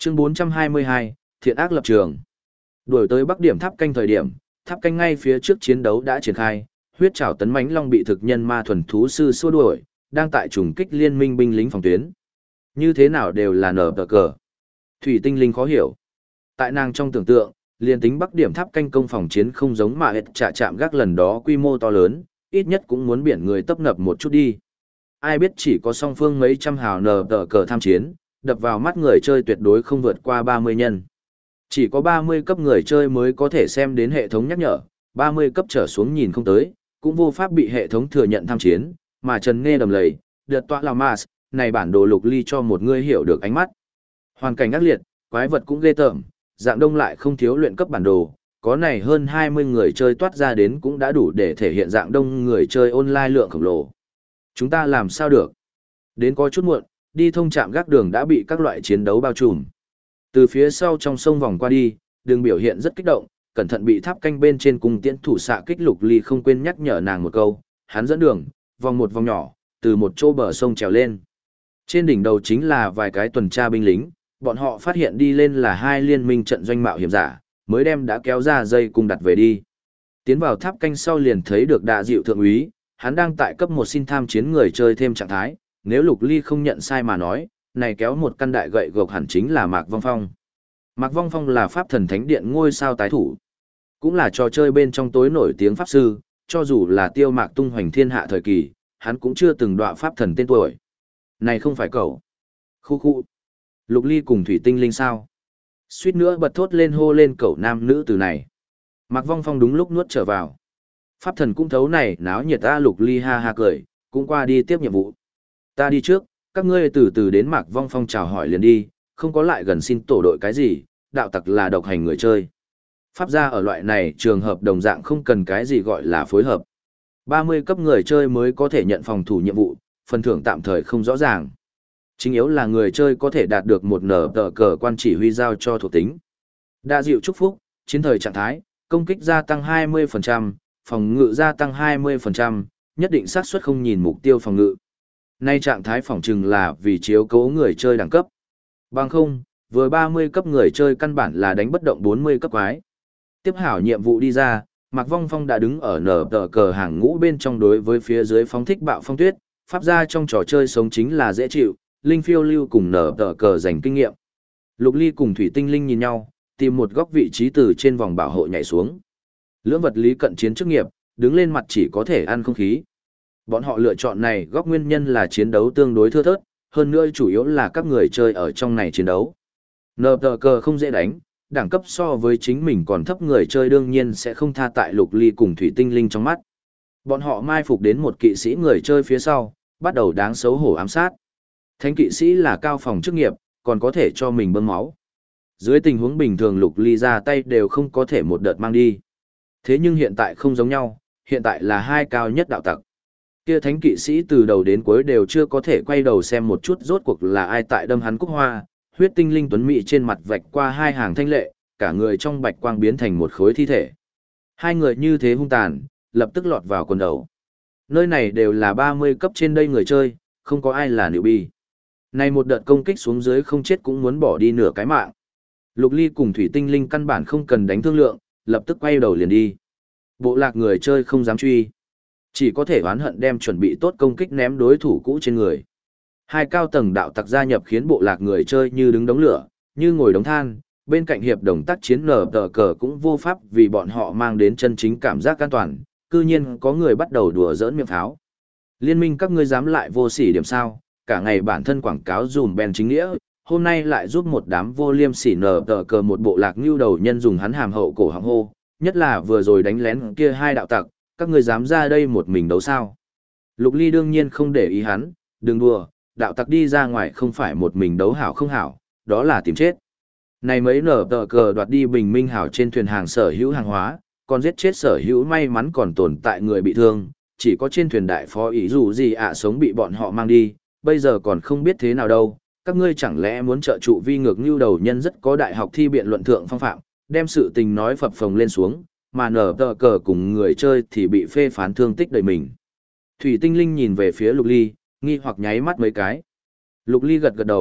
Chương 422, Thiện ác lập trường. Đuổi tới Bắc điểm tháp canh thời điểm, tháp canh ngay phía trước chiến đấu đã triển khai, huyết trảo tấn mãnh long bị thực nhân ma thuần thú sư xua đuổi, đang tại trùng kích liên minh binh lính phòng tuyến. Như thế nào đều là nở tờ cờ. Thủy Tinh Linh khó hiểu. Tại nàng trong tưởng tượng, liền tính Bắc điểm tháp canh công phòng chiến không giống mà hết trả chạm gác lần đó quy mô to lớn, ít nhất cũng muốn biển người tấp nập một chút đi. Ai biết chỉ có song phương mấy trăm hào nở tờ cờ tham chiến, đập vào mắt người chơi tuyệt đối không vượt qua 30 nhân. Chỉ có 30 cấp người chơi mới có thể xem đến hệ thống nhắc nhở, 30 cấp trở xuống nhìn không tới, cũng vô pháp bị hệ thống thừa nhận tham chiến, mà Trần Nghe đầm lầy, đợt tọa là Mars, này bản đồ Lục Ly cho một người hiểu được ánh mắt. Hoàn cảnh ác liệt, quái vật cũng ghê tởm, dạng đông lại không thiếu luyện cấp bản đồ, có này hơn 20 người chơi toát ra đến cũng đã đủ để thể hiện dạng đông người chơi online lượng khổng lồ. Chúng ta làm sao được? Đến có chút muộn, đi thông trạm gác đường đã bị các loại chiến đấu bao trùm. Từ phía sau trong sông vòng qua đi, đường biểu hiện rất kích động, cẩn thận bị tháp canh bên trên cùng tiễn thủ xạ kích. Lục Ly không quên nhắc nhở nàng một câu, hắn dẫn đường, vòng một vòng nhỏ, từ một chỗ bờ sông trèo lên. Trên đỉnh đầu chính là vài cái tuần tra binh lính, bọn họ phát hiện đi lên là hai liên minh trận doanh mạo hiểm giả, mới đem đã kéo ra dây cùng đặt về đi. Tiến vào tháp canh sau liền thấy được Đạ Dịu thượng úy, hắn đang tại cấp 1 xin tham chiến người chơi thêm trạng thái, nếu Lục Ly không nhận sai mà nói, này kéo một căn đại gậy gộc hẳn chính là Mạc Vong Phong. Mạc Vong Phong là pháp thần thánh điện ngôi sao tái thủ, cũng là trò chơi bên trong tối nổi tiếng pháp sư, cho dù là Tiêu Mạc tung hoành thiên hạ thời kỳ, hắn cũng chưa từng đọa pháp thần tên tuổi. Này không phải cậu. Khu khu. Lục Ly cùng Thủy Tinh Linh sao? Suýt nữa bật thốt lên hô lên cậu nam nữ từ này. Mạc Vong Phong đúng lúc nuốt trở vào. Pháp thần cũng thấu này náo nhiệt ta. Lục Ly ha ha cười, cũng qua đi tiếp nhiệm vụ. Ta đi trước, các ngươi từ từ đến Mạc Vong Phong chào hỏi liền đi, không có lại gần xin tổ đội cái gì, đạo tặc là độc hành người chơi. Pháp gia ở loại này trường hợp đồng dạng không cần cái gì gọi là phối hợp. 30 cấp người chơi mới có thể nhận phòng thủ nhiệm vụ, phần thưởng tạm thời không rõ ràng. Chính yếu là người chơi có thể đạt được một nở tờ cờ quan chỉ huy giao cho thuộc tính. Đa dịu chúc phúc, chiến thời trạng thái, công kích gia tăng 20%, phòng ngự gia tăng 20%, nhất định xác suất không nhìn mục tiêu phòng ngự. Nay trạng thái phỏng chừng là vì chiếu cố người chơi đẳng cấp. Bằng không, vừa 30 cấp người chơi căn bản là đánh bất động 40 cấp quái. Tiếp hảo nhiệm vụ đi ra, Mạc Vong Phong đã đứng ở nở tờ cờ hàng ngũ bên trong đối với phía dưới phóng thích bạo phong tuyết, pháp gia trong trò chơi sống chính là dễ chịu, Linh phiêu lưu cùng nở tờ cờ giành kinh nghiệm. Lục Ly cùng Thủy Tinh Linh nhìn nhau, tìm một góc vị trí từ trên vòng bảo hộ nhảy xuống. Lưỡng vật lý cận chiến chức nghiệp, đứng lên mặt chỉ có thể ăn không khí. Bọn họ lựa chọn này góc nguyên nhân là chiến đấu tương đối thưa thớt, hơn nữa chủ yếu là các người chơi ở trong này chiến đấu. Nở tờ cờ không dễ đánh, đẳng cấp so với chính mình còn thấp người chơi đương nhiên sẽ không tha tại Lục Ly cùng Thủy Tinh Linh trong mắt. Bọn họ mai phục đến một kỵ sĩ người chơi phía sau, bắt đầu đáng xấu hổ ám sát. Thánh kỵ sĩ là cao phòng chức nghiệp, còn có thể cho mình bơm máu. Dưới tình huống bình thường Lục Ly ra tay đều không có thể một đợt mang đi. Thế nhưng hiện tại không giống nhau, hiện tại là hai cao nhất đạo tặc. Kia thánh kỵ sĩ từ đầu đến cuối đều chưa có thể quay đầu xem một chút rốt cuộc là ai tại đâm hắn cúc hoa, huyết tinh linh tuấn mỹ trên mặt vạch qua hai hàng thanh lệ, cả người trong bạch quang biến thành một khối thi thể. Hai người như thế hung tàn, lập tức lọt vào quần đầu. Nơi này đều là 30 cấp trên đây người chơi, không có ai là newbie. Này một đợt công kích xuống dưới không chết cũng muốn bỏ đi nửa cái mạng. Lục Ly cùng Thủy Tinh Linh căn bản không cần đánh thương lượng, lập tức quay đầu liền đi. Bộ lạc người chơi không dám truy. Chỉ có thể oán hận đem chuẩn bị tốt công kích ném đối thủ cũ trên người. Hai cao tầng đạo tặc gia nhập khiến bộ lạc người chơi như đứng đống lửa, như ngồi đống than, bên cạnh hiệp đồng tác chiến nở tờ cờ cũng vô pháp vì bọn họ mang đến chân chính cảm giác an toàn, cư nhiên có người bắt đầu đùa giỡn miệng pháo. Liên minh các ngươi dám lại vô sỉ điểm sao, cả ngày bản thân quảng cáo dùm bèn chính nghĩa, hôm nay lại giúp một đám vô liêm sỉ nở tờ cờ một bộ lạc như đầu nhân dùng hắn hàm hậu cổ họng hô, nhất là vừa rồi đánh lén kia hai đạo tặc, các ngươi dám ra đây một mình đấu sao. Lục Ly đương nhiên không để ý hắn, đừng đùa, đạo tặc đi ra ngoài không phải một mình đấu hảo không hảo, đó là tìm chết. Này mấy nở tờ cờ đoạt đi bình minh hảo trên thuyền hàng sở hữu hàng hóa, còn giết chết sở hữu may mắn còn tồn tại người bị thương, chỉ có trên thuyền đại phó ý dù gì sống bị bọn họ mang đi, bây giờ còn không biết thế nào đâu, các ngươi chẳng lẽ muốn trợ trụ vi ngược như đầu nhân rất có đại học thi biện luận thượng phong phạm, đem sự tình nói phập phồng lên xuống, mà nở tờ cờ cùng người chơi thì bị phê phán thương tích đầy mình. Thủy Tinh Linh nhìn về phía Lục Ly, nghi hoặc nháy mắt mấy cái. Lục Ly gật gật đầu,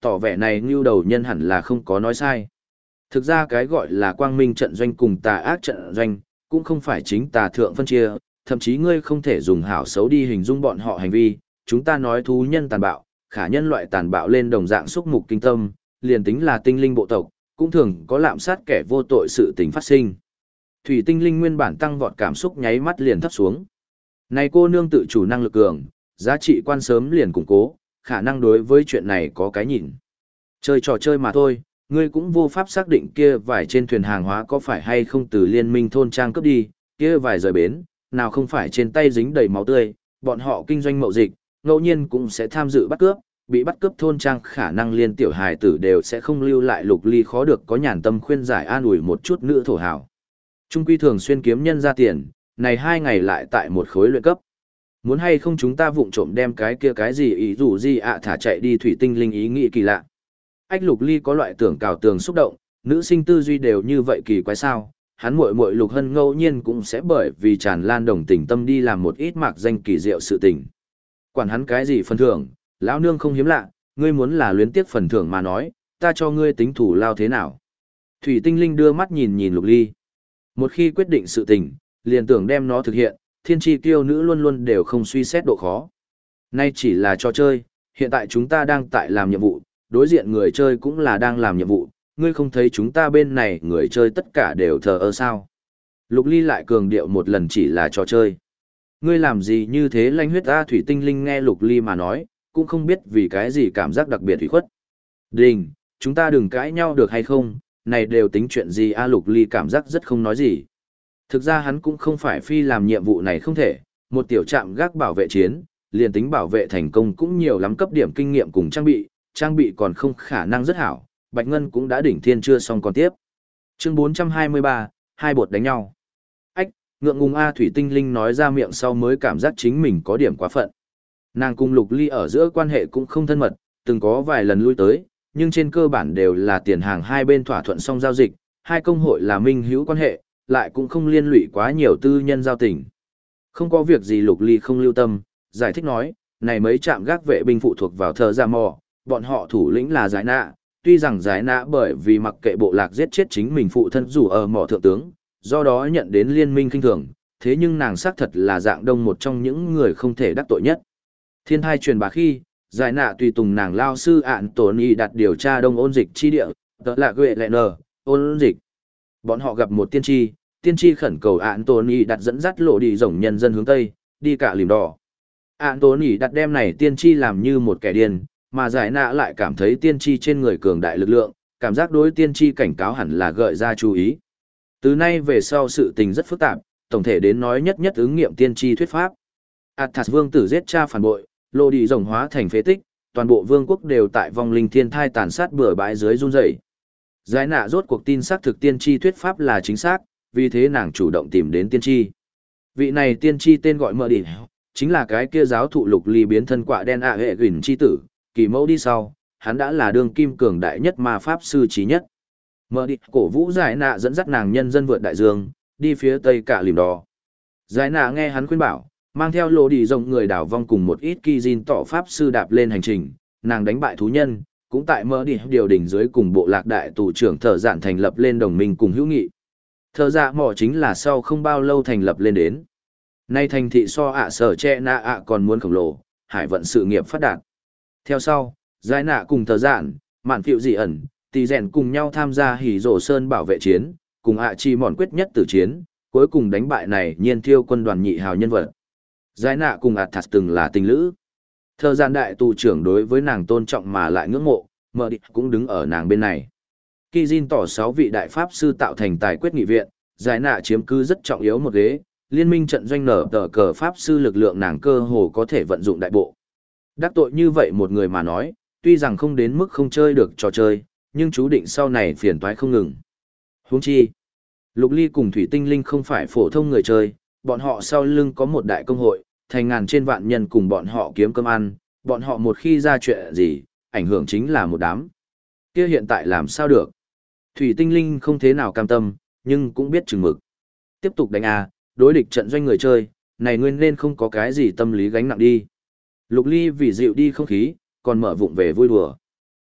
tỏ vẻ này ngưu đầu nhân hẳn là không có nói sai. Thực ra cái gọi là quang minh trận doanh cùng tà ác trận doanh, cũng không phải chính tà thượng phân chia, thậm chí ngươi không thể dùng hảo xấu đi hình dung bọn họ hành vi, chúng ta nói thú nhân tàn bạo, khả nhân loại tàn bạo lên đồng dạng xúc mục kinh tâm, liền tính là tinh linh bộ tộc, cũng thường có lạm sát kẻ vô tội sự tình phát sinh. Thủy tinh linh nguyên bản tăng vọt cảm xúc nháy mắt liền thấp xuống. Này cô nương tự chủ năng lực cường, giá trị quan sớm liền củng cố, khả năng đối với chuyện này có cái nhìn. Chơi trò chơi mà thôi, ngươi cũng vô pháp xác định kia vài trên thuyền hàng hóa có phải hay không từ liên minh thôn trang cướp đi, kia vài rời bến, nào không phải trên tay dính đầy máu tươi, bọn họ kinh doanh mậu dịch, ngẫu nhiên cũng sẽ tham dự bắt cướp, bị bắt cướp thôn trang khả năng liên tiểu hài tử đều sẽ không lưu lại. Lục Ly khó được có nhàn tâm khuyên giải an ủi một chút nữ thổ hào. Trung quy thường xuyên kiếm nhân ra tiền, này 2 ngày lại tại một khối luyện cấp. Muốn hay không chúng ta vụng trộm đem cái kia cái gì ý dù gì thả chạy đi. Thủy tinh linh ý nghĩ kỳ lạ. Ách Lục Ly có loại tưởng cào tường xúc động, nữ sinh tư duy đều như vậy kỳ quái sao? Hắn muội muội Lục Hân ngẫu nhiên cũng sẽ bởi vì tràn lan đồng tình tâm đi làm một ít mạc danh kỳ diệu sự tình. Quản hắn cái gì phần thưởng, lão nương không hiếm lạ, ngươi muốn là luyến tiếc phần thưởng mà nói, ta cho ngươi tính thủ lao thế nào? Thủy tinh linh đưa mắt nhìn nhìn Lục Ly. Một khi quyết định sự tình, liền tưởng đem nó thực hiện, thiên tri kiêu nữ luôn luôn đều không suy xét độ khó. Nay chỉ là trò chơi, hiện tại chúng ta đang tại làm nhiệm vụ, đối diện người chơi cũng là đang làm nhiệm vụ, ngươi không thấy chúng ta bên này người chơi tất cả đều thờ ơ sao? Lục Ly lại cường điệu một lần chỉ là trò chơi. Ngươi làm gì như thế lanh huyết ta? Thủy tinh linh nghe Lục Ly mà nói, cũng không biết vì cái gì cảm giác đặc biệt ủy khuất. Đình, chúng ta đừng cãi nhau được hay không, này đều tính chuyện gì a? Lục Ly cảm giác rất không nói gì. Thực ra hắn cũng không phải phi làm nhiệm vụ này không thể, một tiểu trạm gác bảo vệ chiến, liền tính bảo vệ thành công cũng nhiều lắm cấp điểm kinh nghiệm cùng trang bị còn không khả năng rất hảo, Bạch Ngân cũng đã đỉnh thiên chưa xong còn tiếp. Chương 423, hai bột đánh nhau. Ách, ngượng ngùng a. Thủy tinh linh nói ra miệng sau mới cảm giác chính mình có điểm quá phận. Nàng cùng Lục Ly ở giữa quan hệ cũng không thân mật, từng có vài lần lui tới, nhưng trên cơ bản đều là tiền hàng hai bên thỏa thuận xong giao dịch, hai công hội là minh hữu quan hệ, lại cũng không liên lụy quá nhiều tư nhân giao tình. Không có việc gì. Lục Ly không lưu tâm, giải thích nói, này mấy trạm gác vệ binh phụ thuộc vào thờ ra mò, bọn họ thủ lĩnh là Giải Nạ, tuy rằng Giải Nạ bởi vì mặc kệ bộ lạc giết chết chính mình phụ thân dù ở mỏ thượng tướng, do đó nhận đến liên minh khinh thường, thế nhưng nàng xác thật là dạng đông một trong những người không thể đắc tội nhất. Thiên thai truyền bá khi, Giải Nạ tùy tùng nàng lao sư ạn tổn y đặt điều tra đông ôn dịch chi địa, đó là Guệ Lệ Nờ, ôn dịch. Bọn họ gặp một tiên tri khẩn cầu ạn tổn y đặt dẫn dắt lộ đi rồng nhân dân hướng Tây, đi cả lìm đỏ. Ạn tổn y đặt đem này tiên tri làm như một kẻ điên, mà Giải Nạ lại cảm thấy tiên tri trên người cường đại lực lượng, cảm giác đối tiên tri cảnh cáo hẳn là gợi ra chú ý. Từ nay về sau sự tình rất phức tạp, tổng thể đến nói nhất ứng nghiệm tiên tri thuyết pháp. Athas vương tử giết cha phản bội, lộ đi rồng hóa thành phế tích, toàn bộ vương quốc đều tại vong linh thiên thai tàn sát bừa bãi dưới run rẩy. Giải Nạ rốt cuộc tin xác thực tiên tri thuyết pháp là chính xác, vì thế nàng chủ động tìm đến tiên tri. Vị này tiên tri tên gọi Mơ Đi, chính là cái kia giáo thụ Lục Ly biến thân quạ đen hệ gửi chi tử, kỳ mẫu đi sau, hắn đã là đương kim cường đại nhất ma pháp sư trí nhất. Mơ Đi cổ vũ Giải Nạ dẫn dắt nàng nhân dân vượt đại dương, đi phía tây cả lìm đỏ. Giải Nạ nghe hắn khuyên bảo, mang theo lộ đi rộng người đảo vong cùng một ít kỳ dìn tỏ pháp sư đạp lên hành trình, nàng đánh bại thú nhân, cũng tại Mơ Đi điều đỉnh dưới cùng bộ lạc đại tù trưởng thợ dạn thành lập lên đồng minh cùng hữu nghị. Thợ dạ mỏ chính là sau không bao lâu thành lập lên đến. Nay thành thị so sở che na còn muốn khổng lồ, hải vận sự nghiệp phát đạt. Theo sau, Giải Nạ cùng thợ dạn, mạn phiệu dị ẩn, tì rèn cùng nhau tham gia hỉ rổ sơn bảo vệ chiến, cùng chi mòn quyết nhất tử chiến, cuối cùng đánh bại này nhiên thiêu quân đoàn nhị hào nhân vật. Giải Nạ cùng Athas từng là tình lữ. Thợ dạn đại tù trưởng đối với nàng tôn trọng mà lại ngưỡng mộ, Mơ Đi cũng đứng ở nàng bên này. Kỳ Jin tỏ 6 vị đại pháp sư tạo thành tài quyết nghị viện, Giải Nạ chiếm cứ rất trọng yếu một ghế, liên minh trận doanh nở tờ cờ pháp sư lực lượng nàng cơ hồ có thể vận dụng đại bộ. Đắc tội như vậy một người mà nói, tuy rằng không đến mức không chơi được trò chơi, nhưng chú định sau này phiền toái không ngừng. Huống chi, Lục Ly cùng Thủy Tinh Linh không phải phổ thông người chơi, bọn họ sau lưng có một đại công hội, thành ngàn trên vạn nhân cùng bọn họ kiếm cơm ăn, bọn họ một khi ra chuyện gì, ảnh hưởng chính là một đám. Kia hiện tại làm sao được? Thủy Tinh Linh không thế nào cam tâm, nhưng cũng biết chừng mực. Tiếp tục đánh đối địch trận doanh người chơi, này nguyên nên không có cái gì tâm lý gánh nặng đi. Lục Ly vì dịu đi không khí, còn mở vụng về vui đùa.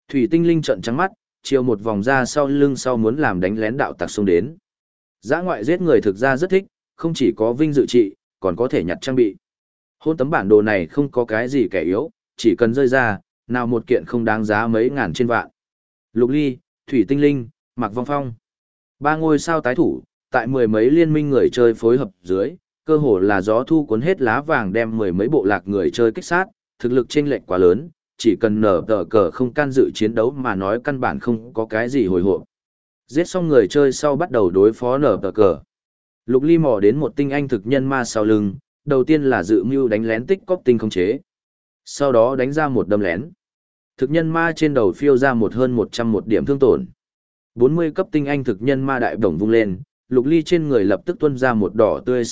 Thủy Tinh Linh trợn trắng mắt, chiều một vòng ra sau lưng sau muốn làm đánh lén đạo tặc xông đến. Dã ngoại giết người thực ra rất thích, không chỉ có vinh dự trị, còn có thể nhặt trang bị. Hôn tấm bản đồ này không có cái gì kẻ yếu, chỉ cần rơi ra, nào một kiện không đáng giá mấy ngàn trên vạn. Lục Ly, Thủy Tinh Linh, Mạc Vong Phong. Ba ngôi sao tái thủ, tại mười mấy liên minh người chơi phối hợp dưới, cơ hồ là gió thu cuốn hết lá vàng đem mười mấy bộ lạc người chơi kích sát, thực lực chênh lệch quá lớn, chỉ cần nở tờ cờ không can dự chiến đấu mà nói căn bản không có cái gì hồi hộp. Giết xong người chơi sau bắt đầu đối phó nở tờ cờ. Lục Ly mò đến một tinh anh thực nhân ma sau lưng, đầu tiên là dự mưu đánh lén tích cóp tinh khống chế. Sau đó đánh ra một đâm lén. Thực nhân ma trên đầu phiêu ra hơn 101 điểm thương tổn. 40 cấp tinh anh thực nhân ma đại bổng vung lên, Lục Ly trên người lập tức tuôn ra một đỏ tươi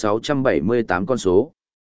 678 con số.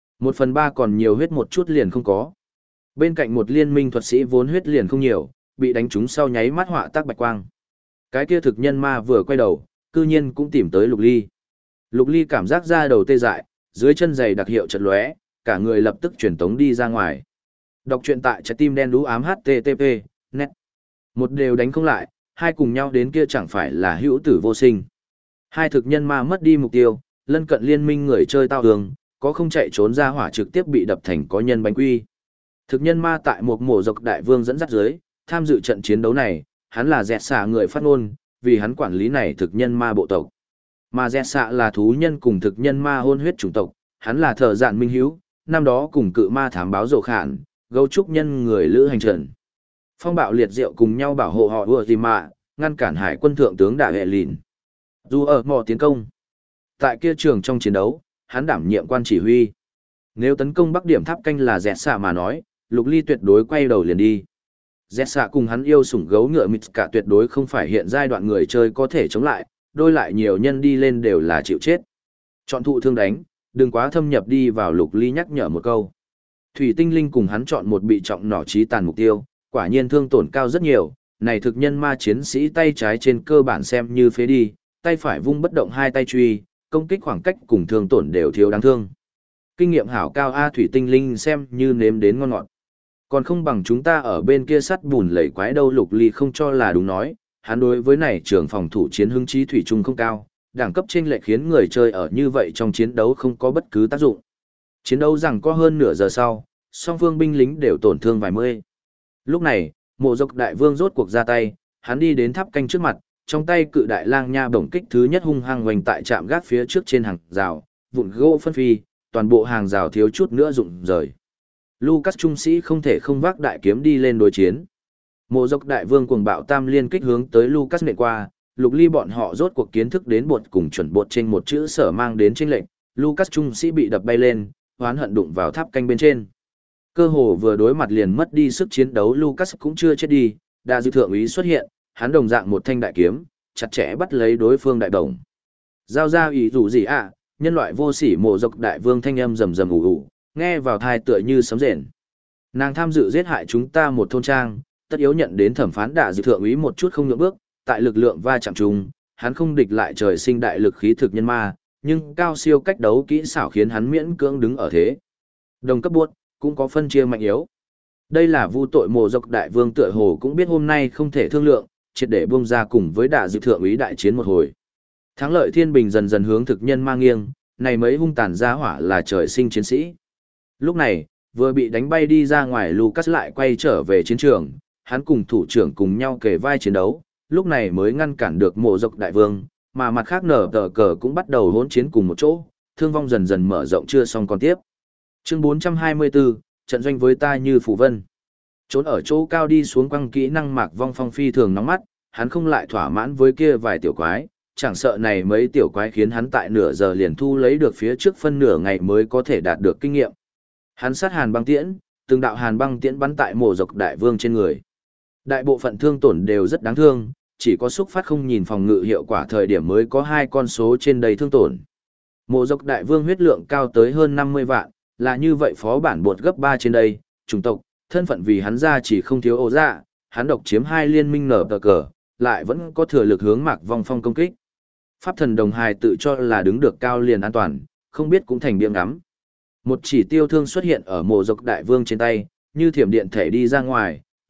1/3 còn nhiều huyết một chút liền không có. Bên cạnh một liên minh thuật sĩ vốn huyết liền không nhiều, bị đánh trúng sau nháy mắt họa tác bạch quang. Cái kia thực nhân ma vừa quay đầu, cư nhiên cũng tìm tới Lục Ly. Lục Ly cảm giác ra đầu tê dại, dưới chân giày đặc hiệu chật lóe, cả người lập tức chuyển tống đi ra ngoài. Đọc truyện tại trái tim đen đú ám http net. Một đều đánh không lại, hai cùng nhau đến kia chẳng phải là hữu tử vô sinh. Hai thực nhân ma mất đi mục tiêu, lân cận liên minh người chơi tao hương, có không chạy trốn ra hỏa trực tiếp bị đập thành có nhân bánh quy. Thực nhân ma tại một mộ dọc đại vương dẫn dắt dưới, tham dự trận chiến đấu này, hắn là dẹt xạ người phát ngôn, vì hắn quản lý này thực nhân ma bộ tộc. Mà dẹt xạ là thú nhân cùng thực nhân ma hôn huyết chủng tộc, hắn là thợ dạn minh hiếu, năm đó cùng cự ma thám báo rổ khản, gấu trúc nhân người lữ hành trần. Phong bạo liệt diệu cùng nhau bảo hộ họ ùa gì mà, ngăn cản hải quân thượng tướng đại hệ lìn. Dù ở mò tiến công. Tại kia trường trong chiến đấu, hắn đảm nhiệm quan chỉ huy. Nếu tấn công bắc điểm tháp canh là dẹt xạ mà nói, Lục Ly tuyệt đối quay đầu liền đi. Dẹt xạ cùng hắn yêu sủng gấu ngựa mịt cả tuyệt đối không phải hiện giai đoạn người chơi có thể chống lại, đôi lại nhiều nhân đi lên đều là chịu chết. Chọn thụ thương đánh, đừng quá thâm nhập đi vào. Lục Ly nhắc nhở một câu. Thủy Tinh Linh cùng hắn chọn một bị trọng nỏ chí tàn mục tiêu, quả nhiên thương tổn cao rất nhiều, này thực nhân ma chiến sĩ tay trái trên cơ bản xem như phế đi, tay phải vung bất động hai tay truy, công kích khoảng cách cùng thương tổn đều thiếu đáng thương. Kinh nghiệm hảo cao A. Thủy Tinh Linh xem như nếm đến ngon ngọt. Còn không bằng chúng ta ở bên kia sắt bùn lầy quái đâu. Lục Ly không cho là đúng nói, hắn đối với này trường phòng thủ chiến hứng chí thủy chung không cao, đẳng cấp chênh lệch khiến người chơi ở như vậy trong chiến đấu không có bất cứ tác dụng. Chiến đấu rằng có hơn nửa giờ sau, song phương binh lính đều tổn thương vài mươi. Lúc này, mộ dọc đại vương rốt cuộc ra tay, hắn đi đến tháp canh trước mặt, trong tay cự đại lang nha bổng kích thứ nhất hung hăng hoành tại trạm gác phía trước trên hàng rào, vụn gỗ phân phi, toàn bộ hàng rào thiếu chút nữa rụng rời. Lucas trung sĩ không thể không vác đại kiếm đi lên đối chiến. Mộ dọc đại vương cuồng bạo tam liên kích hướng tới Lucas nện qua, Lục Ly bọn họ rốt cuộc kiến thức đến bột cùng chuẩn bột trên một chữ sở mang đến chênh lệnh, Lucas trung sĩ bị đập bay lên, hoán hận đụng vào tháp canh bên trên. Cơ hồ vừa đối mặt liền mất đi sức chiến đấu. Lucas cũng chưa chết đi, đa dư thượng úy xuất hiện, hắn đồng dạng một thanh đại kiếm, chặt chẽ bắt lấy đối phương đại đồng. Giao ra ý dù gì ạ, nhân loại vô sỉ mộ dọc đại vương thanh âm rầm rầm ủ ủ, nghe vào thai tựa như sấm rền. Nàng tham dự giết hại chúng ta một thôn trang, tất yếu nhận đến thẩm phán đả dư thượng úy một chút không nhượng bước, tại lực lượng va chạm chung, hắn không địch lại trời sinh đại lực khí thực nhân ma, nhưng cao siêu cách đấu kỹ xảo khiến hắn miễn cưỡng đứng ở thế. Đồng cấp buốt, cũng có phân chia mạnh yếu. Đây là vu tội mộ dọc đại vương tựa hồ cũng biết hôm nay không thể thương lượng, triệt để buông ra cùng với đả dư thượng úy đại chiến một hồi. Thắng lợi thiên bình dần dần hướng thực nhân ma nghiêng, này mấy hung tàn gia hỏa là trời sinh chiến sĩ. Lúc này, vừa bị đánh bay đi ra ngoài Lucas lại quay trở về chiến trường, hắn cùng thủ trưởng cùng nhau kề vai chiến đấu, lúc này mới ngăn cản được mộ dọc đại vương, mà mặt khác nở tờ cờ cũng bắt đầu hỗn chiến cùng một chỗ, thương vong dần dần mở rộng chưa xong còn tiếp. Chương 424, trận doanh với ta như phủ vân. Trốn ở chỗ cao đi xuống quăng kỹ năng Mạc Vong Phong phi thường nóng mắt, hắn không lại thỏa mãn với kia vài tiểu quái, chẳng sợ này mấy tiểu quái khiến hắn tại nửa giờ liền thu lấy được phía trước phân nửa ngày mới có thể đạt được kinh nghiệm. Hắn sát hàn băng tiễn, từng đạo hàn băng tiễn bắn tại mộ dọc đại vương trên người. Đại bộ phận thương tổn đều rất đáng thương, chỉ có xúc phát không nhìn phòng ngự hiệu quả thời điểm mới có 2 con số trên đầy thương tổn. Mộ dọc đại vương huyết lượng cao tới hơn 50 vạn, là như vậy phó bản bột gấp 3 trên đây, chủng tộc, thân phận vì hắn ra chỉ không thiếu ô dạ, hắn độc chiếm 2 liên minh nở tờ cờ, lại vẫn có thừa lực hướng Mạc Vong Phong công kích. Pháp thần đồng hài tự cho là đứng được cao liền an toàn, không biết cũng thành biếng ngắm. Một chỉ tiêu thương xuất hiện ở mộ dọc đại vương trên tay, như thiểm điện thể đi ra ngoài,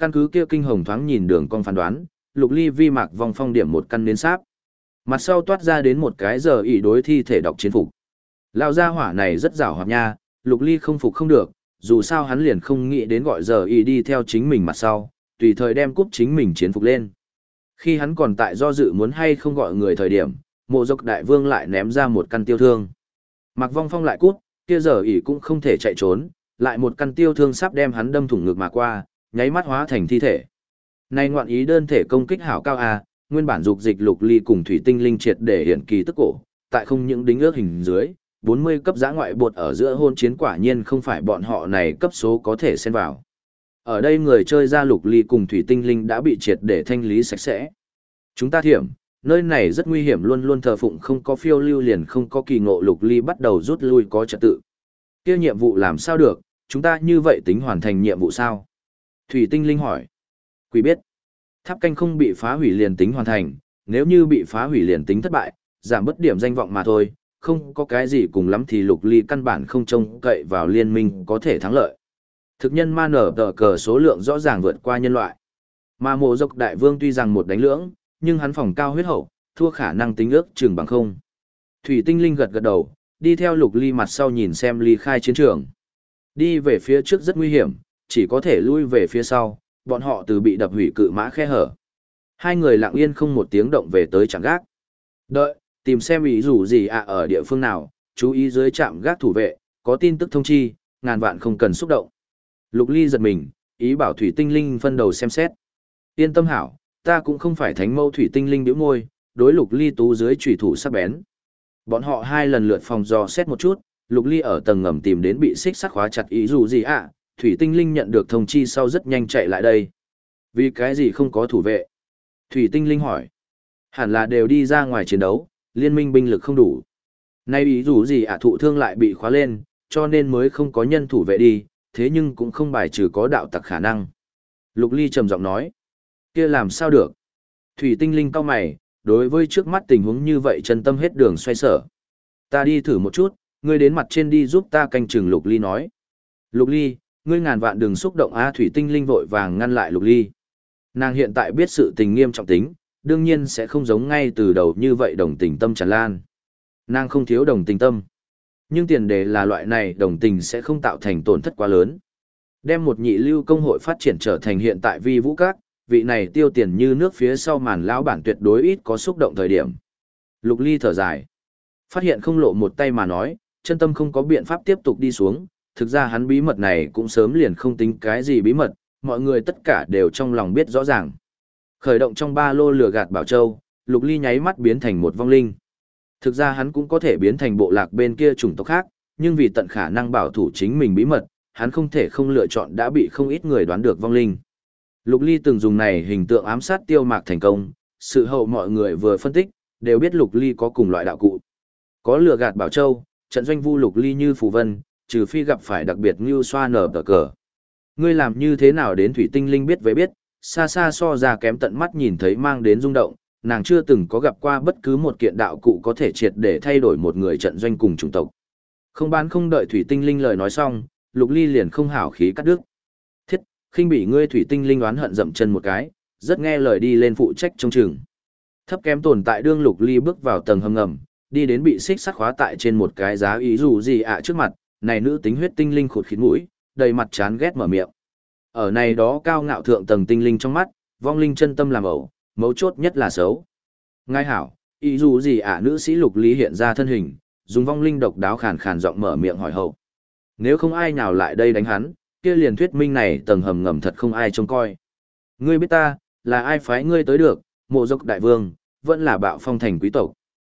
Căn cứ kia kinh hồng thoáng nhìn đường cong phán đoán, Lục Ly vi Mạc Vong Phong điểm một căn nến sáp. Mặt sau toát ra đến một cái giờ ỷ đối thi thể đọc chiến phục. Lão gia hỏa này rất giàu hoạt nha, Lục Ly không phục không được, dù sao hắn liền không nghĩ đến gọi giờ ỷ đi theo chính mình mặt sau, tùy thời đem cúp chính mình chiến phục lên. Khi hắn còn tại do dự muốn hay không gọi người thời điểm, Mộ Dốc đại vương lại ném ra một căn tiêu thương. Mạc Vong Phong lại cút, kia giờ ỷ cũng không thể chạy trốn, lại một căn tiêu thương sắp đem hắn đâm thủng ngực mà qua, nháy mắt hóa thành thi thể. Này ngoạn ý đơn thể công kích hảo cao a, nguyên bản dục dịch Lục Ly cùng thủy tinh linh triệt để hiển kỳ tức cổ, tại không những đính ước hình dưới, 40 cấp giã ngoại bột ở giữa hôn chiến quả nhiên không phải bọn họ này cấp số có thể xen vào. Ở đây người chơi ra Lục Ly cùng thủy tinh linh đã bị triệt để thanh lý sạch sẽ. Chúng ta thiểm, nơi này rất nguy hiểm, luôn luôn thờ phụng không có phiêu lưu liền không có kỳ ngộ. Lục Ly bắt đầu rút lui có trật tự. Kia nhiệm vụ làm sao được, chúng ta như vậy tính hoàn thành nhiệm vụ sao? Thủy tinh linh hỏi. Quỷ biết. Tháp canh không bị phá hủy liền tính hoàn thành, nếu như bị phá hủy liền tính thất bại, giảm bất điểm danh vọng mà thôi, không có cái gì, cùng lắm thì Lục Ly căn bản không trông cậy vào liên minh có thể thắng lợi. Thực nhân ma nở tờ cờ số lượng rõ ràng vượt qua nhân loại. Mà Mộ Dốc đại vương tuy rằng một đánh lưỡng, nhưng hắn phòng cao huyết hậu, thua khả năng tính ước chừng bằng không. Thủy tinh linh gật gật đầu, đi theo Lục Ly mặt sau nhìn xem ly khai chiến trường. Đi về phía trước rất nguy hiểm, chỉ có thể lui về phía sau, bọn họ từ bị đập hủy cự mã khe hở. Hai người lặng yên không một tiếng động về tới trạm gác. Đợi, tìm xem ý dù gì ở địa phương nào, chú ý dưới trạm gác thủ vệ, có tin tức thông chi, ngàn vạn không cần xúc động. Lục Ly giật mình, ý bảo thủy tinh linh phân đầu xem xét. Yên tâm hảo, ta cũng không phải thánh mâu. Thủy tinh linh bĩu môi, đối Lục Ly tú dưới chủy thủ sắc bén. Bọn họ hai lần lượt phòng dò xét một chút, Lục Ly ở tầng ngầm tìm đến bị xích sắt khóa chặt ý dù gì thủy tinh linh nhận được thông chi sau rất nhanh chạy lại đây. Vì cái gì không có thủ vệ? Thủy tinh linh hỏi. Hẳn là đều đi ra ngoài chiến đấu, liên minh binh lực không đủ. Nay ý dù gì thụ thương lại bị khóa lên, cho nên mới không có nhân thủ vệ đi, thế nhưng cũng không bài trừ có đạo tặc khả năng. Lục Ly trầm giọng nói. Kia làm sao được? Thủy tinh linh cau mày, đối với trước mắt tình huống như vậy chân tâm hết đường xoay sở. Ta đi thử một chút, ngươi đến mặt trên đi giúp ta canh chừng. Lục Ly nói. Lục Ly, ngươi ngàn vạn đừng xúc động thủy tinh linh vội vàng ngăn lại Lục Ly. Nàng hiện tại biết sự tình nghiêm trọng tính, đương nhiên sẽ không giống ngay từ đầu như vậy đồng tình tâm tràn lan. Nàng không thiếu đồng tình tâm. Nhưng tiền đề là loại này đồng tình sẽ không tạo thành tổn thất quá lớn. Đem một nhị lưu công hội phát triển trở thành hiện tại vi vũ các, vị này tiêu tiền như nước phía sau màn lão bản tuyệt đối ít có xúc động thời điểm. Lục Ly thở dài. Phát hiện không lộ một tay mà nói, chân tâm không có biện pháp tiếp tục đi xuống. Thực ra hắn bí mật này cũng sớm liền không tính cái gì bí mật, mọi người tất cả đều trong lòng biết rõ ràng. Khởi động trong ba lô lửa gạt Bảo Châu, Lục Ly nháy mắt biến thành một vong linh. Thực ra hắn cũng có thể biến thành bộ lạc bên kia chủng tộc khác, nhưng vì tận khả năng bảo thủ chính mình bí mật, hắn không thể không lựa chọn đã bị không ít người đoán được vong linh. Lục Ly từng dùng này hình tượng ám sát Tiêu Mạc thành công, sự hậu mọi người vừa phân tích, đều biết Lục Ly có cùng loại đạo cụ. Có lửa gạt Bảo Châu, trận doanh vu Lục Ly như phù vân, trừ phi gặp phải đặc biệt như xoa nở tờ cờ. Ngươi làm như thế nào đến thủy tinh linh biết với biết, xa xa so ra kém tận mắt nhìn thấy mang đến rung động, nàng chưa từng có gặp qua bất cứ một kiện đạo cụ có thể triệt để thay đổi một người trận doanh cùng chủng tộc. Không bán không đợi thủy tinh linh lời nói xong, Lục Ly liền không hảo khí cắt đứt. Thiết, khinh bỉ ngươi. Thủy tinh linh oán hận dậm chân một cái, rất nghe lời đi lên phụ trách trông chừng. Thấp kém tồn tại đương Lục Ly bước vào tầng hầm ngầm, đi đến bị xích sắt khóa tại trên một cái giá ý dù gì trước mặt, này nữ tính huyết tinh linh khụt khịt mũi, đầy mặt chán ghét mở miệng. Ở này đó cao ngạo thượng tầng tinh linh trong mắt, vong linh chân tâm làm ẩu, mấu chốt nhất là xấu. Ngài hảo, ý dù gì nữ sĩ Lục Ly hiện ra thân hình, dùng vong linh độc đáo khàn khàn giọng mở miệng hỏi hậu. Nếu không ai nào lại đây đánh hắn, kia liền thuyết minh này tầng hầm ngầm thật không ai trông coi. Ngươi biết ta, là ai phái ngươi tới được, Mộ Dốc đại vương, vẫn là Bạo Phong thành quý tộc.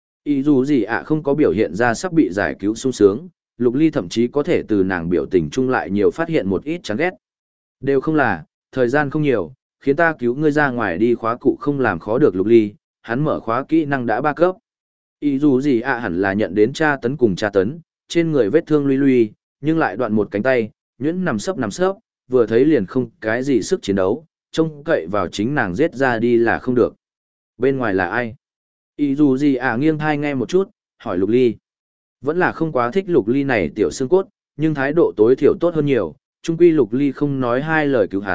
Ý dù gì không có biểu hiện ra sắp bị giải cứu sung sướng, Lục Ly thậm chí có thể từ nàng biểu tình chung lại nhiều phát hiện một ít chán ghét. Đều không là, thời gian không nhiều, khiến ta cứu ngươi ra ngoài đi. Khóa cụ không làm khó được Lục Ly, hắn mở khóa kỹ năng đã 3 cấp. Ý dù gì hẳn là nhận đến tra tấn cùng tra tấn, trên người vết thương luy luy, nhưng lại đoạn một cánh tay, nhuyễn nằm sấp, vừa thấy liền không cái gì sức chiến đấu, trông cậy vào chính nàng giết ra đi là không được. Bên ngoài là ai? Ý dù gì nghiêng thai nghe một chút, hỏi Lục Ly. Vẫn là không quá thích Lục Ly này tiểu xương cốt, nhưng thái độ tối thiểu tốt hơn nhiều, chung quy Lục Ly không nói hai lời cứu hắn,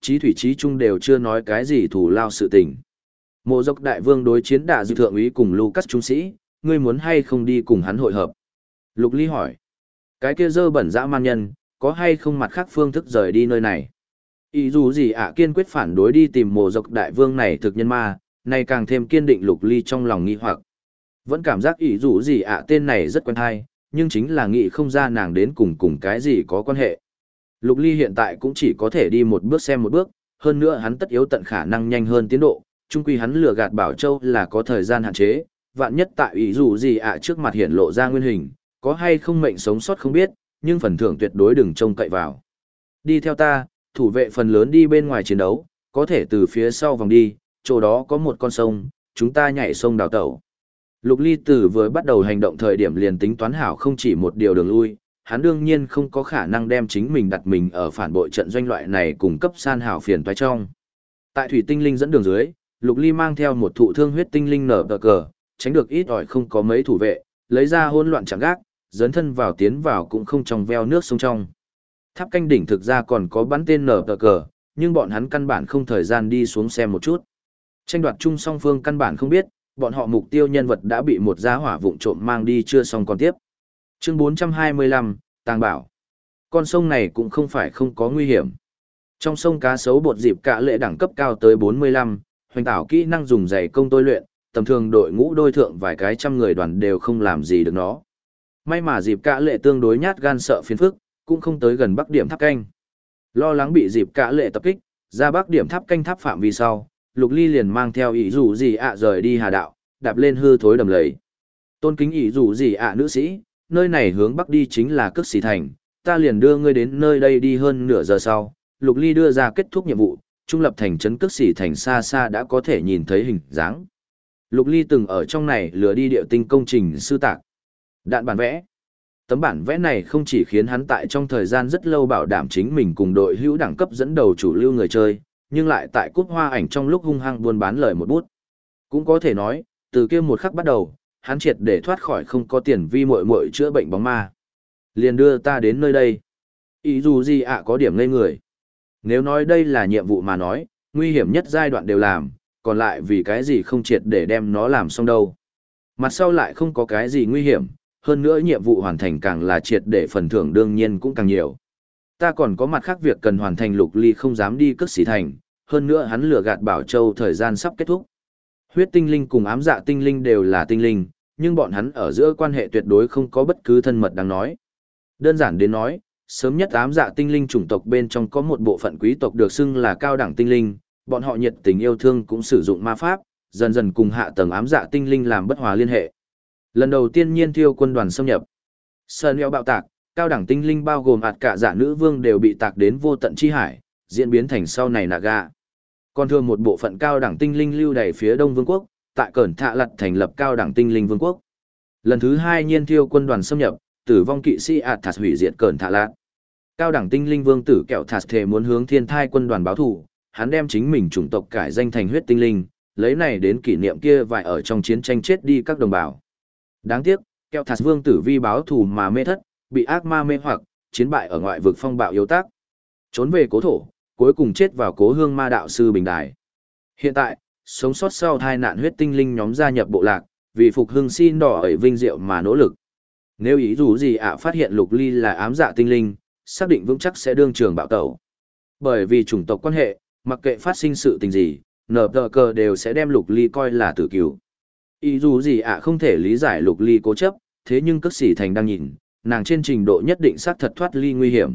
chí thủy chí trung đều chưa nói cái gì thù lao sự tình. Mộ Dốc đại vương đối chiến đả dư thượng úy cùng Lucas trung sĩ, ngươi muốn hay không đi cùng hắn hội hợp? Lục Ly hỏi. Cái kia dơ bẩn dã man nhân, có hay không mặt khác phương thức rời đi nơi này? Ý dù gì ạ kiên quyết phản đối đi tìm Mộ Dốc đại vương này thực nhân ma, này càng thêm kiên định Lục Ly trong lòng nghi hoặc. Vẫn cảm giác ý dù gì ạ tên này rất quen hay, nhưng chính là nghĩ không ra nàng đến cùng cái gì có quan hệ. Lục Ly hiện tại cũng chỉ có thể đi một bước xem một bước, hơn nữa hắn tất yếu tận khả năng nhanh hơn tiến độ, chung quy hắn lừa gạt Bảo Châu là có thời gian hạn chế, vạn nhất tại ý dù gì ạ trước mặt hiện lộ ra nguyên hình, có hay không mệnh sống sót không biết, nhưng phần thưởng tuyệt đối đừng trông cậy vào. Đi theo ta, thủ vệ phần lớn đi bên ngoài chiến đấu, có thể từ phía sau vòng đi, chỗ đó có một con sông, chúng ta nhảy sông đào tẩu. Lục Ly từ vừa bắt đầu hành động thời điểm liền tính toán hảo không chỉ một điều đường lui, hắn đương nhiên không có khả năng đem chính mình đặt mình ở phản bội trận doanh loại này cùng cấp san hảo phiền toái trong. Tại thủy tinh linh dẫn đường dưới, Lục Ly mang theo một thụ thương huyết tinh linh nở cờ, tránh được ít ỏi không có mấy thủ vệ, lấy ra hỗn loạn chẳng gác, dấn thân vào tiến vào cũng không trong veo nước sông trong. Tháp canh đỉnh thực ra còn có bắn tên nở cờ, nhưng bọn hắn căn bản không thời gian đi xuống xem một chút. Tranh đoạt chung song phương căn bản không biết, bọn họ mục tiêu nhân vật đã bị một giá hỏa vụng trộm mang đi chưa xong còn tiếp. Chương 425, Tàng Bảo. Con sông này cũng không phải không có nguy hiểm. Trong sông cá sấu bột dịp cả lệ đẳng cấp cao tới 45, hoành tảo kỹ năng dùng giày công tôi luyện, tầm thường đội ngũ đôi thượng vài cái trăm người đoàn đều không làm gì được nó. May mà dịp cả lệ tương đối nhát gan sợ phiền phức, cũng không tới gần bắc điểm tháp canh. Lo lắng bị dịp cả lệ tập kích, ra bắc điểm tháp canh tháp phạm vi sau, Lục Ly liền mang theo ý dù gì ạ rời đi hà đạo, đạp lên hư thối đầm lầy. Tôn kính ý dù gì ạ nữ sĩ, nơi này hướng bắc đi chính là Cước Xỉ Thành, ta liền đưa ngươi đến nơi đây đi hơn nửa giờ sau. Lục Ly đưa ra kết thúc nhiệm vụ, trung lập thành trấn Cước Xỉ Thành xa xa đã có thể nhìn thấy hình dáng. Lục Ly từng ở trong này lừa đi điệu tinh công trình sư tạc. Đạn bản vẽ. Tấm bản vẽ này không chỉ khiến hắn tại trong thời gian rất lâu bảo đảm chính mình cùng đội hữu đẳng cấp dẫn đầu chủ lưu người chơi, nhưng lại tại cúp hoa ảnh trong lúc hung hăng buôn bán lời một bút. Cũng có thể nói, từ kia một khắc bắt đầu, hắn triệt để thoát khỏi không có tiền vi muội muội chữa bệnh bóng ma. Liền đưa ta đến nơi đây. Ý dù gì ạ có điểm ngây người. Nếu nói đây là nhiệm vụ mà nói, nguy hiểm nhất giai đoạn đều làm, còn lại vì cái gì không triệt để đem nó làm xong đâu. Mặt sau lại không có cái gì nguy hiểm, hơn nữa nhiệm vụ hoàn thành càng là triệt để phần thưởng đương nhiên cũng càng nhiều. Ta còn có mặt khác việc cần hoàn thành. Lục Ly không dám đi Cước Xỉ Thành, hơn nữa hắn lừa gạt Bảo Châu thời gian sắp kết thúc. Huyết tinh linh cùng ám dạ tinh linh đều là tinh linh, nhưng bọn hắn ở giữa quan hệ tuyệt đối không có bất cứ thân mật đáng nói. Đơn giản đến nói, sớm nhất ám dạ tinh linh chủng tộc bên trong có một bộ phận quý tộc được xưng là cao đẳng tinh linh, bọn họ nhiệt tình yêu thương cũng sử dụng ma pháp, dần dần cùng hạ tầng ám dạ tinh linh làm bất hòa liên hệ. Lần đầu tiên Nhiên Thiêu quân đoàn xâm nhập, Sơn Eo bạo tạc, cao đẳng tinh linh bao gồm ạt cả dạ nữ vương đều bị tạc đến vô tận chi hải, diễn biến thành sau này Naga. Còn thường một bộ phận cao đẳng tinh linh lưu đày phía Đông Vương quốc, tại Cẩn Thạ Lật thành lập cao đẳng tinh linh vương quốc. Lần thứ hai Nhiên Thiêu quân đoàn xâm nhập, tử vong kỵ sĩ Athas hủy diệt Cẩn Thạ Lật. Cao đẳng tinh linh vương tử Kẹo Thạt thề muốn hướng Thiên Thai quân đoàn báo thù, hắn đem chính mình chủng tộc cải danh thành huyết tinh linh, lấy này đến kỷ niệm kia vài ở trong chiến tranh chết đi các đồng bào. Đáng tiếc, Kẹo Thạt vương tử vi báo thù mà mê thất, bị ác ma mê hoặc, chiến bại ở ngoại vực phong bạo yếu tác. Trốn về cố thổ, cuối cùng chết vào cố hương ma đạo sư bình đài. Hiện tại, sống sót sau tai nạn huyết tinh linh nhóm gia nhập bộ lạc, vì phục hưng xin đỏ ẩy vinh diệu mà nỗ lực. Nếu ý dù gì ạ phát hiện Lục Ly là ám dạ tinh linh, xác định vững chắc sẽ đương trường bạo tẩu. Bởi vì chủng tộc quan hệ, mặc kệ phát sinh sự tình gì, nở tờ cờ đều sẽ đem Lục Ly coi là tử cứu. Ý dù gì ạ không thể lý giải Lục Ly cố chấp, thế nhưng Cước Xỉ Thành đang nhìn, nàng trên trình độ nhất định xác thật thoát ly nguy hiểm.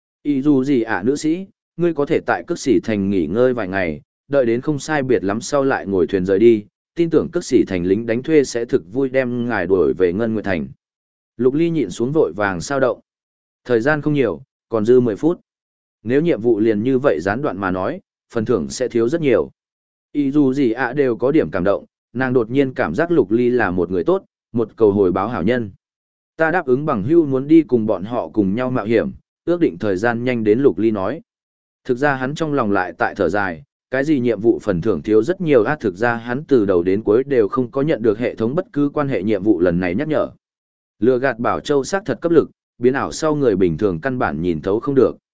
Ý dù gì ạ nữ sĩ, ngươi có thể tại Cước Xỉ Thành nghỉ ngơi vài ngày, đợi đến không sai biệt lắm sau lại ngồi thuyền rời đi, tin tưởng Cước Xỉ Thành lính đánh thuê sẽ thực vui đem ngài đuổi về Ngân Nguyệt Thành. Lục Ly nhịn xuống vội vàng sao động. Thời gian không nhiều, còn dư 10 phút. Nếu nhiệm vụ liền như vậy gián đoạn mà nói, phần thưởng sẽ thiếu rất nhiều. Ý dù gì ạ đều có điểm cảm động, nàng đột nhiên cảm giác Lục Ly là một người tốt, một cầu hồi báo hảo nhân. Ta đáp ứng bằng hưu muốn đi cùng bọn họ cùng nhau mạo hiểm, ước định thời gian nhanh đến. Lục Ly nói. Thực ra hắn trong lòng lại tại thở dài, cái gì nhiệm vụ phần thưởng thiếu rất nhiều thực ra hắn từ đầu đến cuối đều không có nhận được hệ thống bất cứ quan hệ nhiệm vụ lần này nhắc nhở. Lừa gạt Bảo Châu xác thật cấp lực, biến ảo sau người bình thường căn bản nhìn thấu không được.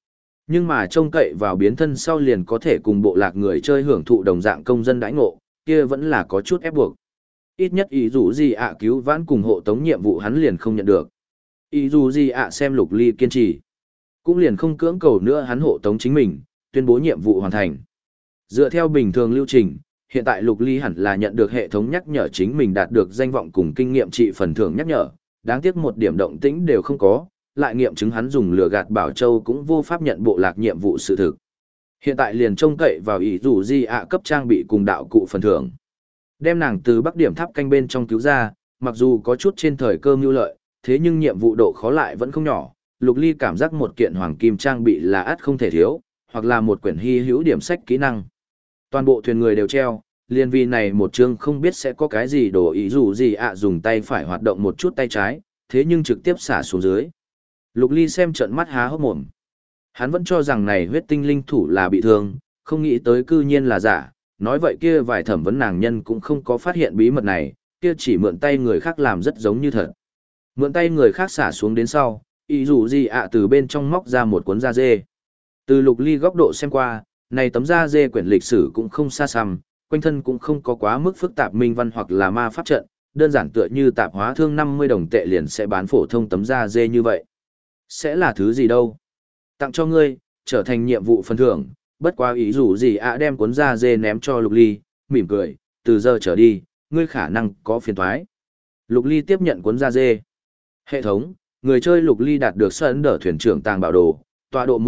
Nhưng mà trông cậy vào biến thân sau liền có thể cùng bộ lạc người chơi hưởng thụ đồng dạng công dân đãi ngộ, kia vẫn là có chút ép buộc. Ít nhất ý dù gì ạ cứu vãn cùng hộ tống nhiệm vụ hắn liền không nhận được. Ý dù gì ạ xem Lục Ly kiên trì, cũng liền không cưỡng cầu nữa hắn hộ tống chính mình, tuyên bố nhiệm vụ hoàn thành. Dựa theo bình thường lưu trình, hiện tại Lục Ly hẳn là nhận được hệ thống nhắc nhở chính mình đạt được danh vọng cùng kinh nghiệm trị phần thưởng nhắc nhở, đáng tiếc một điểm động tĩnh đều không có, lại nghiệm chứng hắn dùng lừa gạt Bảo Châu cũng vô pháp nhận bộ lạc nhiệm vụ sự thực. Hiện tại liền trông cậy vào ý dù di ạ cấp trang bị cùng đạo cụ phần thưởng. Đem nàng từ bắc điểm tháp canh bên trong cứu ra, mặc dù có chút trên thời cơ mưu lợi, thế nhưng nhiệm vụ độ khó lại vẫn không nhỏ. Lục Ly cảm giác một kiện hoàng kim trang bị là ắt không thể thiếu, hoặc là một quyển hy hữu điểm sách kỹ năng. Toàn bộ thuyền người đều treo, liên vì này một chương không biết sẽ có cái gì đồ ý dù gì ạ dùng tay phải hoạt động một chút tay trái, thế nhưng trực tiếp xả xuống dưới. Lục Ly xem trận mắt há hốc mồm. Hắn vẫn cho rằng này huyết tinh linh thủ là bị thương, không nghĩ tới cư nhiên là giả, nói vậy kia vài thẩm vấn nàng nhân cũng không có phát hiện bí mật này, kia chỉ mượn tay người khác làm rất giống như thật. Mượn tay người khác xả xuống đến sau, ý dù gì ạ từ bên trong móc ra một cuốn da dê. Từ Lục Ly góc độ xem qua, này tấm da dê quyển lịch sử cũng không xa xăm, quanh thân cũng không có quá mức phức tạp minh văn hoặc là ma pháp trận, đơn giản tựa như tạp hóa thương 50 đồng tệ liền sẽ bán phổ thông tấm da dê như vậy. Sẽ là thứ gì đâu? Tặng cho ngươi, trở thành nhiệm vụ phần thưởng, bất quá ý dù gì ạ đem cuốn da dê ném cho Lục Ly, mỉm cười, từ giờ trở đi, ngươi khả năng có phiền toái. Lục Ly tiếp nhận cuốn da dê. Hệ thống, người chơi Lục Ly đạt được sân đỡ thuyền trưởng tàng bảo đồ, tọa độ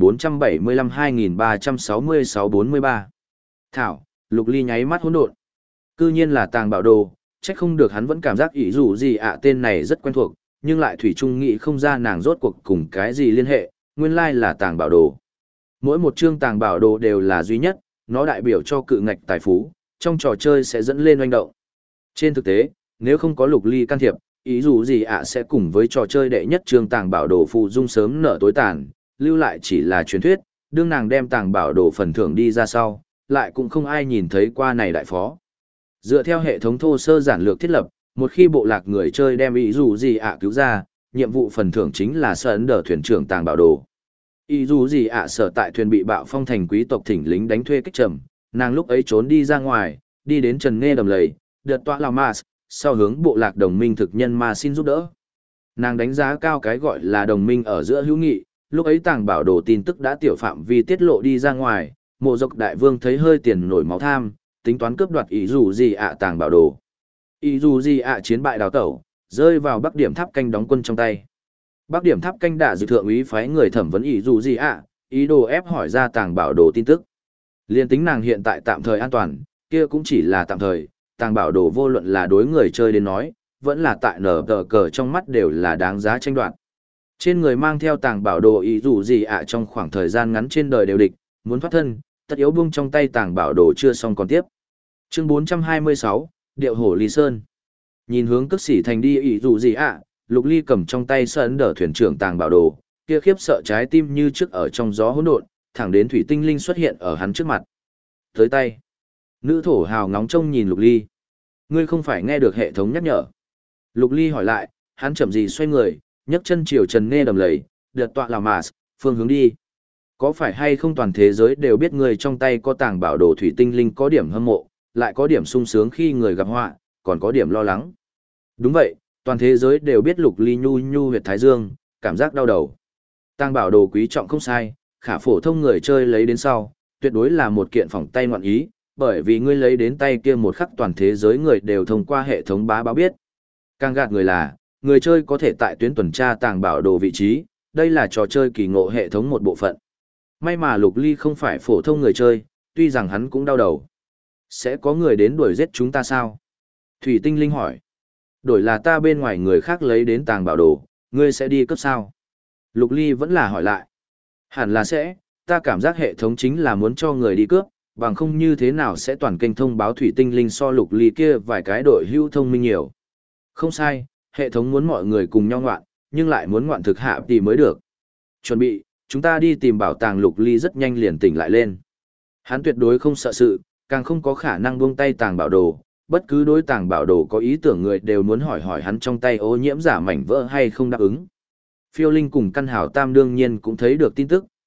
1475-2366-43. Thảo, Lục Ly nháy mắt hỗn độn. Cư nhiên là tàng bảo đồ, chắc không được hắn vẫn cảm giác ý dù gì ạ tên này rất quen thuộc, nhưng lại thủy chung nghĩ không ra nàng rốt cuộc cùng cái gì liên hệ, nguyên lai là tàng bảo đồ. Mỗi một chương tàng bảo đồ đều là duy nhất, nó đại biểu cho cự ngạch tài phú, trong trò chơi sẽ dẫn lên oanh động. Trên thực tế, nếu không có Lục Ly can thiệp, ý dù gì ạ sẽ cùng với trò chơi đệ nhất chương tàng bảo đồ phụ dung sớm nở tối tàn, lưu lại chỉ là truyền thuyết, đương nàng đem tàng bảo đồ phần thưởng đi ra sau, lại cũng không ai nhìn thấy qua này đại phó. Dựa theo hệ thống thô sơ giản lược thiết lập, một khi bộ lạc người chơi đem ý dù gì ạ cứu ra, nhiệm vụ phần thưởng chính là sân đỡ thuyền trưởng tàng bảo đồ. Ý dù gì ạ sở tại thuyền bị bạo phong thành quý tộc thỉnh lính đánh thuê kích trầm, nàng lúc ấy trốn đi ra ngoài, đi đến trần nghe đầm lầy, đợt tọa là Mars, sau hướng bộ lạc đồng minh thực nhân mà xin giúp đỡ. Nàng đánh giá cao cái gọi là đồng minh ở giữa hữu nghị, lúc ấy tàng bảo đồ tin tức đã tiểu phạm vi tiết lộ đi ra ngoài, mộ dọc đại vương thấy hơi tiền nổi máu tham, tính toán cướp đoạt ý dù gì ạ tàng bảo đồ. Ý dù gì ạ chiến bại đào tẩu, rơi vào bắc điểm tháp canh đóng quân trong tay. Bắc điểm tháp canh đã dự thượng úy phái người thẩm vấn ý dù gì ạ, ý đồ ép hỏi ra tàng bảo đồ tin tức. Liên tính nàng hiện tại tạm thời an toàn, kia cũng chỉ là tạm thời, tàng bảo đồ vô luận là đối người chơi đến nói, vẫn là tại nở tờ cờ trong mắt đều là đáng giá tranh đoạt. Trên người mang theo tàng bảo đồ ý dù gì ạ trong khoảng thời gian ngắn trên đời đều địch, muốn thoát thân, tất yếu buông trong tay tàng bảo đồ chưa xong còn tiếp. Chương 426, Điệu Hổ Ly Sơn. Nhìn hướng cất xỉ thành đi ý dù gì ạ, Lục Ly cầm trong tay sân đỡ thuyền trưởng tàng bảo đồ, kia khiếp sợ trái tim như trước ở trong gió hỗn độn, thẳng đến thủy tinh linh xuất hiện ở hắn trước mặt. Tới tay. Nữ thổ hào ngóng trông nhìn Lục Ly. Ngươi không phải nghe được hệ thống nhắc nhở. Lục Ly hỏi lại, hắn chậm gì xoay người, nhấc chân chiều trần nghe đầm lầy, đợt tọa là Mars, phương hướng đi. Có phải hay không toàn thế giới đều biết người trong tay có tàng bảo đồ thủy tinh linh có điểm hâm mộ, lại có điểm sung sướng khi người gặp họa, còn có điểm lo lắng. Đúng vậy, toàn thế giới đều biết Lục Ly nhu nhu huyệt thái dương, cảm giác đau đầu. Tàng bảo đồ quý trọng không sai, khả phổ thông người chơi lấy đến sau, tuyệt đối là một kiện phỏng tay ngoạn ý, bởi vì ngươi lấy đến tay kia một khắc toàn thế giới người đều thông qua hệ thống bá báo biết. Càng gạt người là, người chơi có thể tại tuyến tuần tra tàng bảo đồ vị trí, đây là trò chơi kỳ ngộ hệ thống một bộ phận. May mà Lục Ly không phải phổ thông người chơi, tuy rằng hắn cũng đau đầu. Sẽ có người đến đuổi giết chúng ta sao? Thủy tinh linh hỏi. Đổi là ta bên ngoài người khác lấy đến tàng bảo đồ, ngươi sẽ đi cấp sao? Lục Ly vẫn là hỏi lại. Hẳn là sẽ, ta cảm giác hệ thống chính là muốn cho người đi cướp, bằng không như thế nào sẽ toàn kênh thông báo thủy tinh linh so Lục Ly kia vài cái đội hữu thông minh nhiều. Không sai, hệ thống muốn mọi người cùng nhau ngoạn, nhưng lại muốn ngoạn thực hạ thì mới được. Chuẩn bị, chúng ta đi tìm bảo tàng. Lục Ly rất nhanh liền tỉnh lại lên. Hắn tuyệt đối không sợ sự, càng không có khả năng buông tay tàng bảo đồ, bất cứ đối tàng bảo đồ có ý tưởng người đều muốn hỏi hỏi hắn trong tay ô nhiễm giả mảnh vỡ hay không đáp ứng. Phiêu Linh cùng Căn Hảo Tam đương nhiên cũng thấy được tin tức,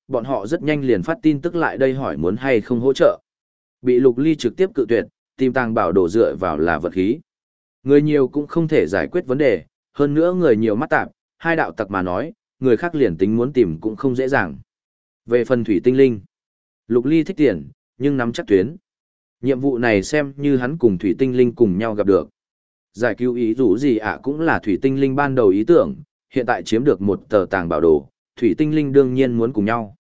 bọn họ rất nhanh liền phát tin tức lại đây hỏi muốn hay không hỗ trợ. Bị Lục Ly trực tiếp cự tuyệt, tìm tàng bảo đồ dựa vào là vật khí. Người nhiều cũng không thể giải quyết vấn đề, hơn nữa người nhiều mắt tạp, hai đạo tặc mà nói, người khác liền tính muốn tìm cũng không dễ dàng. Về phần thủy tinh linh, Lục Ly thích tiền, nhưng nắm chắc tuyến. Nhiệm vụ này xem như hắn cùng thủy tinh linh cùng nhau gặp được. Giải cứu ý rủ gì ạ cũng là thủy tinh linh ban đầu ý tưởng, hiện tại chiếm được một tờ tàng bảo đồ, thủy tinh linh đương nhiên muốn cùng nhau.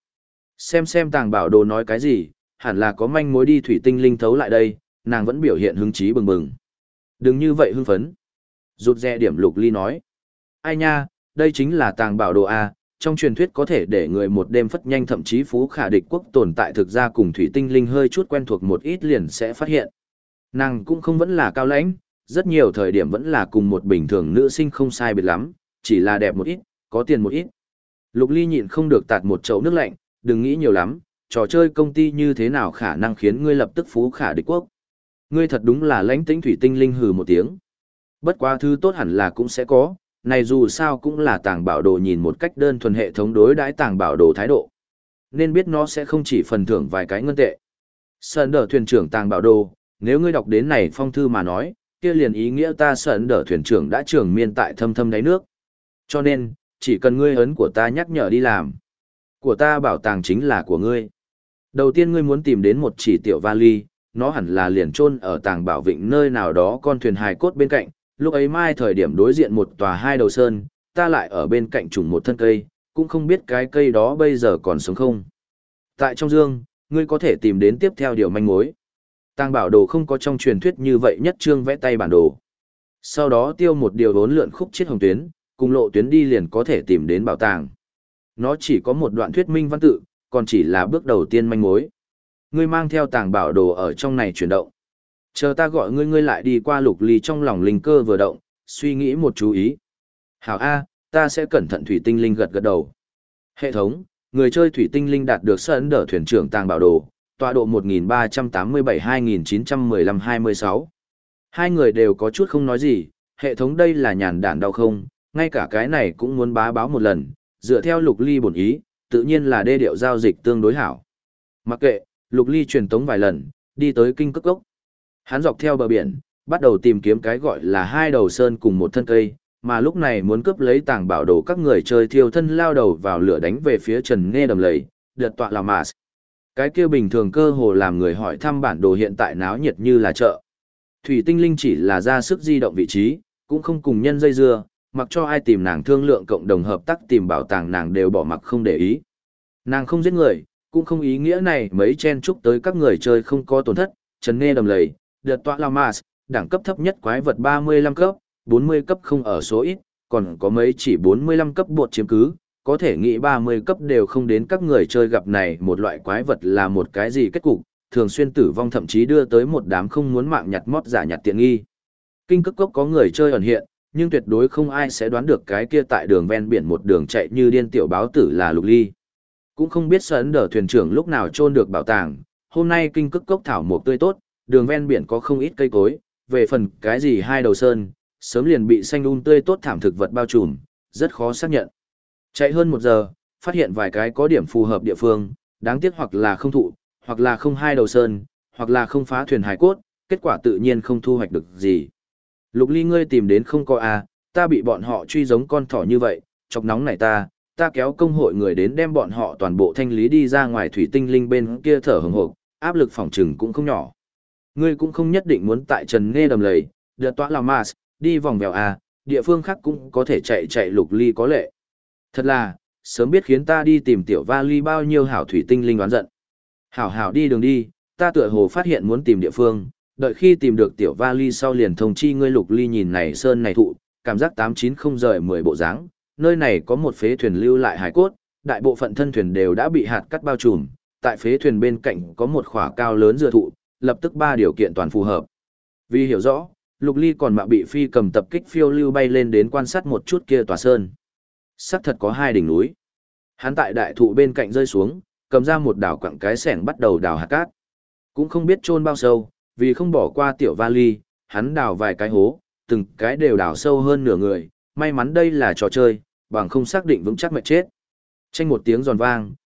Xem tàng bảo đồ nói cái gì, hẳn là có manh mối đi thủy tinh linh thấu lại đây, nàng vẫn biểu hiện hứng chí bừng bừng. Đừng như vậy hưng phấn. Rụt rè điểm Lục Ly nói. Ai nha, đây chính là tàng bảo đồ A, trong truyền thuyết có thể để người một đêm phất nhanh thậm chí phú khả địch quốc tồn tại thực ra cùng thủy tinh linh hơi chút quen thuộc một ít liền sẽ phát hiện. Nàng cũng không vẫn là cao lãnh, rất nhiều thời điểm vẫn là cùng một bình thường nữ sinh không sai biệt lắm, chỉ là đẹp một ít, có tiền một ít. Lục Ly nhịn không được tạt một chậu nước lạnh, đừng nghĩ nhiều lắm, trò chơi công ty như thế nào khả năng khiến ngươi lập tức phú khả địch quốc. Ngươi thật đúng là lãnh tĩnh thủy tinh linh hừ một tiếng. Bất quá thứ tốt hẳn là cũng sẽ có, này dù sao cũng là tàng bảo đồ nhìn một cách đơn thuần hệ thống đối đãi tàng bảo đồ thái độ. Nên biết nó sẽ không chỉ phần thưởng vài cái ngân tệ. Sơn đỡ thuyền trưởng tàng bảo đồ, nếu ngươi đọc đến này phong thư mà nói, kia liền ý nghĩa ta Sơn đỡ thuyền trưởng đã trưởng miên tại thâm thâm đáy nước. Cho nên, chỉ cần ngươi ấn của ta nhắc nhở đi làm. Của ta bảo tàng chính là của ngươi. Đầu tiên ngươi muốn tìm đến một chỉ tiểu vali, nó hẳn là liền chôn ở tàng bảo vịnh nơi nào đó con thuyền hài cốt bên cạnh, lúc ấy mai thời điểm đối diện một tòa hai đầu sơn, ta lại ở bên cạnh trùng một thân cây, cũng không biết cái cây đó bây giờ còn sống không. Tại trong dương, ngươi có thể tìm đến tiếp theo điều manh mối. Tàng bảo đồ không có trong truyền thuyết như vậy nhất trương vẽ tay bản đồ. Sau đó tiêu một điều vốn lượn khúc chiết hồng tuyến, cùng lộ tuyến đi liền có thể tìm đến bảo tàng. Nó chỉ có một đoạn thuyết minh văn tự, còn chỉ là bước đầu tiên manh mối. Ngươi mang theo tàng bảo đồ ở trong này chuyển động. Chờ ta gọi ngươi lại đi qua. Lục Ly trong lòng linh cơ vừa động, suy nghĩ một chú ý. Hảo A, ta sẽ cẩn thận thủy tinh linh gật gật đầu. Hệ thống, người chơi thủy tinh linh đạt được Sơn đỡ thuyền trưởng tàng bảo đồ, tọa độ 1387-2915-26. Hai người đều có chút không nói gì, hệ thống đây là nhàn đản đau không, ngay cả cái này cũng muốn bá báo một lần, dựa theo Lục Ly bổn ý, tự nhiên là đê điệu giao dịch tương đối hảo. Mặc kệ, Lục Ly truyền tống vài lần, đi tới Kinh Cức Cốc. Hắn dọc theo bờ biển, bắt đầu tìm kiếm cái gọi là hai đầu sơn cùng một thân cây, mà lúc này muốn cướp lấy tàng bảo đồ các người chơi thiêu thân lao đầu vào lửa đánh về phía Trần Nghe đầm lầy, đợt tọa là mà. Cái kia bình thường cơ hồ làm người hỏi thăm bản đồ hiện tại náo nhiệt như là chợ. Thủy tinh linh chỉ là ra sức di động vị trí, cũng không cùng nhân dây dưa, mặc cho ai tìm nàng thương lượng cộng đồng hợp tác tìm bảo tàng nàng đều bỏ mặc không để ý. Nàng không giết người, cũng không ý nghĩa này mấy chen chúc tới các người chơi không có tổn thất, Trần Nghe đầm lầy, đợt tọa là mà, đẳng cấp thấp nhất quái vật 35 cấp, 40 cấp không ở số ít, còn có mấy chỉ 45 cấp bột chiếm cứ, có thể nghĩ 30 cấp đều không đến các người chơi gặp này một loại quái vật là một cái gì kết cục, thường xuyên tử vong thậm chí đưa tới một đám không muốn mạng nhặt mót giả nhặt tiện nghi. Kinh Cức Cốc có người chơi ẩn hiện, nhưng tuyệt đối không ai sẽ đoán được cái kia tại đường ven biển một đường chạy như điên tiểu báo tử là Lục Ly. Cũng không biết Sơn đỡ thuyền trưởng lúc nào chôn được bảo tàng, hôm nay Kinh Cức Cốc thảo mộc tươi tốt, đường ven biển có không ít cây cối, về phần cái gì hai đầu sơn, sớm liền bị xanh tươi tốt thảm thực vật bao trùm, rất khó xác nhận. Chạy hơn 1 giờ, phát hiện vài cái có điểm phù hợp địa phương, đáng tiếc hoặc là không thụ, hoặc là không hai đầu sơn, hoặc là không phá thuyền hải cốt, kết quả tự nhiên không thu hoạch được gì. Lục Ly ngươi tìm đến không có à, ta bị bọn họ truy giống con thỏ như vậy, chọc nóng này ta kéo công hội người đến đem bọn họ toàn bộ thanh lý đi ra ngoài thủy tinh linh bên kia thở hừng hộp, áp lực phòng trừng cũng không nhỏ. Ngươi cũng không nhất định muốn tại Trần Nghe đầm lầy, đợt tọa là Mars, đi vòng vèo à, địa phương khác cũng có thể chạy Lục Ly có lệ. Thật là, sớm biết khiến ta đi tìm tiểu vali bao nhiêu hảo thủy tinh linh oán giận. Hảo đi đường đi, ta tựa hồ phát hiện muốn tìm địa phương, đợi khi tìm được tiểu vali sau liền thông chi ngươi. Lục Ly nhìn này sơn này thụ, cảm giác 890 rời 10 bộ dáng, nơi này có một phế thuyền lưu lại hải cốt, đại bộ phận thân thuyền đều đã bị hạt cắt bao trùm, tại phế thuyền bên cạnh có một khỏa cao lớn dừa thụ, lập tức 3 điều kiện toàn phù hợp. Vì hiểu rõ, Lục Ly còn mạo bị phi cầm tập kích phiêu lưu bay lên đến quan sát một chút kia tòa sơn. Sắc thật có 2 đỉnh núi. Hắn tại đại thụ bên cạnh rơi xuống, cầm ra một đảo quặng cái xẻng bắt đầu đào hạt cát. Cũng không biết chôn bao sâu, vì không bỏ qua tiểu vali, hắn đào vài cái hố, từng cái đều đào sâu hơn nửa người, may mắn đây là trò chơi, bằng không xác định vững chắc mệt chết. Chanh một tiếng giòn vang,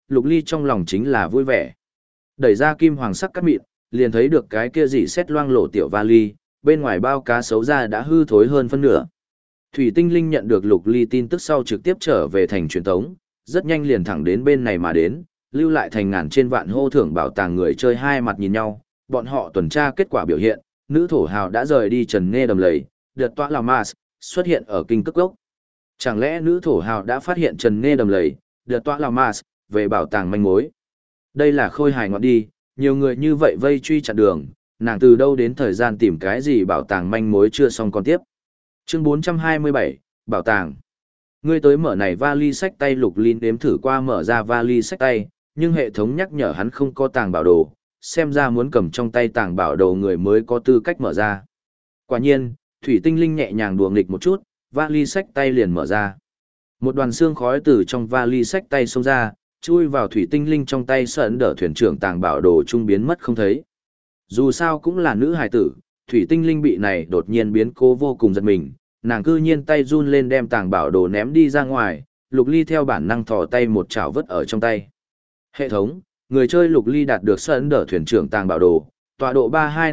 Lục Ly trong lòng chính là vui vẻ. Đẩy ra kim hoàng sắc cát mịn, liền thấy được cái kia dị xét loang lổ tiểu vali, bên ngoài bao cá sấu ra đã hư thối hơn phân nửa. Thủy Tinh Linh nhận được Lục Ly tin tức sau trực tiếp trở về thành truyền thống, rất nhanh liền thẳng đến bên này mà đến, lưu lại thành ngàn trên vạn hô thưởng bảo tàng người chơi hai mặt nhìn nhau, bọn họ tuần tra kết quả biểu hiện, nữ thổ hào đã rời đi Trần Nghe đầm lầy, đợt tọa là Mars, xuất hiện ở kinh cức gốc. Chẳng lẽ nữ thổ hào đã phát hiện Trần Nghe đầm lầy, đợt tọa là Mars, về bảo tàng manh mối. Đây là khôi hài ngọn đi, nhiều người như vậy vây truy chặn đường, nàng từ đâu đến thời gian tìm cái gì bảo tàng manh mối chưa xong còn tiếp. Chương 427, bảo tàng. Ngươi tới mở này vali sách tay. Lục Ly đếm thử qua mở ra vali sách tay, nhưng hệ thống nhắc nhở hắn không có tàng bảo đồ, xem ra muốn cầm trong tay tàng bảo đồ người mới có tư cách mở ra. Quả nhiên, Thủy Tinh Linh nhẹ nhàng đùa nghịch một chút, vali sách tay liền mở ra. Một đoàn xương khói từ trong vali sách tay xông ra, chui vào Thủy Tinh Linh trong tay sợn đỡ thuyền trưởng tàng bảo đồ trung biến mất không thấy. Dù sao cũng là nữ hài tử, Thủy Tinh Linh bị này đột nhiên biến cố vô cùng giật mình, nàng cư nhiên tay run lên đem tàng bảo đồ ném đi ra ngoài, Lục Ly theo bản năng thò tay một chảo vứt ở trong tay. Hệ thống, người chơi Lục Ly đạt được sân đỡ thuyền trưởng tàng bảo đồ, tọa độ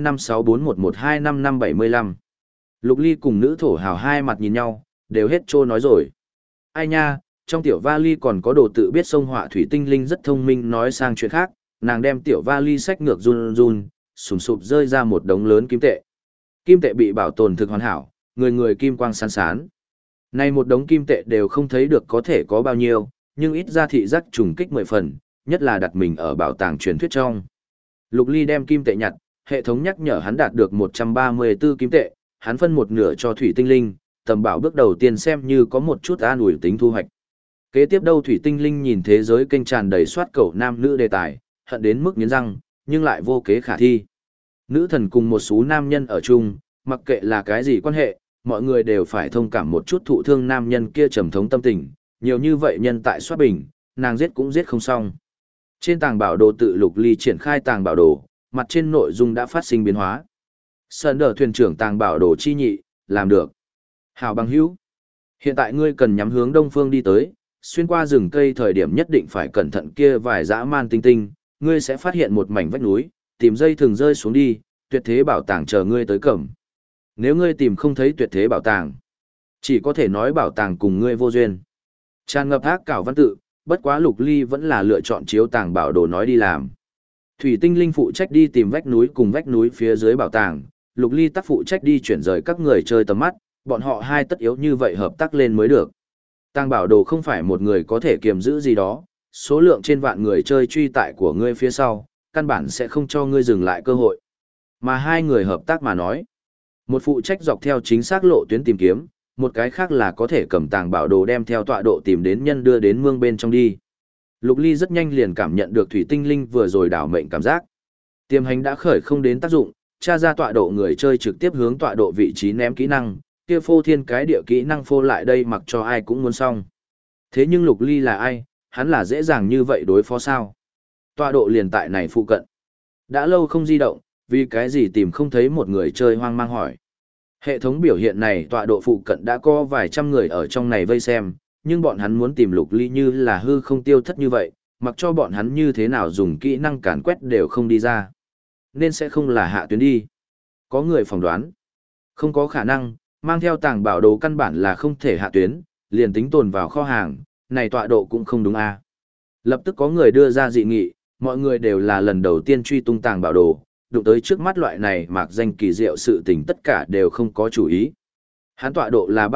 325641125575. Lục Ly cùng nữ thổ hào hai mặt nhìn nhau, đều hết trô nói rồi. Ai nha, trong tiểu vali còn có đồ tự biết xông họa. Thủy Tinh Linh rất thông minh nói sang chuyện khác, nàng đem tiểu vali sách ngược run run, sùm sụp rơi ra một đống lớn kim tệ. Kim tệ bị bảo tồn thực hoàn hảo, người người kim quang sáng sán. Này một đống kim tệ đều không thấy được có thể có bao nhiêu, nhưng ít ra thị giác trùng kích 10 phần, nhất là đặt mình ở bảo tàng truyền thuyết trong. Lục Ly đem kim tệ nhặt, hệ thống nhắc nhở hắn đạt được 134 kim tệ, hắn phân một nửa cho Thủy Tinh Linh, tầm bảo bước đầu tiên xem như có một chút an ủi tính thu hoạch. Kế tiếp đâu Thủy Tinh Linh nhìn thế giới kênh tràn đầy soát cẩu nam nữ đề tài, hận đến mức nghiến răng, nhưng lại vô kế khả thi. Nữ thần cùng một số nam nhân ở chung, mặc kệ là cái gì quan hệ, mọi người đều phải thông cảm một chút thụ thương nam nhân kia trầm thống tâm tình, nhiều như vậy nhân tại soát bình, nàng giết cũng giết không xong. Trên tàng bảo đồ tự Lục Ly triển khai tàng bảo đồ, mặt trên nội dung đã phát sinh biến hóa. Sơn đờ thuyền trưởng tàng bảo đồ chi nhị, làm được. Hảo bằng hữu. Hiện tại ngươi cần nhắm hướng đông phương đi tới, xuyên qua rừng cây thời điểm nhất định phải cẩn thận kia vài dã man tinh tinh, ngươi sẽ phát hiện một mảnh vách núi, tìm dây thường rơi xuống đi, tuyệt thế bảo tàng chờ ngươi tới cầm. Nếu ngươi tìm không thấy tuyệt thế bảo tàng, chỉ có thể nói bảo tàng cùng ngươi vô duyên. Tràn ngập ác cảo văn tự, bất quá Lục Ly vẫn là lựa chọn chiếu tàng bảo đồ nói đi làm. Thủy Tinh Linh phụ trách đi tìm vách núi cùng vách núi phía dưới bảo tàng, Lục Ly tác phụ trách đi chuyển rời các người chơi tầm mắt, bọn họ hai tất yếu như vậy hợp tác lên mới được. Tàng bảo đồ không phải một người có thể kiềm giữ gì đó, số lượng trên vạn người chơi truy tại của ngươi phía sau, căn bản sẽ không cho ngươi dừng lại cơ hội. Mà hai người hợp tác mà nói, một phụ trách dọc theo chính xác lộ tuyến tìm kiếm, một cái khác là có thể cầm tàng bảo đồ đem theo tọa độ tìm đến nhân đưa đến mương bên trong đi. Lục Ly rất nhanh liền cảm nhận được Thủy Tinh Linh vừa rồi đảo mệnh cảm giác. Tiềm hành đã khởi không đến tác dụng, tra ra tọa độ người chơi trực tiếp hướng tọa độ vị trí ném kỹ năng, kia phô thiên cái địa kỹ năng phô lại đây mặc cho ai cũng muốn xong. Thế nhưng Lục Ly là ai, hắn là dễ dàng như vậy đối phó sao? Tọa độ liền tại này phụ cận. Đã lâu không di động, vì cái gì tìm không thấy một người chơi hoang mang hỏi. Hệ thống biểu hiện này tọa độ phụ cận đã có vài trăm người ở trong này vây xem, nhưng bọn hắn muốn tìm Lục Ly như là hư không tiêu thất như vậy, mặc cho bọn hắn như thế nào dùng kỹ năng càn quét đều không đi ra. Nên sẽ không là hạ tuyến đi. Có người phỏng đoán. Không có khả năng, mang theo tàng bảo đồ căn bản là không thể hạ tuyến, liền tính tồn vào kho hàng, này tọa độ cũng không đúng a. Lập tức có người đưa ra dị nghị, mọi người đều là lần đầu tiên truy tung tàng bảo đồ, đụng tới trước mắt loại này mạc danh kỳ diệu sự tình tất cả đều không có chủ ý. Hắn tọa độ là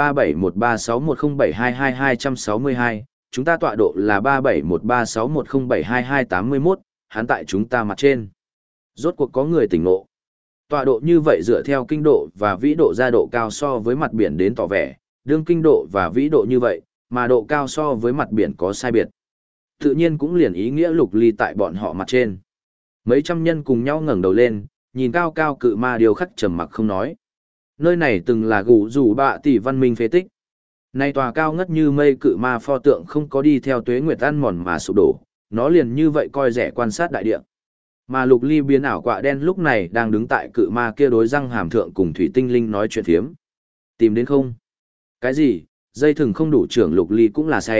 37136107222262, chúng ta tọa độ là 371361072281, hắn tại chúng ta mặt trên. Rốt cuộc có người tỉnh ngộ. Tọa độ như vậy dựa theo kinh độ và vĩ độ ra độ cao so với mặt biển đến tỏ vẻ, đương kinh độ và vĩ độ như vậy, mà độ cao so với mặt biển có sai biệt. Tự nhiên cũng liền ý nghĩa Lục Ly tại bọn họ mặt trên. Mấy trăm nhân cùng nhau ngẩng đầu lên, nhìn cao cao cự ma điêu khắc trầm mặc không nói. Nơi này từng là gù rủ bạ tỷ văn minh phế tích. Nay tòa cao ngất như mây cự ma pho tượng không có đi theo tuế nguyệt ăn mòn mà sụp đổ, nó liền như vậy coi rẻ quan sát đại địa. Mà Lục Ly biến ảo quạ đen lúc này đang đứng tại cự ma kia đối răng hàm thượng cùng Thủy Tinh Linh nói chuyện thiếm. Tìm đến không? Cái gì? Dây thừng không đủ trưởng Lục Ly cũng là say,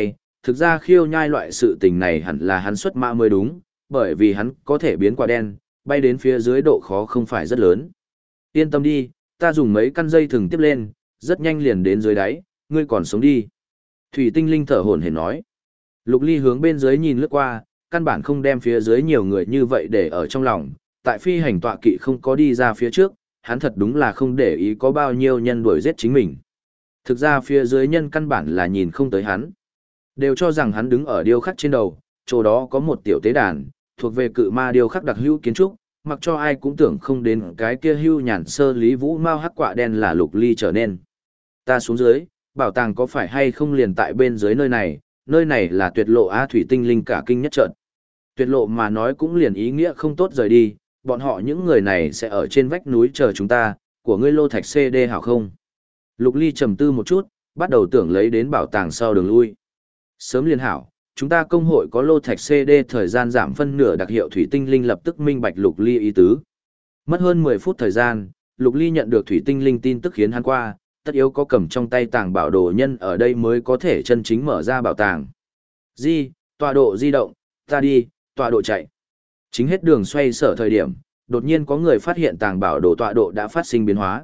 Thực ra khiêu nhai loại sự tình này hẳn là hắn xuất mã mới đúng, bởi vì hắn có thể biến quả đen, bay đến phía dưới độ khó không phải rất lớn. Yên tâm đi, ta dùng mấy căn dây thừng tiếp lên, rất nhanh liền đến dưới đáy, ngươi còn sống đi. Thủy tinh linh thở hổn hển nói. Lục Ly hướng bên dưới nhìn lướt qua, căn bản không đem phía dưới nhiều người như vậy để ở trong lòng, tại phi hành tọa kỵ không có đi ra phía trước, hắn thật đúng là không để ý có bao nhiêu nhân đuổi giết chính mình. Thực ra phía dưới nhân căn bản là nhìn không tới hắn. Đều cho rằng hắn đứng ở điêu khắc trên đầu, chỗ đó có một tiểu tế đàn, thuộc về cự ma điêu khắc đặc hữu kiến trúc, mặc cho ai cũng tưởng không đến cái kia hưu nhàn sơ lý vũ mao hắc quạ đen là Lục Ly trở nên. Ta xuống dưới, bảo tàng có phải hay không liền tại bên dưới nơi này là tuyệt lộ á. Thủy tinh linh cả kinh nhất trận. Tuyệt lộ mà nói cũng liền ý nghĩa không tốt rời đi, bọn họ những người này sẽ ở trên vách núi chờ chúng ta, của ngươi lô thạch CD hảo không? Lục Ly trầm tư một chút, bắt đầu tưởng lấy đến bảo tàng sau đường lui. Sớm liên hảo, chúng ta công hội có lô thạch CD thời gian giảm phân nửa đặc hiệu. Thủy tinh linh lập tức minh bạch Lục Ly ý tứ. Mất hơn 10 phút thời gian, Lục Ly nhận được Thủy tinh linh tin tức khiến hắn qua, tất yếu có cầm trong tay tàng bảo đồ nhân ở đây mới có thể chân chính mở ra bảo tàng. Tọa độ di động, ta đi, tọa độ chạy. Chính hết đường xoay sở thời điểm, đột nhiên có người phát hiện tàng bảo đồ tọa độ đã phát sinh biến hóa.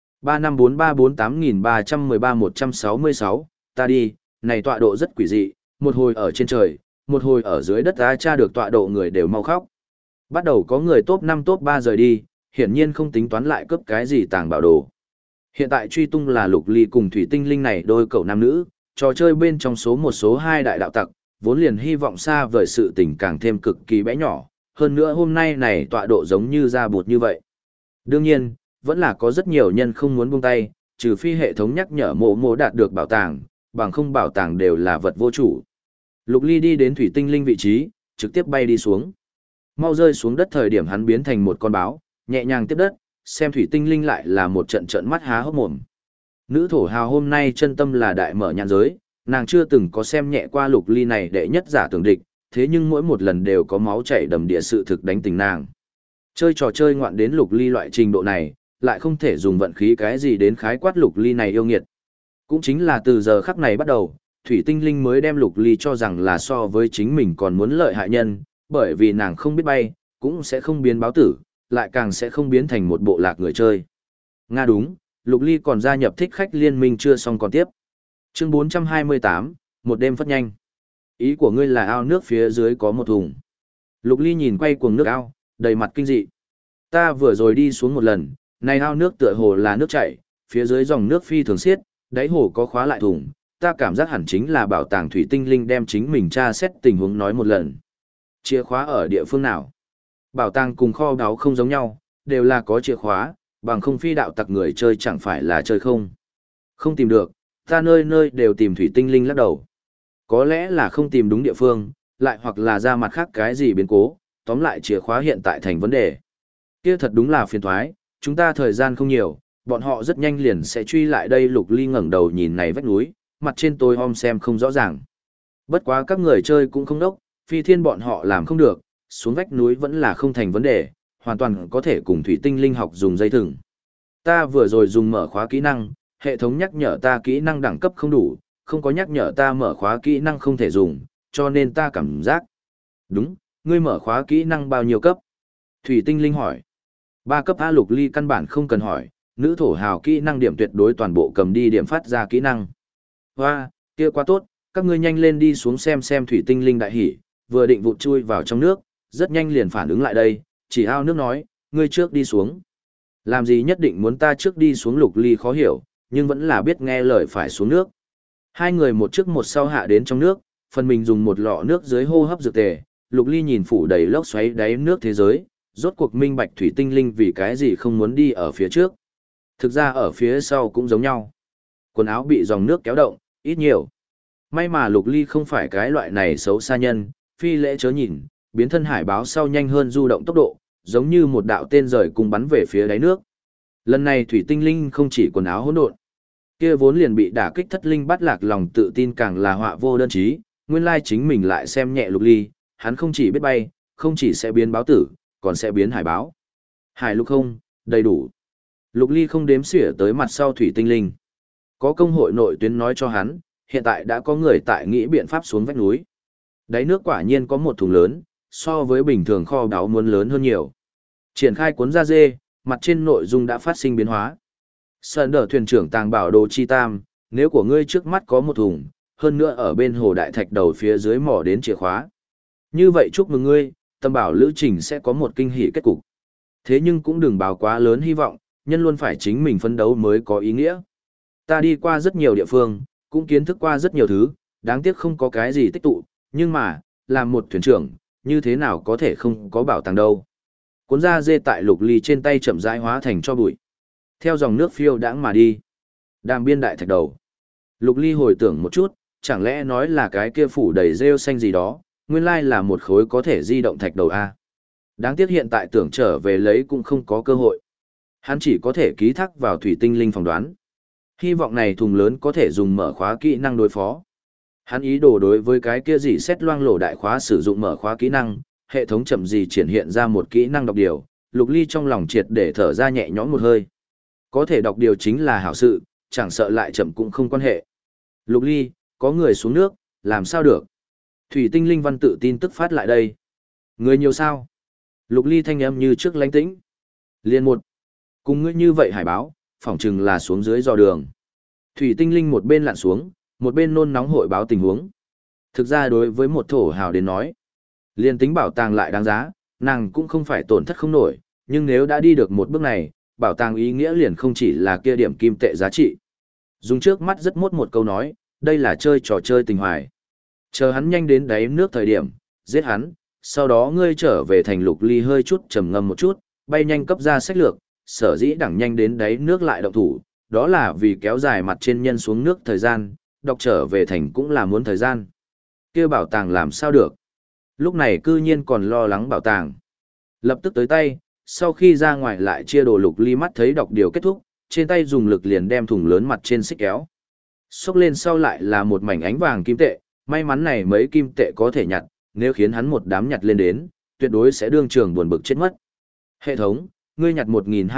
35434313-166, ta đi, này tọa độ rất quỷ dị, một hồi ở trên trời, một hồi ở dưới đất. Ta tra được tọa độ người đều mau khóc. Bắt đầu có người top 5 top 3 rời đi, hiển nhiên không tính toán lại cướp cái gì tàng bảo đồ. Hiện tại truy tung là Lục Ly cùng Thủy tinh linh này đôi cậu nam nữ, trò chơi bên trong số 1 số 2 đại đạo tặc, vốn liền hy vọng xa vời sự tình càng thêm cực kỳ bé nhỏ, hơn nữa hôm nay này tọa độ giống như ra bụt như vậy. Đương nhiên, vẫn là có rất nhiều nhân không muốn buông tay, trừ phi hệ thống nhắc nhở mộ đạt được bảo tàng, bằng không bảo tàng đều là vật vô chủ. Lục Ly đi đến Thủy tinh linh vị trí, trực tiếp bay đi xuống. Mau rơi xuống đất thời điểm hắn biến thành một con báo, nhẹ nhàng tiếp đất, xem Thủy tinh linh lại là một trận trận mắt há hốc mồm. Nữ thổ hào hôm nay chân tâm là đại mở nhãn giới, nàng chưa từng có xem nhẹ qua Lục Ly này đệ nhất giả tưởng địch, thế nhưng mỗi một lần đều có máu chảy đầm địa sự thực đánh tình nàng. Chơi trò chơi ngoạn đến Lục Ly loại trình độ này, lại không thể dùng vận khí cái gì đến khái quát Lục Ly này yêu nghiệt. Cũng chính là từ giờ khắc này bắt đầu, Thủy tinh linh mới đem Lục Ly cho rằng là so với chính mình còn muốn lợi hại nhân, bởi vì nàng không biết bay, cũng sẽ không biến báo tử, lại càng sẽ không biến thành một bộ lạc người chơi. Nga đúng, Lục Ly còn gia nhập thích khách liên minh chưa xong còn tiếp. Chương 428, một đêm phất nhanh. Ý của ngươi là ao nước phía dưới có một thùng. Lục Ly nhìn quay cuồng nước ao, đầy mặt kinh dị. Ta vừa rồi đi xuống một lần, này ao nước tựa hồ là nước chảy, phía dưới dòng nước phi thường xiết, đáy hồ có khóa lại thùng, ta cảm giác hẳn chính là bảo tàng. Thủy tinh linh đem chính mình tra xét tình huống nói một lần. Chìa khóa ở địa phương nào? Bảo tàng cùng kho báu không giống nhau, đều là có chìa khóa, bằng không phi đạo tặc người chơi chẳng phải là chơi không. Không tìm được, ta nơi nơi đều tìm. Thủy tinh linh lắc đầu. Có lẽ là không tìm đúng địa phương, lại hoặc là ra mặt khác cái gì biến cố, tóm lại chìa khóa hiện tại thành vấn đề. Kia thật đúng là phiền toái, chúng ta thời gian không nhiều, bọn họ rất nhanh liền sẽ truy lại đây. Lục Ly ngẩng đầu nhìn này vách núi, mặt trên tôi om xem không rõ ràng. Bất quá các người chơi cũng không đốc, phi thiên bọn họ làm không được, xuống vách núi vẫn là không thành vấn đề, hoàn toàn có thể cùng Thủy tinh linh học dùng dây thừng. Ta vừa rồi dùng mở khóa kỹ năng, hệ thống nhắc nhở ta kỹ năng đẳng cấp không đủ, không có nhắc nhở ta mở khóa kỹ năng không thể dùng, cho nên ta cảm giác. Đúng, ngươi mở khóa kỹ năng bao nhiêu cấp? Thủy tinh linh hỏi. 3 cấp A. Lục Ly căn bản không cần hỏi, nữ thổ hào kỹ năng điểm tuyệt đối toàn bộ cầm đi điểm phát ra kỹ năng. Hoa, kia quá tốt, các ngươi nhanh lên đi xuống xem. Thủy tinh linh đại hỉ, vừa định vụt chui vào trong nước, rất nhanh liền phản ứng lại đây, chỉ ao nước nói, ngươi trước đi xuống. Làm gì nhất định muốn ta trước đi xuống? Lục Ly khó hiểu, nhưng vẫn là biết nghe lời phải xuống nước. Hai người một trước một sau hạ đến trong nước, phần mình dùng một lọ nước dưới hô hấp dược tề. Lục Ly nhìn phủ đầy lốc xoáy đáy nước thế giới, rốt cuộc minh bạch Thủy tinh linh vì cái gì không muốn đi ở phía trước. Thực ra ở phía sau cũng giống nhau. Quần áo bị dòng nước kéo động, ít nhiều. May mà Lục Ly không phải cái loại này xấu xa nhân, phi lễ chớ nhìn, biến thân hải báo sau nhanh hơn du động tốc độ, giống như một đạo tên rời cùng bắn về phía đáy nước. Lần này Thủy tinh linh không chỉ quần áo hỗn độn, kia vốn liền bị đả kích thất linh bắt lạc lòng tự tin càng là họa vô đơn chí, nguyên lai chính mình lại xem nhẹ Lục Ly, hắn không chỉ biết bay, không chỉ sẽ biến báo tử, còn sẽ biến hải báo. Hải lục không, đầy đủ. Lục Ly không đếm xỉa tới mặt sau Thủy tinh linh. Có công hội nội tuyến nói cho hắn, hiện tại đã có người tại nghĩ biện pháp xuống vách núi. Đáy nước quả nhiên có một thùng lớn, so với bình thường kho báu muốn lớn hơn nhiều. Triển khai cuốn da dê, mặt trên nội dung đã phát sinh biến hóa. Sơn đờ thuyền trưởng tàng bảo đồ chi tam, nếu của ngươi trước mắt có một thùng, hơn nữa ở bên hồ đại thạch đầu phía dưới mỏ đến chìa khóa. Như vậy chúc mừng ngươi, tâm bảo lữ trình sẽ có một kinh hỉ kết cục. Thế nhưng cũng đừng báo quá lớn hy vọng, nhân luôn phải chính mình phấn đấu mới có ý nghĩa. Ta đi qua rất nhiều địa phương, cũng kiến thức qua rất nhiều thứ, đáng tiếc không có cái gì tích tụ, nhưng mà, làm một thuyền trưởng, như thế nào có thể không có bảo tàng đâu. Cuốn da dê tại Lục Ly trên tay chậm rãi hóa thành cho bụi. Theo dòng nước phiêu đãng mà đi. Đàm biên đại thạch đầu. Lục Ly hồi tưởng một chút, chẳng lẽ nói là cái kia phủ đầy rêu xanh gì đó, nguyên lai là một khối có thể di động thạch đầu A. Đáng tiếc hiện tại tưởng trở về lấy cũng không có cơ hội. Hắn chỉ có thể ký thác vào thủy tinh linh phỏng đoán. Hy vọng này thùng lớn có thể dùng mở khóa kỹ năng đối phó. Hắn ý đồ đối với cái kia gì xét loang lổ đại khóa sử dụng mở khóa kỹ năng, hệ thống chậm gì triển hiện ra một kỹ năng đọc điều, Lục Ly trong lòng triệt để thở ra nhẹ nhõm một hơi. Có thể đọc điều chính là hảo sự, chẳng sợ lại chậm cũng không quan hệ. Lục Ly, có người xuống nước, làm sao được? Thủy tinh linh văn tự tin tức phát lại đây. Người nhiều sao? Lục Ly thanh âm như trước lánh tĩnh. Liên một. Cùng ngươi như vậy hải báo, phỏng chừng là xuống dưới dò đường. Thủy tinh linh một bên lặn xuống, một bên nôn nóng hội báo tình huống. Thực ra đối với một thổ hào đến nói, liên tính bảo tàng lại đáng giá, nàng cũng không phải tổn thất không nổi, nhưng nếu đã đi được một bước này, bảo tàng ý nghĩa liền không chỉ là kia điểm kim tệ giá trị. Dùng trước mắt rất mốt một câu nói, đây là chơi trò chơi tình hoài. Chờ hắn nhanh đến đáy nước thời điểm, giết hắn, sau đó ngươi trở về thành Lục Ly hơi chút trầm ngâm một chút, bay nhanh cấp ra sách lược, sở dĩ đẳng nhanh đến đáy nước lại động thủ, đó là vì kéo dài mặt trên nhân xuống nước thời gian, đọc trở về thành cũng là muốn thời gian. Kia bảo tàng làm sao được? Lúc này cư nhiên còn lo lắng bảo tàng. Lập tức tới tay, sau khi ra ngoài lại chia đồ Lục Ly mắt thấy đọc điều kết thúc, trên tay dùng lực liền đem thùng lớn mặt trên xích kéo. Xốc lên sau lại là một mảnh ánh vàng kim tệ, may mắn này mấy kim tệ có thể nhặt, nếu khiến hắn một đám nhặt lên đến, tuyệt đối sẽ đương trường buồn bực chết mất. Hệ thống, ngươi nhặt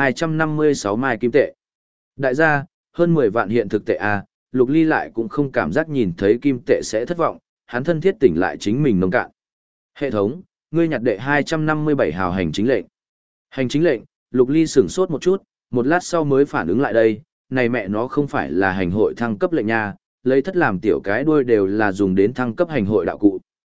1256 mai kim tệ. Đại gia, hơn 10 vạn hiện thực tệ a, Lục Ly lại cũng không cảm giác nhìn thấy kim tệ sẽ thất vọng, hắn thân thiết tỉnh lại chính mình nông cạn. Hệ thống, ngươi nhặt đệ 257 hào hành chính lệnh. Hành chính lệnh, Lục Ly sửng sốt một chút, một lát sau mới phản ứng lại đây, này mẹ nó không phải là hành hội thăng cấp lệnh nha, lấy thất làm tiểu cái đuôi đều là dùng đến thăng cấp hành hội đạo cụ.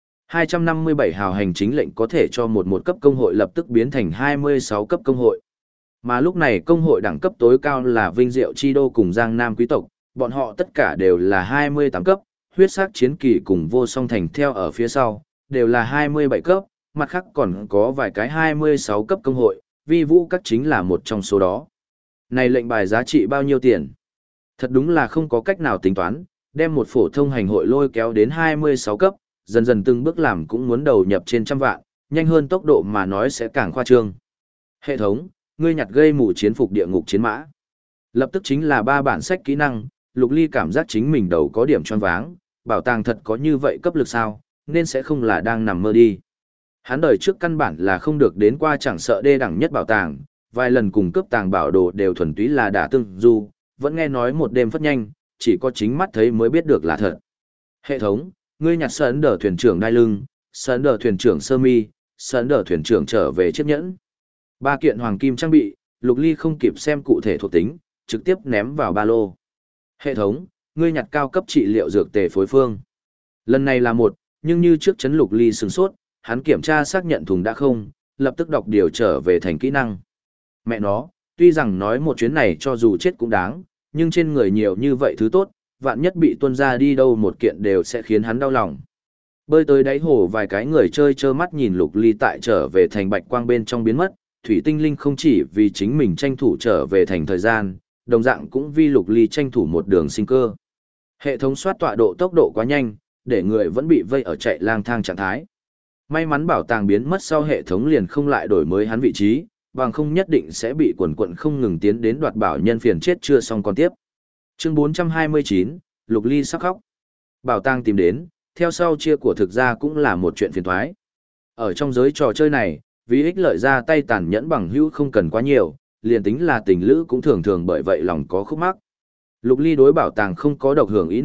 257 hào hành chính lệnh có thể cho một cấp công hội lập tức biến thành 26 cấp công hội. Mà lúc này công hội đẳng cấp tối cao là Vinh Diệu Chi Đô cùng Giang Nam quý tộc, bọn họ tất cả đều là 28 cấp, huyết sắc chiến kỳ cùng vô song thành theo ở phía sau, đều là 27 cấp, mặt khác còn có vài cái 26 cấp công hội, vi vũ các chính là một trong số đó. Này lệnh bài giá trị bao nhiêu tiền? Thật đúng là không có cách nào tính toán, đem một phổ thông hành hội lôi kéo đến 26 cấp, dần dần từng bước làm cũng muốn đầu nhập trên trăm vạn, nhanh hơn tốc độ mà nói sẽ càng khoa trương. Hệ thống, ngươi nhặt gây mù chiến phục địa ngục chiến mã. Lập tức chính là 3 bản sách kỹ năng, Lục Ly cảm giác chính mình đầu có điểm choáng váng, bảo tàng thật có như vậy cấp lực sao, nên sẽ không là đang nằm mơ đi. Hắn đời trước căn bản là không được đến qua chẳng sợ đê đẳng nhất bảo tàng, vài lần cùng cướp tàng bảo đồ đều thuần túy là đả tương du, vẫn nghe nói một đêm phất nhanh, chỉ có chính mắt thấy mới biết được là thật. Hệ thống, ngươi nhặt sơn đờ thuyền trưởng đai lưng, sơn đờ thuyền trưởng sơ mi, sơn đờ thuyền trưởng trở về chiếc nhẫn. 3 kiện hoàng kim trang bị, Lục Ly không kịp xem cụ thể thuộc tính, trực tiếp ném vào ba lô. Hệ thống, ngươi nhặt cao cấp trị liệu dược tề phối phương. Lần này là một, nhưng như trước chấn Lục Ly sửng sốt, hắn kiểm tra xác nhận thùng đã không, lập tức đọc điều trở về thành kỹ năng. Mẹ nó, tuy rằng nói một chuyến này cho dù chết cũng đáng, nhưng trên người nhiều như vậy thứ tốt, vạn nhất bị tuân ra đi đâu một kiện đều sẽ khiến hắn đau lòng. Bơi tới đáy hồ vài cái người chơi trơ mắt nhìn Lục Ly tại trở về thành bạch quang bên trong biến mất, Thủy Tinh Linh không chỉ vì chính mình tranh thủ trở về thành thời gian, đồng dạng cũng vì Lục Ly tranh thủ một đường sinh cơ. Hệ thống soát tọa độ tốc độ quá nhanh, để người vẫn bị vây ở chạy lang thang trạng thái. May mắn bảo tàng biến mất sau hệ thống liền không lại đổi mới hắn vị trí, bằng không nhất định sẽ bị quần quận không ngừng tiến đến đoạt bảo nhân phiền chết chưa xong còn tiếp. Chương 429, Lục Ly sắp khóc. Bảo tàng tìm đến, theo sau chia của thực ra cũng là một chuyện phiền toái. Ở trong giới trò chơi này, vì ích lợi ra tay tàn nhẫn bằng hữu không cần quá nhiều, liền tính là tình lữ cũng thường thường bởi vậy lòng có khúc mắc. Lục Ly đối bảo tàng không có độc hưởng ý niệm,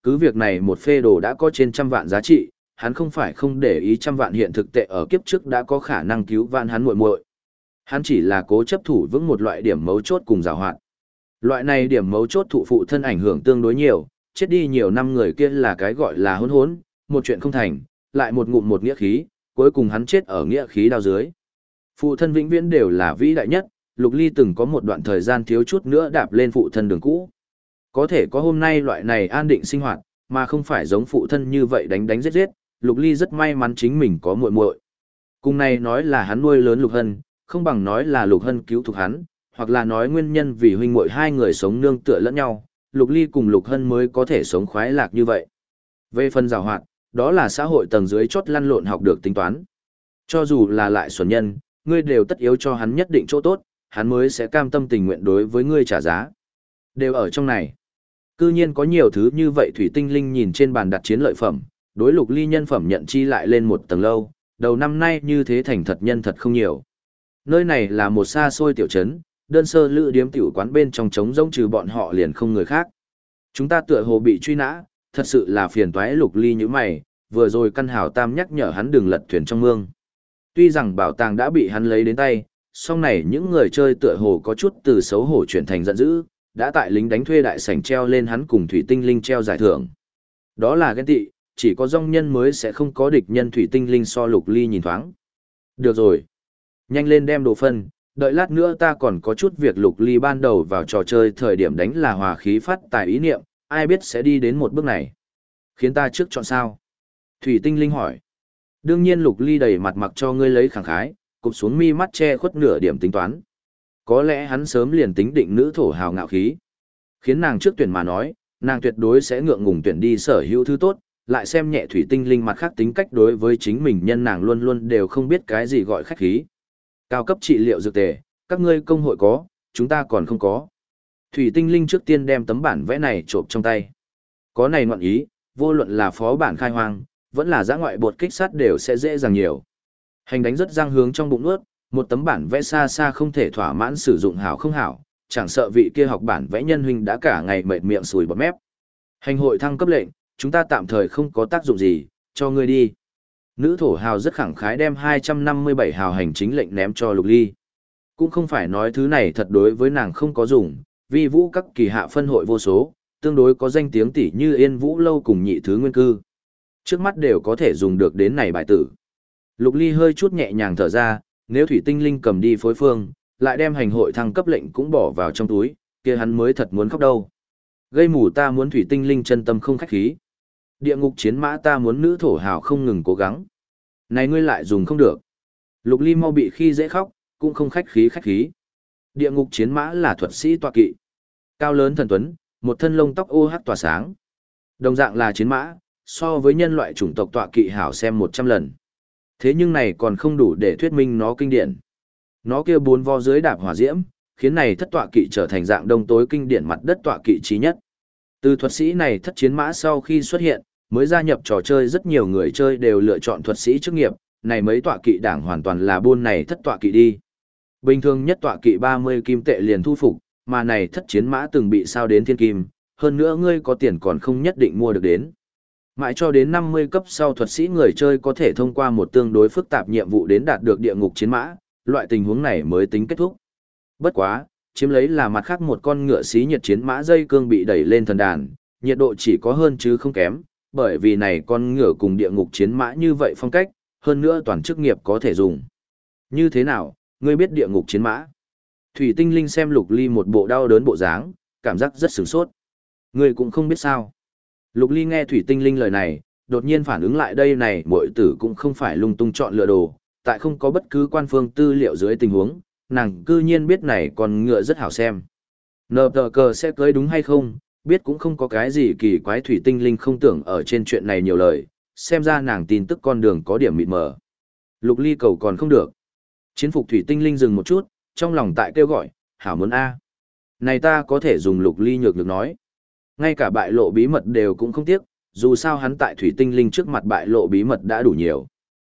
Cứ việc này một phê đồ đã có trên 100 vạn giá trị, hắn không phải không để ý 100 vạn hiện thực tệ ở kiếp trước đã có khả năng cứu vãn hắn muội muội. Hắn chỉ là cố chấp thủ vững một loại điểm mấu chốt cùng giàu hoạt. Loại này điểm mấu chốt thụ phụ thân ảnh hưởng tương đối nhiều, chết đi nhiều năm người kia là cái gọi là hỗn hỗn, một chuyện không thành, lại một ngụm một nghĩa khí, cuối cùng hắn chết ở nghĩa khí đao dưới. Phụ thân vĩnh viễn đều là vĩ đại nhất, Lục Ly từng có một đoạn thời gian thiếu chút nữa đạp lên phụ thân đường cũ. Có thể có hôm nay loại này an định sinh hoạt, mà không phải giống phụ thân như vậy đánh đánh giết giết, Lục Ly rất may mắn chính mình có muội muội. Cùng này nói là hắn nuôi lớn Lục Hân, không bằng nói là Lục Hân cứu thuộc hắn, hoặc là nói nguyên nhân vì huynh muội hai người sống nương tựa lẫn nhau, Lục Ly cùng Lục Hân mới có thể sống khoái lạc như vậy. Về phần giàu hoạt, đó là xã hội tầng dưới chót lăn lộn học được tính toán. Cho dù là lại xuẩn nhân, ngươi đều tất yếu cho hắn nhất định chỗ tốt, hắn mới sẽ cam tâm tình nguyện đối với ngươi trả giá. Đều ở trong này. Cư nhiên có nhiều thứ như vậy Thủy Tinh Linh nhìn trên bàn đặt chiến lợi phẩm, đối Lục Ly nhân phẩm nhận chi lại lên một tầng lâu, đầu năm nay như thế thành thật nhân thật không nhiều. Nơi này là một xa xôi tiểu trấn, đơn sơ lữ điếm tiểu quán bên trong trống rỗng trừ bọn họ liền không người khác. Chúng ta tựa hồ bị truy nã, thật sự là phiền toái. Lục Ly như mày, vừa rồi căn hảo tam nhắc nhở hắn đừng lật thuyền trong mương. Tuy rằng bảo tàng đã bị hắn lấy đến tay, song này những người chơi tựa hồ có chút từ xấu hổ chuyển thành giận dữ, đã tại lính đánh thuê đại sảnh treo lên hắn cùng Thủy Tinh Linh treo giải thưởng. Đó là ghen tị, chỉ có dòng nhân mới sẽ không có địch nhân. Thủy Tinh Linh so Lục Ly nhìn thoáng. Được rồi. Nhanh lên đem đồ phân, đợi lát nữa ta còn có chút việc. Lục Ly ban đầu vào trò chơi thời điểm đánh là hòa khí phát tài ý niệm, ai biết sẽ đi đến một bước này. Khiến ta trước chọn sao? Thủy Tinh Linh hỏi. Đương nhiên. Lục Ly đầy mặt mặc cho ngươi lấy khẳng khái, cụp xuống mi mắt che khuất nửa điểm tính toán. Có lẽ hắn sớm liền tính định nữ thổ hào ngạo khí. Khiến nàng trước tuyển mà nói, nàng tuyệt đối sẽ ngượng ngùng tuyển đi sở hữu thứ tốt, lại xem nhẹ Thủy Tinh Linh mặt khác tính cách đối với chính mình nhân nàng luôn luôn đều không biết cái gì gọi khách khí. Cao cấp trị liệu dược tề, các ngươi công hội có, chúng ta còn không có. Thủy Tinh Linh trước tiên đem tấm bản vẽ này trộm trong tay. Có này ngoạn ý, vô luận là phó bản khai hoang, vẫn là giã ngoại bột kích sát đều sẽ dễ dàng nhiều. Hành đánh rất răng hướng trong bụng nuốt, một tấm bản vẽ xa xa không thể thỏa mãn sử dụng hảo không hảo, chẳng sợ vị kia học bản vẽ nhân huynh đã cả ngày mệt miệng sùi bọt mép. Hành hội thăng cấp lệnh, chúng ta tạm thời không có tác dụng gì, cho ngươi đi. Nữ thổ hào rất khẳng khái đem 257 hào hành chính lệnh ném cho Lục Ly. Cũng không phải nói thứ này thật đối với nàng không có dùng, vì vũ các kỳ hạ phân hội vô số, tương đối có danh tiếng tỷ như Yên Vũ Lâu cùng Nhị Thứ Nguyên Cư. Trước mắt đều có thể dùng được đến này bài tử. Lục Ly hơi chút nhẹ nhàng thở ra, nếu Thủy Tinh Linh cầm đi phối phương, lại đem hành hội thăng cấp lệnh cũng bỏ vào trong túi, kia hắn mới thật muốn khóc đâu. Gây mù ta muốn Thủy Tinh Linh chân tâm không khách khí. Địa ngục chiến mã ta muốn nữ thổ hào không ngừng cố gắng. Này ngươi lại dùng không được. Lục Ly mau bị khi dễ khóc, cũng không khách khí. Địa ngục chiến mã là thuật sĩ tọa kỵ. Cao lớn thần tuấn, một thân lông tóc ô hắc tỏa sáng. Đồng dạng là chiến mã, so với nhân loại chủng tộc tọa kỵ hảo xem 100 lần. Thế nhưng này còn không đủ để thuyết minh nó kinh điển. Nó kia 4 vo dưới đạp hỏa diễm, khiến này thất tọa kỵ trở thành dạng đông tối kinh điển mặt đất tọa kỵ chí nhất. Từ thuật sĩ này thất chiến mã sau khi xuất hiện, mới gia nhập trò chơi rất nhiều người chơi đều lựa chọn thuật sĩ chức nghiệp, này mấy tọa kỵ đảng hoàn toàn là buôn này thất tọa kỵ đi. Bình thường nhất tọa kỵ 30 kim tệ liền thu phục, mà này thất chiến mã từng bị sao đến thiên kim, hơn nữa ngươi có tiền còn không nhất định mua được đến. Mãi cho đến 50 cấp sau thuật sĩ người chơi có thể thông qua một tương đối phức tạp nhiệm vụ đến đạt được địa ngục chiến mã, loại tình huống này mới tính kết thúc. Bất quá, chiếm lấy là mặt khác một con ngựa xí nhiệt chiến mã dây cương bị đẩy lên thần đàn, nhiệt độ chỉ có hơn chứ không kém, bởi vì này con ngựa cùng địa ngục chiến mã như vậy phong cách, hơn nữa toàn chức nghiệp có thể dùng. Như thế nào, ngươi biết địa ngục chiến mã? Thủy Tinh Linh xem Lục Ly một bộ đau đớn bộ dáng, cảm giác rất sửng sốt. Ngươi cũng không biết sao? Lục Ly nghe Thủy Tinh Linh lời này, đột nhiên phản ứng lại đây này muội tử cũng không phải lung tung chọn lựa đồ, tại không có bất cứ quan phương tư liệu dưới tình huống, nàng cư nhiên biết này con ngựa rất hảo xem. Nờ tờ cờ sẽ cưới đúng hay không, biết cũng không có cái gì kỳ quái. Thủy Tinh Linh không tưởng ở trên chuyện này nhiều lời, xem ra nàng tin tức con đường có điểm mịt mờ. Lục Ly cầu còn không được. Chiến phục Thủy Tinh Linh dừng một chút, trong lòng tại kêu gọi, hảo muốn A. Này ta có thể dùng Lục Ly nhược được nói. Ngay cả bại lộ bí mật đều cũng không tiếc, dù sao hắn tại Thủy Tinh Linh trước mặt bại lộ bí mật đã đủ nhiều.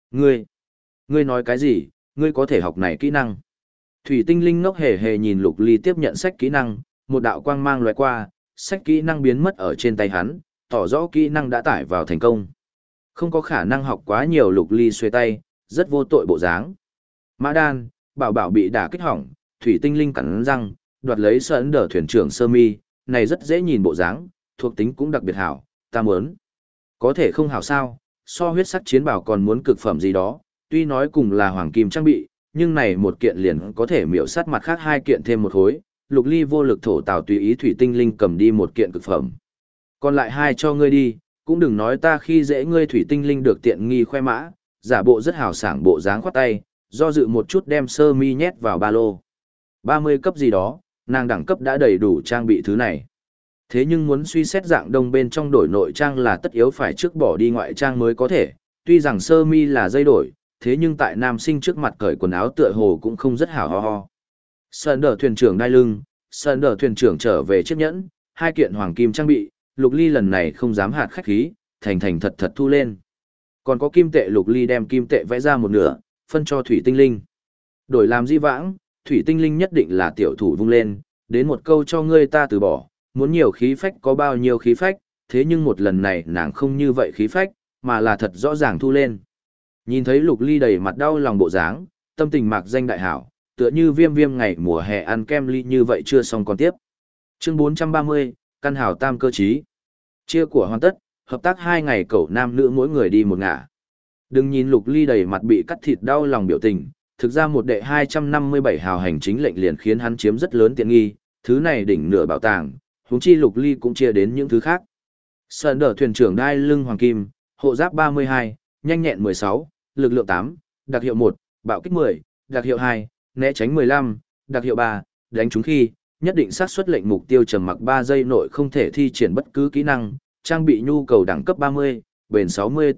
Ngươi nói cái gì, ngươi có thể học này kỹ năng. Thủy Tinh Linh ngốc hề hề nhìn Lục Ly tiếp nhận sách kỹ năng, một đạo quang mang lóe qua, sách kỹ năng biến mất ở trên tay hắn, tỏ rõ kỹ năng đã tải vào thành công. Không có khả năng học quá nhiều. Lục Ly xuề tay, rất vô tội bộ dáng. Mã Đan, Bảo Bảo bị đả kích hỏng, thủy tinh linh cắn răng, đoạt lấy sân đỡ thuyền trưởng sơ mi, này rất dễ nhìn bộ dáng, thuộc tính cũng đặc biệt hảo, ta muốn. Có thể không hảo sao, so huyết sắc chiến bảo còn muốn cực phẩm gì đó, tuy nói cùng là hoàng kim trang bị, nhưng này một kiện liền có thể miểu sát mặt khác hai kiện thêm một khối. Lục Ly vô lực thổ tào tùy ý thủy tinh linh cầm đi một kiện cực phẩm. Còn lại hai cho ngươi đi, cũng đừng nói ta khi dễ ngươi. Thủy tinh linh được tiện nghi khoe mã, giả bộ rất hào sảng bộ dáng khoát tay, do dự một chút đem sơ mi nhét vào ba lô. 30 cấp gì đó, nàng đẳng cấp đã đầy đủ trang bị thứ này. Thế nhưng muốn suy xét dạng đông bên trong đổi nội trang là tất yếu phải trước bỏ đi ngoại trang mới có thể, tuy rằng sơ mi là dây đổi, thế nhưng tại nam sinh trước mặt cởi quần áo tựa hồ cũng không rất hảo ho ho. Sơn đỡ thuyền trưởng đai lưng, Sơn đỡ thuyền trưởng trở về chiếc nhẫn, hai kiện hoàng kim trang bị, Lục Ly lần này không dám hạt khách khí, thành thành thật thật thu lên. Còn có kim tệ. Lục Ly đem kim tệ vẽ ra một nửa, phân cho thủy tinh linh. Đổi làm di vãng, thủy tinh linh nhất định là tiểu thủ vung lên, đến một câu cho ngươi ta từ bỏ, muốn nhiều khí phách có bao nhiêu khí phách, thế nhưng một lần này nàng không như vậy khí phách, mà là thật rõ ràng thu lên. Nhìn thấy Lục Ly đầy mặt đau lòng bộ dáng, tâm tình mạc danh đại hảo, tựa như viêm viêm ngày mùa hè ăn kem ly như vậy chưa xong còn tiếp. Chương 430, căn hào tam cơ chí. Chia của hoàn tất, hợp tác 2 ngày cậu nam nữ mỗi người đi một ngả. Đừng nhìn Lục Ly đầy mặt bị cắt thịt đau lòng biểu tình, thực ra một đệ 257 hào hành chính lệnh liền khiến hắn chiếm rất lớn tiện nghi, thứ này đỉnh nửa bảo tàng, huống chi Lục Ly cũng chia đến những thứ khác. Sơn đỡ thuyền trưởng đai lưng hoàng kim, hộ giáp 32, nhanh nhẹn 16, lực lượng 8, đặc hiệu 1, bạo kích 10, đặc hiệu 2, né tránh 15, đặc hiệu 3, đánh trúng khi, nhất định xác suất lệnh mục tiêu trầm mặc 3 giây nội không thể thi triển bất cứ kỹ năng, trang bị nhu cầu đẳng cấp 30, bền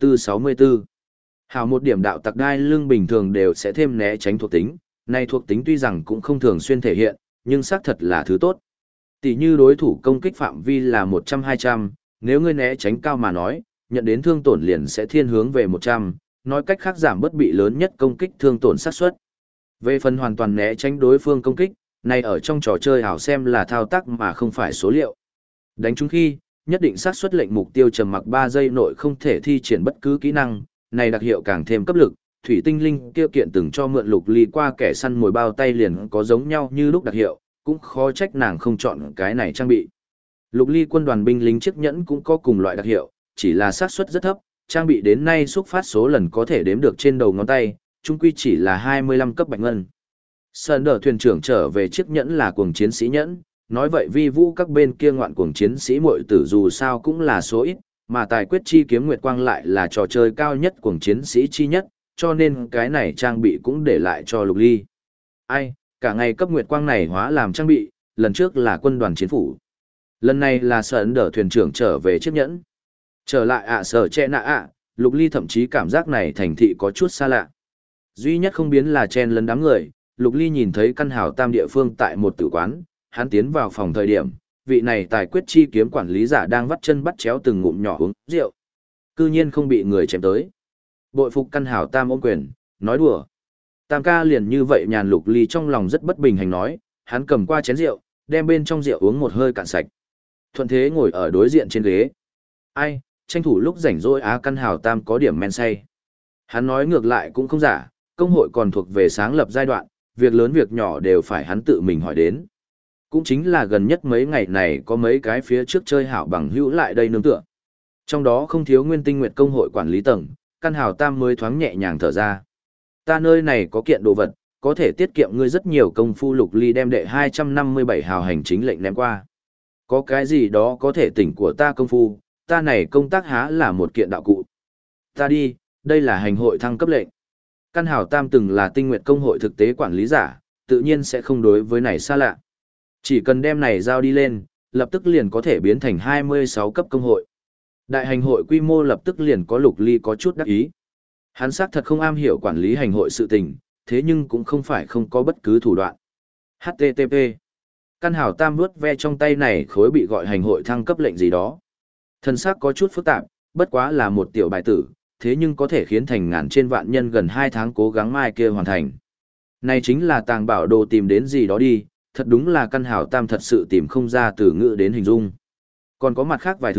64-64. Hào một điểm đạo tặc đai lưng bình thường đều sẽ thêm né tránh thuộc tính, này thuộc tính tuy rằng cũng không thường xuyên thể hiện, nhưng xác thật là thứ tốt. Tỷ như đối thủ công kích phạm vi là 100-200, nếu ngươi né tránh cao mà nói, nhận đến thương tổn liền sẽ thiên hướng về 100, nói cách khác giảm bất bị lớn nhất công kích thương tổn xác suất. Về phần hoàn toàn né tránh đối phương công kích, này ở trong trò chơi ảo xem là thao tác mà không phải số liệu. Đánh trúng khi, nhất định xác suất lệnh mục tiêu trầm mặc 3 giây nội không thể thi triển bất cứ kỹ năng, này đặc hiệu càng thêm cấp lực. Thủy tinh linh kia kiện từng cho mượn Lục Ly qua kẻ săn mồi bao tay liền có giống nhau như lúc đặc hiệu, cũng khó trách nàng không chọn cái này trang bị. Lục Ly quân đoàn binh lính chiếc nhẫn cũng có cùng loại đặc hiệu, chỉ là xác suất rất thấp, trang bị đến nay xúc phát số lần có thể đếm được trên đầu ngón tay, chung quy chỉ là 25 cấp bạch ngân. Sơn đỡ thuyền trưởng trở về chiếc nhẫn là cuồng chiến sĩ nhẫn, nói vậy vi vũ các bên kia ngoạn cuồng chiến sĩ muội tử dù sao cũng là số ít, mà tài quyết chi kiếm nguyệt quang lại là trò chơi cao nhất cuồng chiến sĩ chi nhất, cho nên cái này trang bị cũng để lại cho Lục Ly. Ai, cả ngày cấp nguyệt quang này hóa làm trang bị, lần trước là quân đoàn chiến phủ. Lần này là Sơn đỡ thuyền trưởng trở về chiếc nhẫn. Trở lại sở che nạ Lục Ly thậm chí cảm giác này thành thị có chút xa lạ. Duy nhất không biến là chen lấn đám người, Lục Ly nhìn thấy căn hào tam địa phương tại một tử quán, hắn tiến vào phòng thời điểm, vị này tài quyết chi kiếm quản lý giả đang vắt chân bắt chéo từng ngụm nhỏ uống rượu. Cư nhiên không bị người chém tới. Bội phục căn hào tam ôm quyền, nói đùa. Tam ca liền như vậy nhàn. Lục Ly trong lòng rất bất bình hành nói, hắn cầm qua chén rượu, đem bên trong rượu uống một hơi cạn sạch. Thuận thế ngồi ở đối diện trên ghế. Ai, tranh thủ lúc rảnh rỗi căn hào tam có điểm men say. Hắn nói ngược lại cũng không giả, công hội còn thuộc về sáng lập giai đoạn, việc lớn việc nhỏ đều phải hắn tự mình hỏi đến. Cũng chính là gần nhất mấy ngày này có mấy cái phía trước chơi hảo bằng hữu lại đây nương tựa. Trong đó không thiếu Nguyên Tinh Nguyệt công hội quản lý tầng, căn hào tam mới thoáng nhẹ nhàng thở ra. Ta nơi này có kiện đồ vật, có thể tiết kiệm ngươi rất nhiều công phu. Lục Ly đem đệ 257 hào hành chính lệnh ném qua. Có cái gì đó có thể tỉnh của ta công phu, ta này công tác há là một kiện đạo cụ. Ta đi, đây là hành hội thăng cấp lệnh. Căn hào tam từng là Tinh Nguyệt công hội thực tế quản lý giả, tự nhiên sẽ không đối với này xa lạ. Chỉ cần đem này giao đi lên, lập tức liền có thể biến thành 26 cấp công hội. Đại hành hội quy mô lập tức liền có Lục Ly có chút đắc ý. Hắn xác thật không am hiểu quản lý hành hội sự tình, thế nhưng cũng không phải không có bất cứ thủ đoạn. HTTP. Căn hào tam vuốt ve trong tay này khối bị gọi hành hội thăng cấp lệnh gì đó. Thân xác có chút phức tạp, bất quá là một tiểu bài tử, thế nhưng có thể khiến thành ngàn trên vạn nhân gần 2 tháng cố gắng mai kia hoàn thành. Này chính là tàng bảo đồ tìm đến gì đó đi, thật đúng là căn hào tam thật sự tìm không ra từ ngữ đến hình dung. Còn có mặt khác vài thứ,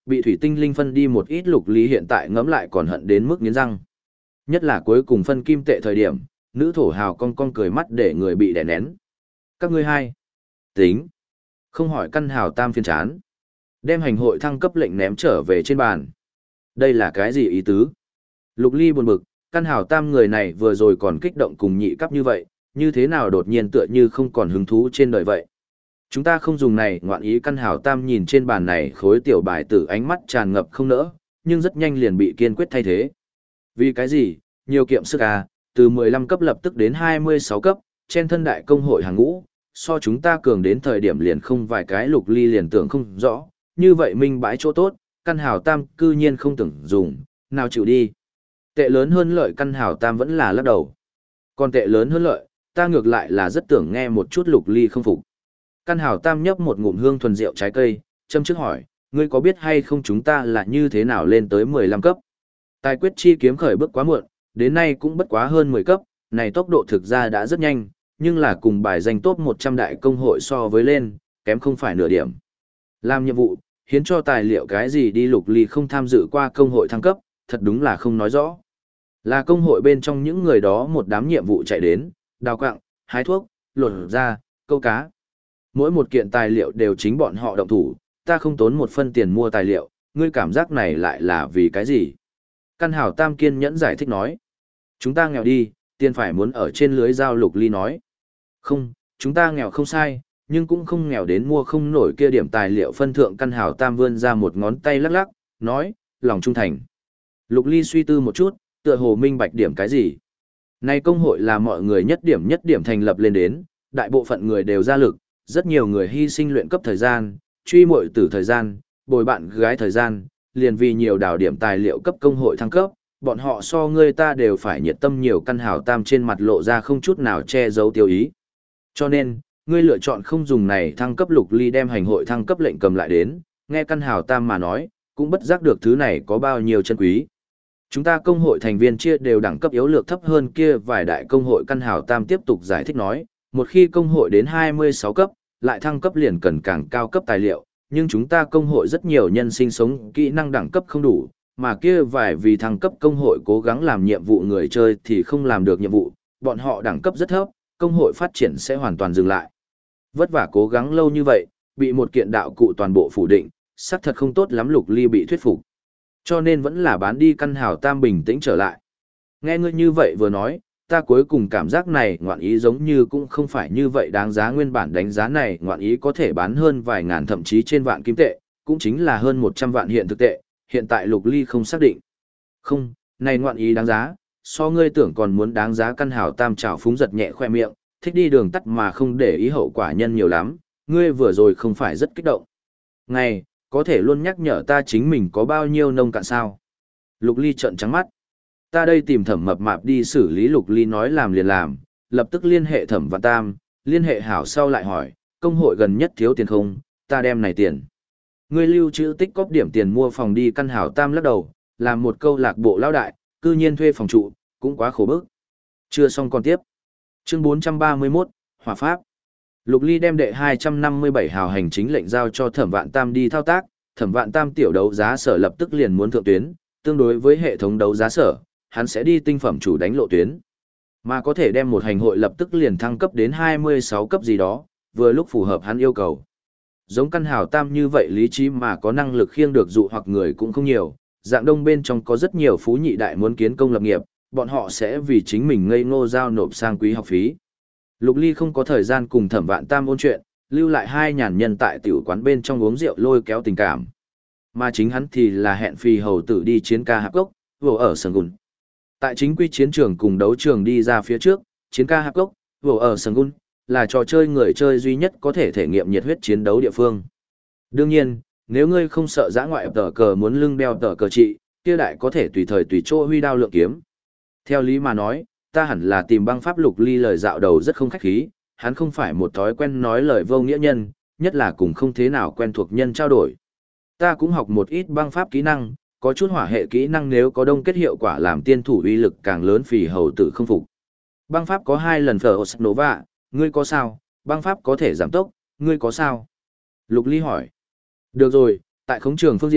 bị thủy tinh linh phân đi một ít Lục Ly hiện tại ngẫm lại còn hận đến mức nghiến răng. Nhất là cuối cùng phân kim tệ thời điểm, nữ thổ hào cong cong cười mắt để người bị đè nén. Các ngươi hai. Tính. Không hỏi căn hào tam phiên chán. Đem hành hội thăng cấp lệnh ném trở về trên bàn. Đây là cái gì ý tứ? Lục Ly buồn bực, căn hào tam người này vừa rồi còn kích động cùng nhị cấp như vậy, như thế nào đột nhiên tựa như không còn hứng thú trên đời vậy. Chúng ta không dùng này ngoạn ý căn hào tam nhìn trên bàn này khối tiểu bài tử ánh mắt tràn ngập không nỡ, nhưng rất nhanh liền bị kiên quyết thay thế. Vì cái gì? Nhiều kiệm sức à, từ 15 cấp lập tức đến 26 cấp, trên thân đại công hội hàng ngũ, so chúng ta cường đến thời điểm liền không vài cái Lục Ly liền tưởng không rõ, như vậy minh bãi chỗ tốt, căn hào tam cư nhiên không tưởng dùng, nào chịu đi. Tệ lớn hơn lợi căn hào tam vẫn là lắc đầu. Còn tệ lớn hơn lợi, ta ngược lại là rất tưởng nghe một chút Lục Ly không phục. Căn hào tam nhấp một ngụm hương thuần rượu trái cây, châm trước hỏi, ngươi có biết hay không chúng ta là như thế nào lên tới 15 cấp? Tài quyết chi kiếm khởi bước quá muộn, đến nay cũng bất quá hơn 10 cấp, này tốc độ thực ra đã rất nhanh, nhưng là cùng bài danh top 100 đại công hội so với lên, kém không phải nửa điểm. Làm nhiệm vụ, hiến cho tài liệu cái gì đi Lục Ly không tham dự qua công hội thăng cấp, thật đúng là không nói rõ. Là công hội bên trong những người đó một đám nhiệm vụ chạy đến, đào quặng, hái thuốc, lột da, câu cá. Mỗi một kiện tài liệu đều chính bọn họ động thủ, ta không tốn một phân tiền mua tài liệu, ngươi cảm giác này lại là vì cái gì? Căn hào tam kiên nhẫn giải thích nói. Chúng ta nghèo đi, tiền phải muốn ở trên lưới giao. Lục Ly nói. Không, chúng ta nghèo không sai, nhưng cũng không nghèo đến mua không nổi kia điểm tài liệu phân thượng. Căn hào tam vươn ra một ngón tay lắc lắc, nói, lòng trung thành. Lục Ly suy tư một chút, tựa hồ minh bạch điểm cái gì. Này công hội là mọi người nhất điểm thành lập lên đến, đại bộ phận người đều ra lực, rất nhiều người hy sinh luyện cấp thời gian, truy muội tử thời gian, bồi bạn gái thời gian, liền vì nhiều đào điểm tài liệu cấp công hội thăng cấp, bọn họ so ngươi ta đều phải nhiệt tâm nhiều. Căn hào tam trên mặt lộ ra không chút nào che giấu tiêu ý. Cho nên, ngươi lựa chọn không dùng này thăng cấp. Lục Ly đem hành hội thăng cấp lệnh cầm lại đến, nghe căn hào tam mà nói, cũng bất giác được thứ này có bao nhiêu chân quý. Chúng ta công hội thành viên chia đều đẳng cấp yếu lược thấp hơn kia vài đại công hội. Căn hào tam tiếp tục giải thích nói, một khi công hội đến 26 cấp, lại thăng cấp liền cần càng cao cấp tài liệu, nhưng chúng ta công hội rất nhiều nhân sinh sống kỹ năng đẳng cấp không đủ, mà kia vài vì thăng cấp công hội cố gắng làm nhiệm vụ người chơi thì không làm được nhiệm vụ, bọn họ đẳng cấp rất thấp, công hội phát triển sẽ hoàn toàn dừng lại. Vất vả cố gắng lâu như vậy, bị một kiện đạo cụ toàn bộ phủ định, xác thật không tốt lắm. Lục Ly bị thuyết phục. Cho nên vẫn là bán đi. Căn hào tam bình tĩnh trở lại. Nghe ngươi như vậy vừa nói, ta cuối cùng cảm giác này ngoạn ý giống như cũng không phải như vậy đáng giá. Nguyên bản đánh giá này ngoạn ý có thể bán hơn vài ngàn thậm chí trên vạn kim tệ, cũng chính là hơn 100 vạn hiện thực tệ, hiện tại Lục Ly không xác định. Không, này ngoạn ý đáng giá, so ngươi tưởng còn muốn đáng giá. Căn hào tam trào phúng giật nhẹ khoe miệng, thích đi đường tắt mà không để ý hậu quả nhân nhiều lắm, ngươi vừa rồi không phải rất kích động. Ngày, có thể luôn nhắc nhở ta chính mình có bao nhiêu nông cạn sao? Lục Ly trợn trắng mắt. Ta đây tìm Thẩm Mập Mạp đi xử lý. Lục Ly nói làm liền làm, lập tức liên hệ Thẩm Vạn Tam, liên hệ hảo sau lại hỏi, công hội gần nhất thiếu tiền không, ta đem này tiền. Ngươi lưu trữ tích cóp điểm tiền mua phòng đi. Căn hảo tam lắc đầu, làm một câu lạc bộ lão đại, cư nhiên thuê phòng trụ, cũng quá khổ bức. Chưa xong còn tiếp. Chương 431, Hỏa Pháp. Lục Ly đem đệ 257 hào hành chính lệnh giao cho Thẩm Vạn Tam đi thao tác. Thẩm Vạn Tam tiểu đấu giá sở lập tức liền muốn thượng tuyến, tương đối với hệ thống đấu giá sở, hắn sẽ đi tinh phẩm chủ đánh lộ tuyến. Mà có thể đem một hành hội lập tức liền thăng cấp đến 26 cấp gì đó, vừa lúc phù hợp hắn yêu cầu. Giống căn hào tam như vậy lý trí mà có năng lực khiêng được dụ hoặc người cũng không nhiều, dạng đông bên trong có rất nhiều phú nhị đại muốn kiến công lập nghiệp, bọn họ sẽ vì chính mình ngây ngô giao nộp sang quý học phí. Lục Ly không có thời gian cùng Thẩm Vạn Tam ôn chuyện, lưu lại hai nhàn nhân tại tiểu quán bên trong uống rượu lôi kéo tình cảm. Mà chính hắn thì là hẹn Phi hầu tử đi chiến ca hạp gốc, vừa ở Sân Gun. Tại chính quy chiến trường cùng đấu trường đi ra phía trước, chiến ca hạp gốc, vừa ở Sân Gun, là trò chơi người chơi duy nhất có thể thể nghiệm nhiệt huyết chiến đấu địa phương. Đương nhiên, nếu ngươi không sợ dã ngoại tờ cờ muốn lưng đeo tờ cờ trị, kia đại có thể tùy thời tùy chỗ huy đao lượng kiếm. Theo lý mà nói, ta hẳn là tìm băng pháp. Lục Ly lời dạo đầu rất không khách khí, hắn không phải một thói quen nói lời vô nghĩa nhân, nhất là cùng không thế nào quen thuộc nhân trao đổi. Ta cũng học một ít băng pháp kỹ năng, có chút hỏa hệ kỹ năng nếu có đông kết hiệu quả làm tiên thủ uy lực càng lớn. Phì hầu tử không phục. Băng pháp có 2 lần phở Nova, ngươi có sao? Băng pháp có thể giảm tốc, ngươi có sao? Lục Ly hỏi. Được rồi, tại khống trường phương diện,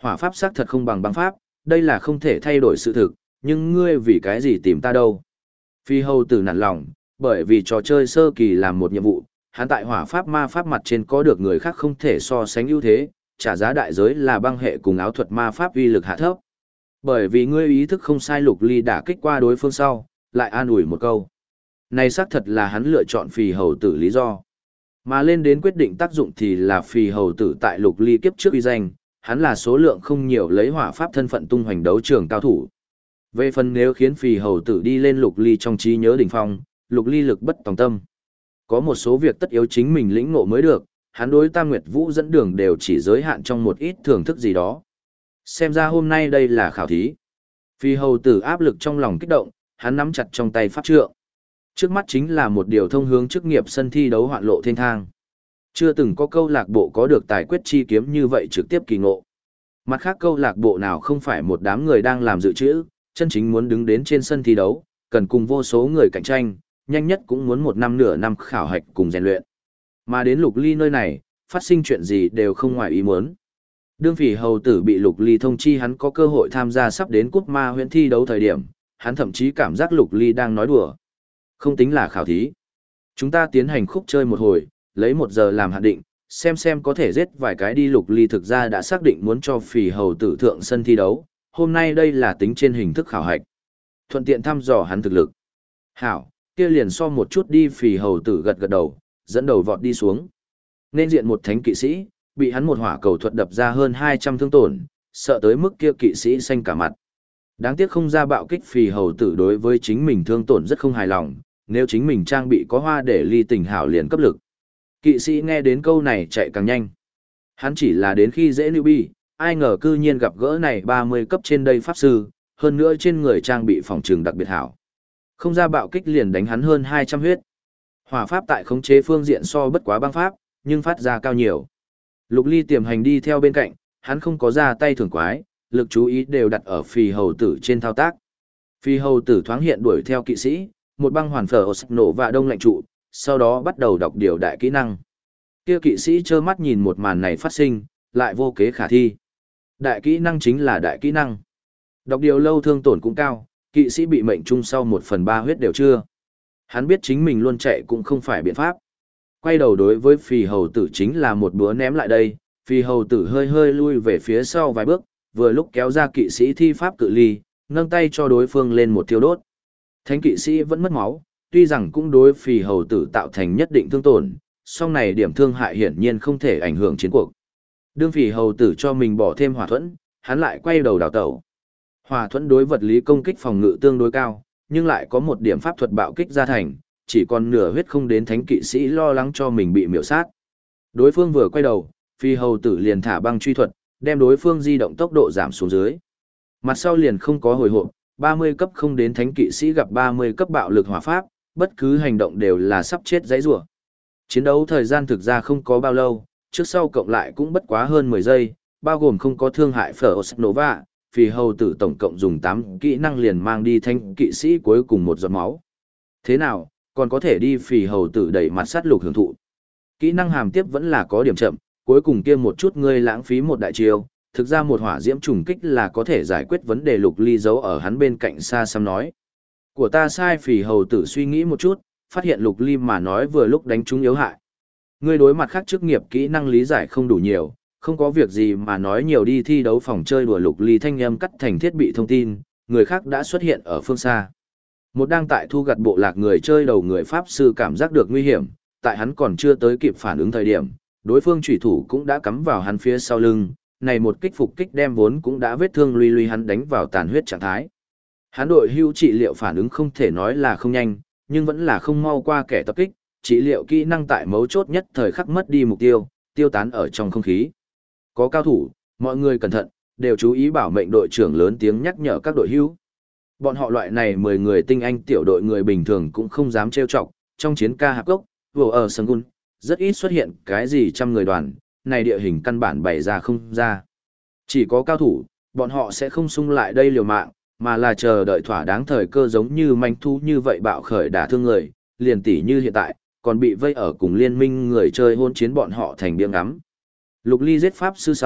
Hỏa pháp xác thật không bằng băng pháp, đây là không thể thay đổi sự thực, nhưng ngươi vì cái gì tìm ta đâu? Phi hầu tử nản lòng, bởi vì trò chơi sơ kỳ làm một nhiệm vụ, hắn tại hỏa pháp ma pháp mặt trên có được người khác không thể so sánh ưu thế, trả giá đại giới là băng hệ cùng áo thuật ma pháp uy lực hạ thấp. Bởi vì ngươi ý thức không sai, Lục Ly đã kích qua đối phương sau, lại an ủi một câu. Này xác thật là hắn lựa chọn Phì hầu tử lý do. Mà lên đến quyết định tác dụng thì là Phì hầu tử tại Lục Ly kiếp trước uy danh, hắn là số lượng không nhiều lấy hỏa pháp thân phận tung hoành đấu trường cao thủ. Về phần nếu khiến Phì hầu tử đi lên Lục Ly trong trí nhớ đỉnh phong, Lục Ly lực bất tòng tâm. Có một số việc tất yếu chính mình lĩnh ngộ mới được, hắn đối Tam Nguyệt Vũ dẫn đường đều chỉ giới hạn trong một ít thưởng thức gì đó. Xem ra hôm nay đây là khảo thí. Phi hầu tử áp lực trong lòng kích động, hắn nắm chặt trong tay pháp trượng. Trước mắt chính là một điều thông hướng chức nghiệp sân thi đấu hoạn lộ thiên thang. Chưa từng có câu lạc bộ có được tài quyết chi kiếm như vậy trực tiếp kỳ ngộ. Mặt khác câu lạc bộ nào không phải một đám người đang làm dự trữ, chân chính muốn đứng đến trên sân thi đấu, cần cùng vô số người cạnh tranh, nhanh nhất cũng muốn một năm nửa năm khảo hạch cùng rèn luyện. Mà đến Lục Ly nơi này, phát sinh chuyện gì đều không ngoài ý muốn. Đương Phỉ hầu tử bị Lục Ly thông chi hắn có cơ hội tham gia sắp đến cúp ma huyễn thi đấu thời điểm, hắn thậm chí cảm giác Lục Ly đang nói đùa. Không tính là khảo thí. Chúng ta tiến hành khúc chơi một hồi, lấy 1 giờ làm hạn định, xem có thể giết vài cái đi. Lục Ly thực ra đã xác định muốn cho Phỉ hầu tử thượng sân thi đấu, hôm nay đây là tính trên hình thức khảo hạch. Thuận tiện thăm dò hắn thực lực. Hảo, kia liền so một chút đi. Phỉ hầu tử gật gật đầu, dẫn đầu vọt đi xuống. Nên diện một thánh kỵ sĩ, bị hắn một hỏa cầu thuật đập ra hơn 200 thương tổn, sợ tới mức kia kỵ sĩ xanh cả mặt. Đáng tiếc không ra bạo kích. Phì hầu tử đối với chính mình thương tổn rất không hài lòng, nếu chính mình trang bị có hoa để ly tình hảo liền cấp lực. Kỵ sĩ nghe đến câu này chạy càng nhanh. Hắn chỉ là đến khi dễ newbie, ai ngờ cư nhiên gặp gỡ này 30 cấp trên đây pháp sư, hơn nữa trên người trang bị phòng trường đặc biệt hảo. Không ra bạo kích liền đánh hắn hơn 200 huyết. Hỏa pháp tại khống chế phương diện so bất quá băng pháp, nhưng phát ra cao nhiều. Lục Ly tiềm hành đi theo bên cạnh, hắn không có ra tay thưởng quái, lực chú ý đều đặt ở Phì hầu tử trên thao tác. Phì hầu tử thoáng hiện đuổi theo kỵ sĩ, một băng hoàn phở nổ và đông lạnh trụ, sau đó bắt đầu đọc điều đại kỹ năng. Kia kỵ sĩ trơ mắt nhìn một màn này phát sinh, lại vô kế khả thi. Đại kỹ năng chính là đại kỹ năng. Đọc điều lâu thương tổn cũng cao, kỵ sĩ bị mệnh trung sau 1/3 huyết đều chưa. Hắn biết chính mình luôn chạy cũng không phải biện pháp. Quay đầu đối với Phì hầu tử chính là một búa ném lại đây, Phì hầu tử hơi hơi lui về phía sau vài bước, vừa lúc kéo ra kỵ sĩ thi pháp cự ly, nâng tay cho đối phương lên một thiêu đốt. Thánh kỵ sĩ vẫn mất máu, tuy rằng cũng đối Phì hầu tử tạo thành nhất định thương tổn, song này điểm thương hại hiển nhiên không thể ảnh hưởng chiến cuộc. Đương Phì hầu tử cho mình bỏ thêm hỏa thuẫn, hắn lại quay đầu đào tẩu. Hỏa thuẫn đối vật lý công kích phòng ngự tương đối cao, nhưng lại có một điểm pháp thuật bạo kích ra thành, chỉ còn nửa huyết không đến thánh kỵ sĩ lo lắng cho mình bị miểu sát. Đối phương vừa quay đầu, Phi hầu tử liền thả băng truy thuật, đem đối phương di động tốc độ giảm xuống dưới. Mặt sau liền không có hồi hộp, 30 cấp không đến thánh kỵ sĩ gặp 30 cấp bạo lực hỏa pháp, bất cứ hành động đều là sắp chết dãy rủa. Chiến đấu thời gian thực ra không có bao lâu, trước sau cộng lại cũng bất quá hơn 10 giây, bao gồm không có thương hại phở Nova, Phi hầu tử tổng cộng dùng 8 kỹ năng liền mang đi thánh kỵ sĩ cuối cùng một giọt máu. Thế nào, còn có thể đi Phì hầu tử đẩy mặt sát lục hưởng thụ. Kỹ năng hàm tiếp vẫn là có điểm chậm, cuối cùng kia một chút ngươi lãng phí một đại chiêu, thực ra một hỏa diễm trùng kích là có thể giải quyết vấn đề. Lục Ly giấu ở hắn bên cạnh xa xăm nói. Của ta sai. Phì hầu tử suy nghĩ một chút, phát hiện Lục Ly mà nói vừa lúc đánh trúng yếu hại. Ngươi đối mặt khác chức nghiệp kỹ năng lý giải không đủ nhiều, không có việc gì mà nói nhiều đi thi đấu phòng chơi đùa. Lục Ly thanh âm cắt thành thiết bị thông tin, người khác đã xuất hiện ở phương xa. Một đang tại thu gặt bộ lạc người chơi đầu người pháp sư cảm giác được nguy hiểm, tại hắn còn chưa tới kịp phản ứng thời điểm, đối phương chủy thủ cũng đã cắm vào hắn phía sau lưng, này một kích phục kích đem vốn cũng đã vết thương luy luy hắn đánh vào tàn huyết trạng thái. Hắn đội hưu trị liệu phản ứng không thể nói là không nhanh, nhưng vẫn là không mau qua kẻ tập kích, trị liệu kỹ năng tại mấu chốt nhất thời khắc mất đi mục tiêu, tiêu tán ở trong không khí. Có cao thủ, mọi người cẩn thận, đều chú ý bảo mệnh. Đội trưởng lớn tiếng nhắc nhở các đội hưu. Bọn họ loại này 10 người tinh anh tiểu đội người bình thường cũng không dám trêu chọc, trong chiến ca hạp gốc, vừa ở Sân rất ít xuất hiện cái gì trăm người đoàn, này địa hình căn bản bày ra không ra. Chỉ có cao thủ, bọn họ sẽ không xung lại đây liều mạng, mà là chờ đợi thỏa đáng thời cơ giống như manh thú như vậy bạo khởi đả thương người, liền tỉ như hiện tại, còn bị vây ở cùng liên minh người chơi hôn chiến bọn họ thành biếng ngắm. Lục Ly giết pháp sư sau,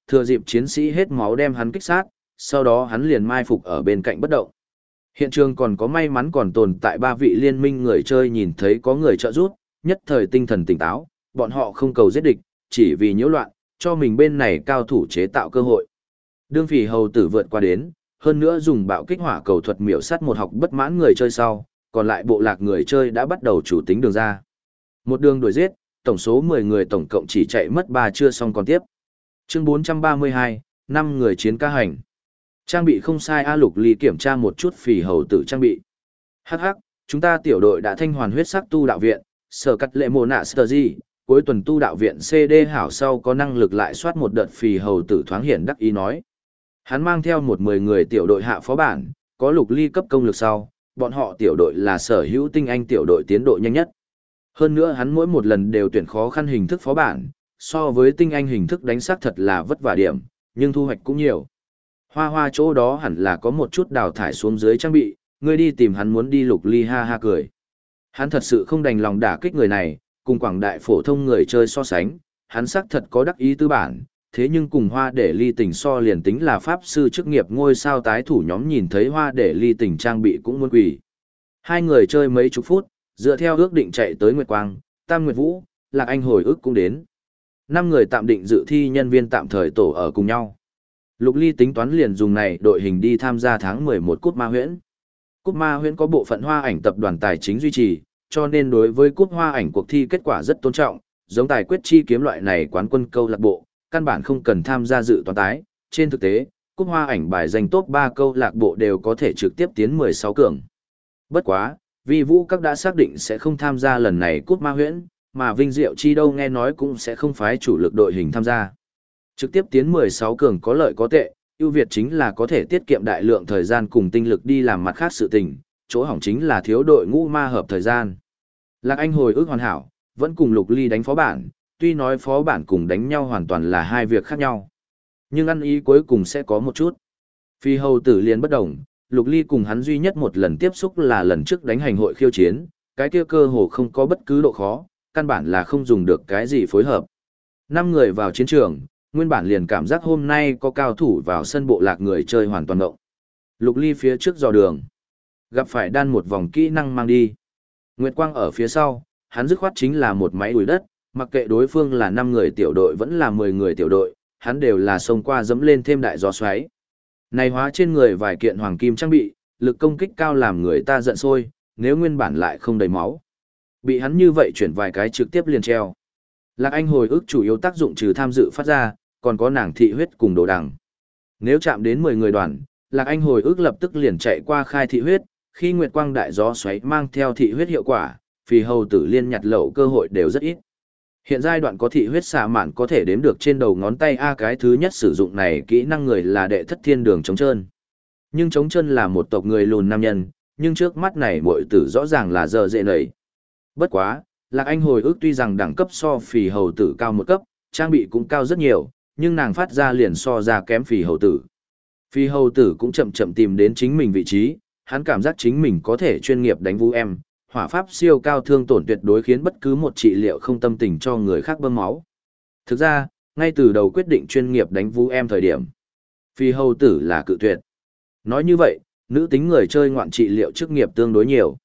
thừa dịp chiến sĩ hết máu đem hắn kích sát, sau đó hắn liền mai phục ở bên cạnh bất động. Hiện trường còn có may mắn còn tồn tại 3 vị liên minh người chơi nhìn thấy có người trợ giúp, nhất thời tinh thần tỉnh táo, bọn họ không cầu giết địch, chỉ vì nhiễu loạn, cho mình bên này cao thủ chế tạo cơ hội. Đương Phì Hầu Tử vượt qua đến, hơn nữa dùng bạo kích hỏa cầu thuật miểu sát một học bất mãn người chơi sau, còn lại bộ lạc người chơi đã bắt đầu chủ tính đường ra. Một đường đuổi giết, tổng số 10 người tổng cộng chỉ chạy mất 3 chưa xong còn tiếp. Chương 432, 5 người chiến ca hành. Trang bị không sai A Lục Ly kiểm tra một chút Phì Hầu Tử trang bị. Hắc hắc, chúng ta tiểu đội đã thanh hoàn huyết sắc tu đạo viện, sở cắt lệ mồ nạ sờ gì, cuối tuần tu đạo viện CD hảo sau có năng lực lại soát một đợt. Phì Hầu Tử thoáng hiển đắc ý nói. Hắn mang theo 10 người tiểu đội hạ phó bản, có Lục Ly cấp công lực sau, bọn họ tiểu đội là sở hữu tinh anh tiểu đội tiến độ nhanh nhất. Hơn nữa hắn mỗi một lần đều tuyển khó khăn hình thức phó bản, so với tinh anh hình thức đánh xác thật là vất vả điểm, nhưng thu hoạch cũng nhiều. Hoa Hoa chỗ đó hẳn là có một chút đào thải xuống dưới trang bị, ngươi đi tìm hắn muốn đi. Lục Ly ha ha cười. Hắn thật sự không đành lòng đả kích người này, cùng quảng đại phổ thông người chơi so sánh, hắn xác thật có đắc ý tư bản, thế nhưng cùng Hoa Để Ly Tình so liền tính là pháp sư chức nghiệp ngôi sao tái thủ nhóm nhìn thấy Hoa Để Ly Tình trang bị cũng muốn quỳ. Hai người chơi mấy chục phút, dựa theo ước định chạy tới Nguyệt Quang, Tam Nguyệt Vũ, Lạc Anh hồi ức cũng đến. 5 người tạm định dự thi nhân viên tạm thời tổ ở cùng nhau. Lục Ly tính toán liền dùng này đội hình đi tham gia tháng 11 Cúp Ma Huyễn. Cúp Ma Huyễn có bộ phận Hoa Ảnh tập đoàn tài chính duy trì, cho nên đối với Cúp Hoa Ảnh cuộc thi kết quả rất tôn trọng, giống tài quyết chi kiếm loại này quán quân câu lạc bộ, căn bản không cần tham gia dự toán tái. Trên thực tế, Cúp Hoa Ảnh bài danh top 3 câu lạc bộ đều có thể trực tiếp tiến 16 cường. Bất quá, Vi Vũ các đã xác định sẽ không tham gia lần này Cúp Ma Huyễn, mà Vinh Diệu Chi đâu nghe nói cũng sẽ không phái chủ lực đội hình tham gia. Trực tiếp tiến 16 cường có lợi có tệ, ưu việt chính là có thể tiết kiệm đại lượng thời gian cùng tinh lực đi làm mặt khác sự tình, chỗ hỏng chính là thiếu đội ngũ ma hợp thời gian. Lạc Anh hồi ức hoàn hảo, vẫn cùng Lục Ly đánh phó bản, tuy nói phó bản cùng đánh nhau hoàn toàn là hai việc khác nhau. Nhưng ăn ý cuối cùng sẽ có một chút. Phi Hầu Tử liền bất đồng, Lục Ly cùng hắn duy nhất một lần tiếp xúc là lần trước đánh hành hội khiêu chiến, cái kia cơ hồ không có bất cứ độ khó, căn bản là không dùng được cái gì phối hợp. 5 người vào chiến trường, nguyên bản liền cảm giác hôm nay có cao thủ vào sân bộ lạc người chơi hoàn toàn động. Lục Ly phía trước dò đường, gặp phải đan một vòng kỹ năng mang đi. Nguyệt Quang ở phía sau, hắn dứt khoát chính là một máy đuổi đất, mặc kệ đối phương là 5 người tiểu đội vẫn là 10 người tiểu đội, hắn đều là xông qua dẫm lên thêm đại gió xoáy. Này hóa trên người vài kiện hoàng kim trang bị, lực công kích cao làm người ta giận sôi, nếu nguyên bản lại không đầy máu. Bị hắn như vậy chuyển vài cái trực tiếp liền treo. Lạc Anh hồi ức chủ yếu tác dụng trừ tham dự phát ra, còn có nàng thị huyết cùng đồ đằng. Nếu chạm đến 10 người đoàn, Lạc Anh hồi ức lập tức liền chạy qua khai thị huyết, khi Nguyệt Quang đại gió xoáy mang theo thị huyết hiệu quả, Phì Hầu Tử liên nhặt lậu cơ hội đều rất ít. Hiện giai đoạn có thị huyết xạ mạn có thể đếm được trên đầu ngón tay A, cái thứ nhất sử dụng này kỹ năng người là đệ thất thiên đường trống trơn. Nhưng trống trơn là một tộc người lùn nam nhân, nhưng trước mắt này muội tử rõ ràng là giờ dễ nảy. Bất quá, Lạc Anh hồi ức tuy rằng đẳng cấp so Phì Hầu Tử cao một cấp, trang bị cũng cao rất nhiều, nhưng nàng phát ra liền so ra kém Phì Hầu Tử. Phì Hầu Tử cũng chậm chậm tìm đến chính mình vị trí, hắn cảm giác chính mình có thể chuyên nghiệp đánh vũ em, hỏa pháp siêu cao thương tổn tuyệt đối khiến bất cứ một trị liệu không tâm tình cho người khác bơm máu. Thực ra, ngay từ đầu quyết định chuyên nghiệp đánh vũ em thời điểm, Phì Hầu Tử là cự tuyệt. Nói như vậy, nữ tính người chơi ngoạn trị liệu chức nghiệp tương đối nhiều.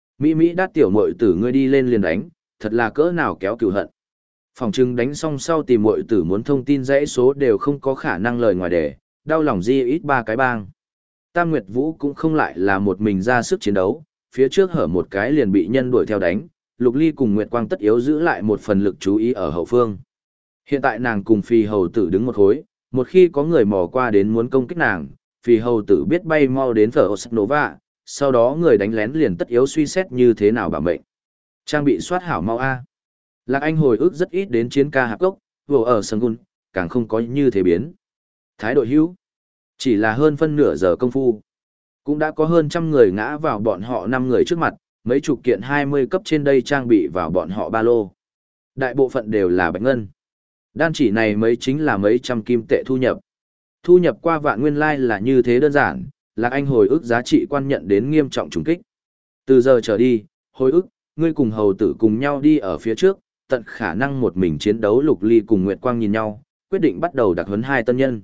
Mỹ đát tiểu muội tử ngươi đi lên liền đánh, thật là cỡ nào kéo cừu hận. Phòng trưng đánh xong sau tìm muội tử muốn thông tin dãy số đều không có khả năng lời ngoài đề, đau lòng di ít 3 cái bang. Tam Nguyệt Vũ cũng không lại là một mình ra sức chiến đấu, phía trước hở một cái liền bị nhân đuổi theo đánh, Lục Ly cùng Nguyệt Quang tất yếu giữ lại một phần lực chú ý ở hậu phương. Hiện tại nàng cùng Phì Hầu Tử đứng một khối, một khi có người mò qua đến muốn công kích nàng, Phì Hầu Tử biết bay mau đến Phở Nova, sau đó người đánh lén liền tất yếu suy xét như thế nào bảo mệnh. Trang bị soát hảo mau A. Lạc Anh hồi ức rất ít đến chiến ca hạp gốc, vô ở sân gun, càng không có như thế biến. Thái đội hữu. Chỉ là hơn phân nửa giờ công phu. Cũng đã có hơn trăm người ngã vào bọn họ 5 người trước mặt, mấy chục kiện 20 cấp trên đây trang bị vào bọn họ ba lô. Đại bộ phận đều là bạch ngân. Đan chỉ này mấy chính là mấy trăm kim tệ thu nhập. Thu nhập qua vạn nguyên lai là như thế đơn giản, Lạc Anh hồi ức giá trị quan nhận đến nghiêm trọng trùng kích. Từ giờ trở đi, hồi ức, ngươi cùng Hầu Tử cùng nhau đi ở phía trước, tận khả năng một mình chiến đấu. Lục Ly cùng Nguyệt Quang nhìn nhau, quyết định bắt đầu đặc huấn 2 tân nhân.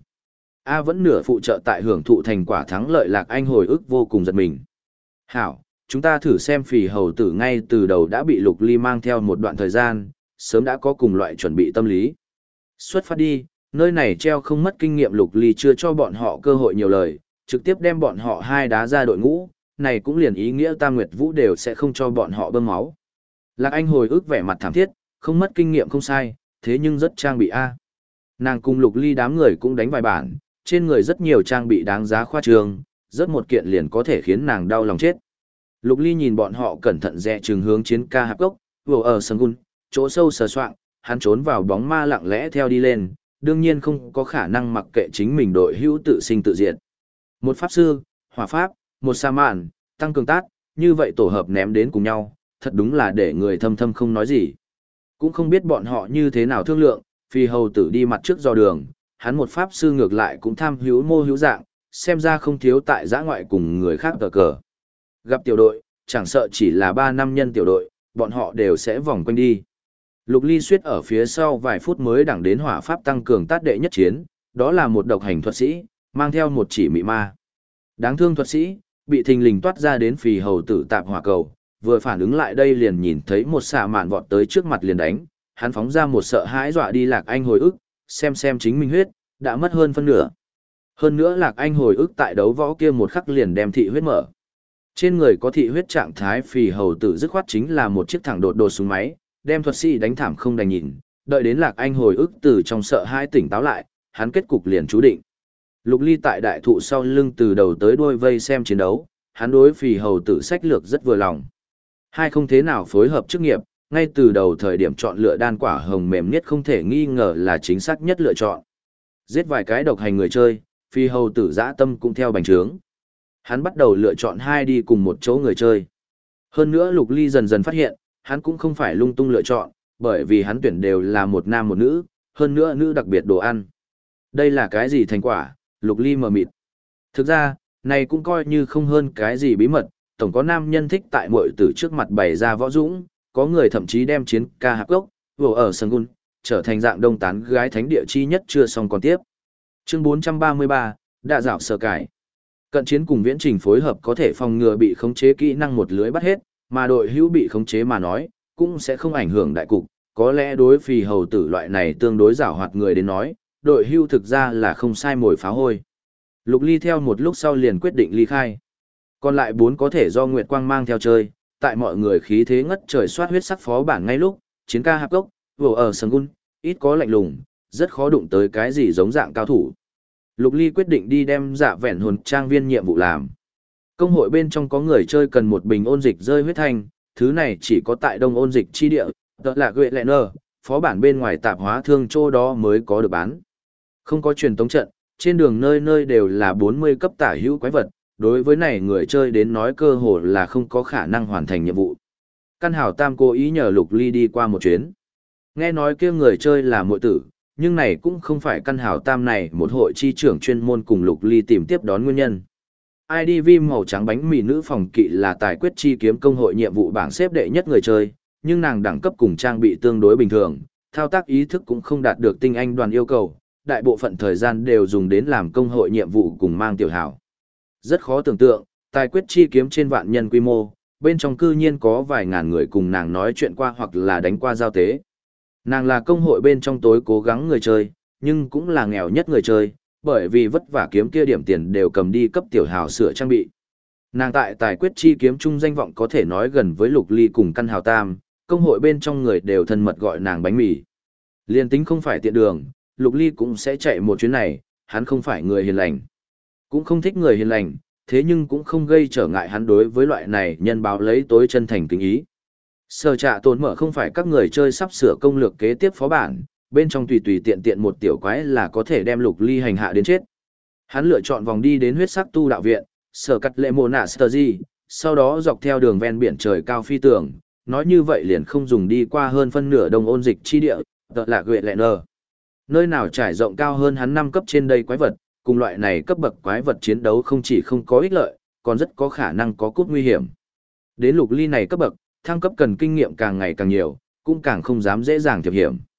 A vẫn nửa phụ trợ tại hưởng thụ thành quả thắng lợi Lạc Anh hồi ức vô cùng giật mình. Hảo, chúng ta thử xem Phì Hầu Tử ngay từ đầu đã bị Lục Ly mang theo một đoạn thời gian, sớm đã có cùng loại chuẩn bị tâm lý. Xuất phát đi, nơi này treo không mất kinh nghiệm. Lục Ly chưa cho bọn họ cơ hội nhiều lời, trực tiếp đem bọn họ 2 đá ra đội ngũ, này cũng liền ý nghĩa Tam Nguyệt Vũ đều sẽ không cho bọn họ bơm máu. Lạc Anh hồi ức vẻ mặt thảm thiết, không mất kinh nghiệm không sai, thế nhưng rất trang bị A. Nàng cùng Lục Ly đám người cũng đánh vài bản, trên người rất nhiều trang bị đáng giá khoa trương, rất một kiện liền có thể khiến nàng đau lòng chết. Lục Ly nhìn bọn họ cẩn thận dè chừng hướng chiến ca hạp gốc, vừa ở sân gun, chỗ sâu sờ soạng, hắn trốn vào bóng ma lặng lẽ theo đi lên, đương nhiên không có khả năng mặc kệ chính mình đội hữu tự sinh tự diệt. Một pháp sư, hỏa pháp, một sa mạn, tăng cường tát, như vậy tổ hợp ném đến cùng nhau, thật đúng là để người thâm thâm không nói gì. Cũng không biết bọn họ như thế nào thương lượng, Phi Hầu Tử đi mặt trước dò đường, hắn một pháp sư ngược lại cũng tham hữu mô hữu dạng, xem ra không thiếu tại giã ngoại cùng người khác cờ cờ. Gặp tiểu đội, chẳng sợ chỉ là 3 năm nhân tiểu đội, bọn họ đều sẽ vòng quanh đi. Lục Ly suýt ở phía sau vài phút mới đẳng đến hỏa pháp tăng cường tát đệ nhất chiến, đó là một độc hành thuật sĩ, mang theo một chỉ mị ma. Đáng thương thuật sĩ, bị thình lình toát ra đến Phì Hầu Tử tạp hỏa cầu, vừa phản ứng lại đây liền nhìn thấy một xạ mạn vọt tới trước mặt liền đánh, hắn phóng ra một sợ hãi dọa đi Lạc Anh hồi ức, xem chính mình huyết, đã mất hơn phân nửa. Hơn nữa Lạc Anh hồi ức tại đấu võ kia một khắc liền đem thị huyết mở. Trên người có thị huyết trạng thái Phì Hầu Tử dứt khoát chính là một chiếc thẳng đột súng máy, đem thuật sĩ đánh thảm không đành nhìn, đợi đến Lạc Anh hồi ức từ trong sợ hãi tỉnh táo lại, hắn kết cục liền chú định. Lục Ly tại đại thụ sau lưng từ đầu tới đuôi vây xem chiến đấu, hắn đối Phì Hầu Tử sách lược rất vừa lòng. Hai không thế nào phối hợp chức nghiệp, ngay từ đầu thời điểm chọn lựa đan quả hồng mềm nhất không thể nghi ngờ là chính xác nhất lựa chọn. Giết vài cái độc hành người chơi, Phi Hầu Tử dã tâm cũng theo bành trướng. Hắn bắt đầu lựa chọn 2 đi cùng một chỗ người chơi. Hơn nữa Lục Ly dần dần phát hiện, hắn cũng không phải lung tung lựa chọn, bởi vì hắn tuyển đều là một nam một nữ, hơn nữa nữ đặc biệt đồ ăn. Đây là cái gì thành quả? Lục Ly mờ mịt. Thực ra, này cũng coi như không hơn cái gì bí mật, tổng có nam nhân thích tại muội tử trước mặt bày ra võ dũng, có người thậm chí đem chiến ca hạp gốc, vừa ở sân gun, trở thành dạng đông tán gái thánh địa chi nhất chưa xong còn tiếp. Chương 433, đạ dạo sơ cải. Cận chiến cùng viễn trình phối hợp có thể phòng ngừa bị khống chế kỹ năng một lưới bắt hết, mà đội hữu bị khống chế mà nói, cũng sẽ không ảnh hưởng đại cục. Có lẽ đối Phì Hầu Tử loại này tương đối giảo hoạt người đến nói, đội hữu thực ra là không sai mồi phá hôi. Lục Ly theo một lúc sau liền quyết định ly khai. Còn lại 4 có thể do Nguyệt Quang mang theo chơi, tại mọi người khí thế ngất trời soát huyết sắc phó bản ngay lúc, chiến ca hạp gốc, vừa ở sân gun, ít có lạnh lùng, rất khó đụng tới cái gì giống dạng cao thủ. Lục Ly quyết định đi đem dạ vẹn hồn trang viên nhiệm vụ làm. Công hội bên trong có người chơi cần một bình ôn dịch rơi huyết thanh, thứ này chỉ có tại đông ôn dịch chi địa, đó là Gợi Lẹ Nơ, phó bản bên ngoài tạp hóa thương chỗ đó mới có được bán. Không có truyền tống trận, trên đường nơi nơi đều là 40 cấp tả hữu quái vật, đối với này người chơi đến nói cơ hồ là không có khả năng hoàn thành nhiệm vụ. Căn Hảo Tam cố ý nhờ Lục Ly đi qua một chuyến. Nghe nói kia người chơi là muội tử, nhưng này cũng không phải Căn Hảo Tam này một hội chi trưởng chuyên môn cùng Lục Ly tìm tiếp đón nguyên nhân. IDV màu trắng bánh mì nữ phòng kỵ là tài quyết chi kiếm công hội nhiệm vụ bảng xếp đệ nhất người chơi, nhưng nàng đẳng cấp cùng trang bị tương đối bình thường, thao tác ý thức cũng không đạt được tinh anh đoàn yêu cầu, đại bộ phận thời gian đều dùng đến làm công hội nhiệm vụ cùng mang tiểu hảo. Rất khó tưởng tượng, tài quyết chi kiếm trên vạn nhân quy mô, bên trong cư nhiên có vài ngàn người cùng nàng nói chuyện qua hoặc là đánh qua giao tế. Nàng là công hội bên trong tối cố gắng người chơi, nhưng cũng là nghèo nhất người chơi, bởi vì vất vả kiếm kia điểm tiền đều cầm đi cấp tiểu hào sửa trang bị. Nàng tại tài quyết chi kiếm chung danh vọng có thể nói gần với Lục Ly cùng Căn Hào Tam, công hội bên trong người đều thân mật gọi nàng bánh mì. Liên tính không phải tiện đường, Lục Ly cũng sẽ chạy một chuyến này, hắn không phải người hiền lành. Cũng không thích người hiền lành, thế nhưng cũng không gây trở ngại hắn đối với loại này nhân báo lấy tối chân thành kính ý. Sở trạ tồn mở không phải các người chơi sắp sửa công lược kế tiếp phó bản, bên trong tùy tùy tiện tiện một tiểu quái là có thể đem Lục Ly hành hạ đến chết. Hắn lựa chọn vòng đi đến huyết sắc tu đạo viện, sở cắt lệ mồ nạ sờ di, sau đó dọc theo đường ven biển trời cao phi tường, nói như vậy liền không dùng đi qua hơn phân nửa đông ôn dịch chi địa, tợ là Gợi Lẹ Nơ. Nơi nào trải rộng cao hơn hắn 5 cấp trên đây quái vật, cùng loại này cấp bậc quái vật chiến đấu không chỉ không có ích lợi, còn rất có khả năng có cút nguy hiểm. Đến Lục Ly này cấp bậc, thăng cấp cần kinh nghiệm càng ngày càng nhiều, cũng càng không dám dễ dàng thiệp hiểm.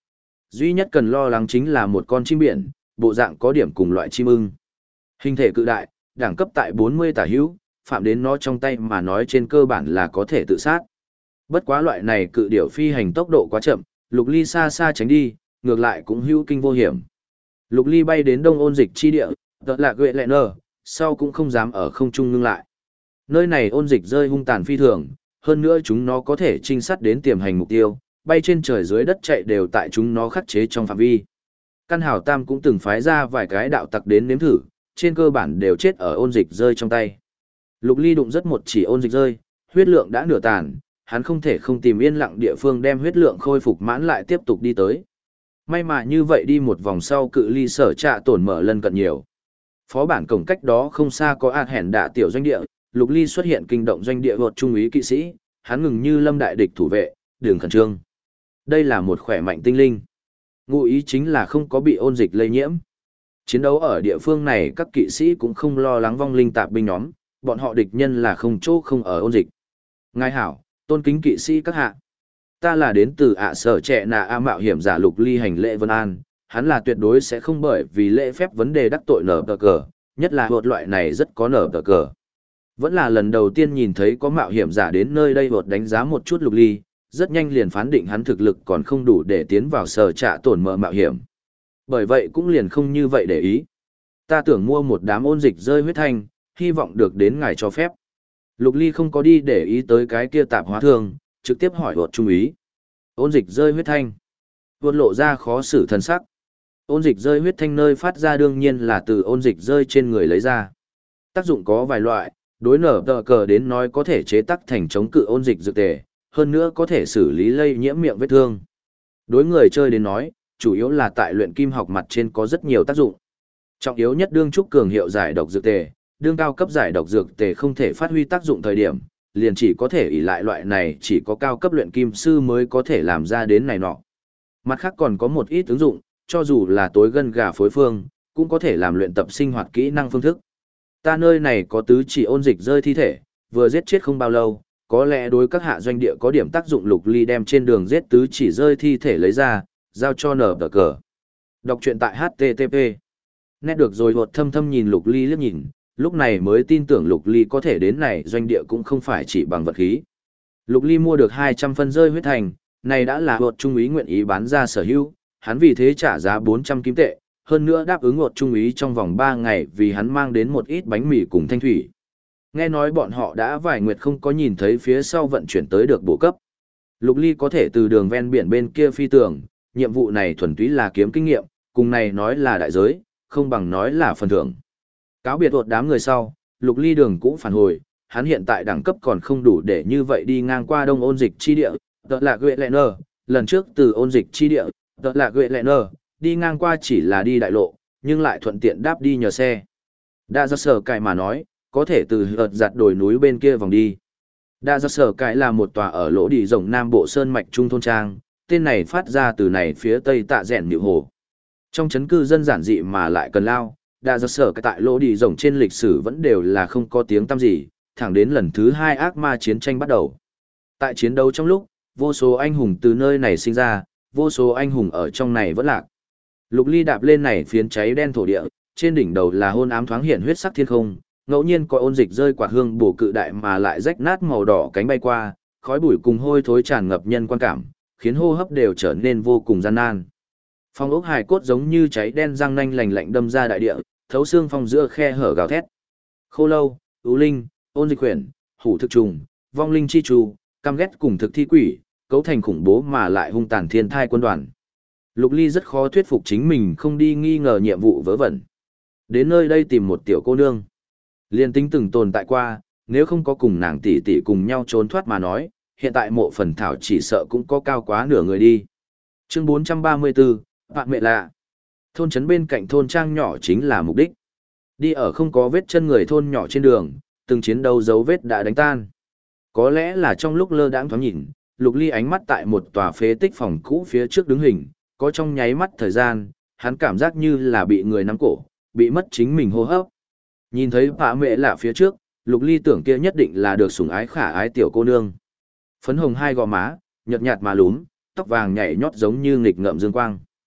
Duy nhất cần lo lắng chính là một con chim biển, bộ dạng có điểm cùng loại chim ưng. Hình thể cự đại, đẳng cấp tại 40 tả hữu, phạm đến nó trong tay mà nói trên cơ bản là có thể tự sát. Bất quá loại này cự điểu phi hành tốc độ quá chậm, Lục Ly xa xa tránh đi, ngược lại cũng hữu kinh vô hiểm. Lục Ly bay đến đông ôn dịch chi địa, tợ lạc gệ lẹ nơ, sau cũng không dám ở không trung ngưng lại. Nơi này ôn dịch rơi hung tàn phi thường, hơn nữa chúng nó có thể trinh sát đến tiềm hành mục tiêu, bay trên trời dưới đất chạy đều tại chúng nó khắc chế trong phạm vi. Căn Hảo Tam cũng từng phái ra vài cái đạo tặc đến nếm thử, trên cơ bản đều chết ở ôn dịch rơi trong tay. Lục Ly đụng rất một chỉ ôn dịch rơi, huyết lượng đã nửa tàn, hắn không thể không tìm yên lặng địa phương đem huyết lượng khôi phục mãn lại tiếp tục đi tới. May mà như vậy đi một vòng sau cự ly sở trạ tổn mở lân cận nhiều. Phó bản cổng cách đó không xa có ạt hẻn đạ tiểu doanh địa, Lục Ly xuất hiện kinh động doanh địa vượt trung úy kỵ sĩ, hắn ngừng như lâm đại địch thủ vệ, đường khẩn trương. Đây là một khỏe mạnh tinh linh. Ngụ ý chính là không có bị ôn dịch lây nhiễm. Chiến đấu ở địa phương này các kỵ sĩ cũng không lo lắng vong linh tạp binh nhóm, bọn họ địch nhân là không chỗ không ở ôn dịch. Ngài hảo, tôn kính kỵ sĩ các hạ. Ta là đến từ sở trẻ nà mạo hiểm giả Lục Ly hành lễ vân an, hắn là tuyệt đối sẽ không bởi vì lễ phép vấn đề đắc tội nở tờ cờ, nhất là hột loại này rất có nở tờ cờ. Vẫn là lần đầu tiên nhìn thấy có mạo hiểm giả đến nơi đây hột đánh giá một chút Lục Ly, rất nhanh liền phán định hắn thực lực còn không đủ để tiến vào sở trạ tổn mở mạo hiểm. Bởi vậy cũng liền không như vậy để ý. Ta tưởng mua một đám ôn dịch rơi huyết thanh, hy vọng được đến ngài cho phép. Lục Ly không có đi để ý tới cái kia tạp hóa thương, trực tiếp hỏi hột trung úy. Ôn dịch rơi huyết thanh. Hột lộ ra khó xử thần sắc. Ôn dịch rơi huyết thanh nơi phát ra đương nhiên là từ ôn dịch rơi trên người lấy ra. Tác dụng có vài loại, đối nở tờ cờ đến nói có thể chế tác thành chống cự ôn dịch dược tề, hơn nữa có thể xử lý lây nhiễm miệng vết thương. Đối người chơi đến nói, chủ yếu là tại luyện kim học mặt trên có rất nhiều tác dụng. Trọng yếu nhất đương trúc cường hiệu giải độc dược tề, đương cao cấp giải độc dược tề không thể phát huy tác dụng thời điểm, liền chỉ có thể ỷ lại loại này chỉ có cao cấp luyện kim sư mới có thể làm ra đến này nọ. Mặt khác còn có một ít ứng dụng, cho dù là tối gân gà phối phương, cũng có thể làm luyện tập sinh hoạt kỹ năng phương thức. Ta nơi này có tứ chỉ ôn dịch rơi thi thể, vừa giết chết không bao lâu, có lẽ đối các hạ doanh địa có điểm tác dụng. Lục Ly đem trên đường giết tứ chỉ rơi thi thể lấy ra, giao cho nở tờ cờ. Đọc truyện tại HTTP. Nét được rồi hột thâm thâm nhìn Lục Ly liếc nhìn, lúc này mới tin tưởng Lục Ly có thể đến này doanh địa cũng không phải chỉ bằng vật khí. Lục Ly mua được 200 phân rơi huyết thành, này đã là hột trung úy nguyện ý bán ra sở hữu, hắn vì thế trả giá 400 kim tệ, hơn nữa đáp ứng hột trung úy trong vòng 3 ngày vì hắn mang đến một ít bánh mì cùng thanh thủy. Nghe nói bọn họ đã vài nguyệt không có nhìn thấy phía sau vận chuyển tới được bổ cấp. Lục Ly có thể từ đường ven biển bên kia phi tường, nhiệm vụ này thuần túy là kiếm kinh nghiệm, cùng này nói là đại giới, không bằng nói là phần thưởng. Cáo biệt hột đám người sau, Lục Ly đường cũng phản hồi, hắn hiện tại đẳng cấp còn không đủ để như vậy đi ngang qua đông ôn dịch chi địa, tợ là Guệ Lẹ Nơ, lần trước từ ôn dịch chi địa, tợ là Guệ Lẹ Nơ, đi ngang qua chỉ là đi đại lộ, nhưng lại thuận tiện đáp đi nhờ xe. Đa do sở cải mà nói, có thể từ hợt giặt đồi núi bên kia vòng đi. Đa do sở cải là một tòa ở lỗ đi rộng nam bộ sơn mạch trung thôn trang, tên này phát ra từ này phía tây tạ rẻn nhự hồ. Trong chấn cư dân giản dị mà lại cần lao, đa do sở cải tại lỗ đi rộng trên lịch sử vẫn đều là không có tiếng tăm gì, thẳng đến lần thứ 2 ác ma chiến tranh bắt đầu. Tại chiến đấu trong lúc, vô số anh hùng từ nơi này sinh ra, vô số anh hùng ở trong này vẫn lạc. Lục Ly đạp lên này phiến cháy đen thổ địa, trên đỉnh đầu là hôn ám thoáng hiện huyết sắc thiên không, ngẫu nhiên có ôn dịch rơi quả hương bổ cự đại mà lại rách nát màu đỏ cánh bay qua, khói bụi cùng hôi thối tràn ngập nhân quan cảm, khiến hô hấp đều trở nên vô cùng gian nan. Phong ốc hài cốt giống như cháy đen răng nanh lạnh lạnh đâm ra đại địa, thấu xương phong giữa khe hở gào thét. Khô lâu, ưu linh, ôn dịch quyển, hủ thực trùng, vong linh chi trù, căm ghét cùng thực thi quỷ, cấu thành khủng bố mà lại hung tàn thiên thai quân đoàn. Lục Ly rất khó thuyết phục chính mình không đi nghi ngờ nhiệm vụ vớ vẩn. Đến nơi đây tìm một tiểu cô nương. Liên tính từng tồn tại qua, nếu không có cùng nàng tỷ tỷ cùng nhau trốn thoát mà nói, hiện tại mộ phần thảo chỉ sợ cũng có cao quá nửa người đi. Chương 434, bạn mẹ lạ. Thôn trấn bên cạnh thôn trang nhỏ chính là mục đích. Đi ở không có vết chân người thôn nhỏ trên đường, từng chiến đấu dấu vết đã đánh tan. Có lẽ là trong lúc lơ đãng thoáng nhìn, Lục Ly ánh mắt tại một tòa phế tích phòng cũ phía trước đứng hình, có trong nháy mắt thời gian, hắn cảm giác như là bị người nắm cổ, bị mất chính mình hô hấp. Nhìn thấy bà mẹ lạ phía trước, Lục Ly tưởng kia nhất định là được sủng ái khả ái tiểu cô nương. Phấn hồng hai gò má, nhợt nhạt mà lúm, tóc vàng nhảy nhót giống như nghịch ngợm dương quang.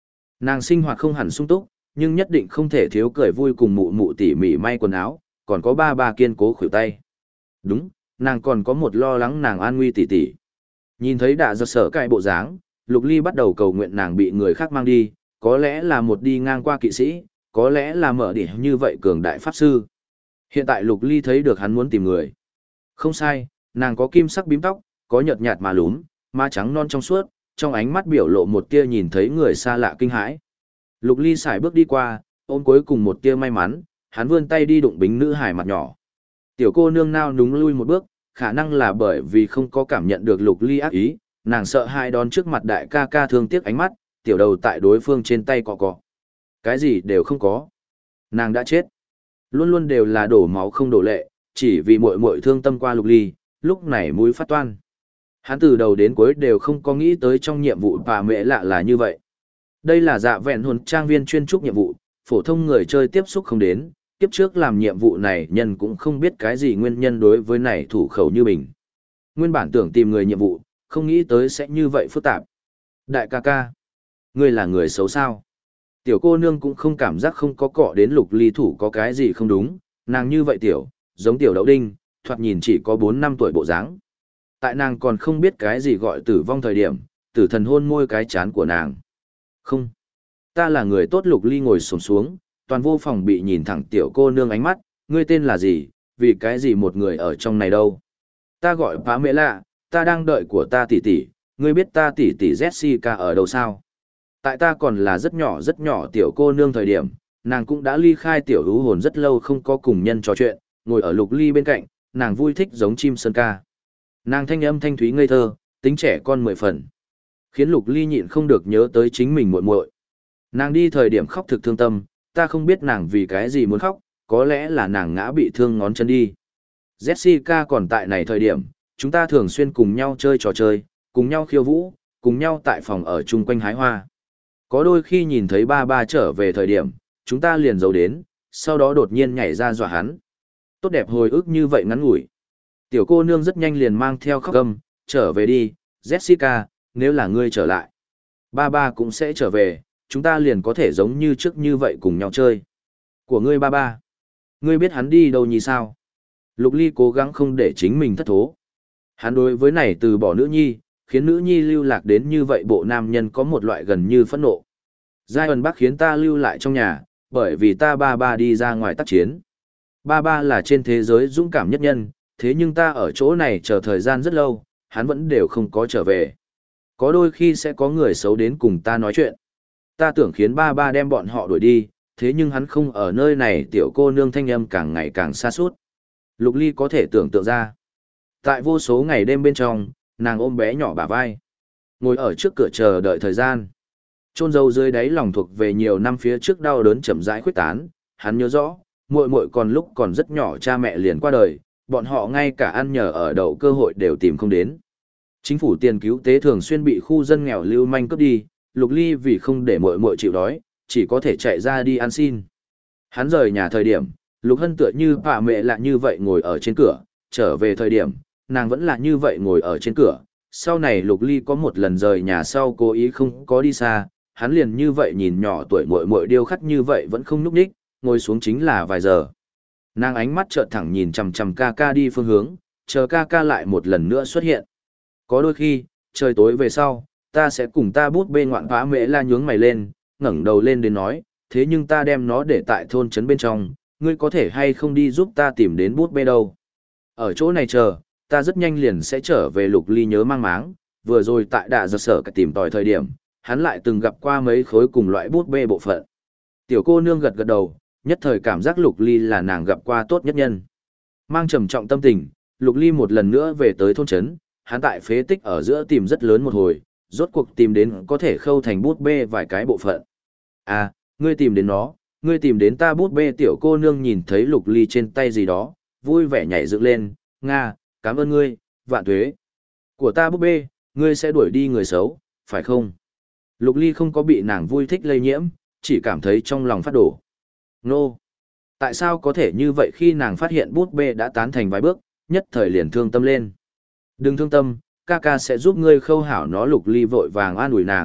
Nàng sinh hoạt không hẳn sung túc, nhưng nhất định không thể thiếu cười vui cùng mụ mụ tỉ mỉ may quần áo, còn có ba ba kiên cố khuỷu tay. Đúng, nàng còn có một lo lắng nàng an nguy tỉ tỉ. Nhìn thấy Đạ Giật Sở cãi bộ dáng, Lục Ly bắt đầu cầu nguyện nàng bị người khác mang đi, có lẽ là một đi ngang qua kỵ sĩ, có lẽ là mở đỉ như vậy cường đại pháp sư. Hiện tại Lục Ly thấy được hắn muốn tìm người. Không sai, nàng có kim sắc bím tóc, có nhợt nhạt mà lúm, má trắng non trong suốt, trong ánh mắt biểu lộ một tia nhìn thấy người xa lạ kinh hãi. Lục Ly sải bước đi qua, ôm cuối cùng một tia may mắn, hắn vươn tay đi đụng bính nữ hài mặt nhỏ. Tiểu cô nương nao núng lui một bước, khả năng là bởi vì không có cảm nhận được Lục Ly ác ý, nàng sợ hai đón trước mặt đại ca ca thương tiếc ánh mắt, tiểu đầu tại đối phương trên tay cọ cọ. Cái gì đều không có. Nàng đã chết. Luôn luôn đều là đổ máu không đổ lệ, chỉ vì muội muội thương tâm qua Lục Ly, lúc này mũi phát toan. Hắn từ đầu đến cuối đều không có nghĩ tới trong nhiệm vụ bà mẹ lạ là như vậy. Đây là dạ vẹn hồn trang viên chuyên trúc nhiệm vụ, phổ thông người chơi tiếp xúc không đến, kiếp trước làm nhiệm vụ này nhân cũng không biết cái gì nguyên nhân đối với này thủ khẩu như mình. Nguyên bản tưởng tìm người nhiệm vụ, không nghĩ tới sẽ như vậy phức tạp. Đại ca ca, ngươi là người xấu sao? Tiểu cô nương cũng không cảm giác không có cọ đến Lục Ly thủ có cái gì không đúng, nàng như vậy tiểu, giống tiểu đậu đinh, thoạt nhìn chỉ có 4-5 tuổi bộ dáng. Tại nàng còn không biết cái gì gọi tử vong thời điểm, tử thần hôn môi cái chán của nàng. Không, ta là người tốt. Lục Ly ngồi xổm xuống, toàn vô phòng bị nhìn thẳng tiểu cô nương ánh mắt, ngươi tên là gì, vì cái gì một người ở trong này đâu? Ta gọi Phá Mẹ Lạ, ta đang đợi của ta tỷ tỷ, ngươi biết ta tỷ tỷ Jessica ở đâu sao? Tại ta còn là rất nhỏ tiểu cô nương thời điểm, nàng cũng đã ly khai tiểu hữu hồn rất lâu không có cùng nhân trò chuyện, ngồi ở Lục Ly bên cạnh, nàng vui thích giống chim sơn ca. Nàng thanh âm thanh thúy ngây thơ, tính trẻ con 10 phần. Khiến Lục Ly nhịn không được nhớ tới chính mình muội muội. Nàng đi thời điểm khóc thực thương tâm, ta không biết nàng vì cái gì muốn khóc, có lẽ là nàng ngã bị thương ngón chân đi. Jessica còn tại này thời điểm, chúng ta thường xuyên cùng nhau chơi trò chơi, cùng nhau khiêu vũ, cùng nhau tại phòng ở chung quanh hái hoa. Có đôi khi nhìn thấy ba ba trở về thời điểm, chúng ta liền giấu đến, sau đó đột nhiên nhảy ra dọa hắn. Tốt đẹp hồi ức như vậy ngắn ngủi. Tiểu cô nương rất nhanh liền mang theo khóc gầm, trở về đi, Jessica, nếu là ngươi trở lại. Ba ba cũng sẽ trở về, chúng ta liền có thể giống như trước như vậy cùng nhau chơi. Của ngươi ba ba. Ngươi biết hắn đi đâu nhỉ sao? Lục Ly cố gắng không để chính mình thất thố. Hắn đối với này từ bỏ nữ nhi, khiến nữ nhi lưu lạc đến như vậy bộ nam nhân có một loại gần như phẫn nộ. Giai ẩn bác khiến ta lưu lại trong nhà, bởi vì ta ba ba đi ra ngoài tác chiến. Ba ba là trên thế giới dũng cảm nhất nhân, thế nhưng ta ở chỗ này chờ thời gian rất lâu, hắn vẫn đều không có trở về. Có đôi khi sẽ có người xấu đến cùng ta nói chuyện. Ta tưởng khiến ba ba đem bọn họ đuổi đi, thế nhưng hắn không ở nơi này. Tiểu cô nương thanh âm càng ngày càng xa suốt. Lục Ly có thể tưởng tượng ra. Tại vô số ngày đêm bên trong, nàng ôm bé nhỏ bả vai. Ngồi ở trước cửa chờ đợi thời gian. Chôn dâu dưới đáy lòng thuộc về nhiều năm phía trước đau đớn chậm rãi khuếch tán. Hắn nhớ rõ, muội muội còn lúc còn rất nhỏ cha mẹ liền qua đời, bọn họ ngay cả ăn nhờ ở đậu cơ hội đều tìm không đến. Chính phủ tiền cứu tế thường xuyên bị khu dân nghèo lưu manh cướp đi, Lục Ly vì không để muội muội chịu đói, chỉ có thể chạy ra đi ăn xin. Hắn rời nhà thời điểm, Lục Hân tựa như bà mẹ lạ như vậy ngồi ở trên cửa, trở về thời điểm, nàng vẫn là như vậy ngồi ở trên cửa. Sau này Lục Ly có một lần rời nhà sau cố ý không có đi xa, hắn liền như vậy nhìn nhỏ tuổi muội muội điêu khắc như vậy vẫn không nhúc nhích, ngồi xuống chính là vài giờ. Nàng ánh mắt trợn thẳng nhìn chằm chằm ca ca đi phương hướng, chờ ca ca lại một lần nữa xuất hiện. Có đôi khi, trời tối về sau, ta sẽ cùng ta bút bê ngoạn phá mễ la nhướng mày lên, ngẩng đầu lên đến nói, thế nhưng ta đem nó để tại thôn trấn bên trong, ngươi có thể hay không đi giúp ta tìm đến bút bê đâu. Ở chỗ này chờ, ta rất nhanh liền sẽ trở về. Lục Ly nhớ mang máng, vừa rồi tại Đạ Giật Sở tìm tòi thời điểm, hắn lại từng gặp qua mấy khối cùng loại bút bê bộ phận. Tiểu cô nương gật gật đầu, nhất thời cảm giác Lục Ly là nàng gặp qua tốt nhất nhân. Mang trầm trọng tâm tình, Lục Ly một lần nữa về tới thôn trấn, hắn tại phế tích ở giữa tìm rất lớn một hồi, rốt cuộc tìm đến có thể khâu thành bút bê vài cái bộ phận. À, ngươi tìm đến nó, ngươi tìm đến ta bút bê. Tiểu cô nương nhìn thấy Lục Ly trên tay gì đó, vui vẻ nhảy dựng lên, Nga, cảm ơn ngươi, vạn tuế. Của ta bút bê, ngươi sẽ đuổi đi người xấu, phải không? Lục Ly không có bị nàng vui thích lây nhiễm, chỉ cảm thấy trong lòng phát đổ. Nô! Tại sao có thể như vậy? Khi nàng phát hiện bút bê đã tán thành vài bước, nhất thời liền thương tâm lên. Đừng thương tâm, ca ca sẽ giúp ngươi khâu hảo nó. Lục Ly vội vàng an ủi nàng,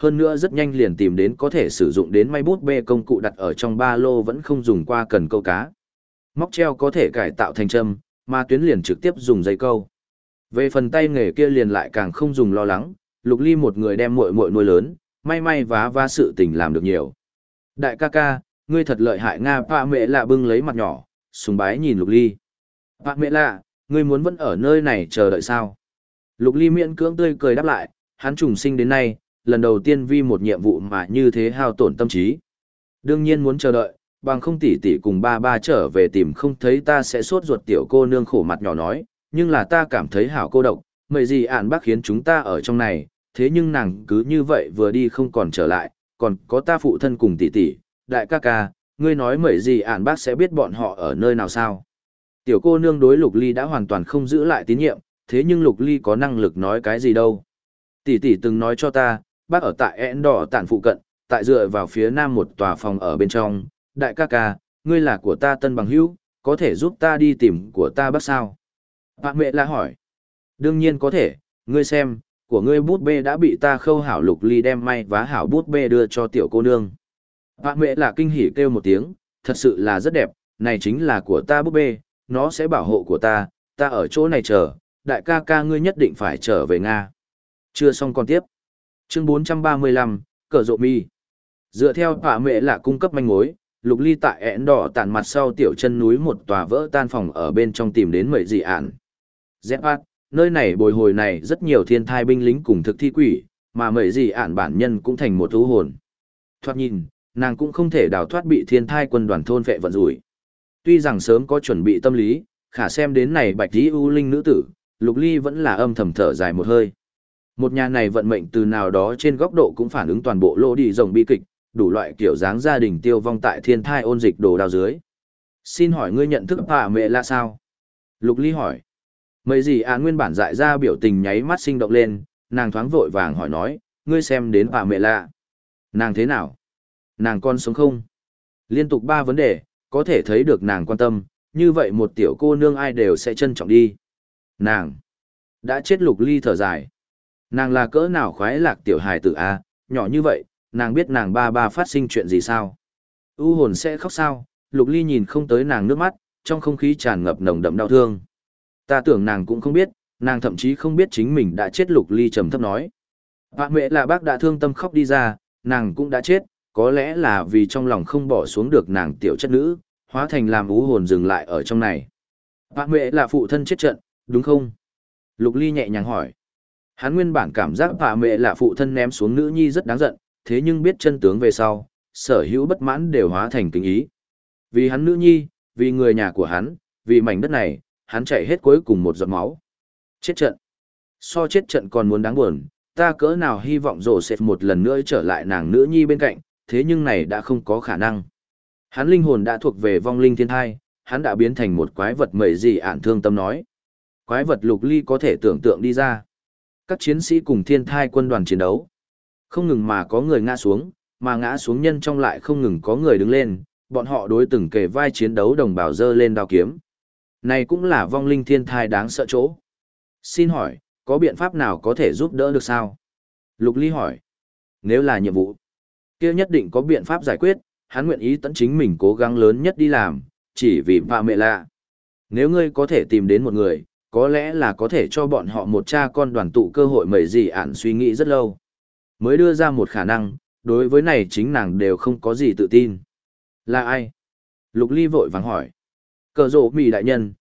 hơn nữa rất nhanh liền tìm đến có thể sử dụng đến may bút bê công cụ đặt ở trong ba lô vẫn không dùng qua cần câu cá. Móc treo có thể cải tạo thành châm, mà tuyến liền trực tiếp dùng dây câu. Về phần tay nghề kia liền lại càng không dùng lo lắng, Lục Ly một người đem muội muội nuôi lớn, may may vá sự tình làm được nhiều. Đại ca ca, ngươi thật lợi hại Nga. Pạ mẹ lạ bưng lấy mặt nhỏ, sùng bái nhìn Lục Ly. Pạ mẹ lạ, ngươi muốn vẫn ở nơi này chờ đợi sao? Lục Ly miễn cưỡng tươi cười đáp lại, hắn trùng sinh đến nay, lần đầu tiên vì một nhiệm vụ mà như thế hao tổn tâm trí. Đương nhiên muốn chờ đợi, bằng không tỷ tỷ cùng ba ba trở về tìm không thấy ta sẽ sốt ruột. Tiểu cô nương khổ mặt nhỏ nói, nhưng là ta cảm thấy hảo cô độc, mấy gì ản bác khiến chúng ta ở trong này, thế nhưng nàng cứ như vậy vừa đi không còn trở lại, còn có ta phụ thân cùng tỷ tỷ. Đại ca ca, ngươi nói mấy gì ản bác sẽ biết bọn họ ở nơi nào sao? Tiểu cô nương đối Lục Ly đã hoàn toàn không giữ lại tín nhiệm, thế nhưng Lục Ly có năng lực nói cái gì đâu. Tỷ tỷ từng nói cho ta, bác ở tại én đỏ tản phụ cận, tại dựa vào phía nam một tòa phòng ở bên trong. Đại ca ca, ngươi là của ta tân bằng hữu, có thể giúp ta đi tìm của ta bác sao? Bác mẹ la hỏi. Đương nhiên có thể, ngươi xem, của ngươi bút bê đã bị ta khâu hảo. Lục Ly đem may vá hảo bút bê đưa cho tiểu cô nương. Bác mẹ là kinh hỉ kêu một tiếng, thật sự là rất đẹp, này chính là của ta bút bê, nó sẽ bảo hộ của ta ở chỗ này chờ, đại ca ca ngươi nhất định phải trở về Nga. Chưa xong còn tiếp. Chương 435, cờ rộ mi. Dựa theo bạ mẹ là cung cấp manh mối, Lục Ly tại én đỏ tản mặt sau tiểu chân núi một tòa vỡ tan phòng ở bên trong tìm đến mấy dị ản. Zepat, nơi này bồi hồi này rất nhiều thiên thai binh lính cùng thực thi quỷ, mà mấy dị ản bản nhân cũng thành một thú hồn. Thoát nhìn, nàng cũng không thể đào thoát bị thiên thai quân đoàn thôn vệ vận rủi. Tuy rằng sớm có chuẩn bị tâm lý, khả xem đến này bạch tí ưu linh nữ tử, Lục Ly vẫn là âm thầm thở dài một hơi. Một nhà này vận mệnh từ nào đó trên góc độ cũng phản ứng toàn bộ lô đi rồng bi kịch, đủ loại kiểu dáng gia đình tiêu vong tại thiên thai ôn dịch đồ đào dưới. Xin hỏi ngươi nhận thức bà mẹ là sao? Lục Ly hỏi. Mấy gì nguyên bản dại ra biểu tình nháy mắt sinh động lên, nàng thoáng vội vàng hỏi nói, ngươi xem đến bà mẹ lạ. Nàng thế nào? Nàng còn sống không? Liên tục 3 vấn đề, có thể thấy được nàng quan tâm, như vậy một tiểu cô nương ai đều sẽ trân trọng đi. Nàng đã chết. Lục Ly thở dài. Nàng là cỡ nào khoái lạc tiểu hài tử a, nhỏ như vậy, nàng biết nàng ba phát sinh chuyện gì sao? U hồn sẽ khóc sao? Lục Ly nhìn không tới nàng nước mắt, trong không khí tràn ngập nồng đậm đau thương. Ta tưởng nàng cũng không biết, nàng thậm chí không biết chính mình đã chết. Lục Ly trầm thấp nói. Bạ mẹ là bác đã thương tâm khóc đi ra, nàng cũng đã chết, có lẽ là vì trong lòng không bỏ xuống được nàng tiểu chất nữ, hóa thành làm u hồn dừng lại ở trong này. Bạ mẹ là phụ thân chết trận, đúng không? Lục Ly nhẹ nhàng hỏi. Hắn nguyên bản cảm giác bạ mẹ là phụ thân ném xuống nữ nhi rất đáng giận, thế nhưng biết chân tướng về sau, sở hữu bất mãn đều hóa thành kính ý. Vì hắn nữ nhi, vì người nhà của hắn, vì mảnh đất này, hắn chạy hết cuối cùng một giọt máu. Chết trận. So chết trận còn muốn đáng buồn, ta cỡ nào hy vọng rồ sẽ một lần nữa trở lại nàng nữ nhi bên cạnh, thế nhưng này đã không có khả năng. Hắn linh hồn đã thuộc về vong linh thiên thai, hắn đã biến thành một quái vật mẩy gì ản thương tâm nói. Quái vật Lục Ly có thể tưởng tượng đi ra. Các chiến sĩ cùng thiên thai quân đoàn chiến đấu. Không ngừng mà có người ngã xuống, mà ngã xuống nhân trong lại không ngừng có người đứng lên, bọn họ đối từng kề vai chiến đấu đồng bào dơ lên đao kiếm. Này cũng là vong linh thiên thai đáng sợ chỗ. Xin hỏi, có biện pháp nào có thể giúp đỡ được sao? Lục Ly hỏi. Nếu là nhiệm vụ, kia nhất định có biện pháp giải quyết, hắn nguyện ý tận chính mình cố gắng lớn nhất đi làm, chỉ vì bà mẹ lạ. Nếu ngươi có thể tìm đến một người, có lẽ là có thể cho bọn họ một cha con đoàn tụ cơ hội. Mấy gì ản suy nghĩ rất lâu, mới đưa ra một khả năng, đối với này chính nàng đều không có gì tự tin. Là ai? Lục Ly vội vàng hỏi. Cờ rộ mì đại nhân,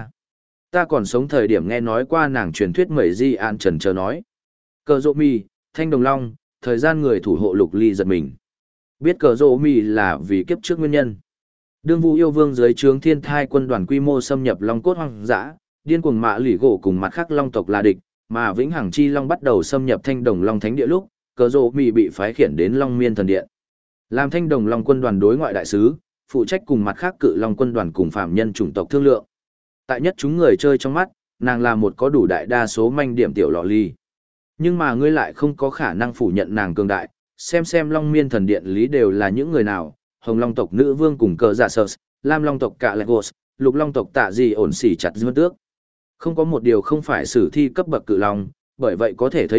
ta còn sống thời điểm nghe nói qua nàng truyền thuyết. Mấy gì ản trần chờ nói. Cờ rộ mì, thanh đồng long, thời gian người thủ hộ. Lục Ly giật mình. Biết cờ rộ mì là vì kiếp trước nguyên nhân. Đương Vũ yêu vương dưới trướng thiên thai quân đoàn quy mô xâm nhập long cốt hoang dã, điên cuồng mạ lỷ gỗ cùng mặt khác long tộc là địch, mà vĩnh hằng chi long bắt đầu xâm nhập thanh đồng long thánh địa lúc, cờ rộ mì bị phái khiển đến long miên thần điện. Làm thanh đồng long quân đoàn đối ngoại đại sứ, phụ trách cùng mặt khác cự long quân đoàn cùng phạm nhân chủng tộc thương lượng. Tại nhất chúng người chơi trong mắt, nàng là một có đủ đại đa số manh điểm tiểu lọ ly. Nhưng mà ngươi lại không có khả năng phủ nhận nàng cường đại, xem long miên thần điện lý đều là những người nào, hồng long tộc nữ vương cùng cờ giả sơ, lam long tộc cạ legos, lục long tộc tạ gì ổn xỉ chặt dương tước. Không có một điều không phải sử thi cấp bậc cự long, bởi vậy có thể thấy được,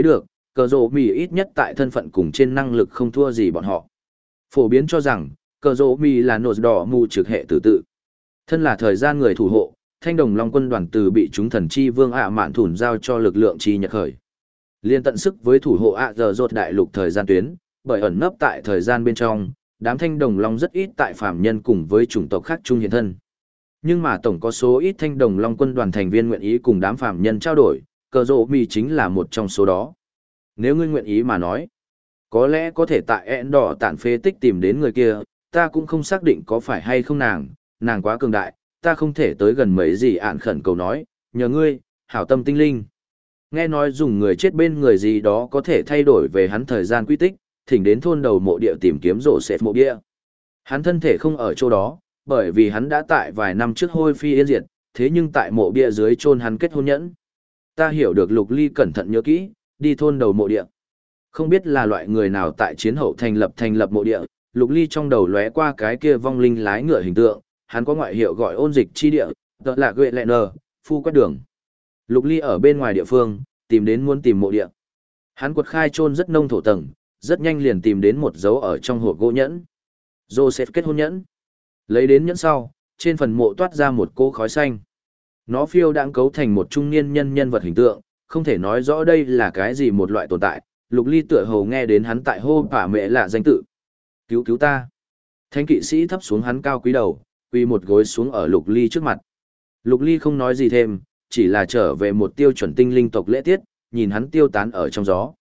cờ rộ mì ít nhất tại thân phận cùng trên năng lực không thua gì bọn họ. Phổ biến cho rằng, cờ rộ mì là nột đỏ mù trực hệ tử tự. Thân là thời gian người thủ hộ, Thanh Đồng Long quân đoàn từ bị chúng thần chi vương ạ mạn thủn giao cho lực lượng chi nhật khởi. Liên tận sức với thủ hộ ạ giờ rột đại lục thời gian tuyến, bởi ẩn nấp tại thời gian bên trong, đám Thanh Đồng Long rất ít tại phàm nhân cùng với chủng tộc khác chung hiện thân. Nhưng mà tổng có số ít Thanh Đồng Long quân đoàn thành viên nguyện ý cùng đám phàm nhân trao đổi, cờ rộ mì chính là một trong số đó. Nếu ngươi nguyện ý mà nói, có lẽ có thể tại ẹn đỏ tản phế tích tìm đến người kia, ta cũng không xác định có phải hay không nàng quá cường đại, ta không thể tới gần mấy gì ạn khẩn cầu nói, nhờ ngươi, hảo tâm tinh linh. Nghe nói dùng người chết bên người gì đó có thể thay đổi về hắn thời gian quy tích, thỉnh đến thôn đầu mộ địa tìm kiếm rổ xẹt mộ địa. Hắn thân thể không ở chỗ đó, bởi vì hắn đã tại vài năm trước hôi phi yên diệt, thế nhưng tại mộ bia dưới chôn hắn kết hôn nhẫn. Ta hiểu được Lục Ly cẩn thận nhớ kỹ, đi thôn đầu mộ địa. Không biết là loại người nào tại chiến hậu thành lập mộ địa, Lục Ly trong đầu lóe qua cái kia vong linh lái ngựa hình tượng, hắn có ngoại hiệu gọi ôn dịch chi địa, tợ là gợi lẹ nờ, phu quét đường. Lục Ly ở bên ngoài địa phương, tìm đến muốn tìm mộ địa. Hắn quật khai chôn rất nông thổ tầng, rất nhanh liền tìm đến một dấu ở trong hộp gỗ nhẫn. Joseph kết hôn nhẫn. Lấy đến nhẫn sau, trên phần mộ toát ra một cỗ khói xanh. Nó phiêu đãng cấu thành một trung niên nhân vật hình tượng, không thể nói rõ đây là cái gì một loại tồn tại. Lục Ly tựa hồ nghe đến hắn tại hô bả mẹ lạ danh tự. Cứu cứu ta. Thánh kỵ sĩ thấp xuống hắn cao quý đầu, quỳ một gối xuống ở Lục Ly trước mặt. Lục Ly không nói gì thêm, chỉ là trở về một tiêu chuẩn tinh linh tộc lễ tiết, nhìn hắn tiêu tán ở trong gió.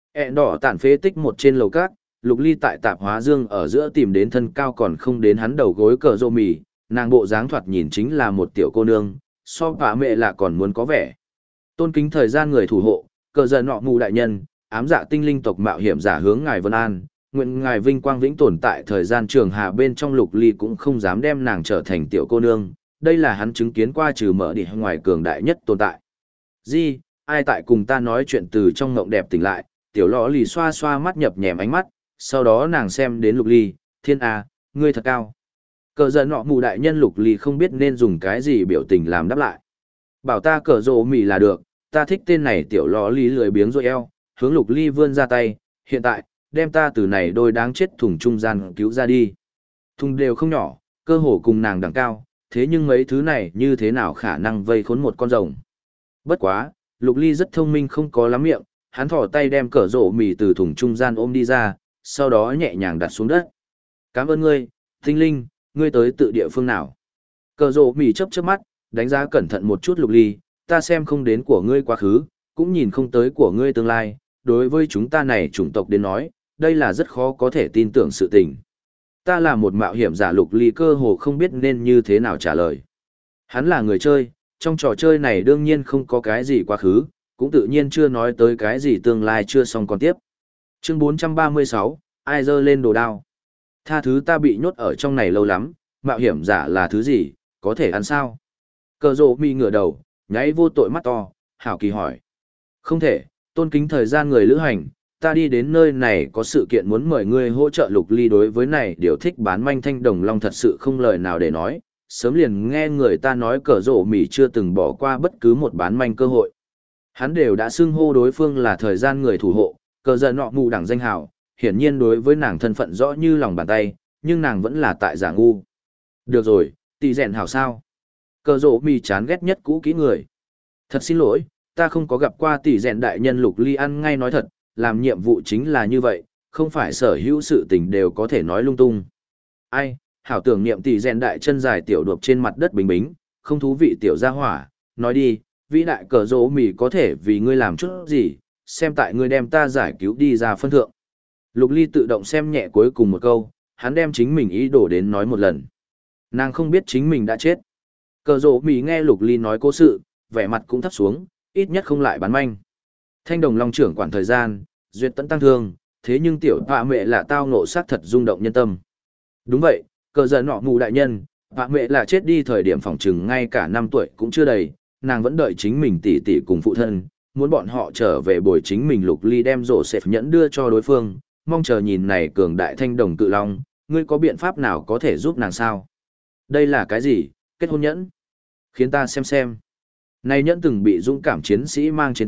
Đỏ tản phế tích một trên lầu cát, Lục Ly tại tạp hóa dương ở giữa tìm đến thân cao còn không đến hắn đầu gối cờ rô mì, nàng bộ dáng thoạt nhìn chính là một tiểu cô nương, so bả mẹ là còn muốn có vẻ. Tôn kính thời gian người thủ hộ, cờ giờ nọ mù đại nhân, ám dạ tinh linh tộc mạo hiểm giả hướng ngài Vân An, nguyện ngài vinh quang vĩnh tồn tại thời gian trường hà bên trong. Lục Ly cũng không dám đem nàng trở thành tiểu cô nương, đây là hắn chứng kiến qua trừ mở đi ngoài cường đại nhất tồn tại. Di, ai tại cùng ta nói chuyện từ trong ngộng đẹp tỉnh lại, tiểu lọ lì xoa xoa mắt nhập nhèm ánh mắt, sau đó nàng xem đến Lục Ly, thiên à, ngươi thật cao. Cờ giờ nọ mù đại nhân Lục Ly không biết nên dùng cái gì biểu tình làm đáp lại. Bảo ta cờ rộ mì là được, ta thích tên này. Tiểu lọ lì lười biếng rồi eo, hướng Lục Ly vươn ra tay, hiện tại, đem ta từ này đôi đáng chết thùng trung gian cứu ra đi. Thùng đều không nhỏ, cơ hồ cùng nàng đẳng cao, thế nhưng mấy thứ này như thế nào khả năng vây khốn một con rồng. Bất quá, Lục Ly rất thông minh không có lắm miệng, hắn thỏ tay đem cờ rổ mì từ thùng trung gian ôm đi ra, sau đó nhẹ nhàng đặt xuống đất. Cảm ơn ngươi, tinh linh, ngươi tới tự địa phương nào? Cờ rổ mì chớp chớp mắt, đánh giá cẩn thận một chút Lục Ly, ta xem không đến của ngươi quá khứ, cũng nhìn không tới của ngươi tương lai, đối với chúng ta này chủng tộc đến nói, đây là rất khó có thể tin tưởng sự tình. Ta là một mạo hiểm giả. Lục Ly cơ hồ không biết nên như thế nào trả lời. Hắn là người chơi, trong trò chơi này đương nhiên không có cái gì quá khứ, cũng tự nhiên chưa nói tới cái gì tương lai chưa xong còn tiếp. Chương 436, ai dơ lên đồ đao. Tha thứ ta bị nhốt ở trong này lâu lắm, mạo hiểm giả là thứ gì, có thể ăn sao? Cờ rộ mi ngửa đầu, nháy vô tội mắt to, hảo kỳ hỏi. Không thể, tôn kính thời gian người lữ hành, ta đi đến nơi này có sự kiện muốn mời ngươi hỗ trợ. Lục Ly đối với này điều thích bán manh Thanh Đồng Long thật sự không lời nào để nói, sớm liền nghe người ta nói cờ rộ mỉ chưa từng bỏ qua bất cứ một bán manh cơ hội. Hắn đều đã xưng hô đối phương là thời gian người thủ hộ, cờ giờ nọ mù đẳng danh hào, hiển nhiên đối với nàng thân phận rõ như lòng bàn tay, nhưng nàng vẫn là tại giả ngu. Được rồi, tỷ rèn hảo sao? Cờ rộ mỉ chán ghét nhất cũ kỹ người. Thật xin lỗi, ta không có gặp qua tỷ rèn đại nhân. Lục Ly ăn ngay nói thật, làm nhiệm vụ chính là như vậy, không phải sở hữu sự tình đều có thể nói lung tung. Ai, hảo tưởng niệm tỷ rèn đại chân dài tiểu đuộc trên mặt đất bình bính, không thú vị tiểu gia hỏa, nói đi, vĩ đại cờ rỗ mì có thể vì ngươi làm chút gì, xem tại ngươi đem ta giải cứu đi ra phân thượng. Lục Ly tự động xem nhẹ cuối cùng một câu, hắn đem chính mình ý đồ đến nói một lần. Nàng không biết chính mình đã chết. Cờ rỗ mì nghe Lục Ly nói cố sự, vẻ mặt cũng thấp xuống, ít nhất không lại bán manh. Thanh Đồng Long trưởng quản thời gian, duyệt tận tăng thương, thế nhưng tiểu bạ mẹ là tao ngộ sát thật rung động nhân tâm. Đúng vậy, cờ giờ nọ mù đại nhân, bạ mẹ là chết đi thời điểm phòng trừng ngay cả 5 tuổi cũng chưa đầy, nàng vẫn đợi chính mình tỷ tỷ cùng phụ thân, muốn bọn họ trở về bồi chính mình. Lục Ly đem rổ xẹp nhẫn đưa cho đối phương, mong chờ nhìn này cường đại thanh đồng cự long, ngươi có biện pháp nào có thể giúp nàng sao? Đây là cái gì, kết hôn nhẫn? Khiến ta xem. Này nhẫn từng bị dũng cảm chiến sĩ mang trên tay,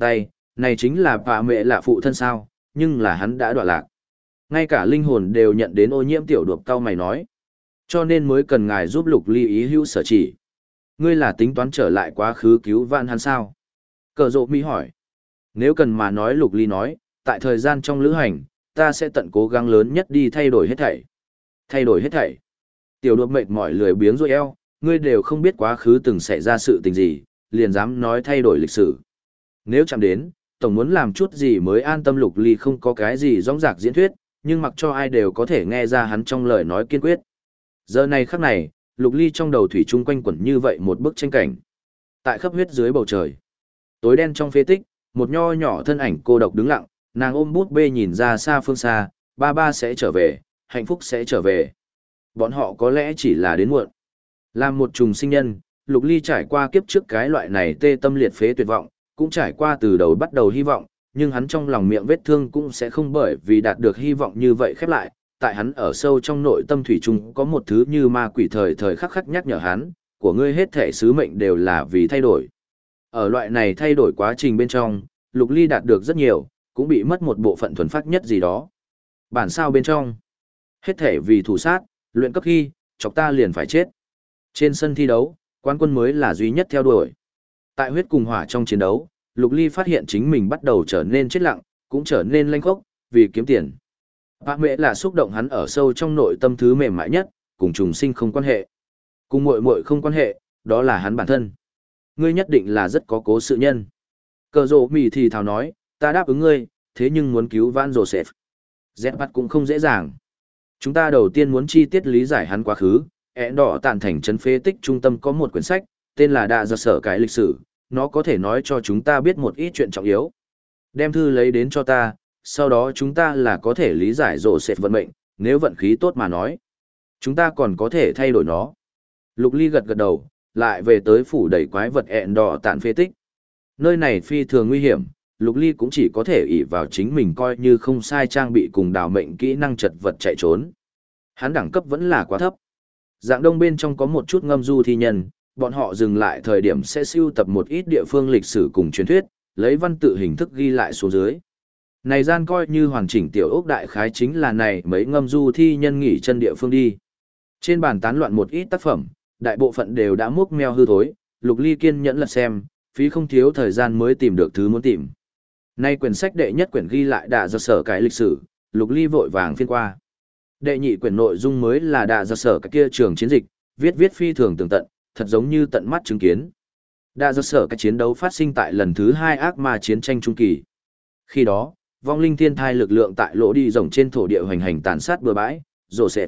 này chính là bà mẹ là phụ thân sao, nhưng là hắn đã đọa lạc. Ngay cả linh hồn đều nhận đến ô nhiễm. Tiểu đuộc cao mày nói. Cho nên mới cần ngài giúp Lục Ly ý hữu sở chỉ. Ngươi là tính toán trở lại quá khứ cứu vãn hắn sao? Cờ rộ mi hỏi. Nếu cần mà nói, Lục Ly nói, tại thời gian trong lữ hành, ta sẽ tận cố gắng lớn nhất đi thay đổi hết thảy. Thay đổi hết thảy. Tiểu đuộc mệt mỏi lười biếng rồi eo, ngươi đều không biết quá khứ từng xảy ra sự tình gì, liền dám nói thay đổi lịch sử. Nếu chạm đến, tổng muốn làm chút gì mới an tâm. Lục Ly không có cái gì rõng rạc diễn thuyết, nhưng mặc cho ai đều có thể nghe ra hắn trong lời nói kiên quyết. Giờ này khắc này, Lục Ly trong đầu thủy chung quanh quẩn như vậy một bức tranh cảnh. Tại khắp huyết dưới bầu trời, tối đen trong phế tích, một nho nhỏ thân ảnh cô độc đứng lặng, nàng ôm bút bê nhìn ra xa phương xa, ba ba sẽ trở về, hạnh phúc sẽ trở về. Bọn họ có lẽ chỉ là đến muộn. Làm một trùng sinh nhân, Lục Ly trải qua kiếp trước cái loại này tê tâm liệt phế tuyệt vọng, cũng trải qua từ đầu bắt đầu hy vọng, nhưng hắn trong lòng miệng vết thương cũng sẽ không bởi vì đạt được hy vọng như vậy khép lại. Tại hắn ở sâu trong nội tâm thủy chung có một thứ như ma quỷ thời thời khắc khắc nhắc nhở hắn, của ngươi hết thể sứ mệnh đều là vì thay đổi. Ở loại này thay đổi quá trình bên trong, Lục Ly đạt được rất nhiều, cũng bị mất một bộ phận thuần phát nhất gì đó. Bản sao bên trong, hết thể vì thủ sát, luyện cấp khi, chọc ta liền phải chết. Trên sân thi đấu, quán quân mới là duy nhất theo đuổi. Tại huyết cùng hỏa trong chiến đấu, Lục Ly phát hiện chính mình bắt đầu trở nên chết lặng, cũng trở nên lanh khốc, vì kiếm tiền. Bạ mẹ là xúc động hắn ở sâu trong nội tâm thứ mềm mại nhất, cùng trùng sinh không quan hệ. Cùng muội muội không quan hệ, đó là hắn bản thân. Ngươi nhất định là rất có cố sự nhân. Cờ rộ mì thì thào nói, ta đáp ứng ngươi, thế nhưng muốn cứu vãn Joseph. Dẹp bắt cũng không dễ dàng. Chúng ta đầu tiên muốn chi tiết lý giải hắn quá khứ. Ế đỏ tàn thành trấn phế tích trung tâm có một quyển sách, tên là Đạ Giật Sở Cái Lịch Sử. Nó có thể nói cho chúng ta biết một ít chuyện trọng yếu. Đem thư lấy đến cho ta, sau đó chúng ta là có thể lý giải Joseph vận mệnh, nếu vận khí tốt mà nói. Chúng ta còn có thể thay đổi nó. Lục Ly gật gật đầu, lại về tới phủ đầy quái vật ẹn đỏ tàn phế tích. Nơi này phi thường nguy hiểm, Lục Ly cũng chỉ có thể ỷ vào chính mình coi như không sai trang bị cùng đào mệnh kỹ năng chật vật chạy trốn. Hắn đẳng cấp vẫn là quá thấp. Dạng đông bên trong có một chút ngâm du thi nhân, bọn họ dừng lại thời điểm sẽ sưu tập một ít địa phương lịch sử cùng truyền thuyết, lấy văn tự hình thức ghi lại xuống dưới. Này gian coi như hoàn chỉnh tiểu ốc đại khái chính là này mấy ngâm du thi nhân nghỉ chân địa phương đi. Trên bàn tán loạn một ít tác phẩm, đại bộ phận đều đã múc meo hư thối, Lục Ly kiên nhẫn lật xem, phí không thiếu thời gian mới tìm được thứ muốn tìm. Nay quyển sách đệ nhất quyển ghi lại Đạ Giật Sở Cái Lịch Sử, Lục Ly vội vàng phiên qua. Đệ nhị quyển nội dung mới là Đạ Giật Sở Cái kia trường chiến dịch, viết phi thường tường tận, thật giống như tận mắt chứng kiến. Đạ Giật Sở Cái chiến đấu phát sinh tại lần thứ 2 ác ma chiến tranh trung kỳ. Khi đó, vong linh thiên thai lực lượng tại lỗ đi rồng trên thổ địa hoành hành tàn sát bừa bãi, Joseph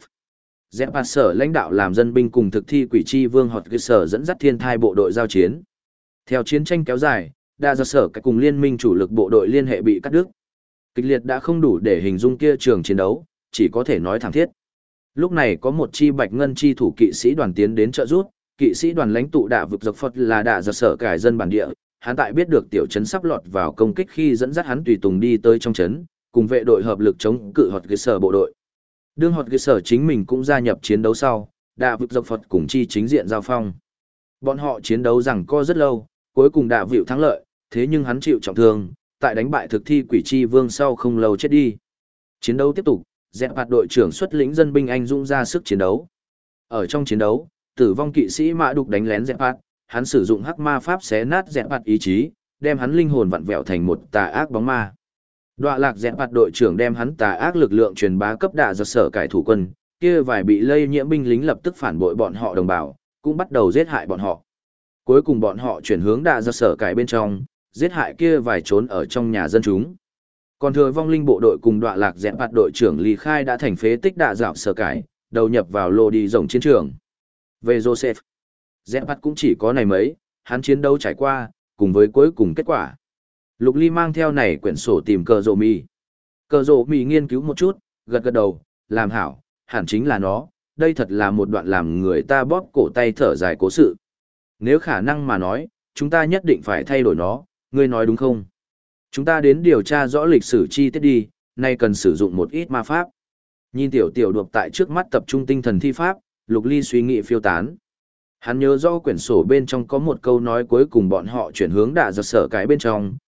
Dẹp sở lãnh đạo làm dân binh cùng thực thi quỷ chi vương Họt Sở dẫn dắt thiên thai bộ đội giao chiến. Theo chiến tranh kéo dài, Đạ Giật Sở Cái cùng liên minh chủ lực bộ đội liên hệ bị cắt đứt. Kịch liệt đã không đủ để hình dung kia trường chiến đấu, chỉ có thể nói thảm thiết. Lúc này có một chi bạch ngân chi thủ kỵ sĩ đoàn tiến đến trợ giúp, kỵ sĩ đoàn lãnh tụ Đạ Vực Dọc Phật là Đạ Giật Sở Cải dân bản địa, hắn tại biết được tiểu trấn sắp lọt vào công kích khi dẫn dắt hắn tùy tùng đi tới trong trấn, cùng vệ đội hợp lực chống cự Họt Sở bộ đội. Đương Họt Sở chính mình cũng gia nhập chiến đấu sau, Đạ Vực Dọc Phật cùng chi chính diện giao phong. Bọn họ chiến đấu rằng co rất lâu, cuối cùng Đạ Vịu thắng lợi, thế nhưng hắn chịu trọng thương, tại đánh bại thực thi quỷ chi vương sau không lâu chết đi. Chiến đấu tiếp tục, Dẹp Bạt đội trưởng xuất lĩnh dân binh anh dũng ra sức chiến đấu. Ở trong chiến đấu, tử vong kỵ sĩ Mã Đục đánh lén Dẹp Bạt, hắn sử dụng hắc ma pháp xé nát Dẹp Bạt ý chí, đem hắn linh hồn vặn vẹo thành một tà ác bóng ma. Đọa lạc Dẹp Bạt đội trưởng đem hắn tà ác lực lượng truyền bá cấp Đạ Giật Sở Cải thủ quân, kia vài bị lây nhiễm binh lính lập tức phản bội bọn họ đồng bào, cũng bắt đầu giết hại bọn họ. Cuối cùng bọn họ chuyển hướng Đạ Giật Sở Cải bên trong, giết hại kia vài trốn ở trong nhà dân chúng. Còn thừa vong linh bộ đội cùng đọa lạc Dẹp Bạt đội trưởng ly khai đã thành phế tích Đạ Dạo Sở Cải, đầu nhập vào lô đi rồng chiến trường. Về Joseph, Dẹp Bạt cũng chỉ có này mấy, hắn chiến đấu trải qua, cùng với cuối cùng kết quả. Lục Ly mang theo này quyển sổ tìm Cờ Rộ Mì. Cờ Rộ Mì nghiên cứu một chút, gật gật đầu, làm hảo, hẳn chính là nó, đây thật là một đoạn làm người ta bóp cổ tay thở dài cố sự. Nếu khả năng mà nói, chúng ta nhất định phải thay đổi nó, ngươi nói đúng không? Chúng ta đến điều tra rõ lịch sử chi tiết đi, nay cần sử dụng một ít ma pháp. Nhìn tiểu đuộc tại trước mắt tập trung tinh thần thi pháp, Lục Ly suy nghĩ phiêu tán. Hắn nhớ rõ quyển sổ bên trong có một câu nói cuối cùng bọn họ chuyển hướng Đạ Giật Sở Cái bên trong,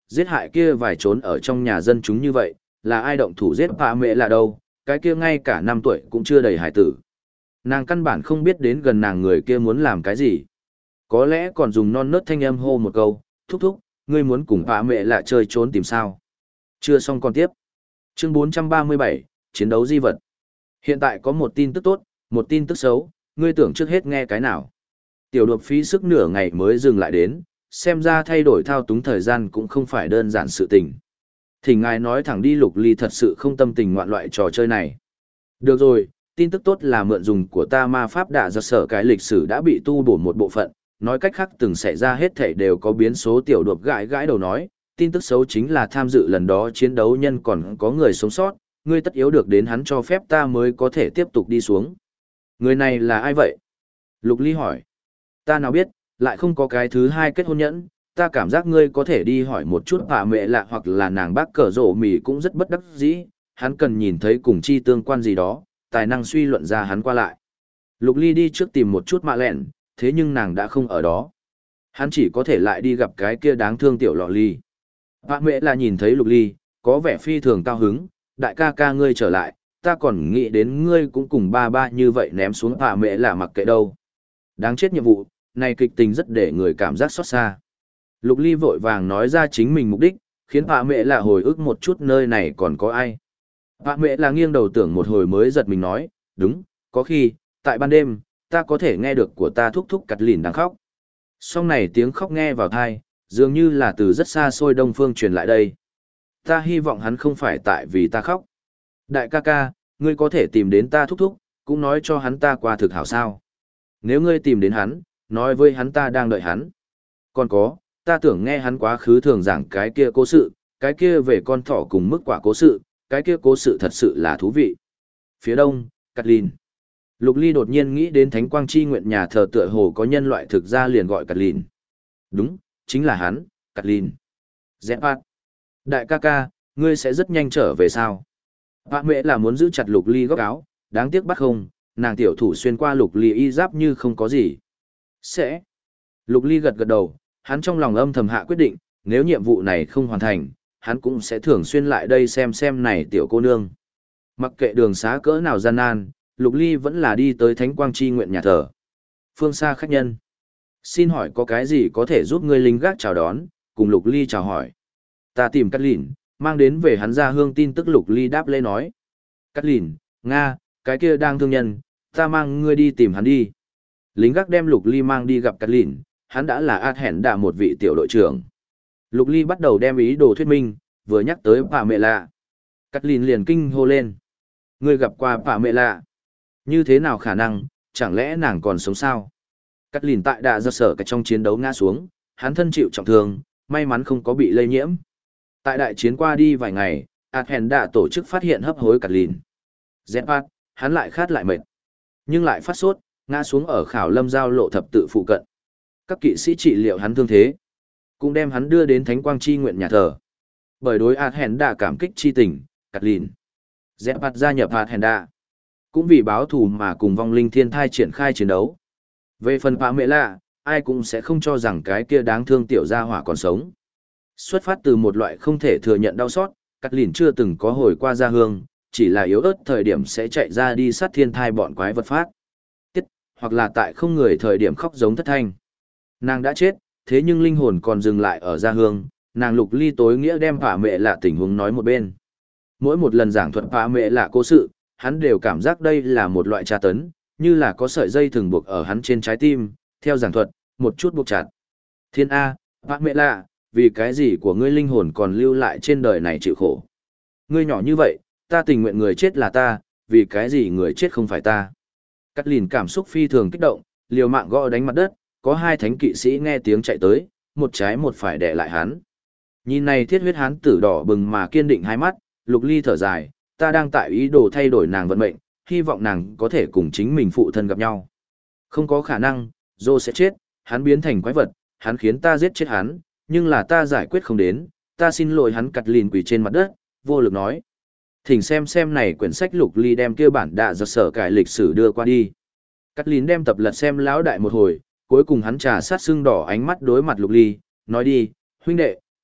giết hại kia vài trốn ở trong nhà dân chúng như vậy, là ai động thủ giết Pạ Mẹ là đâu, cái kia ngay cả 5 tuổi cũng chưa đầy hải tử. Nàng căn bản không biết đến gần nàng người kia muốn làm cái gì. Có lẽ còn dùng non nớt thanh âm hô một câu, thúc thúc, ngươi muốn cùng Pạ Mẹ là chơi trốn tìm sao. Chưa xong còn tiếp. Chương 437, chiến đấu di vật. Hiện tại có một tin tức tốt, một tin tức xấu, ngươi tưởng trước hết nghe cái nào. Tiểu đột phí sức nửa ngày mới dừng lại đến, xem ra thay đổi thao túng thời gian cũng không phải đơn giản sự tình. Thì ngài nói thẳng đi Lục Ly thật sự không tâm tình ngoạn loại trò chơi này. Được rồi, tin tức tốt là mượn dùng của ta ma pháp đã ra sở cái lịch sử đã bị tu bổ một bộ phận, nói cách khác từng xảy ra hết thảy đều có biến số. Tiểu đột gãi gãi đầu nói, tin tức xấu chính là tham dự lần đó chiến đấu nhân còn có người sống sót, ngươi tất yếu được đến hắn cho phép ta mới có thể tiếp tục đi xuống. Người này là ai vậy? Lục Ly hỏi. Ta nào biết, lại không có cái thứ hai kết hôn nhẫn, ta cảm giác ngươi có thể đi hỏi một chút Pạ Mẹ lạ hoặc là nàng bác cờ rổ mì cũng rất bất đắc dĩ, hắn cần nhìn thấy cùng chi tương quan gì đó, tài năng suy luận ra hắn qua lại. Lục Ly đi trước tìm một chút mạ lẹn, thế nhưng nàng đã không ở đó. Hắn chỉ có thể lại đi gặp cái kia đáng thương tiểu lọ ly. Pạ Mẹ là nhìn thấy Lục Ly, có vẻ phi thường cao hứng, đại ca ca ngươi trở lại, ta còn nghĩ đến ngươi cũng cùng ba ba như vậy ném xuống Pạ Mẹ là mặc kệ đâu. Đáng chết nhiệm vụ, này kịch tình rất để người cảm giác xót xa. Lục Ly vội vàng nói ra chính mình mục đích, khiến Pạ Mẹ là hồi ức một chút nơi này còn có ai. Pạ Mẹ là nghiêng đầu tưởng một hồi mới giật mình nói, đúng, có khi, tại ban đêm, ta có thể nghe được của ta thúc thúc cặt lìn đang khóc. Song này tiếng khóc nghe vào tai, dường như là từ rất xa xôi đông phương truyền lại đây. Ta hy vọng hắn không phải tại vì ta khóc. Đại ca ca, ngươi có thể tìm đến ta thúc thúc, cũng nói cho hắn ta qua thực hảo sao. Nếu ngươi tìm đến hắn, nói với hắn ta đang đợi hắn. Còn có, ta tưởng nghe hắn quá khứ thường giảng cái kia cố sự, cái kia về con thỏ cùng mức quả cố sự, cái kia cố sự thật sự là thú vị. Phía đông, Cát Lin. Lục Ly đột nhiên nghĩ đến Thánh Quang Chi Nguyện nhà thờ tựa hồ có nhân loại thực ra liền gọi Cát Lin. Đúng, chính là hắn, Cát Lin. Zepat. Đại ca ca, ngươi sẽ rất nhanh trở về sao? Pạ Mẹ là muốn giữ chặt Lục Ly góc áo, đáng tiếc bắt không, nàng tiểu thủ xuyên qua Lục Ly y giáp như không có gì. Sẽ. Lục Ly gật gật đầu, hắn trong lòng âm thầm hạ quyết định, nếu nhiệm vụ này không hoàn thành, hắn cũng sẽ thường xuyên lại đây xem này tiểu cô nương. Mặc kệ đường xá cỡ nào gian nan, Lục Ly vẫn là đi tới Thánh Quang Chi Nguyện nhà thờ. Phương xa khách nhân. Xin hỏi có cái gì có thể giúp ngươi lính gác chào đón, cùng Lục Ly chào hỏi. Ta tìm Cát Lìn, mang đến về hắn ra hương tin tức. Lục Ly đáp lễ nói. Cát Lìn, Nga, cái kia đang thương nhân, ta mang ngươi đi tìm hắn đi. Lính gác đem Lục Ly mang đi gặp Cát Lìn, hắn đã là át hẹn đạ một vị tiểu đội trưởng. Lục Ly bắt đầu đem ý đồ thuyết minh, vừa nhắc tới Pạ Mẹ lạ. Cát Lìn liền kinh hô lên. Ngươi gặp qua Pạ Mẹ lạ? Như thế nào khả năng, chẳng lẽ nàng còn sống sao? Cát Lìn tại đạ giật sở trong chiến đấu ngã xuống, hắn thân chịu trọng thương, may mắn không có bị lây nhiễm. Tại đại chiến qua đi vài ngày, át hẹn đạ tổ chức phát hiện hấp hối Cát Lìn. Zepat, hắn lại khát lại mệt, nhưng lại phát sốt, ngã xuống ở khảo lâm giao lộ thập tự phụ cận. Các kỵ sĩ trị liệu hắn thương thế, cũng đem hắn đưa đến Thánh Quang Chi Nguyện nhà thờ. Bởi đối ạt hèn đạ cảm kích chi tình, Cát Lìn Zepat gia nhập ạt hèn đạ, cũng vì báo thù mà cùng vong linh thiên thai triển khai chiến đấu. Về phần Pạ Mẹ lạ, ai cũng sẽ không cho rằng cái kia đáng thương tiểu gia hỏa còn sống. Xuất phát từ một loại không thể thừa nhận đau xót, Cát Lìn chưa từng có hồi qua gia hương, chỉ là yếu ớt thời điểm sẽ chạy ra đi sát thiên thai bọn quái vật phát tiết, hoặc là tại không người thời điểm khóc giống thất thanh. Nàng đã chết, thế nhưng linh hồn còn dừng lại ở gia hương, nàng Lục Ly tối nghĩa đem Pạ Mẹ lạ tình huống nói một bên. Mỗi một lần giảng thuật Pạ Mẹ lạ cố sự, hắn đều cảm giác đây là một loại tra tấn, như là có sợi dây thừng buộc ở hắn trên trái tim, theo giảng thuật, một chút buộc chặt. Thiên A, Pạ Mẹ lạ, vì cái gì của ngươi linh hồn còn lưu lại trên đời này chịu khổ? Ngươi nhỏ như vậy, ta tình nguyện người chết là ta, vì cái gì người chết không phải ta? Cát Lìn cảm xúc phi thường kích động, liều mạng gõ đánh mặt đất, có hai thánh kỵ sĩ nghe tiếng chạy tới, một trái một phải đè lại hắn. Nhìn này thiết huyết hán tử đỏ bừng mà kiên định hai mắt, Lục Ly thở dài, ta đang tại ý đồ thay đổi nàng vận mệnh, hy vọng nàng có thể cùng chính mình phụ thân gặp nhau. Không có khả năng, Joe sẽ chết, hắn biến thành quái vật, hắn khiến ta giết chết hắn, nhưng là ta giải quyết không đến, ta xin lỗi. Hắn Cát Lìn quỳ trên mặt đất, vô lực nói. Thỉnh xem này quyển sách. Lục Ly đem kia bản đạ giật sở cải lịch sử đưa qua đi. Cát Lìn đem tập lật xem lão đại một hồi, cuối cùng hắn trà sát xương đỏ ánh mắt đối mặt Lục Ly, nói đi, huynh đệ,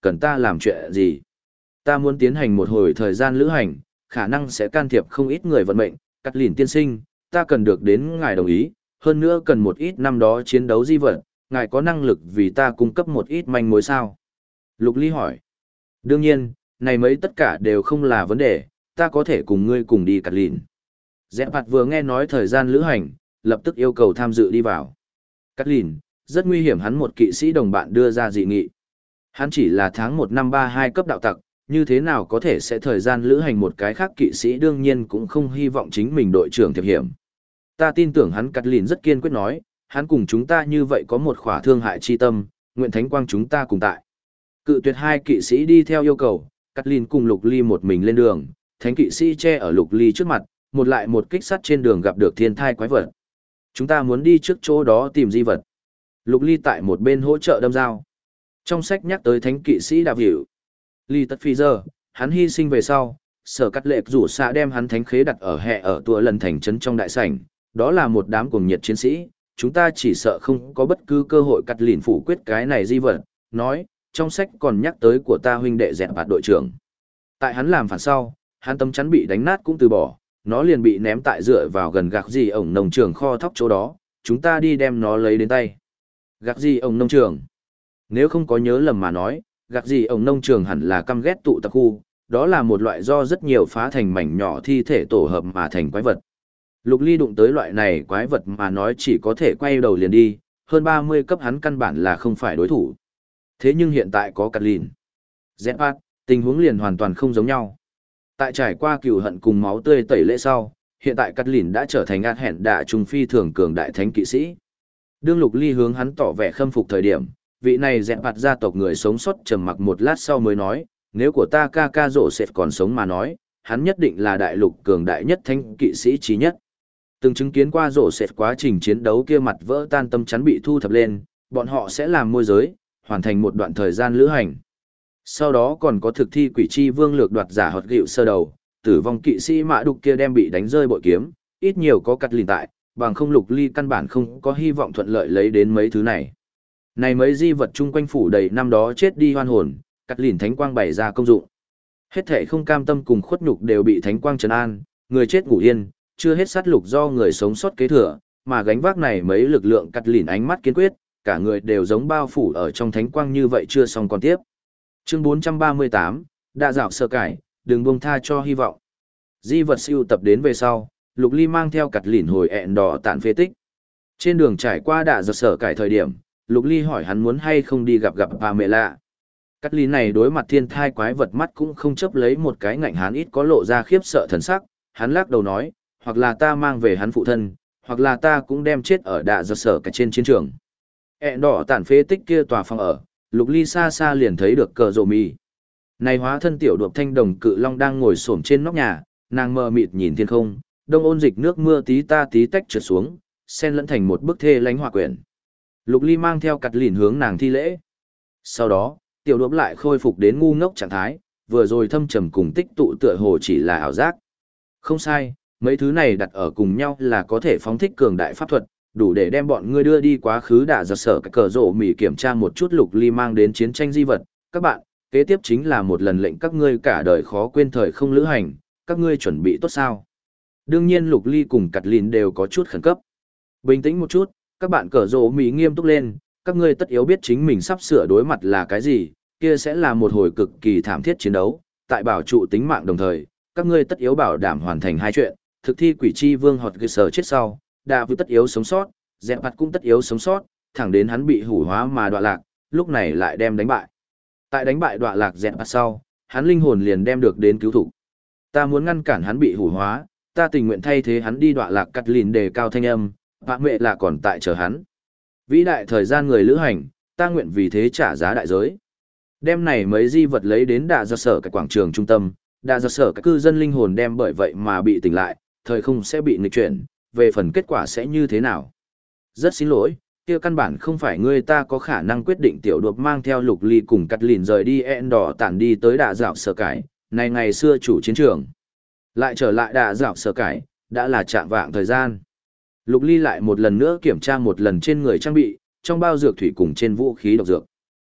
Cần ta làm chuyện gì? Ta muốn tiến hành một hồi thời gian lữ hành, khả năng sẽ can thiệp không ít người vận mệnh, cắt lìn tiên sinh, ta cần được đến ngài đồng ý, hơn nữa cần một ít năm đó chiến đấu di vật, ngài có năng lực vì ta cung cấp một ít manh mối sao? Lục Ly hỏi. Đương nhiên, này mấy tất cả đều không là vấn đề, ta có thể cùng ngươi cùng đi cắt lìn. Dẹp hạt vừa nghe nói thời gian lữ hành, lập tức yêu cầu tham dự đi vào. Cắt lìn, rất nguy hiểm, hắn một kỵ sĩ đồng bạn đưa ra dị nghị. Hắn chỉ là tháng 1 năm 32 cấp đạo tặc, như thế nào có thể sẽ thời gian lữ hành một cái khác kỵ sĩ, đương nhiên cũng không hy vọng chính mình đội trưởng thiệp hiểm. Ta tin tưởng hắn. Cắt lìn rất kiên quyết nói, hắn cùng chúng ta như vậy có một khỏa thương hại chi tâm, nguyện thánh quang chúng ta cùng tại. Cự tuyệt hai kỵ sĩ đi theo yêu cầu, Cắt lìn cùng Lục Ly một mình lên đường, thánh kỵ sĩ che ở Lục Ly trước mặt, một lại một kích sắt trên đường gặp được thiên thai quái vật. Chúng ta muốn đi trước chỗ đó tìm di vật. Lục Ly tại một bên hỗ trợ đâm dao. Trong sách nhắc tới thánh kỵ sĩ Đạp Hiểu. Ly Tất Phi giờ, hắn hy sinh về sau, Sở Cắt Lệ rủ xạ đem hắn thánh khế đặt ở hệ ở tua lần thành trấn trong đại sảnh, đó là một đám cuồng nhiệt chiến sĩ, chúng ta chỉ sợ không có bất cứ cơ hội Cắt lìn phủ quyết cái này di vật, nói, trong sách còn nhắc tới của ta huynh đệ Dẹt Bạt đội trưởng. Tại hắn làm phản sau, hắn tấm chắn bị đánh nát cũng từ bỏ, nó liền bị ném tại dựa vào gần gạc gì ổng nông trường kho thóc chỗ đó, chúng ta đi đem nó lấy đến tay. Gạc gì ổng nông trường? Nếu không có nhớ lầm mà nói, gạc gì ổng nông trường hẳn là căm ghét tụ tập khu, đó là một loại do rất nhiều phá thành mảnh nhỏ thi thể tổ hợp mà thành quái vật. Lục Ly đụng tới loại này quái vật mà nói chỉ có thể quay đầu liền đi, hơn 30 cấp hắn căn bản là không phải đối thủ. Thế nhưng hiện tại có Cắt lìn, Zepad, tình huống liền hoàn toàn không giống nhau. Tại trải qua cừu hận cùng máu tươi tẩy lễ sau, hiện tại Cắt lìn đã trở thành ạt hẹn đạ trung phi thường cường đại thánh kỵ sĩ. Đương Lục Ly hướng hắn tỏ vẻ khâm phục thời điểm, vị này dẹn bạt gia tộc người sống sót trầm mặc một lát sau mới nói, nếu của ta ca ca rổ sệt còn sống mà nói, hắn nhất định là đại lục cường đại nhất thánh kỵ sĩ trí nhất. Từng chứng kiến qua rổ sệt quá trình chiến đấu kia mặt vỡ tan tâm chắn bị thu thập lên, bọn họ sẽ làm môi giới, hoàn thành một đoạn thời gian lữ hành. Sau đó còn có thực thi quỷ chi vương lược đoạt giả hột gịu sơ đầu, tử vong kỵ sĩ mã đục kia đem bị đánh rơi bội kiếm, ít nhiều có Cắt lìn tại, bằng không Lục Ly căn bản không có hy vọng thuận lợi lấy đến mấy thứ này. Này mấy di vật chung quanh phủ đầy năm đó chết đi hoan hồn, Cắt lìn thánh quang bày ra công dụng. Hết thể không cam tâm cùng khuất nhục đều bị thánh quang trấn an, người chết ngủ yên, chưa hết sát lục do người sống sót kế thừa, mà gánh vác này mấy lực lượng Cắt lìn ánh mắt kiên quyết, cả người đều giống bao phủ ở trong thánh quang như vậy chưa xong còn tiếp. Chương 438, đa dạo sơ cải, đừng buông tha cho hy vọng. Di vật siêu tập đến về sau, Lục Ly mang theo Cắt lìn hồi ẹn đỏ tạn phế tích. Trên đường trải qua đạ giật sở cải thời điểm, Lục Ly hỏi hắn muốn hay không đi gặp Pamela. Cắt lìn này đối mặt thiên thai quái vật mắt cũng không chấp lấy một cái ngạnh hắn ít có lộ ra khiếp sợ thần sắc, hắn lắc đầu nói, hoặc là ta mang về hắn phụ thân, hoặc là ta cũng đem chết ở đạ giật sở cải trên chiến trường. Ẹn đỏ tản phế tích kia tòa phòng ở, Lục Ly xa xa liền thấy được cờ rồ mì. Này hóa thân tiểu đuộc thanh đồng cự long đang ngồi xổm trên nóc nhà, nàng mờ mịt nhìn thiên không, đông ôn dịch nước mưa tí ta tí tách trượt xuống, xen lẫn thành một bức thê lánh họa quyển. Lục Ly mang theo Cắt lìn hướng nàng thi lễ. Sau đó, tiểu đuộc lại khôi phục đến ngu ngốc trạng thái, vừa rồi thâm trầm cùng tích tụ tựa hồ chỉ là ảo giác. Không sai, mấy thứ này đặt ở cùng nhau là có thể phóng thích cường đại pháp thuật, đủ để đem bọn ngươi đưa đi quá khứ đả giật sở cờ rộ mỉ kiểm tra một chút. Lục Ly mang đến chiến tranh di vật. Các bạn, kế tiếp chính là một lần lệnh các ngươi cả đời khó quên thời không lữ hành, các ngươi chuẩn bị tốt sao? Đương nhiên Lục Ly cùng Cắt lìn đều có chút khẩn cấp. Bình tĩnh một chút, các bạn cờ rộ mỉ nghiêm túc lên, các ngươi tất yếu biết chính mình sắp sửa đối mặt là cái gì, kia sẽ là một hồi cực kỳ thảm thiết chiến đấu, tại bảo trụ tính mạng đồng thời, các ngươi tất yếu bảo đảm hoàn thành hai chuyện, thực thi quỷ chi vương hột cơ sở chết sau, đạ vừa tất yếu sống sót, dẹp mặt cũng tất yếu sống sót, thẳng đến hắn bị hủ hóa mà đọa lạc, lúc này lại đem đánh bại. Tại đánh bại đọa lạc dẹp mặt sau, hắn linh hồn liền đem được đến cứu thủ. Ta muốn ngăn cản hắn bị hủ hóa, ta tình nguyện thay thế hắn đi đọa lạc. Cắt lìn đề cao thanh âm, bạ mẹ là còn tại chờ hắn. Vĩ đại thời gian người lữ hành, ta nguyện vì thế trả giá đại giới. Đem này mấy di vật lấy đến đạ giật sở cái quảng trường trung tâm, đạ giật sở các cư dân linh hồn đem bởi vậy mà bị tỉnh lại, thời không sẽ bị nghịch chuyển, về phần kết quả sẽ như thế nào. Rất xin lỗi, kia căn bản không phải ngươi ta có khả năng quyết định. Tiểu đuộc mang theo Lục Ly cùng Cắt lìn rời đi ẹn đỏ tản đi tới đạ dạo sở cải, này ngày xưa chủ chiến trường. Lại trở lại đạ dạo sở cải, đã là trạng vạng thời gian. Lục Ly lại một lần nữa kiểm tra một lần trên người trang bị, trong bao dược thủy cùng trên vũ khí độc dược.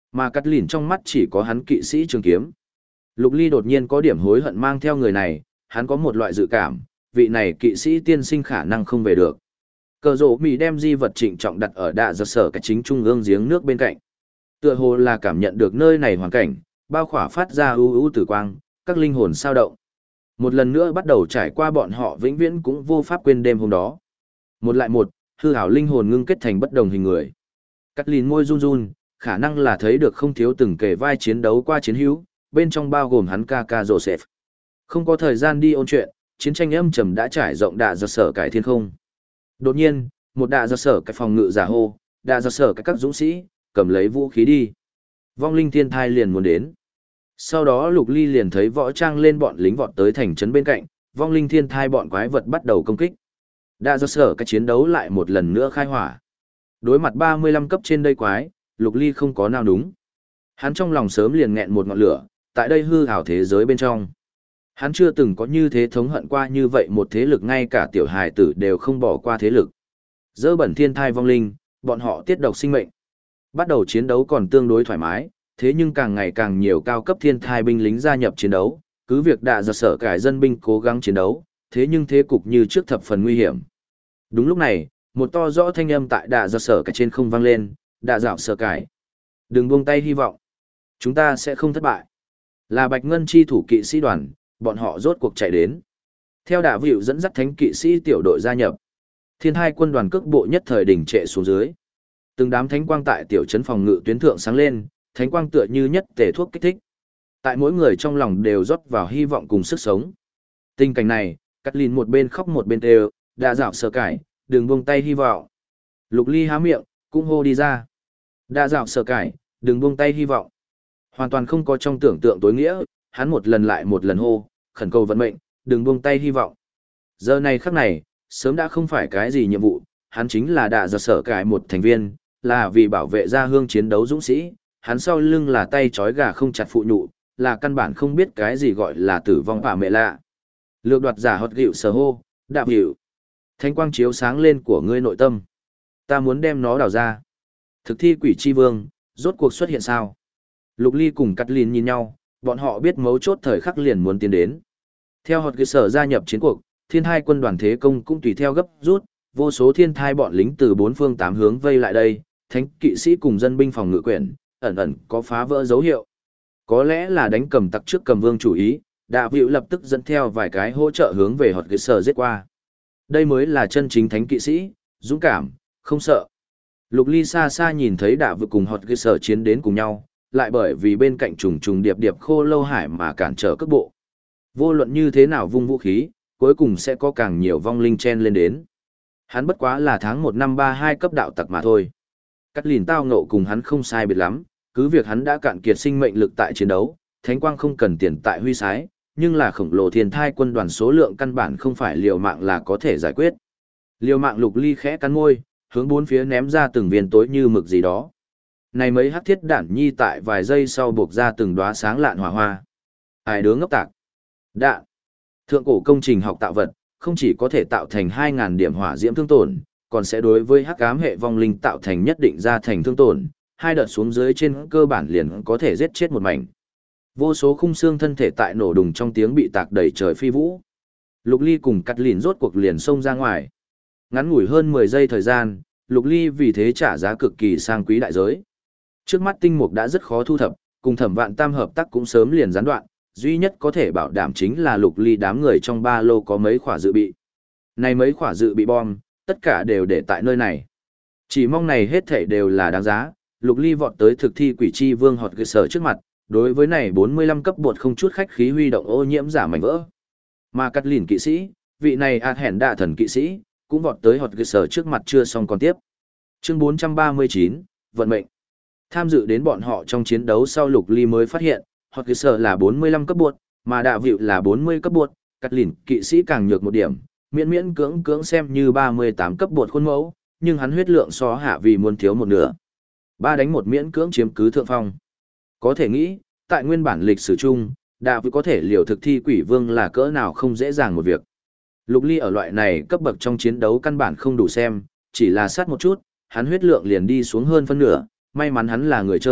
Mà cắt lìn trong mắt chỉ có hắn kỵ sĩ trường kiếm. Lục Ly đột nhiên có điểm hối hận mang theo người này, hắn có một loại dự cảm, vị này kỵ sĩ tiên sinh khả năng không về được. Cờ rổ mì đem di vật trịnh trọng đặt ở đạ giật sở cái chính trung ương giếng nước bên cạnh. Tựa hồ là cảm nhận được nơi này hoàn cảnh, bao khỏa phát ra ưu ưu tử quang, các linh hồn sao động. Một lần nữa bắt đầu trải qua bọn họ vĩnh viễn cũng vô pháp quên đêm hôm đó. Một lại một, hư ảo linh hồn ngưng kết thành bất đồng hình người. Cắt lìn môi run run, khả năng là thấy được không thiếu từng kể vai chiến đấu qua chiến hữu, bên trong bao gồm hắn ca Joseph. Không có thời gian đi ôn chuyện, chiến tranh âm trầm đã trải rộng đạ giật sở cải thiên không. Đột nhiên, một đạ giật sở cái phòng ngự giả hô, đạ giật sở các dũng sĩ, cầm lấy vũ khí đi. Vong linh thiên thai liền muốn đến. Sau đó Lục Ly liền thấy võ trang lên bọn lính vọt tới thành trấn bên cạnh, vong linh thiên thai bọn quái vật bắt đầu công kích. Đạ giật sở cái chiến đấu lại một lần nữa khai hỏa. Đối mặt 35 cấp trên đây quái, Lục Ly không có nào đúng. Hắn trong lòng sớm liền nghẹn một ngọn lửa, tại đây hư ảo thế giới bên trong. Hắn chưa từng có như thế thống hận qua như vậy một thế lực, ngay cả tiểu hài tử đều không bỏ qua thế lực. Dơ bẩn thiên thai vong linh, bọn họ tiết độc sinh mệnh. Bắt đầu chiến đấu còn tương đối thoải mái, thế nhưng càng ngày càng nhiều cao cấp thiên thai binh lính gia nhập chiến đấu, cứ việc đạ giật sở cải dân binh cố gắng chiến đấu, thế nhưng thế cục như trước thập phần nguy hiểm. Đúng lúc này, một to rõ thanh âm tại đạ giật sở cải trên không vang lên, đạ dạo sở cải. Đừng buông tay hy vọng. Chúng ta sẽ không thất bại. Là Bạch Ngân chi thủ kỵ sĩ đoàn, bọn họ rốt cuộc chạy đến. Theo đạ vịu dẫn dắt thánh kỵ sĩ tiểu đội gia nhập. Thiên hai quân đoàn cước bộ nhất thời đỉnh trệ xuống dưới. Từng đám thánh quang tại tiểu trấn phòng ngự tuyến thượng sáng lên, thánh quang tựa như nhất tể thuốc kích thích. Tại mỗi người trong lòng đều rót vào hy vọng cùng sức sống. Tình cảnh này, Cắt Lìn một bên khóc một bên đều, đạ dạo sở cải, đừng buông tay hy vọng. Lục Ly há miệng, cũng hô đi ra. Đạ dạo sở cải, đừng buông tay hy vọng. Hoàn toàn không có trong tưởng tượng tối nghĩa, hắn một lần lại một lần hô, khẩn cầu vận mệnh, đừng buông tay hy vọng. Giờ này khắc này, sớm đã không phải cái gì nhiệm vụ, hắn chính là đạ giật sở cải một thành viên, là vì bảo vệ gia hương chiến đấu dũng sĩ, hắn sau lưng là tay trói gà không chặt phụ nhụ, là căn bản không biết cái gì gọi là tử vong bà mẹ lạ. Lược đoạt giả hot gịu sở hô, đạp hiệu. Thánh quang chiếu sáng lên của ngươi nội tâm. Ta muốn đem nó đào ra. Thực thi quỷ chi vương, rốt cuộc xuất hiện sao? Lục Ly cùng Cắt Lìn nhìn nhau, bọn họ biết mấu chốt thời khắc liền muốn tiến đến. Theo hot gịu sở gia nhập chiến cuộc, thiên thai quân đoàn thế công cũng tùy theo gấp rút, vô số thiên thai bọn lính từ bốn phương tám hướng vây lại đây, thánh kỵ sĩ cùng dân binh phòng ngự quyển, ẩn ẩn có phá vỡ dấu hiệu. Có lẽ là đánh cầm tặc trước cầm vương chủ ý, Đạ Vịu lập tức dẫn theo vài cái hỗ trợ hướng về hột gửi sở giết qua. Đây mới là chân chính thánh kỵ sĩ, dũng cảm, không sợ. Lục Ly xa xa nhìn thấy Đạ Vịu cùng hột gửi sở chiến đến cùng nhau, lại bởi vì bên cạnh trùng trùng điệp điệp khô lâu hải mà cản trở cước bộ. Vô luận như thế nào vung vũ khí, cuối cùng sẽ có càng nhiều vong linh chen lên đến. Hắn bất quá là tháng 1 năm 32 cấp đạo tặc mà thôi. Cắt Lìn tao ngộ cùng hắn không sai biệt lắm, cứ việc hắn đã cạn kiệt sinh mệnh lực tại chiến đấu, thánh quang không cần tiền tại huy sái, nhưng là khổng lồ thiên thai quân đoàn số lượng căn bản không phải liều mạng là có thể giải quyết. Liều mạng Lục Ly khẽ cắn môi, hướng bốn phía ném ra từng viên tối như mực gì đó. Này mấy hắc thiết đản nhi tại vài giây sau buộc ra từng đóa sáng lạn hỏa hoa. Ai đứa ngốc tạc. Đạn. Thượng cổ công trình học tạo vật, không chỉ có thể tạo thành 2.000 điểm hỏa diễm thương tổn, còn sẽ đối với hắc ám hệ vong linh tạo thành nhất định ra thành thương tổn, hai đợt xuống dưới trên cơ bản liền có thể giết chết một mảnh. Vô số khung xương thân thể tại nổ đùng trong tiếng bị tạc đầy trời phi vũ. Lục Ly cùng Cắt Lìn rốt cuộc liền xông ra ngoài. Ngắn ngủi hơn 10 giây thời gian, Lục Ly vì thế trả giá cực kỳ sang quý đại giới. Trước mắt tinh mục đã rất khó thu thập, cùng Thẩm Vạn Tam hợp tác cũng sớm liền gián đoạn, duy nhất có thể bảo đảm chính là Lục Ly đám người trong ba lô có mấy quả dự bị. Này mấy quả dự bị bom, tất cả đều để tại nơi này. Chỉ mong này hết thảy đều là đáng giá. Lục Ly vọt tới thực thi quỷ chi vương hột gửi sở trước mặt, đối với này 45 cấp bột không chút khách khí huy động ô nhiễm giả mảnh vỡ. Mà Cắt Lìn kỵ sĩ, vị này ạt hẻn đạ thần kỵ sĩ, cũng vọt tới hột gửi sở trước mặt chưa xong còn tiếp. Chương 439, vận mệnh. Tham dự đến bọn họ trong chiến đấu sau Lục Ly mới phát hiện, hột gửi sở là 45 cấp bột, mà Đạ Vịu là 40 cấp bột, Cắt Lìn kỵ sĩ càng nhược một điểm, miễn miễn cưỡng cưỡng xem như 38 cấp bột khuôn mẫu, nhưng hắn huyết lượng so hạ vì muốn thiếu một nửa. 3 đánh 1 miễn cưỡng chiếm cứ thượng phong. Có thể nghĩ, tại nguyên bản lịch sử chung, Đạ Vịu có thể liều thực thi quỷ vương là cỡ nào không dễ dàng một việc. Lục Ly ở loại này cấp bậc trong chiến đấu căn bản không đủ xem, chỉ là sát một chút, hắn huyết lượng liền đi xuống hơn phân nửa, may mắn hắn là người chơi,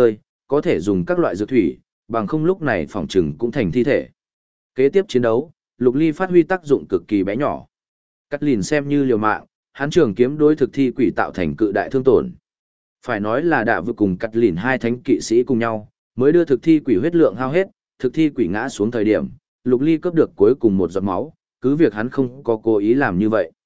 có thể dùng các loại dược thủy, bằng không lúc này phòng trừng cũng thành thi thể. Kế tiếp chiến đấu, Lục Ly phát huy tác dụng cực kỳ bé nhỏ. Cắt lìn xem như liều mạng, hắn trường kiếm đối thực thi quỷ tạo thành cự đại thương tổn. Phải nói là đạ vừa cùng cắt lìn hai thánh kỵ sĩ cùng nhau, mới đưa thực thi quỷ huyết lượng hao hết, thực thi quỷ ngã xuống thời điểm, Lục Ly cướp được cuối cùng một giọt máu, cứ việc hắn không có cố ý làm như vậy.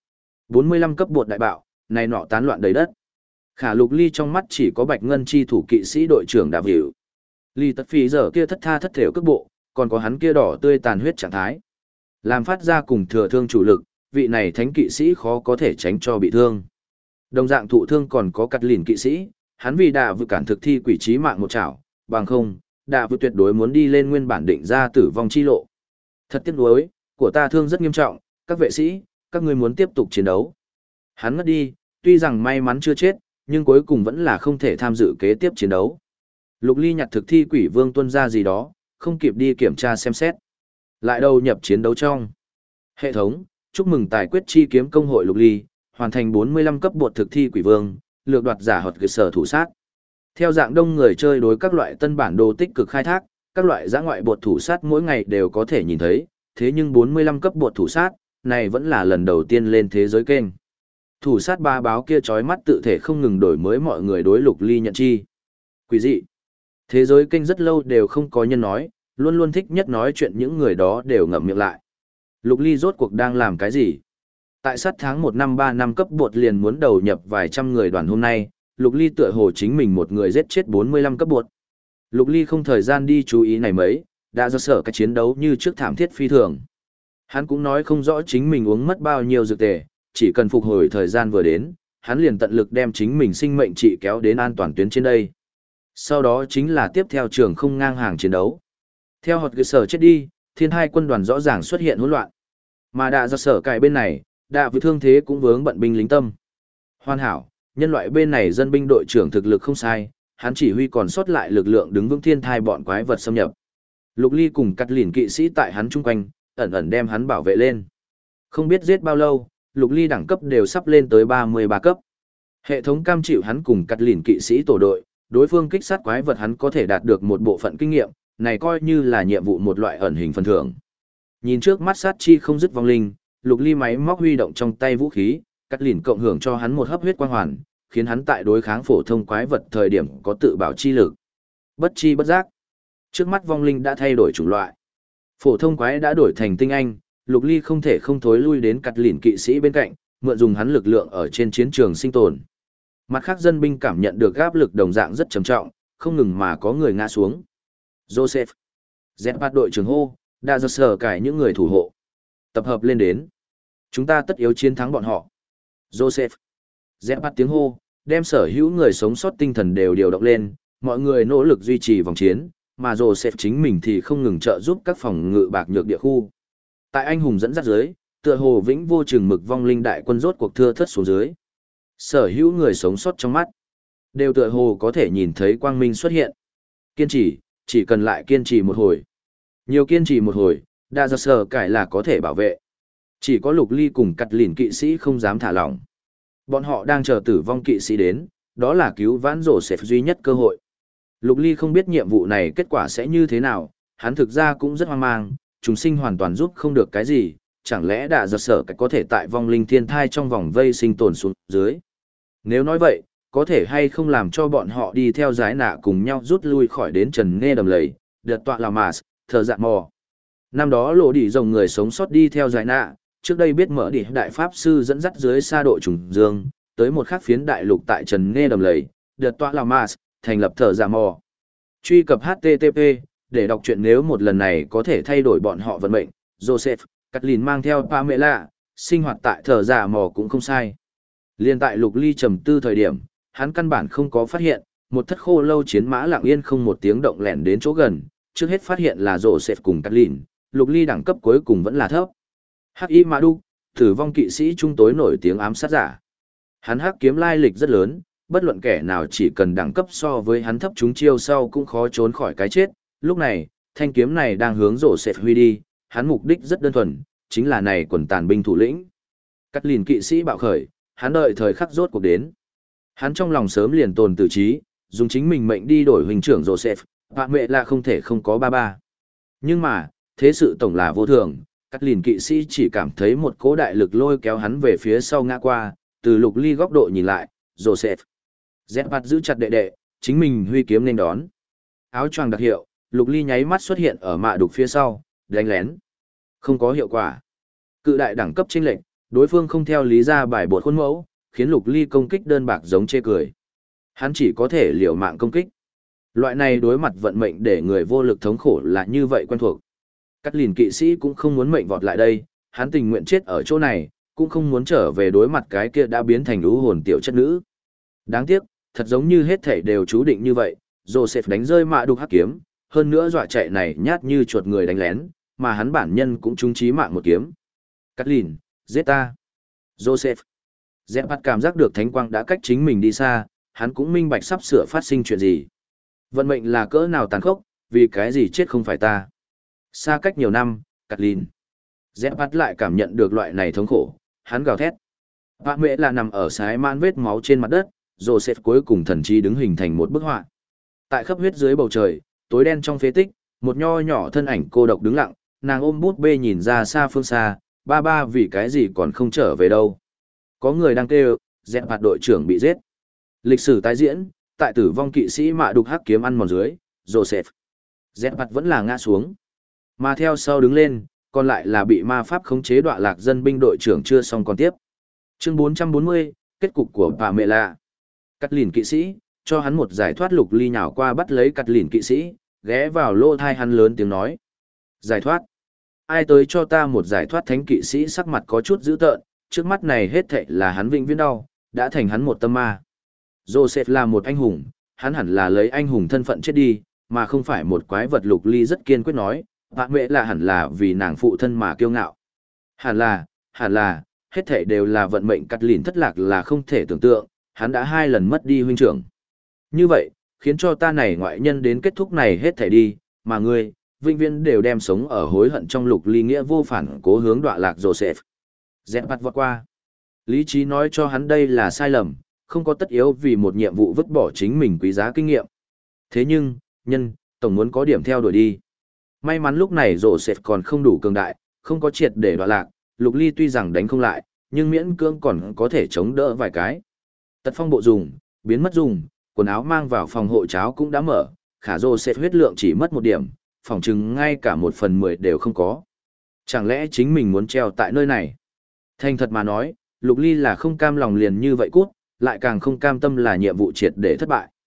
45 cấp bột đại bạo, này nọ tán loạn đầy đất. Khả Lục Ly trong mắt chỉ có Bạch Ngân chi thủ kỵ sĩ đội trưởng Đạp Hiểu. Ly Tất Phí giờ kia thất tha thất thểu cước bộ, còn có hắn kia đỏ tươi tàn huyết trạng thái. Làm phát ra cùng thừa thương chủ lực, vị này thánh kỵ sĩ khó có thể tránh cho bị thương. Đồng dạng thụ thương còn có cắt lìn kỵ sĩ, hắn vì đã vừa cản thực thi quỷ trí mạng một chảo, bằng không, đã vừa tuyệt đối muốn đi lên nguyên bản định ra tử vong chi lộ. Thật tiếc nuối, của ta thương rất nghiêm trọng, các vệ sĩ, các ngươi muốn tiếp tục chiến đấu. Hắn ngất đi, tuy rằng may mắn chưa chết, nhưng cuối cùng vẫn là không thể tham dự kế tiếp chiến đấu. Lục Ly nhặt thực thi quỷ vương tuân ra gì đó, không kịp đi kiểm tra xem xét. Lại đầu nhập chiến đấu trong. Hệ thống, chúc mừng tài quyết chi kiếm công hội Lục Ly, hoàn thành 45 cấp bột thực thi quỷ vương, lược đoạt giả hoạt cơ sở thủ sát. Theo dạng đông người chơi đối các loại tân bản đồ tích cực khai thác, các loại giã ngoại bột thủ sát mỗi ngày đều có thể nhìn thấy, thế nhưng 45 cấp bột thủ sát, này vẫn là lần đầu tiên lên thế giới kênh. Thủ sát ba báo kia chói mắt tự thể không ngừng đổi mới mọi người đối Lục Ly nhận chi. Quý dị. Thế giới kênh rất lâu đều không có nhân nói, luôn luôn thích nhất nói chuyện những người đó đều ngậm miệng lại. Lục Ly rốt cuộc đang làm cái gì? Tại sát tháng 1 năm 3 năm cấp bột liền muốn đầu nhập vài trăm người đoàn hôm nay, Lục Ly tựa hồ chính mình một người giết chết 45 cấp bột. Lục Ly không thời gian đi chú ý này mấy, đã do sở các chiến đấu như trước thảm thiết phi thường. Hắn cũng nói không rõ chính mình uống mất bao nhiêu dược tề, chỉ cần phục hồi thời gian vừa đến, hắn liền tận lực đem chính mình sinh mệnh trị kéo đến an toàn tuyến trên đây. Sau đó chính là tiếp theo trường không ngang hàng chiến đấu. Theo hột cơ sở chết đi, thiên hai quân đoàn rõ ràng xuất hiện hỗn loạn. Mà đã do sở cài bên này, đã với thương thế cũng vướng bận binh lính tâm. Hoàn hảo, nhân loại bên này dân binh đội trưởng thực lực không sai, hắn chỉ huy còn sót lại lực lượng đứng vững thiên thai bọn quái vật xâm nhập. Lục Ly cùng cắt lìn kỵ sĩ tại hắn chung quanh, ẩn ẩn đem hắn bảo vệ lên. Không biết giết bao lâu, Lục Ly đẳng cấp đều sắp lên tới 33 cấp. Hệ thống cam chịu hắn cùng cắt lìn kỵ sĩ tổ đội, đối phương kích sát quái vật hắn có thể đạt được một bộ phận kinh nghiệm, này coi như là nhiệm vụ một loại ẩn hình phần thưởng. Nhìn trước mắt sát chi không dứt vong linh, Lục Ly máy móc huy động trong tay vũ khí, cắt lìn cộng hưởng cho hắn một hấp huyết quang hoàn, khiến hắn tại đối kháng phổ thông quái vật thời điểm có tự bảo chi lực. Bất chi bất giác, trước mắt vong linh đã thay đổi chủng loại. Phổ thông quái đã đổi thành tinh anh, Lục Ly không thể không thối lui đến cắt lìn kỵ sĩ bên cạnh, mượn dùng hắn lực lượng ở trên chiến trường sinh tồn. Mặt khác dân binh cảm nhận được áp lực đồng dạng rất trầm trọng, không ngừng mà có người ngã xuống. Joseph, Zepad đội trưởng hô, đã do sở cải những người thủ hộ. Tập hợp lên đến. Chúng ta tất yếu chiến thắng bọn họ. Joseph, Zepad tiếng hô, đem sở hữu người sống sót tinh thần đều điều động lên, mọi người nỗ lực duy trì vòng chiến, mà Joseph chính mình thì không ngừng trợ giúp các phòng ngự bạc nhược địa khu. Tại anh hùng dẫn dắt dưới, tựa hồ vĩnh vô chừng mực vong linh đại quân rốt cuộc thưa thớt xuống dưới. Sở hữu người sống sót trong mắt, đều tựa hồ có thể nhìn thấy quang minh xuất hiện. Kiên trì, chỉ cần lại kiên trì một hồi. Nhiều kiên trì một hồi, đã do sở cải là có thể bảo vệ. Chỉ có Lục Ly cùng cắt lìn kỵ sĩ không dám thả lỏng. Bọn họ đang chờ tử vong kỵ sĩ đến, đó là cứu vãn Joseph duy nhất cơ hội. Lục Ly không biết nhiệm vụ này kết quả sẽ như thế nào, hắn thực ra cũng rất hoang mang, chúng sinh hoàn toàn giúp không được cái gì, chẳng lẽ đã do sở cải có thể tại vong linh thiên thai trong vòng vây sinh tồn xuống dưới. Nếu nói vậy, có thể hay không làm cho bọn họ đi theo giái nạ cùng nhau rút lui khỏi đến trần nghe đầm lầy, đợt tọa là mà, thờ dạ mò. Năm đó lộ đỉ rồng người sống sót đi theo giái nạ, trước đây biết mở đỉ đại pháp sư dẫn dắt dưới xa độ trùng dương, tới một khắc phiến đại lục tại trần nghe đầm lầy, đợt tọa là mà, thành lập thờ dạ mò. Truy cập HTTP, để đọc truyện nếu một lần này có thể thay đổi bọn họ vận mệnh, Joseph, Kathleen mang theo Pamela, sinh hoạt tại thờ dạ mò cũng không sai. Liên tại Lục Ly trầm tư thời điểm, hắn căn bản không có phát hiện, một thất khô lâu chiến mã lặng yên không một tiếng động lẻn đến chỗ gần, trước hết phát hiện là Joseph cùng Kathleen, Lục Ly đẳng cấp cuối cùng vẫn là thấp. H.I. Madu, tử vong kỵ sĩ trung tối nổi tiếng ám sát giả. Hắn hắc kiếm lai lịch rất lớn, bất luận kẻ nào chỉ cần đẳng cấp so với hắn thấp chúng chiêu sau cũng khó trốn khỏi cái chết. Lúc này, thanh kiếm này đang hướng Joseph huy đi, hắn mục đích rất đơn thuần, chính là này quần tàn binh thủ lĩnh. Kathleen kỵ sĩ bạo khởi, hắn đợi thời khắc rốt cuộc đến. Hắn trong lòng sớm liền tồn tự trí, dùng chính mình mệnh đi đổi huynh trưởng Joseph, Pạ Mẹ là không thể không có ba ba. Nhưng mà, thế sự tổng là vô thường, Cắt Lìn kỵ sĩ chỉ cảm thấy một cỗ đại lực lôi kéo hắn về phía sau ngã qua, từ Lục Ly góc độ nhìn lại, Joseph. Zephat giữ chặt đệ đệ, chính mình huy kiếm nên đón. Áo choàng đặc hiệu, Lục Ly nháy mắt xuất hiện ở mạ đục phía sau, đánh lén. Không có hiệu quả. Cự đại đẳng cấp chênh lệnh, đối phương không theo lý ra bài bột khuôn mẫu, khiến Lục Ly công kích đơn bạc giống chê cười. Hắn chỉ có thể liều mạng công kích. Loại này đối mặt vận mệnh để người vô lực thống khổ là như vậy quen thuộc. Cắt Lìn kỵ sĩ cũng không muốn mệnh vọt lại đây, hắn tình nguyện chết ở chỗ này, cũng không muốn trở về đối mặt cái kia đã biến thành lũ hồn tiểu chất nữ. Đáng tiếc, thật giống như hết thảy đều chú định như vậy, Joseph đánh rơi mạ đục hắc kiếm, hơn nữa dọa chạy này nhát như chuột người đánh lén, mà hắn bản nhân cũng trúng chí mạng một kiếm. Cắt Lìn, giết ta. Joseph. Zephat cảm giác được thánh quang đã cách chính mình đi xa, hắn cũng minh bạch sắp sửa phát sinh chuyện gì. Vận mệnh là cỡ nào tàn khốc, vì cái gì chết không phải ta. Xa cách nhiều năm, Cắt Lìn. Zephat lại cảm nhận được loại này thống khổ, hắn gào thét. Pạ Mẹ là nằm ở sái man vết máu trên mặt đất, Joseph cuối cùng thần trí đứng hình thành một bức họa. Tại khắp huyết dưới bầu trời, tối đen trong phế tích, một nho nhỏ thân ảnh cô độc đứng lặng, nàng ôm bút bê nhìn ra xa phương xa, ba ba vì cái gì còn không trở về đâu. Có người đang kêu, Zephat đội trưởng bị giết. Lịch sử tái diễn, tại tử vong kỵ sĩ mạ đục hắc kiếm ăn mòn dưới, Joseph. Zephat vẫn là ngã xuống. Mà theo sau đứng lên, còn lại là bị ma pháp khống chế đọa lạc dân binh đội trưởng chưa xong còn tiếp. Chương 440, kết cục của bà mẹ lạ. Cắt Lìn kỵ sĩ, cho hắn một giải thoát. Lục Ly nhào qua bắt lấy Cắt Lìn kỵ sĩ, ghé vào lô thai hắn lớn tiếng nói. Giải thoát. Ai tới cho ta một giải thoát? Thánh kỵ sĩ sắc mặt có chút dữ tợn, trước mắt này hết thệ là hắn vĩnh viễn đau, đã thành hắn một tâm ma. Joseph là một anh hùng, hắn hẳn là lấy anh hùng thân phận chết đi, mà không phải một quái vật. Lục Ly rất kiên quyết nói, bà mẹ là hẳn là vì nàng phụ thân mà kiêu ngạo. Hẳn là, hết thảy đều là vận mệnh. Cắt Lìn thất lạc là không thể tưởng tượng, hắn đã 2 lần mất đi huynh trưởng. Như vậy, khiến cho ta này ngoại nhân đến kết thúc này hết thảy đi, mà ngươi, vĩnh viễn đều đem sống ở hối hận trong. Lục Ly nghĩa vô phản cố hướng đọa lạc Joseph. Zephat vọt qua. Lý trí nói cho hắn đây là sai lầm, không có tất yếu vì một nhiệm vụ vứt bỏ chính mình quý giá kinh nghiệm. Thế nhưng, tổng muốn có điểm theo đuổi đi. May mắn lúc này Joseph còn không đủ cường đại, không có triệt để đọa lạc, Lục Ly tuy rằng đánh không lại, nhưng miễn cưỡng còn có thể chống đỡ vài cái. Tật phong bộ dùng, biến mất dùng, quần áo mang vào phòng hộ cháo cũng đã mở, khả Joseph huyết lượng chỉ mất 1 điểm, phòng chừng ngay cả 1/10 đều không có. Chẳng lẽ chính mình muốn treo tại nơi này? Thành thật mà nói, Lục Ly là không cam lòng liền như vậy cút, lại càng không cam tâm là nhiệm vụ triệt để thất bại.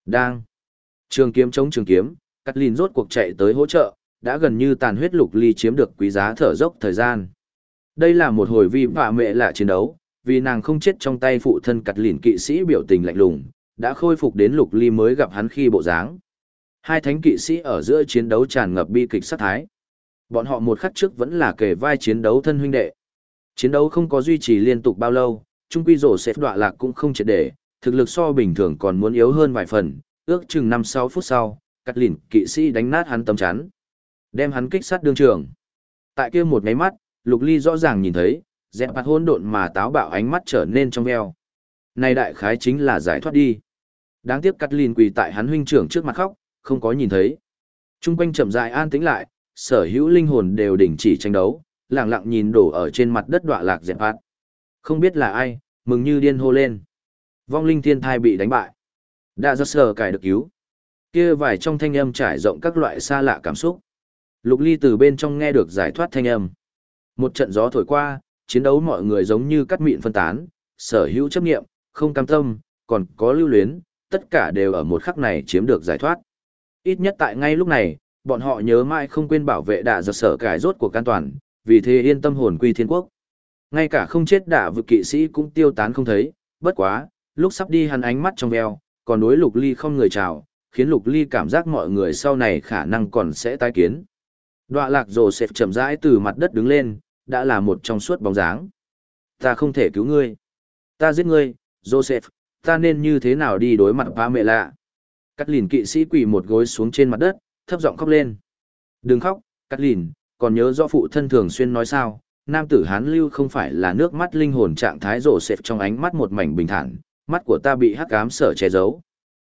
Trường kiếm chống trường kiếm, Cắt Lìn rốt cuộc chạy tới hỗ trợ, đã gần như tàn huyết. Lục Ly chiếm được quý giá thở dốc thời gian. Đây là một hồi vi vạ mẹ lạ chiến đấu, vì nàng không chết trong tay phụ thân. Cắt Lìn kỵ sĩ biểu tình lạnh lùng, đã khôi phục đến Lục Ly mới gặp hắn khi bộ dáng. Hai thánh kỵ sĩ ở giữa chiến đấu tràn ngập bi kịch sát thái. Bọn họ một khắc trước vẫn là kề vai chiến đấu thân huynh đệ. Chiến đấu không có duy trì liên tục bao lâu, trung quy Joseph đọa lạc cũng không triệt để, thực lực so bình thường còn muốn yếu hơn vài phần, ước chừng 5-6 phút sau, Cắt Lìn kỵ sĩ đánh nát hắn tấm chắn, đem hắn kích sát đương trường. Tại kia một cái mắt, Lục Ly rõ ràng nhìn thấy, Zephat hỗn độn mà táo bạo ánh mắt trở nên trong veo. Này đại khái chính là giải thoát đi. Đáng tiếc Cắt Lìn quỳ tại hắn huynh trưởng trước mặt khóc, không có nhìn thấy. Trung quanh chậm rãi an tĩnh lại, sở hữu linh hồn đều đình chỉ tranh đấu, lặng lặng nhìn đổ ở trên mặt đất đọa lạc Zephat. Không biết là ai, mừng như điên hô lên. Vong linh thiên thai bị đánh bại. Đã rất sờ cải được cứu. Kia vài trong thanh âm trải rộng các loại xa lạ cảm xúc. Lục Ly từ bên trong nghe được giải thoát thanh âm. Một trận gió thổi qua, chiến đấu mọi người giống như cắt mịn phân tán, sở hữu chấp nghiệm, không cam tâm, còn có lưu luyến, tất cả đều ở một khắc này chiếm được giải thoát. Ít nhất tại ngay lúc này, bọn họ nhớ mãi không quên bảo vệ đạ giật sở cải rốt của an toàn, vì thế yên tâm hồn quy thiên quốc. Ngay cả không chết đạ vực kỵ sĩ cũng tiêu tán không thấy, bất quá, lúc sắp đi hắn ánh mắt trong veo, còn đối Lục Ly không người chào, khiến Lục Ly cảm giác mọi người sau này khả năng còn sẽ tái kiến. Đọa lạc Joseph chậm rãi từ mặt đất đứng lên, đã là một trong suốt bóng dáng. Ta không thể cứu ngươi. Ta giết ngươi, Joseph, ta nên như thế nào đi đối mặt ba mẹ lạ? Cắt Lìn kỵ sĩ quỳ một gối xuống trên mặt đất, thấp giọng khóc lên. Đừng khóc, Cắt Lìn, còn nhớ rõ phụ thân thường xuyên nói sao, nam tử Hán lưu không phải là nước mắt linh hồn. Trạng thái Joseph trong ánh mắt một mảnh bình thản, mắt của ta bị hắc ám sở che giấu.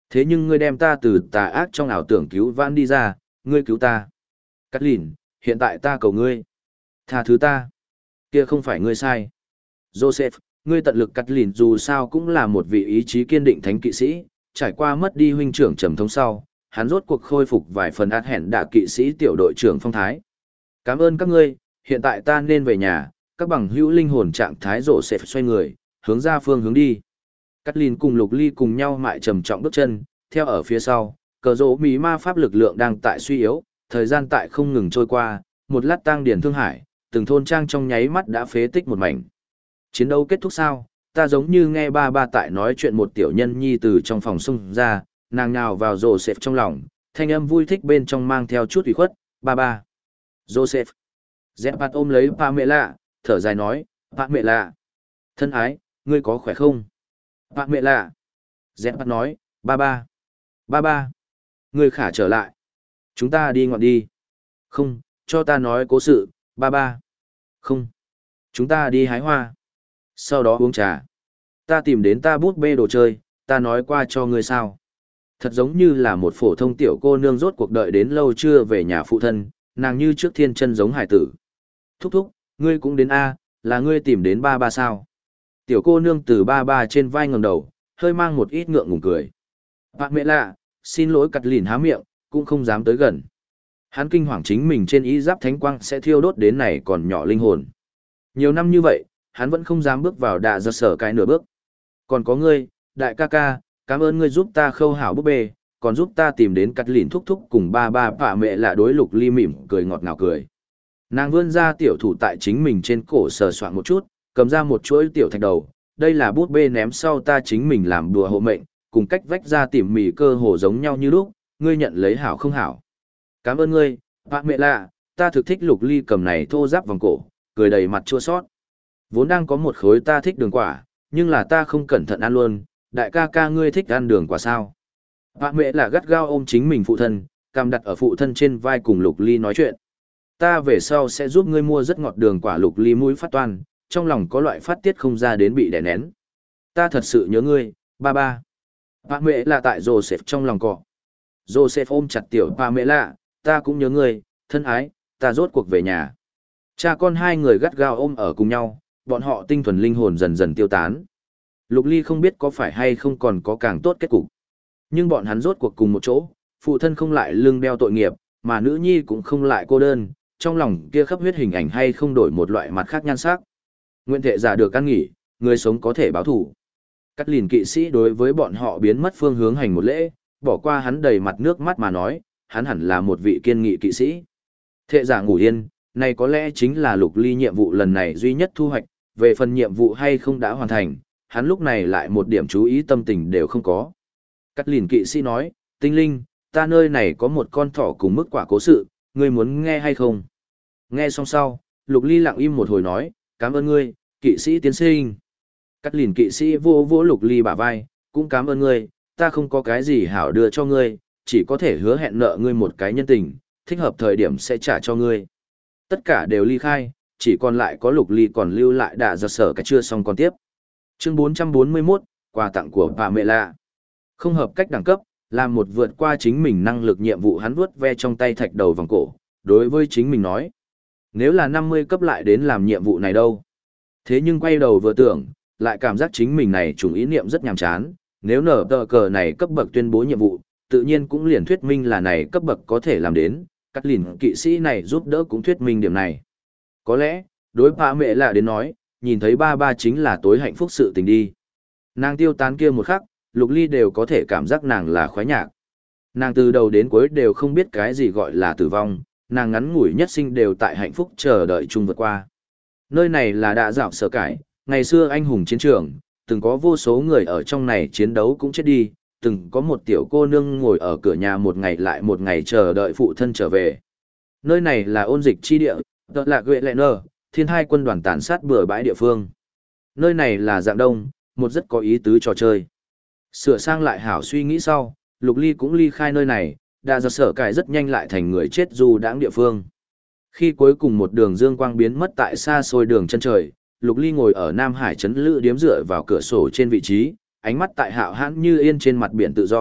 Thế nhưng ngươi đem ta từ tà ác trong ảo tưởng cứu vãn đi ra, ngươi cứu ta. Cắt lìn, hiện tại ta cầu ngươi. Tha thứ ta. Kia không phải ngươi sai. Joseph, ngươi tận lực cắt lìn dù sao cũng là một vị ý chí kiên định thánh kỵ sĩ, trải qua mất đi huynh trưởng trầm thống sau, hắn rốt cuộc khôi phục vài phần át hẹn đạ kỵ sĩ tiểu đội trưởng phong thái. Cảm ơn các ngươi, hiện tại ta nên về nhà, các bằng hữu linh hồn trạng thái Joseph xoay người, hướng ra phương hướng đi. Cắt lìn cùng Lục Ly cùng nhau mại trầm trọng bước chân, theo ở phía sau, cờ rỗ mỹ ma pháp lực lượng đang tại suy yếu, thời gian tại không ngừng trôi qua, một lát tang điển thương hải, từng thôn trang trong nháy mắt đã phế tích một mảnh. Chiến đấu kết thúc sao, ta giống như nghe ba ba tại nói chuyện một tiểu nhân nhi từ trong phòng xông ra, nàng nhào vào Joseph trong lòng, thanh âm vui thích bên trong mang theo chút ủy khuất, ba ba. Joseph. Zepat ôm lấy Pamela, thở dài nói, Pamela. Thân ái, ngươi có khỏe không? Pamela. Zepat nói, ba ba. Ba ba. Ngươi khả trở lại. Chúng ta đi ngoạn đi. Không, cho ta nói cố sự, ba ba. Không. Chúng ta đi hái hoa. Sau đó uống trà. Ta tìm đến ta bút bê đồ chơi, ta nói qua cho ngươi sao. Thật giống như là một phổ thông tiểu cô nương rốt cuộc đợi đến lâu chưa về nhà phụ thân, nàng như trước thiên chân giống hải tử. Thúc thúc, ngươi cũng đến A, là ngươi tìm đến ba ba sao. Tiểu cô nương từ ba ba trên vai ngẩng đầu, hơi mang một ít ngượng ngùng cười. Bạn mẹ lạ, xin lỗi cặt lìn há miệng, cũng không dám tới gần. Hắn kinh hoàng chính mình trên y giáp thánh quang sẽ thiêu đốt đến này còn nhỏ linh hồn. Nhiều năm như vậy, hắn vẫn không dám bước vào đạ giật sở cái nửa bước. Còn có ngươi, đại ca ca, cảm ơn ngươi giúp ta khâu hảo búp bê, còn giúp ta tìm đến cắt lìn thúc thúc cùng ba ba bạ mẹ lạ đối Lục Ly mỉm cười ngọt ngào cười. Nàng vươn ra tiểu thủ tại chính mình trên cổ sờ soạn một chút, cầm ra một chuỗi tiểu thạch đầu, đây là búp bê ném sau ta chính mình làm đùa hộ mệnh, cùng cách vách ra tỉ mỉ cơ hồ giống nhau như lúc, ngươi nhận lấy hảo không hảo. Cảm ơn ngươi, bạ mẹ lạ, ta thực thích Lục Ly cầm này thô giáp vòng cổ, cười đầy mặt chua sót. Vốn đang có một khối ta thích đường quả, nhưng là ta không cẩn thận ăn luôn, đại ca ca ngươi thích ăn đường quả sao? Bạ mẹ là gắt gao ôm chính mình phụ thân, cằm đặt ở phụ thân trên vai cùng Lục Ly nói chuyện. Ta về sau sẽ giúp ngươi mua rất ngọt đường quả. Lục Ly mũi phát toan, trong lòng có loại phát tiết không ra đến bị đè nén. Ta thật sự nhớ ngươi, ba ba. Bạ mẹ là tại Joseph trong lòng cọ. Joseph ôm chặt tiểu bạ mẹ lạ, ta cũng nhớ ngươi, thân ái, ta rốt cuộc về nhà. Cha con hai người gắt gao ôm ở cùng nhau, bọn họ tinh thuần linh hồn dần dần tiêu tán. Lục Ly không biết có phải hay không còn có càng tốt kết cục. Nhưng bọn hắn rốt cuộc cùng một chỗ, phụ thân không lại lưng đeo tội nghiệp, mà nữ nhi cũng không lại cô đơn, trong lòng kia khắp huyết hình ảnh hay không đổi một loại mặt khác nhan sắc. Nguyện thệ giả được căn nghỉ, người sống có thể báo thủ. Cắt lìn kỵ sĩ đối với bọn họ biến mất phương hướng hành một lễ, bỏ qua hắn đầy mặt nước mắt mà nói, hắn hẳn là một vị kiên nghị kỵ sĩ. Thệ giả ngủ yên, này có lẽ chính là Lục Ly nhiệm vụ lần này duy nhất thu hoạch, về phần nhiệm vụ hay không đã hoàn thành, hắn lúc này lại một điểm chú ý tâm tình đều không có. Cắt lìn kỵ sĩ nói, tinh linh, ta nơi này có một con thỏ cùng mức quả cố sự, ngươi muốn nghe hay không? Nghe xong sau, Lục Ly lặng im một hồi nói, cảm ơn ngươi, kỵ sĩ tiến sinh. Cắt lìn kỵ sĩ vô vỗ Lục Ly bả vai, cũng cảm ơn ngươi, ta không có cái gì hảo đưa cho ngươi, chỉ có thể hứa hẹn nợ ngươi một cái nhân tình, thích hợp thời điểm sẽ trả cho ngươi. Tất cả đều ly khai, chỉ còn lại có Lục Ly còn lưu lại đạ giật sở cái chưa xong còn tiếp. Chương 441, quà tặng của bà mẹ lạ. Không hợp cách đẳng cấp, làm một vượt qua chính mình năng lực nhiệm vụ. Hắn vuốt ve trong tay thạch đầu vòng cổ, đối với chính mình nói. Nếu là 50 cấp lại đến làm nhiệm vụ này đâu. Thế nhưng quay đầu vừa tưởng, lại cảm giác chính mình này trùng ý niệm rất nhàm chán. Nếu nở tờ cờ này cấp bậc tuyên bố nhiệm vụ, tự nhiên cũng liền thuyết minh là này cấp bậc có thể làm đến. Cắt lìn kỵ sĩ này giúp đỡ cũng thuyết minh điểm này. Có lẽ, đối bà mẹ lạ đến nói, nhìn thấy ba ba chính là tối hạnh phúc sự tình đi. Nàng tiêu tán kia một khắc, Lục Ly đều có thể cảm giác nàng là khoái nhạc. Nàng từ đầu đến cuối đều không biết cái gì gọi là tử vong, nàng ngắn ngủi nhất sinh đều tại hạnh phúc chờ đợi chung vượt qua. Nơi này là đạ dạo sở cải, ngày xưa anh hùng chiến trường, từng có vô số người ở trong này chiến đấu cũng chết đi, từng có một tiểu cô nương ngồi ở cửa nhà một ngày lại một ngày chờ đợi phụ thân trở về. Nơi này là ôn dịch chi địa, đó là Guệ Lệ Nơ, thiên hai quân đoàn tàn sát bừa bãi địa phương. Nơi này là dạng đông, một rất có ý tứ trò chơi. Sửa sang lại hảo suy nghĩ sau, Lục Ly cũng ly khai nơi này, đã do sở cải rất nhanh lại thành người chết du đãng địa phương. Khi cuối cùng một đường dương quang biến mất tại xa xôi đường chân trời, Lục Ly ngồi ở Nam Hải trấn lữ điếm dựa vào cửa sổ trên vị trí, ánh mắt tại hạo hãn như yên trên mặt biển tự do,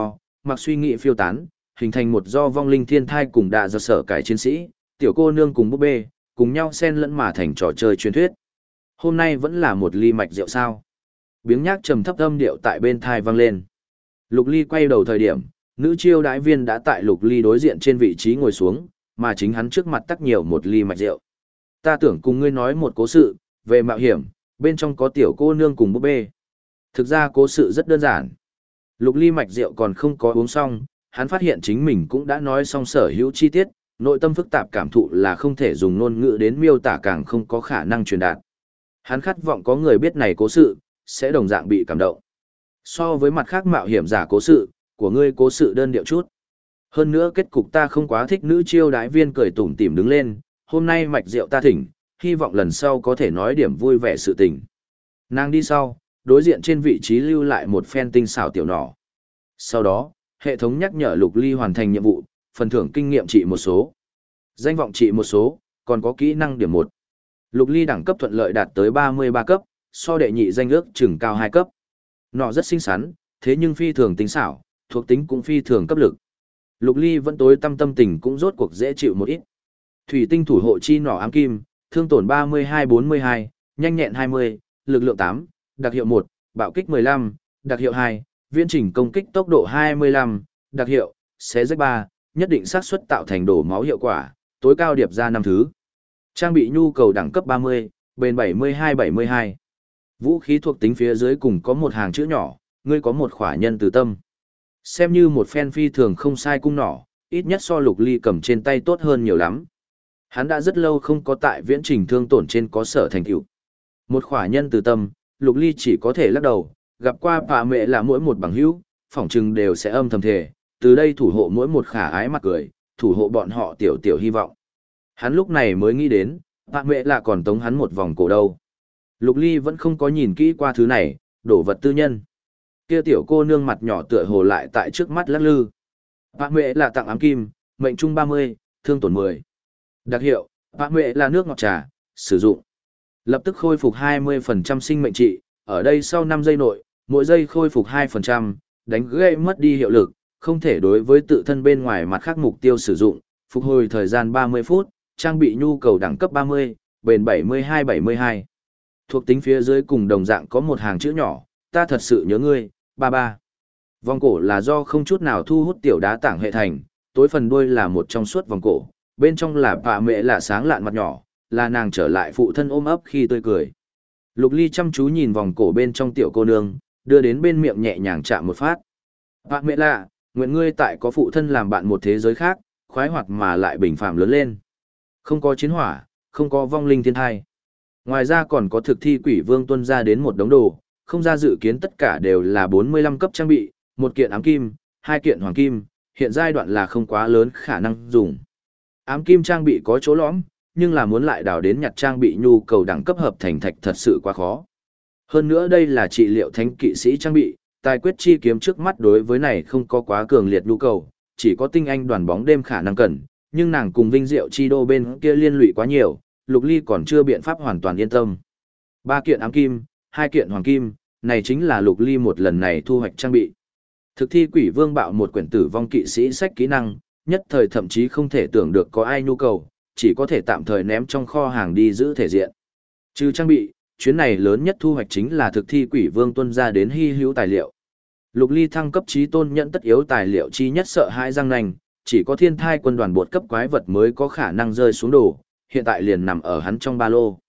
mặc suy nghĩ phiêu tán, hình thành một do vong linh thiên thai cùng đạ do sở cải chiến sĩ, tiểu cô nương cùng búp bê, cùng nhau xen lẫn mà thành trò chơi truyền thuyết. Hôm nay vẫn là một ly mạch rượu sao? Biếng nhác trầm thấp âm điệu tại bên thai vang lên. Lục Ly quay đầu thời điểm, nữ chiêu đãi viên đã tại Lục Ly đối diện trên vị trí ngồi xuống, mà chính hắn trước mặt tắc nhiều một ly mạch rượu. Ta tưởng cùng ngươi nói một cố sự, về mạo hiểm, bên trong có tiểu cô nương cùng búp bê. Thực ra cố sự rất đơn giản. Lục Ly mạch rượu còn không có uống xong, hắn phát hiện chính mình cũng đã nói xong sở hữu chi tiết, nội tâm phức tạp cảm thụ là không thể dùng ngôn ngữ đến miêu tả, càng không có khả năng truyền đạt. Hắn khát vọng có người biết này cố sự, sẽ đồng dạng bị cảm động. So với mặt khác mạo hiểm giả cố sự, của ngươi cố sự đơn điệu chút. Hơn nữa kết cục ta không quá thích. Nữ chiêu đái viên cười tủm tỉm đứng lên, hôm nay mạch rượu ta thỉnh, hy vọng lần sau có thể nói điểm vui vẻ sự tình. Nàng đi sau, đối diện trên vị trí lưu lại một phen tinh xảo tiểu nỏ. Sau đó, hệ thống nhắc nhở Lục Ly hoàn thành nhiệm vụ, phần thưởng kinh nghiệm trị một số, danh vọng trị một số, còn có kỹ năng điểm 1. Lục Ly đẳng cấp thuận lợi đạt tới 33 cấp, so đệ nhị danh ước chừng cao 2 cấp. Nỏ rất xinh xắn, thế nhưng phi thường tinh xảo, thuộc tính cũng phi thường cấp lực. Lục Ly vẫn tối tâm tình cũng rốt cuộc dễ chịu một ít. Thủy tinh thủ hộ chi nỏ ám kim, thương tổn 32-42, nhanh nhẹn 20, lực lượng 8, đặc hiệu 1, bạo kích 15, đặc hiệu 2, viễn trình công kích tốc độ 25, đặc hiệu, xé rách 3, nhất định xác suất tạo thành đổ máu hiệu quả, tối cao điệp ra 5 thứ. Trang bị nhu cầu đẳng cấp 30, bền 72-72. Vũ khí thuộc tính phía dưới cùng có một hàng chữ nhỏ, ngươi có một khỏa nhân từ tâm. Xem như một phen phi thường không sai cung nỏ, ít nhất so Lục Ly cầm trên tay tốt hơn nhiều lắm. Hắn đã rất lâu không có tại viễn trình thương tổn trên có sở thành tựu. Một khỏa nhân từ tâm, Lục Ly chỉ có thể lắc đầu, gặp qua bà mẹ là mỗi một bằng hữu, phỏng chừng đều sẽ âm thầm thề, từ đây thủ hộ mỗi một khả ái mặt cười, thủ hộ bọn họ tiểu tiểu hy vọng. Hắn lúc này mới nghĩ đến, bà mẹ là còn tống hắn một vòng cổ đâu. Lục Ly vẫn không có nhìn kỹ qua thứ này, đổ vật tư nhân. Kia tiểu cô nương mặt nhỏ tựa hồ lại tại trước mắt lắc lư. Bà mẹ là tặng ám kim, mệnh trung 30, thương tổn 10. Đặc hiệu, bà mẹ là nước ngọt trà, sử dụng. Lập tức khôi phục 20% sinh mệnh trị, ở đây sau 5 giây nội, mỗi giây khôi phục 2%, đánh gây mất đi hiệu lực, không thể đối với tự thân bên ngoài mặt khác mục tiêu sử dụng, phục hồi thời gian 30 phút, trang bị nhu cầu đẳng cấp 30, bền 72-72. Thuộc tính phía dưới cùng đồng dạng có một hàng chữ nhỏ, ta thật sự nhớ ngươi, 33. Vòng cổ là do không chút nào thu hút tiểu đá tảng hệ thành, tối phần đuôi là một trong suốt vòng cổ, bên trong là bà mẹ là sáng lạn mặt nhỏ, là nàng trở lại phụ thân ôm ấp khi tươi cười. Lục Ly chăm chú nhìn vòng cổ bên trong tiểu cô nương, đưa đến bên miệng nhẹ nhàng chạm một phát. Bà mẹ lạ, nguyện ngươi tại có phụ thân làm bạn một thế giới khác, khoái hoạt mà lại bình phàm lớn lên. Không có chiến hỏa, không có vong linh thiên thai. Ngoài ra còn có thực thi quỷ vương tuân ra đến một đống đồ, không ra dự kiến tất cả đều là 45 cấp trang bị, một kiện ám kim, hai kiện hoàng kim, hiện giai đoạn là không quá lớn khả năng dùng. Ám kim trang bị có chỗ lõm, nhưng là muốn lại đào đến nhặt trang bị nhu cầu đẳng cấp hợp thành thạch thật sự quá khó. Hơn nữa đây là trị liệu thánh kỵ sĩ trang bị, tài quyết chi kiếm trước mắt đối với này không có quá cường liệt nhu cầu, chỉ có tinh anh đoàn bóng đêm khả năng cần, nhưng nàng cùng Vinh Diệu chi đô bên kia liên lụy quá nhiều, Lục Ly còn chưa biện pháp hoàn toàn yên tâm. 3 kiện ám kim, 2 kiện hoàng kim, này chính là Lục Ly một lần này thu hoạch trang bị. Thực thi quỷ vương bạo một quyển tử vong kỵ sĩ sách kỹ năng, nhất thời thậm chí không thể tưởng được có ai nhu cầu, chỉ có thể tạm thời ném trong kho hàng đi giữ thể diện. Trừ trang bị, chuyến này lớn nhất thu hoạch chính là thực thi quỷ vương tuân ra đến hy hữu tài liệu. Lục Ly thăng cấp trí tôn nhận tất yếu tài liệu chi nhất sợ hãi răng nành, chỉ có thiên thai quân đoàn bột cấp quái vật mới có khả năng rơi xuống đồ, hiện tại liền nằm ở hắn trong ba lô.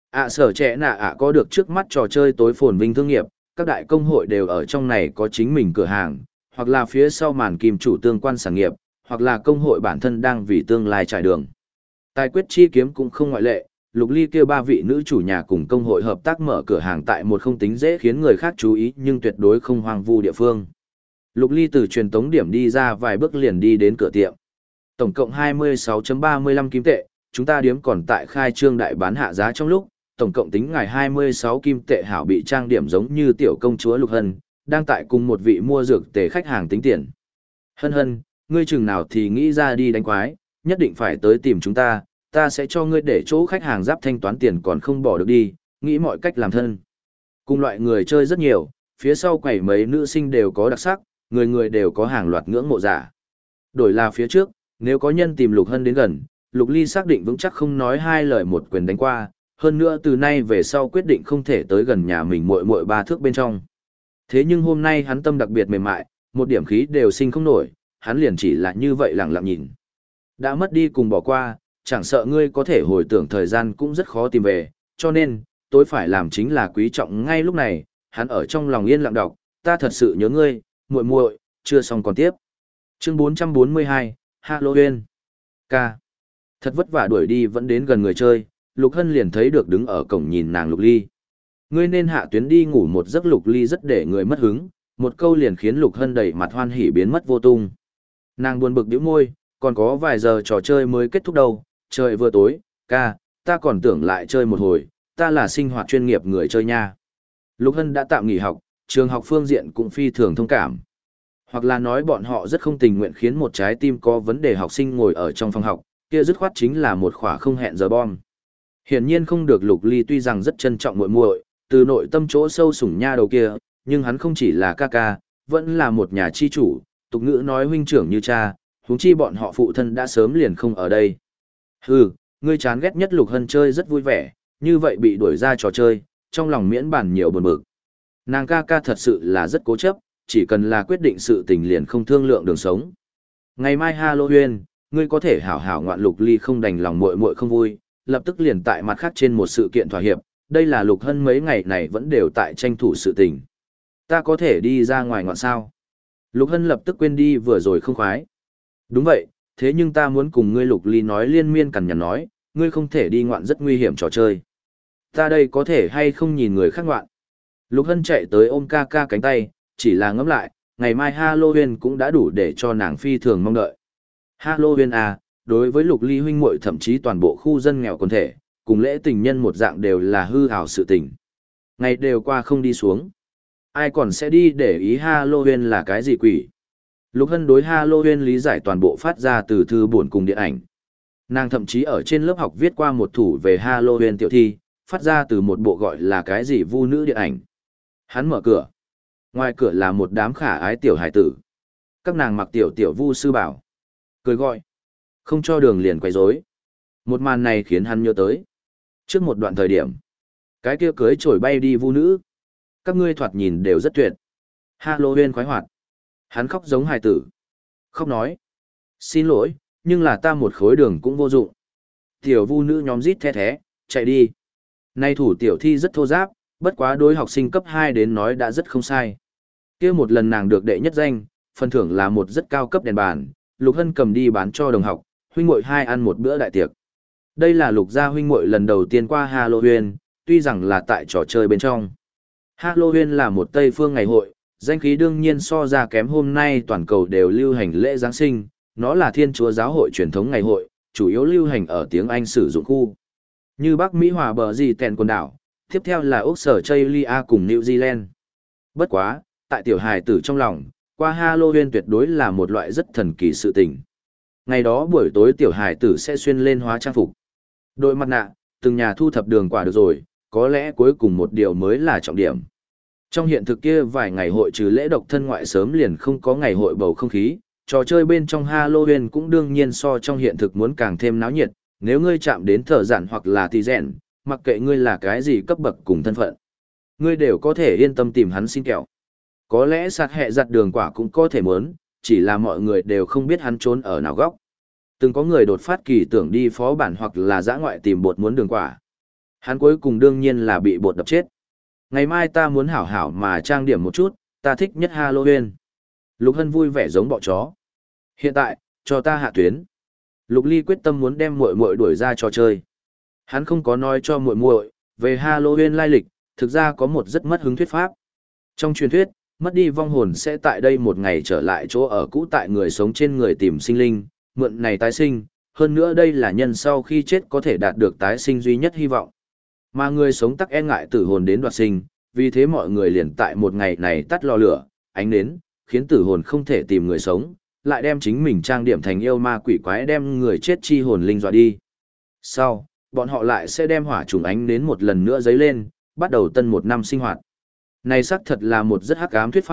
Sở trẻ nạ có được trước mắt trò chơi tối phồn vinh thương nghiệp, các đại công hội đều ở trong này có chính mình cửa hàng, hoặc là phía sau màn kim chủ tương quan sản nghiệp, hoặc là công hội bản thân đang vì tương lai trải đường. Tài quyết chi kiếm cũng không ngoại lệ, Lục Ly kêu 3 vị nữ chủ nhà cùng công hội hợp tác mở cửa hàng tại một không tính dễ khiến người khác chú ý nhưng tuyệt đối không hoang vu địa phương. Lục Ly từ truyền tống điểm đi ra vài bước liền đi đến cửa tiệm. Tổng cộng 26.35 kim tệ, chúng ta điếm còn tại khai trương đại bán hạ giá trong lúc, tổng cộng tính ngày 26 kim tệ hảo bị trang điểm giống như tiểu công chúa Lục Hân, đang tại cùng một vị mua dược tề khách hàng tính tiền. Hân hân, ngươi chừng nào thì nghĩ ra đi đánh quái, nhất định phải tới tìm chúng ta sẽ cho ngươi để chỗ khách hàng giáp thanh toán tiền còn không bỏ được đi, nghĩ mọi cách làm thân. Cùng loại người chơi rất nhiều, phía sau quầy mấy nữ sinh đều có đặc sắc, người người đều có hàng loạt ngưỡng mộ giả. Đổi là phía trước, nếu có nhân tìm Lục Hân đến gần, Lục Ly xác định vững chắc không nói hai lời một quyền đánh qua, hơn nữa từ nay về sau quyết định không thể tới gần nhà mình muội muội 3 thước bên trong. Thế nhưng hôm nay hắn tâm đặc biệt mềm mại, một điểm khí đều sinh không nổi, hắn liền chỉ là như vậy lặng lặng nhìn. Đã mất đi cùng bỏ qua, chẳng sợ ngươi có thể hồi tưởng thời gian cũng rất khó tìm về, cho nên, tôi phải làm chính là quý trọng ngay lúc này, hắn ở trong lòng yên lặng đọc, ta thật sự nhớ ngươi, muội muội, chưa xong còn tiếp. Chương 442, Halloween. Ca. Thật vất vả đuổi đi vẫn đến gần người chơi, Lục Hân liền thấy được đứng ở cổng nhìn nàng Lục Ly. Ngươi nên hạ tuyến đi ngủ một giấc. Lục Ly rất để người mất hứng, một câu liền khiến Lục Hân đầy mặt hoan hỉ biến mất vô tung. Nàng buồn bực bĩu môi, còn có vài giờ trò chơi mới kết thúc đâu, trời vừa tối, ca, ta còn tưởng lại chơi một hồi, ta là sinh hoạt chuyên nghiệp người chơi nha. Lục Hân đã tạm nghỉ học, trường học phương diện cũng phi thường thông cảm. Hoặc là nói bọn họ rất không tình nguyện khiến một trái tim có vấn đề học sinh ngồi ở trong phòng học, kia dứt khoát chính là một khỏa không hẹn giờ bom. Hiển nhiên không được. Lục Ly tuy rằng rất trân trọng muội muội, từ nội tâm chỗ sâu sủng nha đầu kia, nhưng hắn không chỉ là ca ca, vẫn là một nhà chi chủ, tục ngữ nói huynh trưởng như cha, huống chi bọn họ phụ thân đã sớm liền không ở đây. Hừ, ngươi chán ghét nhất Lục Hân chơi rất vui vẻ, như vậy bị đuổi ra trò chơi, trong lòng miễn bản nhiều buồn bực. Nàng ca ca thật sự là rất cố chấp, chỉ cần là quyết định sự tình liền không thương lượng đường sống. Ngày mai Halloween, ngươi có thể hảo hảo ngoạn. Lục Ly không đành lòng muội muội không vui, lập tức liền tại mặt khác trên một sự kiện thỏa hiệp, đây là Lục Hân mấy ngày này vẫn đều tại tranh thủ sự tình. Ta có thể đi ra ngoài ngoạn sao? Lục Hân lập tức quên đi vừa rồi không khoái. Đúng vậy, thế nhưng ta muốn cùng ngươi. Lục Ly nói liên miên cằn nhằn nói, ngươi không thể đi ngoạn rất nguy hiểm trò chơi. Ta đây có thể hay không nhìn người khác ngoạn? Lục Hân chạy tới ôm ca ca cánh tay, chỉ là ngẫm lại, ngày mai Halloween cũng đã đủ để cho nàng phi thường mong đợi. Halloween à, đối với Lục Ly huynh muội thậm chí toàn bộ khu dân nghèo quần thể, cùng lễ tình nhân một dạng đều là hư ảo sự tình. Ngày đều qua không đi xuống. Ai còn sẽ đi để ý Halloween là cái gì quỷ? Lục Hân đối Halloween lý giải toàn bộ phát ra từ thư buồn cùng điện ảnh. Nàng thậm chí ở trên lớp học viết qua một thủ về Halloween tiểu thi, phát ra từ một bộ gọi là cái gì vu nữ điện ảnh. Hắn mở cửa. Ngoài cửa là một đám khả ái tiểu hải tử. Các nàng mặc tiểu tiểu vu sư bảo. Cười gọi. Không cho đường liền quay rối. Một màn này khiến hắn nhớ tới. Trước một đoạn thời điểm. Cái kia cưới trổi bay đi vu nữ. Các ngươi thoạt nhìn đều rất tuyệt. Halloween khoái hoạt. Hắn khóc giống hài tử. Khóc nói. Xin lỗi, nhưng là ta một khối đường cũng vô dụng. Tiểu vu nữ nhóm rít the thé, chạy đi. Nay thủ tiểu thi rất thô giáp, bất quá đối học sinh cấp 2 đến nói đã rất không sai. Kia một lần nàng được đệ nhất danh, phần thưởng là một rất cao cấp đèn bàn, Lục Hân cầm đi bán cho đồng học, huynh muội hai ăn một bữa đại tiệc. Đây là Lục gia huynh muội lần đầu tiên qua Halloween, tuy rằng là tại trò chơi bên trong. Halloween là một Tây phương ngày hội, danh khí đương nhiên so ra kém hôm nay toàn cầu đều lưu hành lễ Giáng sinh, nó là Thiên Chúa giáo hội truyền thống ngày hội, chủ yếu lưu hành ở tiếng Anh sử dụng khu. Như Bắc Mỹ hòa bờ gì tèn quần đảo, tiếp theo là Úc Sở Chailia cùng New Zealand. Bất quá, tại tiểu hài tử trong lòng, qua Halloween tuyệt đối là một loại rất thần kỳ sự tình. Ngày đó buổi tối tiểu hài tử sẽ xuyên lên hóa trang phục. Đội mặt nạ, từng nhà thu thập đường quả được rồi, có lẽ cuối cùng một điều mới là trọng điểm. Trong hiện thực kia vài ngày hội trừ lễ độc thân ngoại sớm liền không có ngày hội bầu không khí, trò chơi bên trong Halloween cũng đương nhiên so trong hiện thực muốn càng thêm náo nhiệt, nếu ngươi chạm đến thợ giản hoặc là tì rèn, mặc kệ ngươi là cái gì cấp bậc cùng thân phận, ngươi đều có thể yên tâm tìm hắn xin kẹo. Có lẽ sạt hẹ giặt đường quả cũng có thể muốn, chỉ là mọi người đều không biết hắn trốn ở nào góc. Từng có người đột phát kỳ tưởng đi phó bản hoặc là dã ngoại tìm bột muốn đường quả. Hắn cuối cùng đương nhiên là bị bột đập chết. Ngày mai ta muốn hảo hảo mà trang điểm một chút, ta thích nhất Halloween. Lục Hân vui vẻ giống bọ chó. Hiện tại, cho ta hạ tuyến. Lục Ly quyết tâm muốn đem muội muội đuổi ra trò chơi. Hắn không có nói cho muội muội về Halloween lai lịch, thực ra có một rất mất hứng thuyết pháp. Trong truyền thuyết, mất đi vong hồn sẽ tại đây một ngày trở lại chỗ ở cũ tại người sống trên người tìm sinh linh, mượn này tái sinh, hơn nữa đây là nhân sau khi chết có thể đạt được tái sinh duy nhất hy vọng. Mà người sống tắc e ngại tử hồn đến đoạt sinh, vì thế mọi người liền tại một ngày này tắt lò lửa, ánh nến, khiến tử hồn không thể tìm người sống, lại đem chính mình trang điểm thành yêu ma quỷ quái đem người chết chi hồn linh dọa đi. Sau, bọn họ lại sẽ đem hỏa trùng ánh nến một lần nữa dấy lên, bắt đầu tân một năm sinh hoạt. Này xác thật là một rất hắc ám thuyết pháp,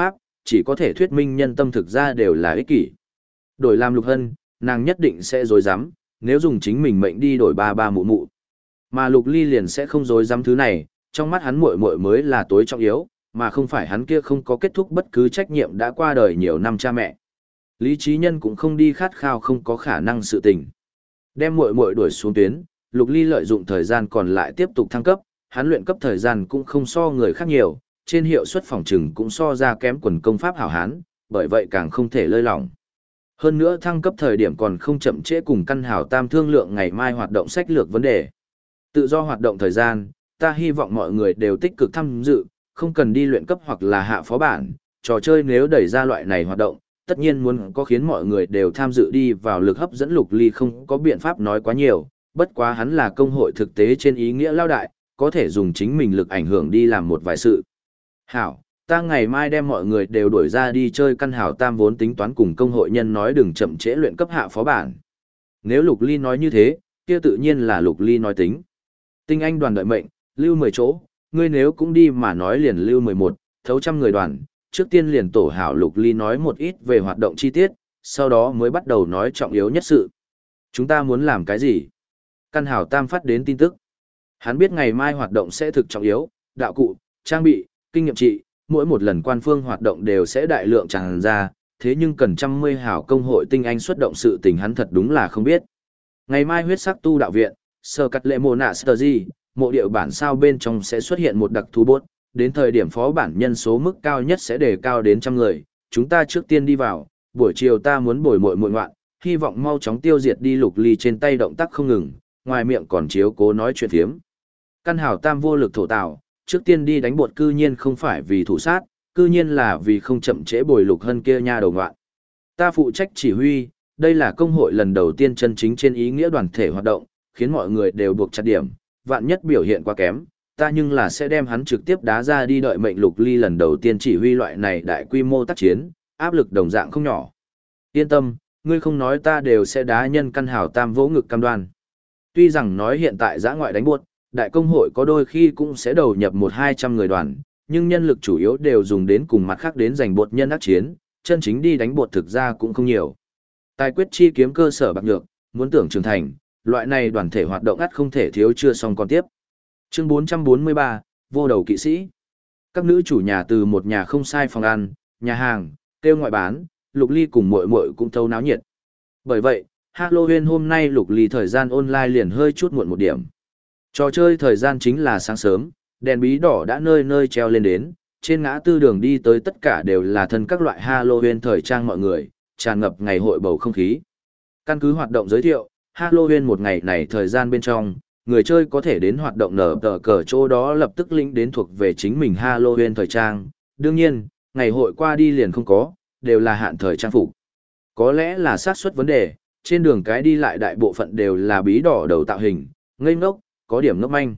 chỉ có thể thuyết minh nhân tâm thực ra đều là ích kỷ. Đổi làm Lục Hân, nàng nhất định sẽ dối dám, nếu dùng chính mình mệnh đi đổi ba ba mụ mụ. Mà Lục Ly liền sẽ không dối dám thứ này, trong mắt hắn muội muội mới là tối trọng yếu, mà không phải hắn kia không có kết thúc bất cứ trách nhiệm đã qua đời nhiều năm cha mẹ. Lý trí nhân cũng không đi khát khao không có khả năng sự tình. Đem muội muội đuổi xuống tuyến, Lục Ly lợi dụng thời gian còn lại tiếp tục thăng cấp, hắn luyện cấp thời gian cũng không so người khác nhiều, trên hiệu suất phòng trừng cũng so ra kém quần công pháp hảo hán, bởi vậy càng không thể lơi lỏng. Hơn nữa thăng cấp thời điểm còn không chậm trễ cùng căn hảo tam thương lượng ngày mai hoạt động sách lược vấn đề. Tự do hoạt động thời gian, ta hy vọng mọi người đều tích cực tham dự, không cần đi luyện cấp hoặc là hạ phó bản, trò chơi nếu đẩy ra loại này hoạt động, tất nhiên muốn có khiến mọi người đều tham dự đi vào lực hấp dẫn. Lục Ly không có biện pháp nói quá nhiều, bất quá hắn là công hội thực tế trên ý nghĩa lao đại, có thể dùng chính mình lực ảnh hưởng đi làm một vài sự. Hảo, ta ngày mai đem mọi người đều đuổi ra đi chơi căn hảo tam vốn tính toán cùng công hội nhân nói đừng chậm trễ luyện cấp hạ phó bản. Nếu Lục Ly nói như thế, kia tự nhiên là Lục Ly nói tính. Tinh anh đoàn đợi mệnh, lưu 10 chỗ, ngươi nếu cũng đi mà nói liền lưu 11, thấu trăm người đoàn, trước tiên liền tổ hảo. Lục Ly nói một ít về hoạt động chi tiết, sau đó mới bắt đầu nói trọng yếu nhất sự. Chúng ta muốn làm cái gì? Căn hảo tam phát đến tin tức. Hắn biết ngày mai hoạt động sẽ thực trọng yếu, đạo cụ, trang bị, kinh nghiệm trị, mỗi một lần quan phương hoạt động đều sẽ đại lượng tràn ra, thế nhưng cần 100 hảo công hội tinh anh xuất động sự tình hắn thật đúng là không biết. Ngày mai huyết sắc tu đạo viện, sơ cắt lệ mồ nạ sơ gì, mộ điệu bản sao bên trong sẽ xuất hiện một đặc thù bốt, đến thời điểm phó bản nhân số mức cao nhất sẽ đề cao đến 100 người, chúng ta trước tiên đi vào, buổi chiều ta muốn bồi muội ngoạn, hy vọng mau chóng tiêu diệt đi. Lục Ly trên tay động tác không ngừng, ngoài miệng còn chiếu cố nói chuyện phiếm. Căn hảo tam vô lực thổ tạo, trước tiên đi đánh bột cư nhiên không phải vì thủ sát, cư nhiên là vì không chậm trễ bồi Lục Hân kia nha đầu ngoạn. Ta phụ trách chỉ huy, đây là công hội lần đầu tiên chân chính trên ý nghĩa đoàn thể hoạt động, khiến mọi người đều buộc chặt điểm, vạn nhất biểu hiện quá kém, ta nhưng là sẽ đem hắn trực tiếp đá ra đi. đợi mệnh. Lục Ly lần đầu tiên chỉ huy loại này đại quy mô tác chiến, áp lực đồng dạng không nhỏ. Yên tâm, ngươi không nói ta đều sẽ đá nhân căn hảo tam vỗ ngực cam đoan. Tuy rằng nói hiện tại giã ngoại đánh buốt, đại công hội có đôi khi cũng sẽ đầu nhập 100-200 người đoàn, nhưng nhân lực chủ yếu đều dùng đến cùng mặt khác đến giành bột nhân ác chiến, chân chính đi đánh bột thực ra cũng không nhiều. Tài quyết chi kiếm cơ sở bạc nhược, muốn tưởng trưởng thành, loại này đoàn thể hoạt động ắt không thể thiếu chưa xong còn tiếp. Chương 443, vô đầu kỵ sĩ. Các nữ chủ nhà từ một nhà không sai phòng ăn, nhà hàng, kêu ngoại bán, Lục Ly cùng muội muội cũng thâu náo nhiệt. Bởi vậy, Halloween hôm nay Lục Ly thời gian online liền hơi chút muộn một điểm. Trò chơi thời gian chính là sáng sớm, đèn bí đỏ đã nơi nơi treo lên đến, trên ngã tư đường đi tới tất cả đều là thân các loại Halloween thời trang mọi người, tràn ngập ngày hội bầu không khí. Căn cứ hoạt động giới thiệu, Halloween một ngày này thời gian bên trong, người chơi có thể đến hoạt động nở tờ cờ chỗ đó lập tức link đến thuộc về chính mình Halloween thời trang. Đương nhiên, ngày hội qua đi liền không có, đều là hạn thời trang phục. Có lẽ là xác suất vấn đề, trên đường cái đi lại đại bộ phận đều là bí đỏ đầu tạo hình, ngây ngốc, có điểm ngốc manh.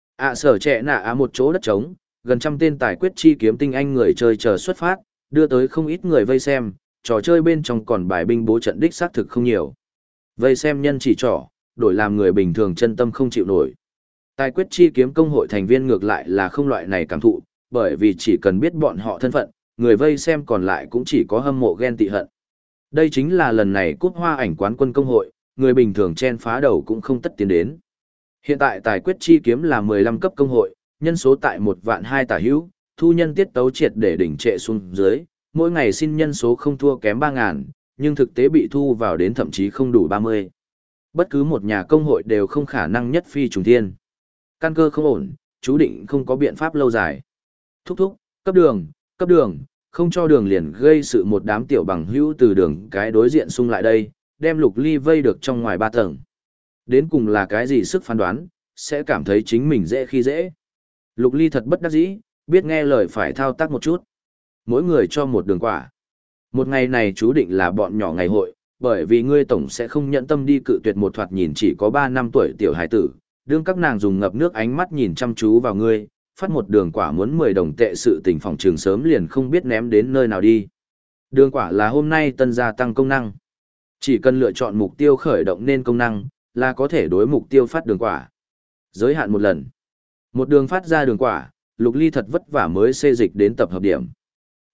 Sở trẻ nạ một chỗ đất trống, gần 100 tên tài quyết chi kiếm tinh anh người chơi chờ xuất phát, đưa tới không ít người vây xem, trò chơi bên trong còn bài binh bố trận đích xác thực không nhiều. Vây xem nhân chỉ trỏ, đổi làm người bình thường chân tâm không chịu nổi. Tài quyết chi kiếm công hội thành viên ngược lại là không loại này cảm thụ, bởi vì chỉ cần biết bọn họ thân phận, người vây xem còn lại cũng chỉ có hâm mộ ghen tị hận. Đây chính là lần này cúp hoa ảnh quán quân công hội, người bình thường chen phá đầu cũng không tất tiến đến. Hiện tại tài quyết chi kiếm là 15 cấp công hội, nhân số tại 1.200.000 tả hữu, thu nhân tiết tấu triệt để đỉnh trệ xuống dưới, mỗi ngày xin nhân số không thua kém 3.000, nhưng thực tế bị thu vào đến thậm chí không đủ 30. Bất cứ một nhà công hội đều không khả năng nhất phi trùng thiên. Căn cơ không ổn, chú định không có biện pháp lâu dài. Thúc thúc, cấp đường, không cho đường liền gây sự. Một đám tiểu bằng hữu từ đường cái đối diện xung lại đây, đem Lục Ly vây được trong ngoài 3 tầng. Đến cùng là cái gì sức phán đoán, sẽ cảm thấy chính mình dễ khi dễ. Lục Ly thật bất đắc dĩ, biết nghe lời phải thao tác một chút. Mỗi người cho một đường quả. Một ngày này chú định là bọn nhỏ ngày hội, bởi vì ngươi tổng sẽ không nhận tâm đi cự tuyệt một thoạt nhìn chỉ có 3 năm tuổi tiểu hải tử, đương các nàng dùng ngập nước ánh mắt nhìn chăm chú vào ngươi, phát một đường quả muốn 10 đồng tệ, sự tình phòng trường sớm liền không biết ném đến nơi nào đi. Đường quả là hôm nay tân gia tăng công năng. Chỉ cần lựa chọn mục tiêu khởi động nên công năng, là có thể đối mục tiêu phát đường quả. Giới hạn một lần. Một đường phát ra đường quả, Lục Ly thật vất vả mới xê dịch đến tập hợp điểm.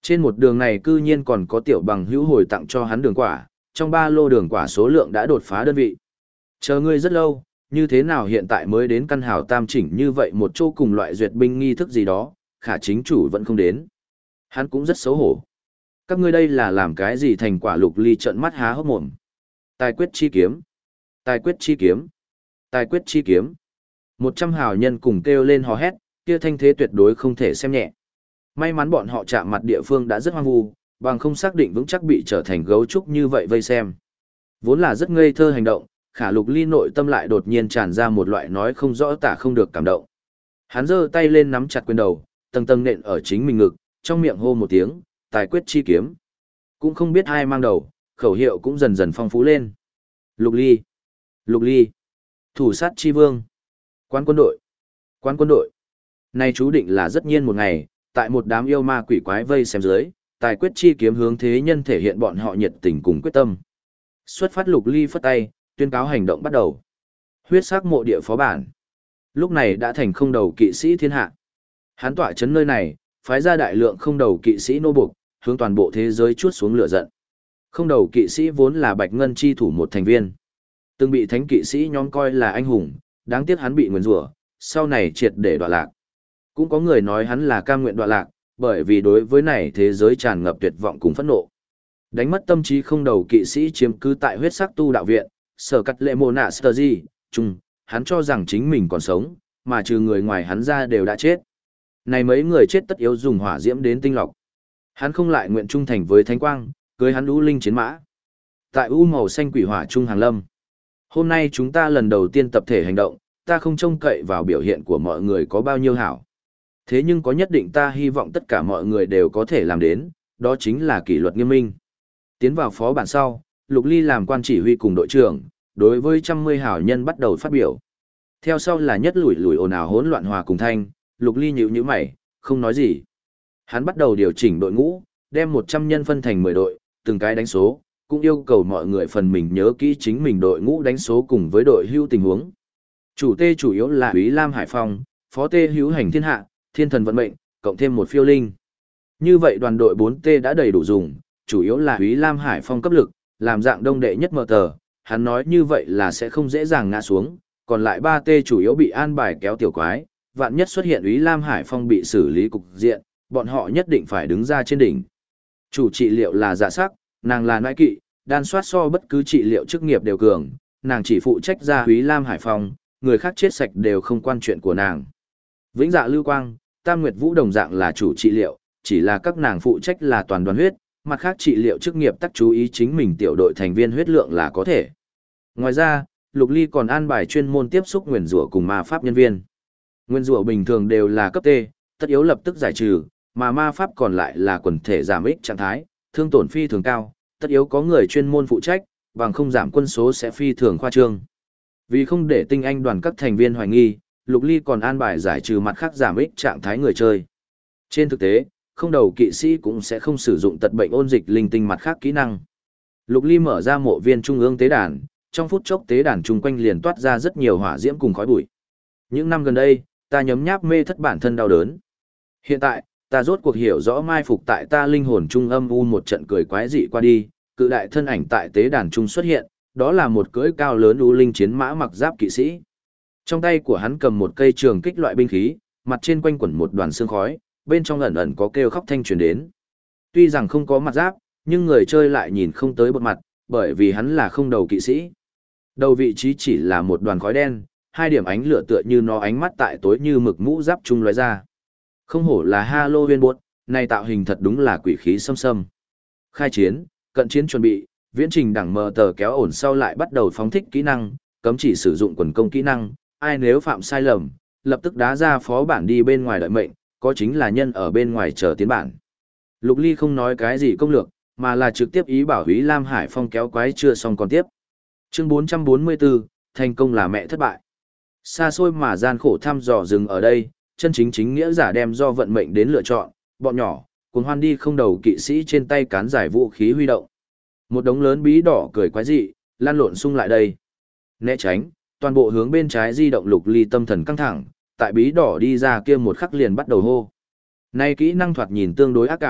Trên một đường này cư nhiên còn có tiểu bằng hữu hồi tặng cho hắn đường quả, trong ba lô đường quả số lượng đã đột phá đơn vị. Chờ ngươi rất lâu, như thế nào hiện tại mới đến căn hào tam chỉnh như vậy một chỗ cùng loại duyệt binh nghi thức gì đó, khả chính chủ vẫn không đến. Hắn cũng rất xấu hổ. Các ngươi đây là làm cái gì? Thành quả Lục Ly trợn mắt há hốc mồm. Tài quyết chi kiếm. Tài quyết chi kiếm. Tài quyết chi kiếm. 100 hào nhân cùng kêu lên hò hét, kia thanh thế tuyệt đối không thể xem nhẹ. May mắn bọn họ chạm mặt địa phương đã rất hoang vu, bằng không xác định vững chắc bị trở thành gấu trúc như vậy vây xem. Vốn là rất ngây thơ hành động, khả Lục Ly nội tâm lại đột nhiên tràn ra một loại nói không rõ tả không được cảm động. Hắn giơ tay lên nắm chặt quyền đầu, tầng tầng nện ở chính mình ngực, trong miệng hô một tiếng, tài quyết chi kiếm. Cũng không biết ai mang đầu, khẩu hiệu cũng dần dần phong phú lên. Lục Ly, Lục Ly, thủ sát chi vương, quán quân đội, quán quân đội. Này chú định là rất nhiên một ngày, tại một đám yêu ma quỷ quái vây xem dưới, tài quyết chi kiếm hướng thế nhân thể hiện bọn họ nhiệt tình cùng quyết tâm. Xuất phát Lục Ly phất tay, tuyên cáo hành động bắt đầu. Huyết sắc mộ địa phó bản. Lúc này đã thành không đầu kỵ sĩ thiên hạ. Hắn tỏa chấn nơi này, phái ra đại lượng không đầu kỵ sĩ nô buộc, hướng toàn bộ thế giới chuốt xuống lửa giận. Không đầu kỵ sĩ vốn là Bạch Ngân chi thủ một thành viên. Từng bị thánh kỵ sĩ nhóm coi là anh hùng, đáng tiếc hắn bị nguyền rủa, sau này triệt để đọa lạc. Cũng có người nói hắn là cam nguyện đọa lạc, bởi vì đối với này thế giới tràn ngập tuyệt vọng cùng phẫn nộ. Đánh mất tâm trí không đầu kỵ sĩ chiếm cứ tại huyết sắc tu đạo viện, sở cắt lệ mồ nạ sơ di, chung, hắn cho rằng chính mình còn sống, mà trừ người ngoài hắn ra đều đã chết. Này mấy người chết tất yếu dùng hỏa diễm đến tinh lọc. Hắn không lại nguyện trung thành với thánh quang, cưới hắn u linh chiến mã. Tại u màu xanh quỷ hỏa trung hàng lâm. Hôm nay chúng ta lần đầu tiên tập thể hành động, ta không trông cậy vào biểu hiện của mọi người có bao nhiêu hảo. Thế nhưng có nhất định ta hy vọng tất cả mọi người đều có thể làm đến, đó chính là kỷ luật nghiêm minh. Tiến vào phó bản sau, Lục Ly làm quan chỉ huy cùng đội trưởng, đối với 100 hảo nhân bắt đầu phát biểu. Theo sau là nhất lùi lùi ồn ào hỗn loạn hòa cùng thanh, Lục Ly nhíu mày, không nói gì. Hắn bắt đầu điều chỉnh đội ngũ, đem 100 nhân phân thành 10 đội, từng cái đánh số, cũng yêu cầu mọi người phần mình nhớ kỹ chính mình đội ngũ đánh số cùng với đội hưu tình huống. Chủ tê chủ yếu là Úy Lam Hải Phong, phó tê hữu hành thiên hạ, thiên thần vận mệnh, cộng thêm một phiêu linh. Như vậy đoàn đội 4T đã đầy đủ dùng, chủ yếu là Úy Lam Hải Phong cấp lực, làm dạng đông đệ nhất mở tờ, hắn nói như vậy là sẽ không dễ dàng ngã xuống, còn lại 3T chủ yếu bị an bài kéo tiểu quái, vạn nhất xuất hiện Úy Lam Hải Phong bị xử lý cục diện, bọn họ nhất định phải đứng ra trên đỉnh. Chủ trị liệu là Dạ Sắc, nàng là nãi kỵ, đan soát so bất cứ trị liệu chức nghiệp đều cường, nàng chỉ phụ trách ra Úy Lam Hải Phong, người khác chết sạch đều không quan chuyện của nàng. Vĩnh Dạ Lưu Quang, Tam Nguyệt Vũ đồng dạng là chủ trị liệu, chỉ là các nàng phụ trách là toàn đoàn huyết, mặt khác trị liệu chức nghiệp tắc chú ý chính mình tiểu đội thành viên huyết lượng là có thể. Ngoài ra, Lục Ly còn an bài chuyên môn tiếp xúc nguyền rủa cùng ma pháp nhân viên. Nguyên rủa bình thường đều là cấp T, tất yếu lập tức giải trừ, mà ma pháp còn lại là quần thể giảm ích trạng thái, thương tổn phi thường cao, tất yếu có người chuyên môn phụ trách, bằng không giảm quân số sẽ phi thường khoa trương. Vì không để tinh anh đoàn các thành viên hoài nghi, Lục Ly còn an bài giải trừ mặt khác giảm ích trạng thái người chơi. Trên thực tế, không đầu kỵ sĩ cũng sẽ không sử dụng tật bệnh ôn dịch linh tinh mặt khác kỹ năng. Lục Ly mở ra mộ viên trung ương tế đàn, trong phút chốc tế đàn chung quanh liền toát ra rất nhiều hỏa diễm cùng khói bụi. Những năm gần đây, ta nhấm nháp mê thất bản thân đau đớn. Hiện tại, ta rốt cuộc hiểu rõ mai phục tại ta linh hồn trung âm u một trận cười quái dị qua đi, cự đại thân ảnh tại tế đàn trung xuất hiện, đó là một cưỡi cao lớn u linh chiến mã mặc giáp kỵ sĩ. Trong tay của hắn cầm một cây trường kích loại binh khí, mặt trên quanh quẩn một đoàn xương khói, bên trong ẩn ẩn có kêu khóc thanh truyền đến. Tuy rằng không có mặt giáp, nhưng người chơi lại nhìn không tới bột mặt, bởi vì hắn là không đầu kỵ sĩ. Đầu vị trí chỉ là một đoàn khói đen, hai điểm ánh lửa tựa như nó ánh mắt tại tối như mực mũ giáp trung lóe ra. Không hổ là Halloween buốt, này tạo hình thật đúng là quỷ khí xâm xâm. Khai chiến, cận chiến chuẩn bị, viễn trình đẳng mờ tờ kéo ổn sau lại bắt đầu phóng thích kỹ năng, cấm chỉ sử dụng quần công kỹ năng, ai nếu phạm sai lầm, lập tức đá ra phó bản đi bên ngoài đợi mệnh, có chính là nhân ở bên ngoài chờ tiến bản. Lục Ly không nói cái gì công lược, mà là trực tiếp ý bảo Úy Lam Hải Phong kéo quái chưa xong còn tiếp. Chương 444, thành công là mẹ thất bại. Xa xôi mà gian khổ thăm dò dừng ở đây, chân chính chính nghĩa giả đem do vận mệnh đến lựa chọn, bọn nhỏ, cuốn hoan đi không đầu kỵ sĩ trên tay cán giải vũ khí huy động. Một đống lớn bí đỏ cười quái dị, lan lộn xung lại đây. Né tránh, toàn bộ hướng bên trái di động. Lục Ly tâm thần căng thẳng, tại bí đỏ đi ra kia một khắc liền bắt đầu hô. Nay kỹ năng thoạt nhìn tương đối ác ảo,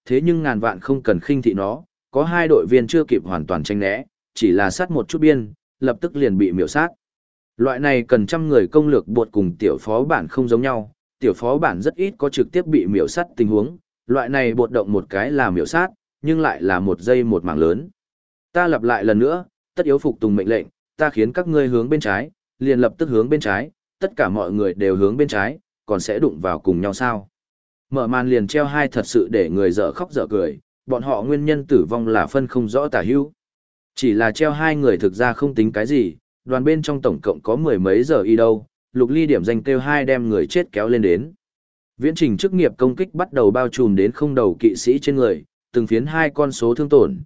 thế nhưng ngàn vạn không cần khinh thị nó, có hai đội viên chưa kịp hoàn toàn tranh né, chỉ là sát một chút biên, lập tức liền bị miểu sát. Loại này cần trăm người công lược bột cùng tiểu phó bản không giống nhau, tiểu phó bản rất ít có trực tiếp bị miểu sát tình huống, loại này bột động một cái là miểu sát, nhưng lại là một giây một mảng lớn. Ta lặp lại lần nữa, tất yếu phục tùng mệnh lệnh, ta khiến các ngươi hướng bên trái, liền lập tức hướng bên trái, tất cả mọi người đều hướng bên trái, còn sẽ đụng vào cùng nhau sao? Mở màn liền treo hai thật sự để người dở khóc dở cười, bọn họ nguyên nhân tử vong là phân không rõ tả hữu. Chỉ là treo hai người thực ra không tính cái gì, đoàn bên trong tổng cộng có mười mấy giờ y đâu, Lục Ly điểm danh kêu hai đem người chết kéo lên đến. Viễn trình chức nghiệp công kích bắt đầu bao trùm đến không đầu kỵ sĩ trên người, từng phiến hai con số thương tổn,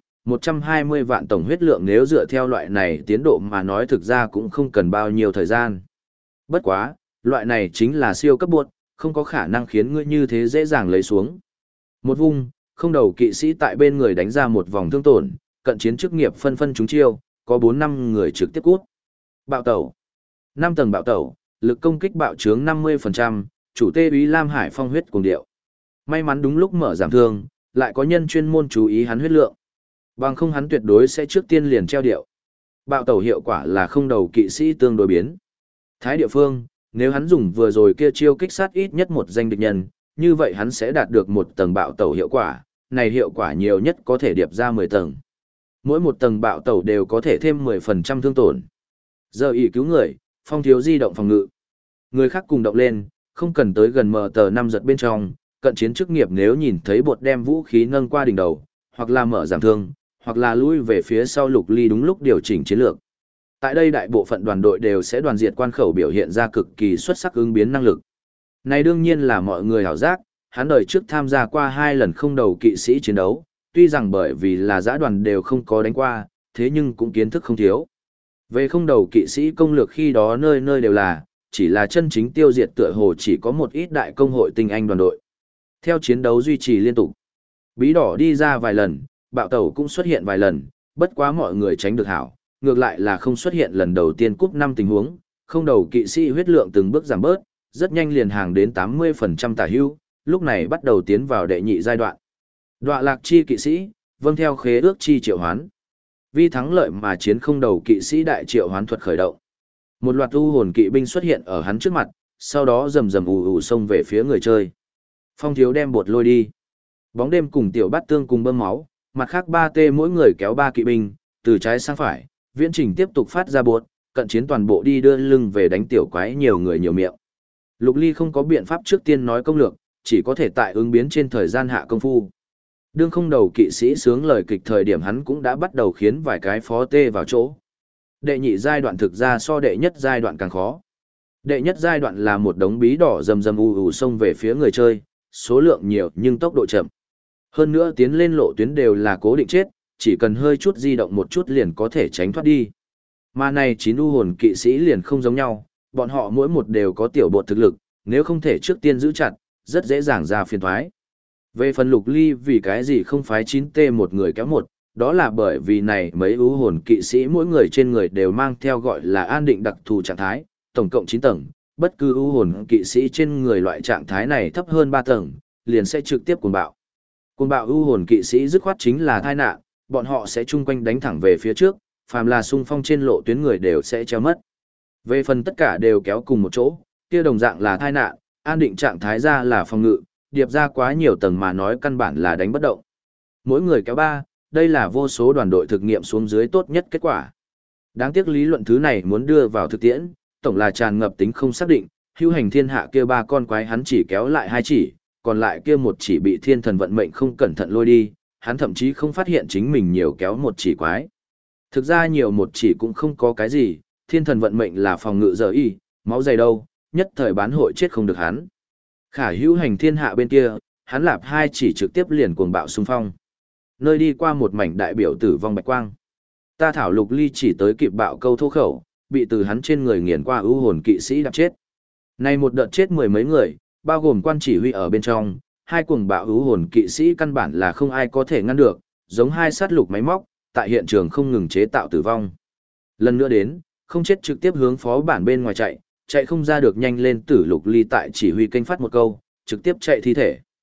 120 vạn tổng huyết lượng nếu dựa theo loại này tiến độ mà nói thực ra cũng không cần bao nhiêu thời gian. Bất quá, loại này chính là siêu cấp buộc, không có khả năng khiến ngươi như thế dễ dàng lấy xuống. Một vung, không đầu kỵ sĩ tại bên người đánh ra một vòng thương tổn, cận chiến chức nghiệp phân phân trúng chiêu, có 4-5 người trực tiếp cút. Bạo tẩu. 5 tầng bạo tẩu, lực công kích bạo trướng 50%, chủ tê úy Lam Hải phong huyết cùng điệu. May mắn đúng lúc mở giảm thương, lại có nhân chuyên môn chú ý hắn huyết lượng. Bằng không hắn tuyệt đối sẽ trước tiên liền treo điệu. Bạo tẩu hiệu quả là không đầu kỵ sĩ tương đối biến. Thái địa phương, nếu hắn dùng vừa rồi kia chiêu kích sát ít nhất một danh địch nhân, như vậy hắn sẽ đạt được một tầng bạo tẩu hiệu quả, này hiệu quả nhiều nhất có thể điệp ra 10 tầng. Mỗi một tầng bạo tẩu đều có thể thêm 10% thương tổn. Giờ ý cứu người, phong thiếu di động phòng ngự. Người khác cùng động lên, không cần tới gần mờ tờ 5 giật bên trong, cận chiến chức nghiệp nếu nhìn thấy bột đem vũ khí nâng qua đỉnh đầu, hoặc là mở giảm thương, hoặc là lui về phía sau Lục Ly đúng lúc điều chỉnh chiến lược. Tại đây đại bộ phận đoàn đội đều sẽ đoàn diệt quan khẩu biểu hiện ra cực kỳ xuất sắc ứng biến năng lực. Này đương nhiên là mọi người hảo giác, hắn đời trước tham gia qua 2 lần không đầu kỵ sĩ chiến đấu, tuy rằng bởi vì là giã đoàn đều không có đánh qua, thế nhưng cũng kiến thức không thiếu. Về không đầu kỵ sĩ công lược khi đó nơi nơi đều là, chỉ là chân chính tiêu diệt tựa hồ chỉ có một ít đại công hội tinh anh đoàn đội. Theo chiến đấu duy trì liên tục, bí đỏ đi ra vài lần, bạo tẩu cũng xuất hiện vài lần, bất quá mọi người tránh được hảo, ngược lại là không xuất hiện lần đầu tiên cúp 5 tình huống, không đầu kỵ sĩ huyết lượng từng bước giảm bớt, rất nhanh liền hàng đến 80% tả hữu, lúc này bắt đầu tiến vào đệ nhị giai đoạn. Đoạ lạc chi kỵ sĩ, vâng theo khế ước chi triệu hoán. Vì thắng lợi mà chiến không đầu kỵ sĩ đại triệu hoán thuật khởi động. Một loạt u hồn kỵ binh xuất hiện ở hắn trước mặt, sau đó rầm rầm ù ù xông về phía người chơi. Phong thiếu đem bột lôi đi. Bóng đêm cùng tiểu bát tương cùng bơm máu, mặt khác 3T mỗi người kéo 3 kỵ binh, từ trái sang phải, viễn trình tiếp tục phát ra bột, cận chiến toàn bộ đi đưa lưng về đánh tiểu quái nhiều người nhiều miệng. Lục Ly không có biện pháp trước tiên nói công lược, chỉ có thể tại ứng biến trên thời gian hạ công phu. Đương không đầu kỵ sĩ sướng lời kịch thời điểm hắn cũng đã bắt đầu khiến vài cái phó tê vào chỗ. Đệ nhị giai đoạn thực ra so đệ nhất giai đoạn càng khó. Đệ nhất giai đoạn là một đống bí đỏ rầm rầm ù ù xông về phía người chơi, số lượng nhiều nhưng tốc độ chậm. Hơn nữa tiến lên lộ tuyến đều là cố định chết, chỉ cần hơi chút di động một chút liền có thể tránh thoát đi. Mà này 9 u hồn kỵ sĩ liền không giống nhau, bọn họ mỗi một đều có tiểu bột thực lực, nếu không thể trước tiên giữ chặt, rất dễ dàng ra phiền thoái. Về phần Lục Ly vì cái gì không phái 9T một người kéo một, đó là bởi vì này mấy u hồn kỵ sĩ mỗi người trên người đều mang theo gọi là an định đặc thù trạng thái, tổng cộng 9 tầng, bất cứ u hồn kỵ sĩ trên người loại trạng thái này thấp hơn 3 tầng, liền sẽ trực tiếp cuồng bạo. Cuồng bạo u hồn kỵ sĩ dứt khoát chính là tai nạn, bọn họ sẽ chung quanh đánh thẳng về phía trước, phàm là xung phong trên lộ tuyến người đều sẽ treo mất. Về phần tất cả đều kéo cùng một chỗ, kia đồng dạng là tai nạn, an định trạng thái ra là phòng ngự, điệp ra quá nhiều tầng mà nói căn bản là đánh bất động. Mỗi người kéo 3, đây là vô số đoàn đội thực nghiệm xuống dưới tốt nhất kết quả. Đáng tiếc lý luận thứ này muốn đưa vào thực tiễn, tổng là tràn ngập tính không xác định, hưu hành thiên hạ kia 3 con quái hắn chỉ kéo lại 2 chỉ, còn lại kia một chỉ bị thiên thần vận mệnh không cẩn thận lôi đi, hắn thậm chí không phát hiện chính mình nhiều kéo một chỉ quái. Thực ra nhiều một chỉ cũng không có cái gì, thiên thần vận mệnh là phòng ngự giờ y, máu dày đâu, nhất thời bán hội chết không được hắn. Khả hữu hành thiên hạ bên kia, hắn lạp 2 chỉ trực tiếp liền cuồng bạo xung phong. Nơi đi qua một mảnh đại biểu tử vong bạch quang. Ta thảo Lục Ly chỉ tới kịp bạo câu thô khẩu, bị từ hắn trên người nghiền qua ưu hồn kỵ sĩ đạp chết. Này một đợt chết mười mấy người, bao gồm quan chỉ huy ở bên trong, 2 cuồng bạo ưu hồn kỵ sĩ căn bản là không ai có thể ngăn được, giống 2 sát lục máy móc, tại hiện trường không ngừng chế tạo tử vong. Lần nữa đến, không chết trực tiếp hướng phó bản bên ngoài chạy, chạy không ra được nhanh lên tử Lục Ly tại chỉ huy kênh phát một câu, trực tiếp chạy thi thể.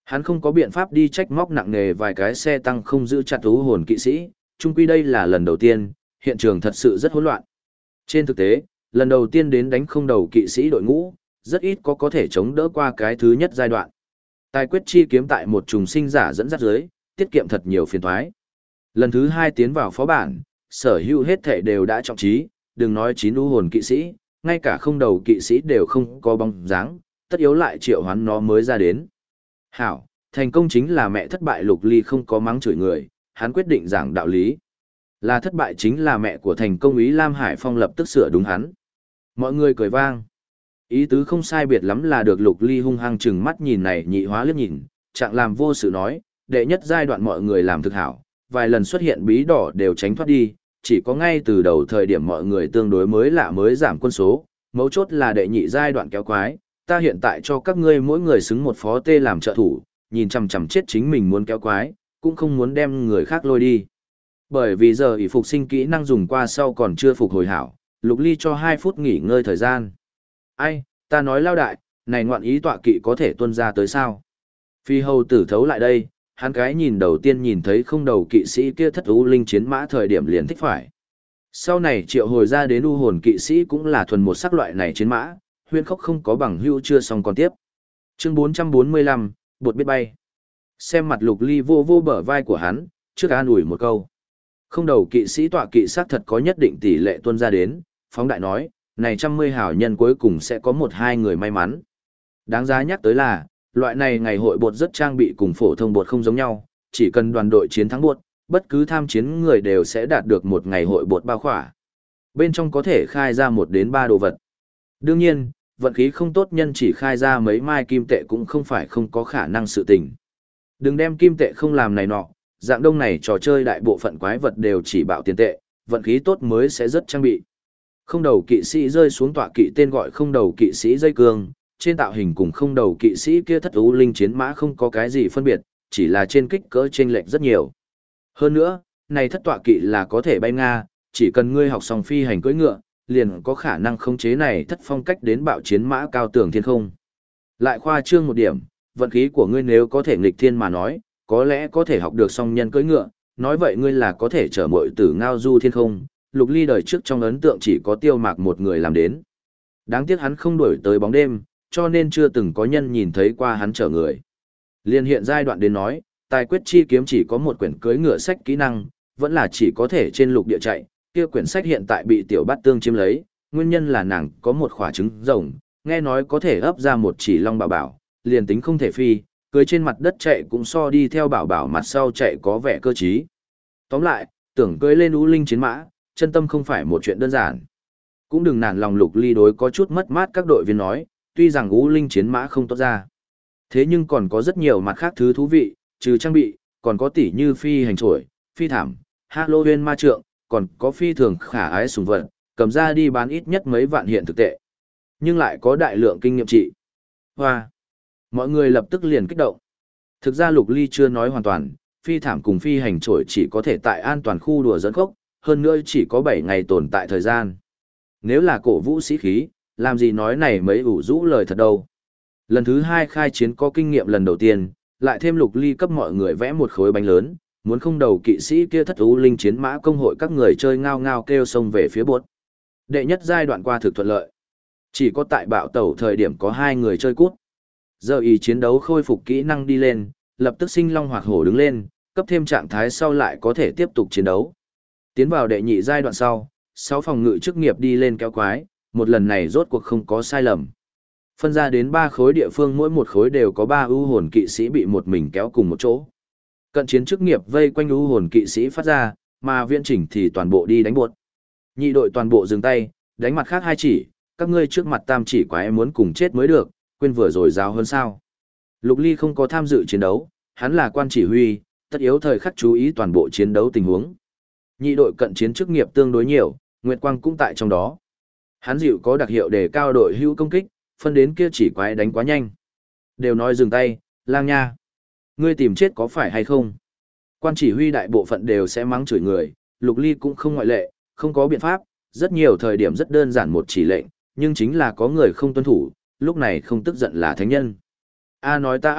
Hắn không có biện pháp đi trách móc nặng nề vài cái xe tăng không giữ chặt u hồn kỵ sĩ, chung quy đây là lần đầu tiên, hiện trường thật sự rất hỗn loạn. Trên thực tế, lần đầu tiên đến đánh không đầu kỵ sĩ đội ngũ, rất ít có thể chống đỡ qua cái thứ nhất giai đoạn. Tài quyết chi kiếm tại một trùng sinh giả dẫn dắt dưới, tiết kiệm thật nhiều phiền toái. Lần thứ 2 tiến vào phó bản, sở hữu hết thể đều đã trọng trí, đừng nói 9 u hồn kỵ sĩ, ngay cả không đầu kỵ sĩ đều không có bóng dáng, tất yếu lại triệu hoán nó mới ra đến. Hảo, thành công chính là mẹ thất bại. Lục Ly không có mắng chửi người, hắn quyết định giảng đạo lý. Là thất bại chính là mẹ của thành công. Ý Lam Hải Phong lập tức sửa đúng hắn. Mọi người cười vang. Ý tứ không sai biệt lắm là được. Lục Ly hung hăng chừng mắt nhìn này nhị hóa liếc nhìn, trạng làm vô sự nói, đệ nhất giai đoạn mọi người làm thực hảo, vài lần xuất hiện bí đỏ đều tránh thoát đi, chỉ có ngay từ đầu thời điểm mọi người tương đối mới lạ mới giảm quân số, mấu chốt là đệ nhị giai đoạn kéo quái, ta hiện tại cho các ngươi mỗi người xứng một phó tê làm trợ thủ, nhìn chằm chằm chết chính mình muốn kéo quái, cũng không muốn đem người khác lôi đi. Bởi vì giờ ỷ phục sinh kỹ năng dùng qua sau còn chưa phục hồi hảo, Lục Ly cho 2 phút nghỉ ngơi thời gian. Ai, ta nói lao đại, này ngoạn ý tọa kỵ có thể tuân ra tới sao? Phi hầu tử thấu lại đây, hắn cái nhìn đầu tiên nhìn thấy không đầu kỵ sĩ kia thất u linh chiến mã thời điểm liền thích phải. Sau này triệu hồi ra đến u hồn kỵ sĩ cũng là thuần một sắc loại này chiến mã, huyên khốc không có bằng hưu chưa xong còn tiếp. Chương 445, bột biết bay. Xem mặt Lục Ly vô vô bờ vai của hắn, trước an ủi một câu. Không đầu kỵ sĩ tọa kỵ xác thật có nhất định tỷ lệ tuân ra đến, phóng đại nói, này 100 hảo nhân cuối cùng sẽ có 1-2 người may mắn. Đáng giá nhắc tới là, loại này ngày hội bột rất trang bị cùng phổ thông bột không giống nhau, chỉ cần đoàn đội chiến thắng bột, bất cứ tham chiến người đều sẽ đạt được một ngày hội bột bao khỏa. Bên trong có thể khai ra 1 đến 3 đồ vật. Đương nhiên, vận khí không tốt nhân chỉ khai ra mấy mai kim tệ cũng không phải không có khả năng sự tình. Đừng đem kim tệ không làm này nọ, dạng đông này trò chơi đại bộ phận quái vật đều chỉ bạo tiền tệ, vận khí tốt mới sẽ rất trang bị. Không đầu kỵ sĩ rơi xuống tọa kỵ tên gọi không đầu kỵ sĩ dây cương, trên tạo hình cùng không đầu kỵ sĩ kia thất ú linh chiến mã không có cái gì phân biệt, chỉ là trên kích cỡ chênh lệch rất nhiều. Hơn nữa, này thất tọa kỵ là có thể bay Nga, chỉ cần ngươi học xong phi hành cưỡi ngựa, liền có khả năng khống chế này thất phong cách đến bạo chiến mã cao tường thiên không. Lại khoa trương một điểm, vận khí của ngươi nếu có thể nghịch thiên mà nói, có lẽ có thể học được song nhân cưỡi ngựa, nói vậy ngươi là có thể chở muội tử ngao du thiên không. Lục Ly đời trước trong ấn tượng chỉ có Tiêu Mạc một người làm đến. Đáng tiếc hắn không đuổi tới bóng đêm, cho nên chưa từng có nhân nhìn thấy qua hắn chở người. Liên hiện giai đoạn đến nói, tài quyết chi kiếm chỉ có một quyển cưỡi ngựa sách kỹ năng, vẫn là chỉ có thể trên lục địa chạy, kia quyển sách hiện tại bị tiểu bát tương chiếm lấy, nguyên nhân là nàng có một quả trứng rồng, nghe nói có thể ấp ra một chỉ long bảo bảo, liền tính không thể phi, cưới trên mặt đất chạy cũng so đi theo bảo bảo mặt sau chạy có vẻ cơ trí. Tóm lại, tưởng cưới lên ú linh chiến mã, chân tâm không phải một chuyện đơn giản. Cũng đừng nản lòng. Lục Ly đối có chút mất mát các đội viên nói, tuy rằng ú linh chiến mã không tốt ra. Thế nhưng còn có rất nhiều mặt khác thứ thú vị, trừ trang bị, còn có tỉ như phi hành trổi, phi thảm, Halloween ma trượng, còn có phi thường khả ái sùng vật, cầm ra đi bán ít nhất mấy vạn hiện thực tệ. Nhưng lại có đại lượng kinh nghiệm trị. Hoa! Mọi người lập tức liền kích động. Thực ra Lục Ly chưa nói hoàn toàn, phi thảm cùng phi hành trổi chỉ có thể tại an toàn khu đùa dẫn khốc, hơn nữa chỉ có 7 ngày tồn tại thời gian. Nếu là cổ vũ sĩ khí, làm gì nói này mấy ủ rũ lời thật đâu. Lần thứ 2 khai chiến có kinh nghiệm lần đầu tiên, lại thêm Lục Ly cấp mọi người vẽ một khối bánh lớn, muốn không đầu kỵ sĩ kia thất ú linh chiến mã công hội các người chơi ngao ngao kêu xông về phía bốt. Đệ nhất giai đoạn qua thực thuận lợi. Chỉ có tại bạo tẩu thời điểm có 2 người chơi cút. Giờ ý chiến đấu khôi phục kỹ năng đi lên, lập tức sinh long hoặc hổ đứng lên, cấp thêm trạng thái sau lại có thể tiếp tục chiến đấu. Tiến vào đệ nhị giai đoạn sau, 6 phòng ngự chức nghiệp đi lên kéo quái, một lần này rốt cuộc không có sai lầm. Phân ra đến 3 khối địa phương, mỗi một khối đều có 3 ưu hồn kỵ sĩ bị một mình kéo cùng một chỗ. Cận chiến chức nghiệp vây quanh ưu hồn kỵ sĩ phát ra, mà viễn chỉnh thì toàn bộ đi đánh buột. Nhị đội toàn bộ dừng tay, đánh mặt khác 2 chỉ, các ngươi trước mặt tam chỉ quái muốn cùng chết mới được, quên vừa rồi giáo hơn sao. Lục Ly không có tham dự chiến đấu, hắn là quan chỉ huy, tất yếu thời khắc chú ý toàn bộ chiến đấu tình huống. Nhị đội cận chiến chức nghiệp tương đối nhiều, Nguyệt Quang cũng tại trong đó. Hắn dịu có đặc hiệu để cao đội hữu công kích, phân đến kia chỉ quái đánh quá nhanh. Đều nói dừng tay, lang nha. Ngươi tìm chết có phải hay không? Quan chỉ huy đại bộ phận đều sẽ mắng chửi người, Lục Ly cũng không ngoại lệ, không có biện pháp, rất nhiều thời điểm rất đơn giản một chỉ lệnh, nhưng chính là có người không tuân thủ, lúc này không tức giận là thánh nhân. A nói ta a,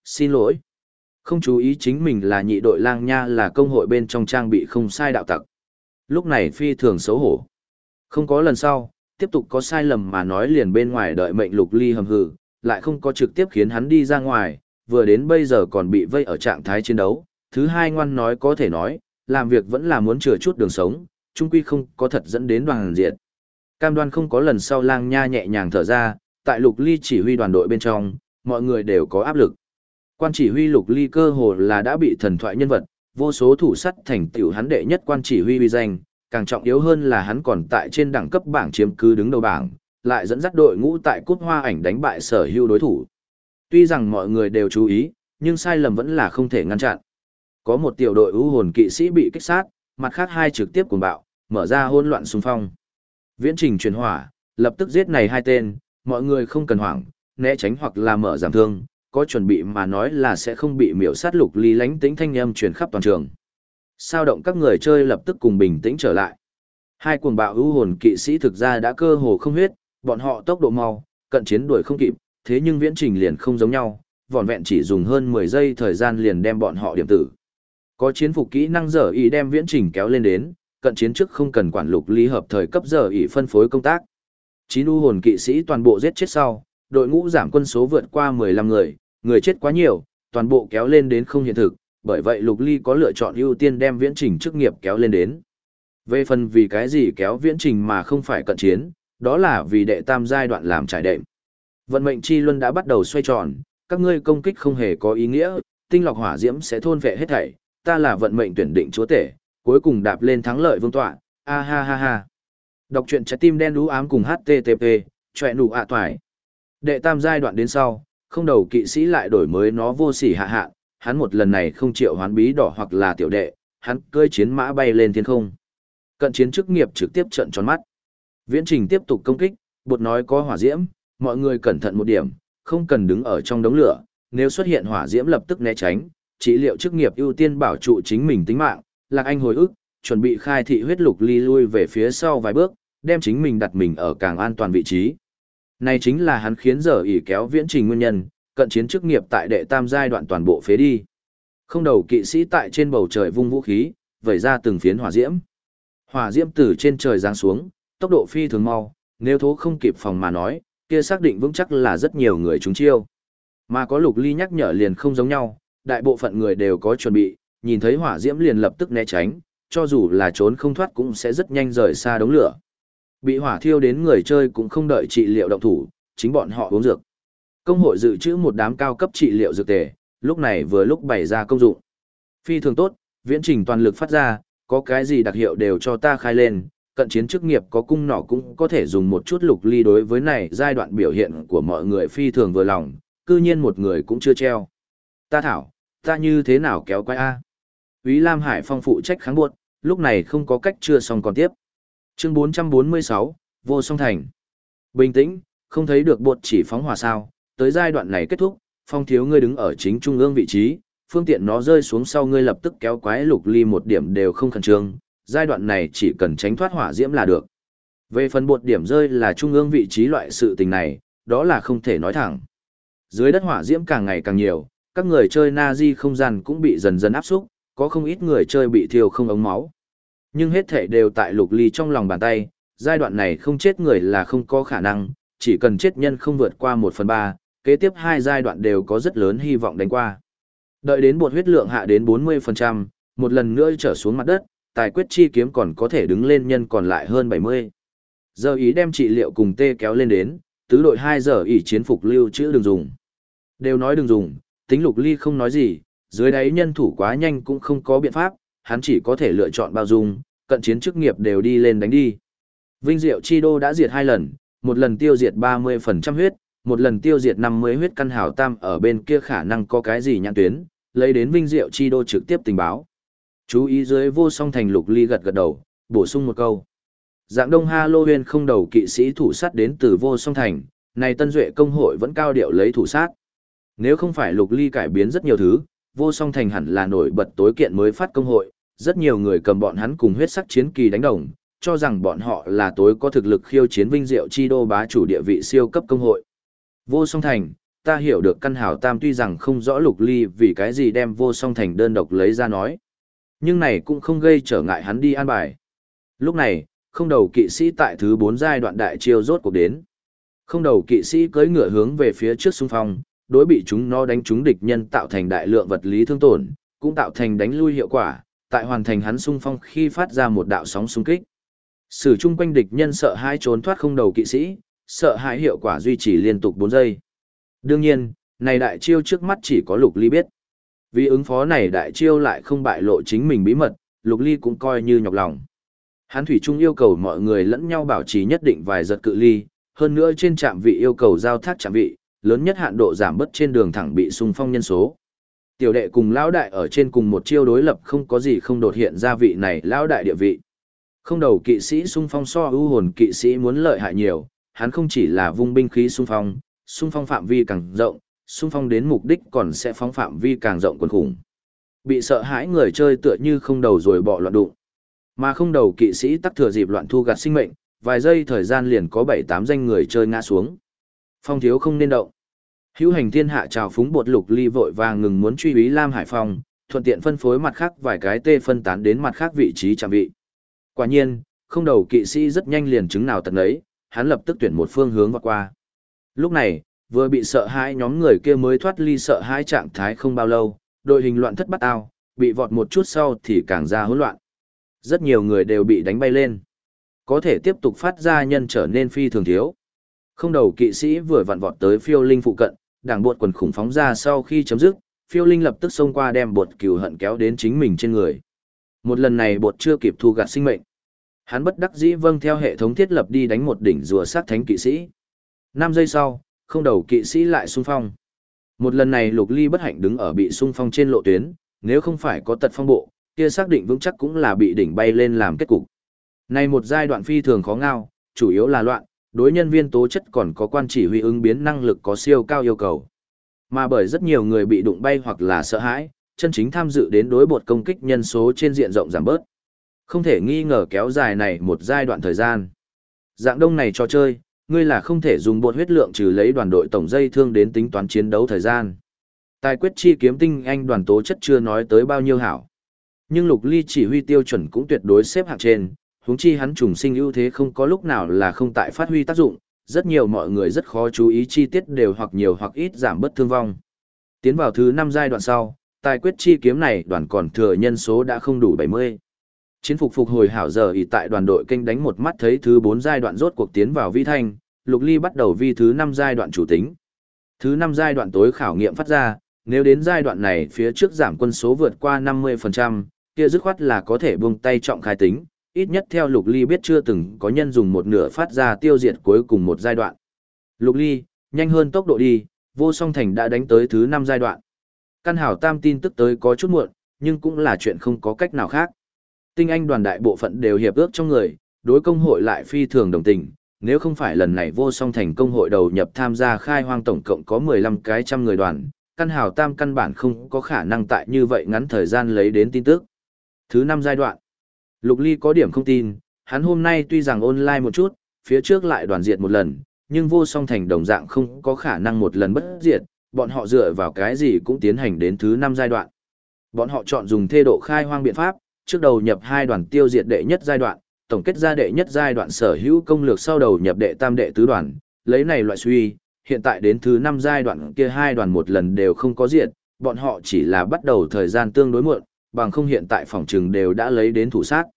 xin lỗi. Không chú ý chính mình là nhị đội lang nha, là công hội bên trong trang bị không sai đạo tặc. Lúc này phi thường xấu hổ. Không có lần sau, tiếp tục có sai lầm mà nói liền bên ngoài đợi mệnh Lục Ly hầm hừ, lại không có trực tiếp khiến hắn đi ra ngoài, vừa đến bây giờ còn bị vây ở trạng thái chiến đấu. Thứ hai ngoan nói có thể nói, làm việc vẫn là muốn chừa chút đường sống, chung quy không có thật dẫn đến đoàn diệt. Cam đoan không có lần sau, lang nha nhẹ nhàng thở ra, tại Lục Ly chỉ huy đoàn đội bên trong, mọi người đều có áp lực. Quan chỉ huy Lục Ly cơ hồ là đã bị thần thoại nhân vật, vô số thủ sắt thành tựu hắn đệ nhất quan chỉ huy uy danh, càng trọng yếu hơn là hắn còn tại trên đẳng cấp bảng chiếm cứ đứng đầu bảng, lại dẫn dắt đội ngũ tại cúp hoa ảnh đánh bại sở hữu đối thủ. Tuy rằng mọi người đều chú ý, nhưng sai lầm vẫn là không thể ngăn chặn. Có một tiểu đội ưu hồn kỵ sĩ bị kích sát, mặt khác hai trực tiếp cuồng bạo, mở ra hỗn loạn xung phong. Viễn trình truyền hỏa, lập tức giết này hai tên, mọi người không cần hoảng, né tránh hoặc là mở giảm thương, có chuẩn bị mà nói là sẽ không bị miểu sát. Lục Ly lánh tĩnh thanh âm truyền khắp toàn trường. Sao động các người chơi lập tức cùng bình tĩnh trở lại. Hai cuồng bạo ưu hồn kỵ sĩ thực ra đã cơ hồ không huyết, bọn họ tốc độ mau, cận chiến đuổi không kịp, thế nhưng viễn trình liền không giống nhau, vỏn vẹn chỉ dùng hơn 10 giây thời gian liền đem bọn họ điểm tử. Có chiến phục kỹ năng giờ ý đem viễn trình kéo lên đến, cận chiến trước không cần quản. Lục Ly hợp thời cấp giờ ý phân phối công tác. 9 ưu hồn kỵ sĩ toàn bộ giết chết sau, đội ngũ giảm quân số vượt qua 15 người, người chết quá nhiều, toàn bộ kéo lên đến không hiện thực, bởi vậy Lục Ly có lựa chọn ưu tiên đem viễn trình chức nghiệp kéo lên đến. Về phần vì cái gì kéo viễn trình mà không phải cận chiến, đó là vì đệ tam giai đoạn làm trải đệm. Vận mệnh chi luân đã bắt đầu xoay tròn, các ngươi công kích không hề có ý nghĩa, tinh lọc hỏa diễm sẽ thôn vệ hết thảy, ta là vận mệnh tuyển định chúa tể, cuối cùng đạp lên thắng lợi vương tọa, a ha ha ha. Đọc truyện trái tim đen đú ám cùng http, chọe nụ ạ toài. Đệ tam giai đoạn đến sau, không đầu kỵ sĩ lại đổi mới nó vô sỉ hạ hạ, hắn một lần này không triệu hoán bí đỏ hoặc là tiểu đệ, hắn cưỡi chiến mã bay lên thiên không. Cận chiến chức nghiệp trực tiếp trợn tròn mắt. Viễn trình tiếp tục công kích, bột nói có hỏa diễm, mọi người cẩn thận một điểm, không cần đứng ở trong đống lửa, nếu xuất hiện hỏa diễm lập tức né tránh, trị liệu chức nghiệp ưu tiên bảo trụ chính mình tính mạng. Lạc Anh hồi ức, chuẩn bị khai thị huyết. Lục Ly lui về phía sau vài bước, đem chính mình đặt mình ở càng an toàn vị trí. Này chính là hắn khiến giờ ỉ kéo viễn trình nguyên nhân, cận chiến chức nghiệp tại đệ tam giai đoạn toàn bộ phế đi. Không đầu kỵ sĩ tại trên bầu trời vung vũ khí, vẩy ra từng phiến hỏa diễm. Hỏa diễm từ trên trời giáng xuống, tốc độ phi thường mau, nếu thố không kịp phòng mà nói, kia xác định vững chắc là rất nhiều người trúng chiêu. Mà có Lục Ly nhắc nhở liền không giống nhau, đại bộ phận người đều có chuẩn bị, nhìn thấy hỏa diễm liền lập tức né tránh, cho dù là trốn không thoát cũng sẽ rất nhanh rời xa đống lửa. Bị hỏa thiêu đến người chơi cũng không đợi trị liệu động thủ, chính bọn họ uống dược. Công hội dự trữ một đám cao cấp trị liệu dược tề, lúc này vừa lúc bày ra công dụng. Phi thường tốt, viễn trình toàn lực phát ra, có cái gì đặc hiệu đều cho ta khai lên, cận chiến chức nghiệp có cung nỏ cũng có thể dùng một chút. Lục Ly đối với này giai đoạn biểu hiện của mọi người phi thường vừa lòng, cư nhiên một người cũng chưa treo. Ta thảo, ta như thế nào kéo quái A. Úy Lam Hải Phong phụ trách kháng buộc, lúc này không có cách chưa xong còn tiếp. Chương 446, Vô Song Thành. Bình tĩnh, không thấy được bột chỉ phóng hỏa sao, tới giai đoạn này kết thúc, Phong thiếu ngươi đứng ở chính trung ương vị trí, phương tiện nó rơi xuống sau ngươi lập tức kéo quái. Lục Ly một điểm đều không khẩn trương, giai đoạn này chỉ cần tránh thoát hỏa diễm là được. Về phần bột điểm rơi là trung ương vị trí loại sự tình này, đó là không thể nói thẳng. Dưới đất hỏa diễm càng ngày càng nhiều, các người chơi Nazi không gian cũng bị dần dần áp xúc, có không ít người chơi bị thiêu không ống máu. Nhưng hết thể đều tại Lục Ly trong lòng bàn tay, giai đoạn này không chết người là không có khả năng, chỉ cần chết nhân không vượt qua 1/3, kế tiếp hai giai đoạn đều có rất lớn hy vọng đánh qua. Đợi đến bột huyết lượng hạ đến 40%, một lần nữa trở xuống mặt đất, tài quyết chi kiếm còn có thể đứng lên nhân còn lại hơn 70. Giờ ý đem trị liệu cùng tê kéo lên đến, tứ đội 2 giờ ý chiến phục lưu trữ đừng dùng. Đều nói đừng dùng, tính Lục Ly không nói gì, dưới đáy nhân thủ quá nhanh cũng không có biện pháp, hắn chỉ có thể lựa chọn bao dung, cận chiến chức nghiệp đều đi lên đánh đi. Vinh Diệu Chi Đô đã diệt 2 lần, một lần tiêu diệt 30% huyết, một lần tiêu diệt 50 huyết. Căn hảo tam ở bên kia khả năng có cái gì nhãn tuyến, lấy đến Vinh Diệu Chi Đô trực tiếp tình báo. Chú ý dưới Vô Song Thành. Lục Ly gật gật đầu, bổ sung một câu. Dạng Đông Halloween không đầu kỵ sĩ thủ sát đến từ Vô Song Thành, này Tân Duệ công hội vẫn cao điệu lấy thủ sát. Nếu không phải Lục Ly cải biến rất nhiều thứ, Vô Song Thành hẳn là nổi bật tối kiện mới phát công hội, rất nhiều người cầm bọn hắn cùng huyết sắc chiến kỳ đánh đồng, cho rằng bọn họ là tối có thực lực khiêu chiến Vinh Diệu Chi Đô bá chủ địa vị siêu cấp công hội. Vô Song Thành, ta hiểu được Căn Hảo Tam tuy rằng không rõ Lục Ly vì cái gì đem Vô Song Thành đơn độc lấy ra nói. Nhưng này cũng không gây trở ngại hắn đi an bài. Lúc này, không đầu kỵ sĩ tại thứ 4 giai đoạn đại chiêu rốt cuộc đến. Không đầu kỵ sĩ cưỡi ngựa hướng về phía trước xung phong, đối bị chúng nó đánh trúng địch nhân tạo thành đại lượng vật lý thương tổn, cũng tạo thành đánh lui hiệu quả, tại hoàn thành hắn xung phong khi phát ra một đạo sóng xung kích. Sử chung quanh địch nhân sợ hãi trốn thoát không đầu kỵ sĩ, sợ hãi hiệu quả duy trì liên tục 4 giây. Đương nhiên, này đại chiêu trước mắt chỉ có Lục Ly biết. Vì ứng phó này đại chiêu lại không bại lộ chính mình bí mật, Lục Ly cũng coi như nhọc lòng. Hắn thủy chung yêu cầu mọi người lẫn nhau bảo trì nhất định vài giật cự ly, hơn nữa trên trạm vị yêu cầu giao thác trạm vị, lớn nhất hạn độ giảm bớt trên đường thẳng bị xung phong nhân số. Tiểu đệ cùng lão đại ở trên cùng một chiêu đối lập không có gì không đột hiện ra vị này lão đại địa vị. Không đầu kỵ sĩ xung phong so ưu hồn kỵ sĩ muốn lợi hại nhiều, hắn không chỉ là vung binh khí xung phong phạm vi càng rộng, xung phong đến mục đích còn sẽ phóng phạm vi càng rộng quần khủng. Bị sợ hãi người chơi tựa như không đầu rồi bỏ loạn đụng. Mà không đầu kỵ sĩ tắc thừa dịp loạn thu gặt sinh mệnh, vài giây thời gian liền có 7-8 danh người chơi ngã xuống. Phong thiếu không nên động. Hữu hành thiên hạ trào phúng bột Lục Ly vội vàng ngừng muốn truy úy Lam Hải Phong, thuận tiện phân phối mặt khác vài cái tê phân tán đến mặt khác vị trí trạm vị. Quả nhiên, không đầu kỵ sĩ rất nhanh liền chứng nào tận ấy, hắn lập tức tuyển một phương hướng vọt qua. Lúc này, vừa bị sợ hãi nhóm người kia mới thoát ly sợ hãi trạng thái không bao lâu, đội hình loạn thất bát ao, bị vọt một chút sau thì càng ra hỗn loạn. Rất nhiều người đều bị đánh bay lên. Có thể tiếp tục phát ra nhân trở nên phi thường thiếu. Không đầu kỵ sĩ vừa vặn vọt tới phiêu linh phụ cận, đảng bột quần khủng phóng ra sau khi chấm dứt, phiêu linh lập tức xông qua đem bột cừu hận kéo đến chính mình trên người. Một lần này bột chưa kịp thu gặt sinh mệnh. Hắn bất đắc dĩ vâng theo hệ thống thiết lập đi đánh một đỉnh rùa sát thánh kỵ sĩ. 5 giây sau, không đầu kỵ sĩ lại xung phong. Một lần này Lục Ly bất hạnh đứng ở bị xung phong trên lộ tuyến, nếu không phải có tật phong bộ, kia xác định vững chắc cũng là bị đỉnh bay lên làm kết cục. Này một giai đoạn phi thường khó ngao, chủ yếu là loạn, đối nhân viên tố chất còn có quan chỉ huy ứng biến năng lực có siêu cao yêu cầu. Mà bởi rất nhiều người bị đụng bay hoặc là sợ hãi, chân chính tham dự đến đối bột công kích nhân số trên diện rộng giảm bớt. Không thể nghi ngờ kéo dài này một giai đoạn thời gian. Dạng đông này trò chơi, ngươi là không thể dùng bột huyết lượng trừ lấy đoàn đội tổng dây thương đến tính toán chiến đấu thời gian. Tài quyết chi kiếm tinh anh đoàn tố chất chưa nói tới bao nhiêu hảo. Nhưng Lục Ly chỉ huy tiêu chuẩn cũng tuyệt đối xếp hạng trên, huống chi hắn trùng sinh ưu thế không có lúc nào là không tại phát huy tác dụng, rất nhiều mọi người rất khó chú ý chi tiết đều hoặc nhiều hoặc ít giảm bớt thương vong. Tiến vào thứ 5 giai đoạn sau, tài quyết chi kiếm này đoàn còn thừa nhân số đã không đủ 70. Chiến phục phục hồi hảo giờ ỷ tại đoàn đội kênh đánh một mắt thấy thứ 4 giai đoạn rốt cuộc tiến vào vi thanh, Lục Ly bắt đầu vi thứ 5 giai đoạn chủ tính. Thứ 5 giai đoạn tối khảo nghiệm phát ra, nếu đến giai đoạn này phía trước giảm quân số vượt qua 50%, kia dứt khoát là có thể buông tay trọng khai tính, ít nhất theo Lục Ly biết chưa từng có nhân dùng một nửa phát ra tiêu diệt cuối cùng một giai đoạn. Lục Ly, nhanh hơn tốc độ đi, Vô Song Thành đã đánh tới thứ 5 giai đoạn. Căn Hảo Tam tin tức tới có chút muộn, nhưng cũng là chuyện không có cách nào khác. Tinh anh đoàn đại bộ phận đều hiệp ước trong người, đối công hội lại phi thường đồng tình, nếu không phải lần này Vô Song Thành công hội đầu nhập tham gia khai hoang tổng cộng có 15 cái trăm người đoàn, Căn Hảo Tam căn bản không có khả năng tại như vậy ngắn thời gian lấy đến tin tức. Thứ 5 giai đoạn. Lục Ly có điểm không tin, hắn hôm nay tuy rằng online một chút, phía trước lại đoàn diệt một lần, nhưng Vô Song Thành đồng dạng không có khả năng một lần bất diệt, bọn họ dựa vào cái gì cũng tiến hành đến thứ 5 giai đoạn. Bọn họ chọn dùng thê độ khai hoang biện pháp, trước đầu nhập 2 đoàn tiêu diệt đệ nhất giai đoạn, tổng kết ra đệ nhất giai đoạn sở hữu công lược sau đầu nhập đệ tam đệ tứ đoàn, lấy này loại suy, hiện tại đến thứ 5 giai đoạn kia 2 đoàn một lần đều không có diệt, bọn họ chỉ là bắt đầu thời gian tương đối muộn, bằng không hiện tại phòng trừng đều đã lấy đến thủ sát.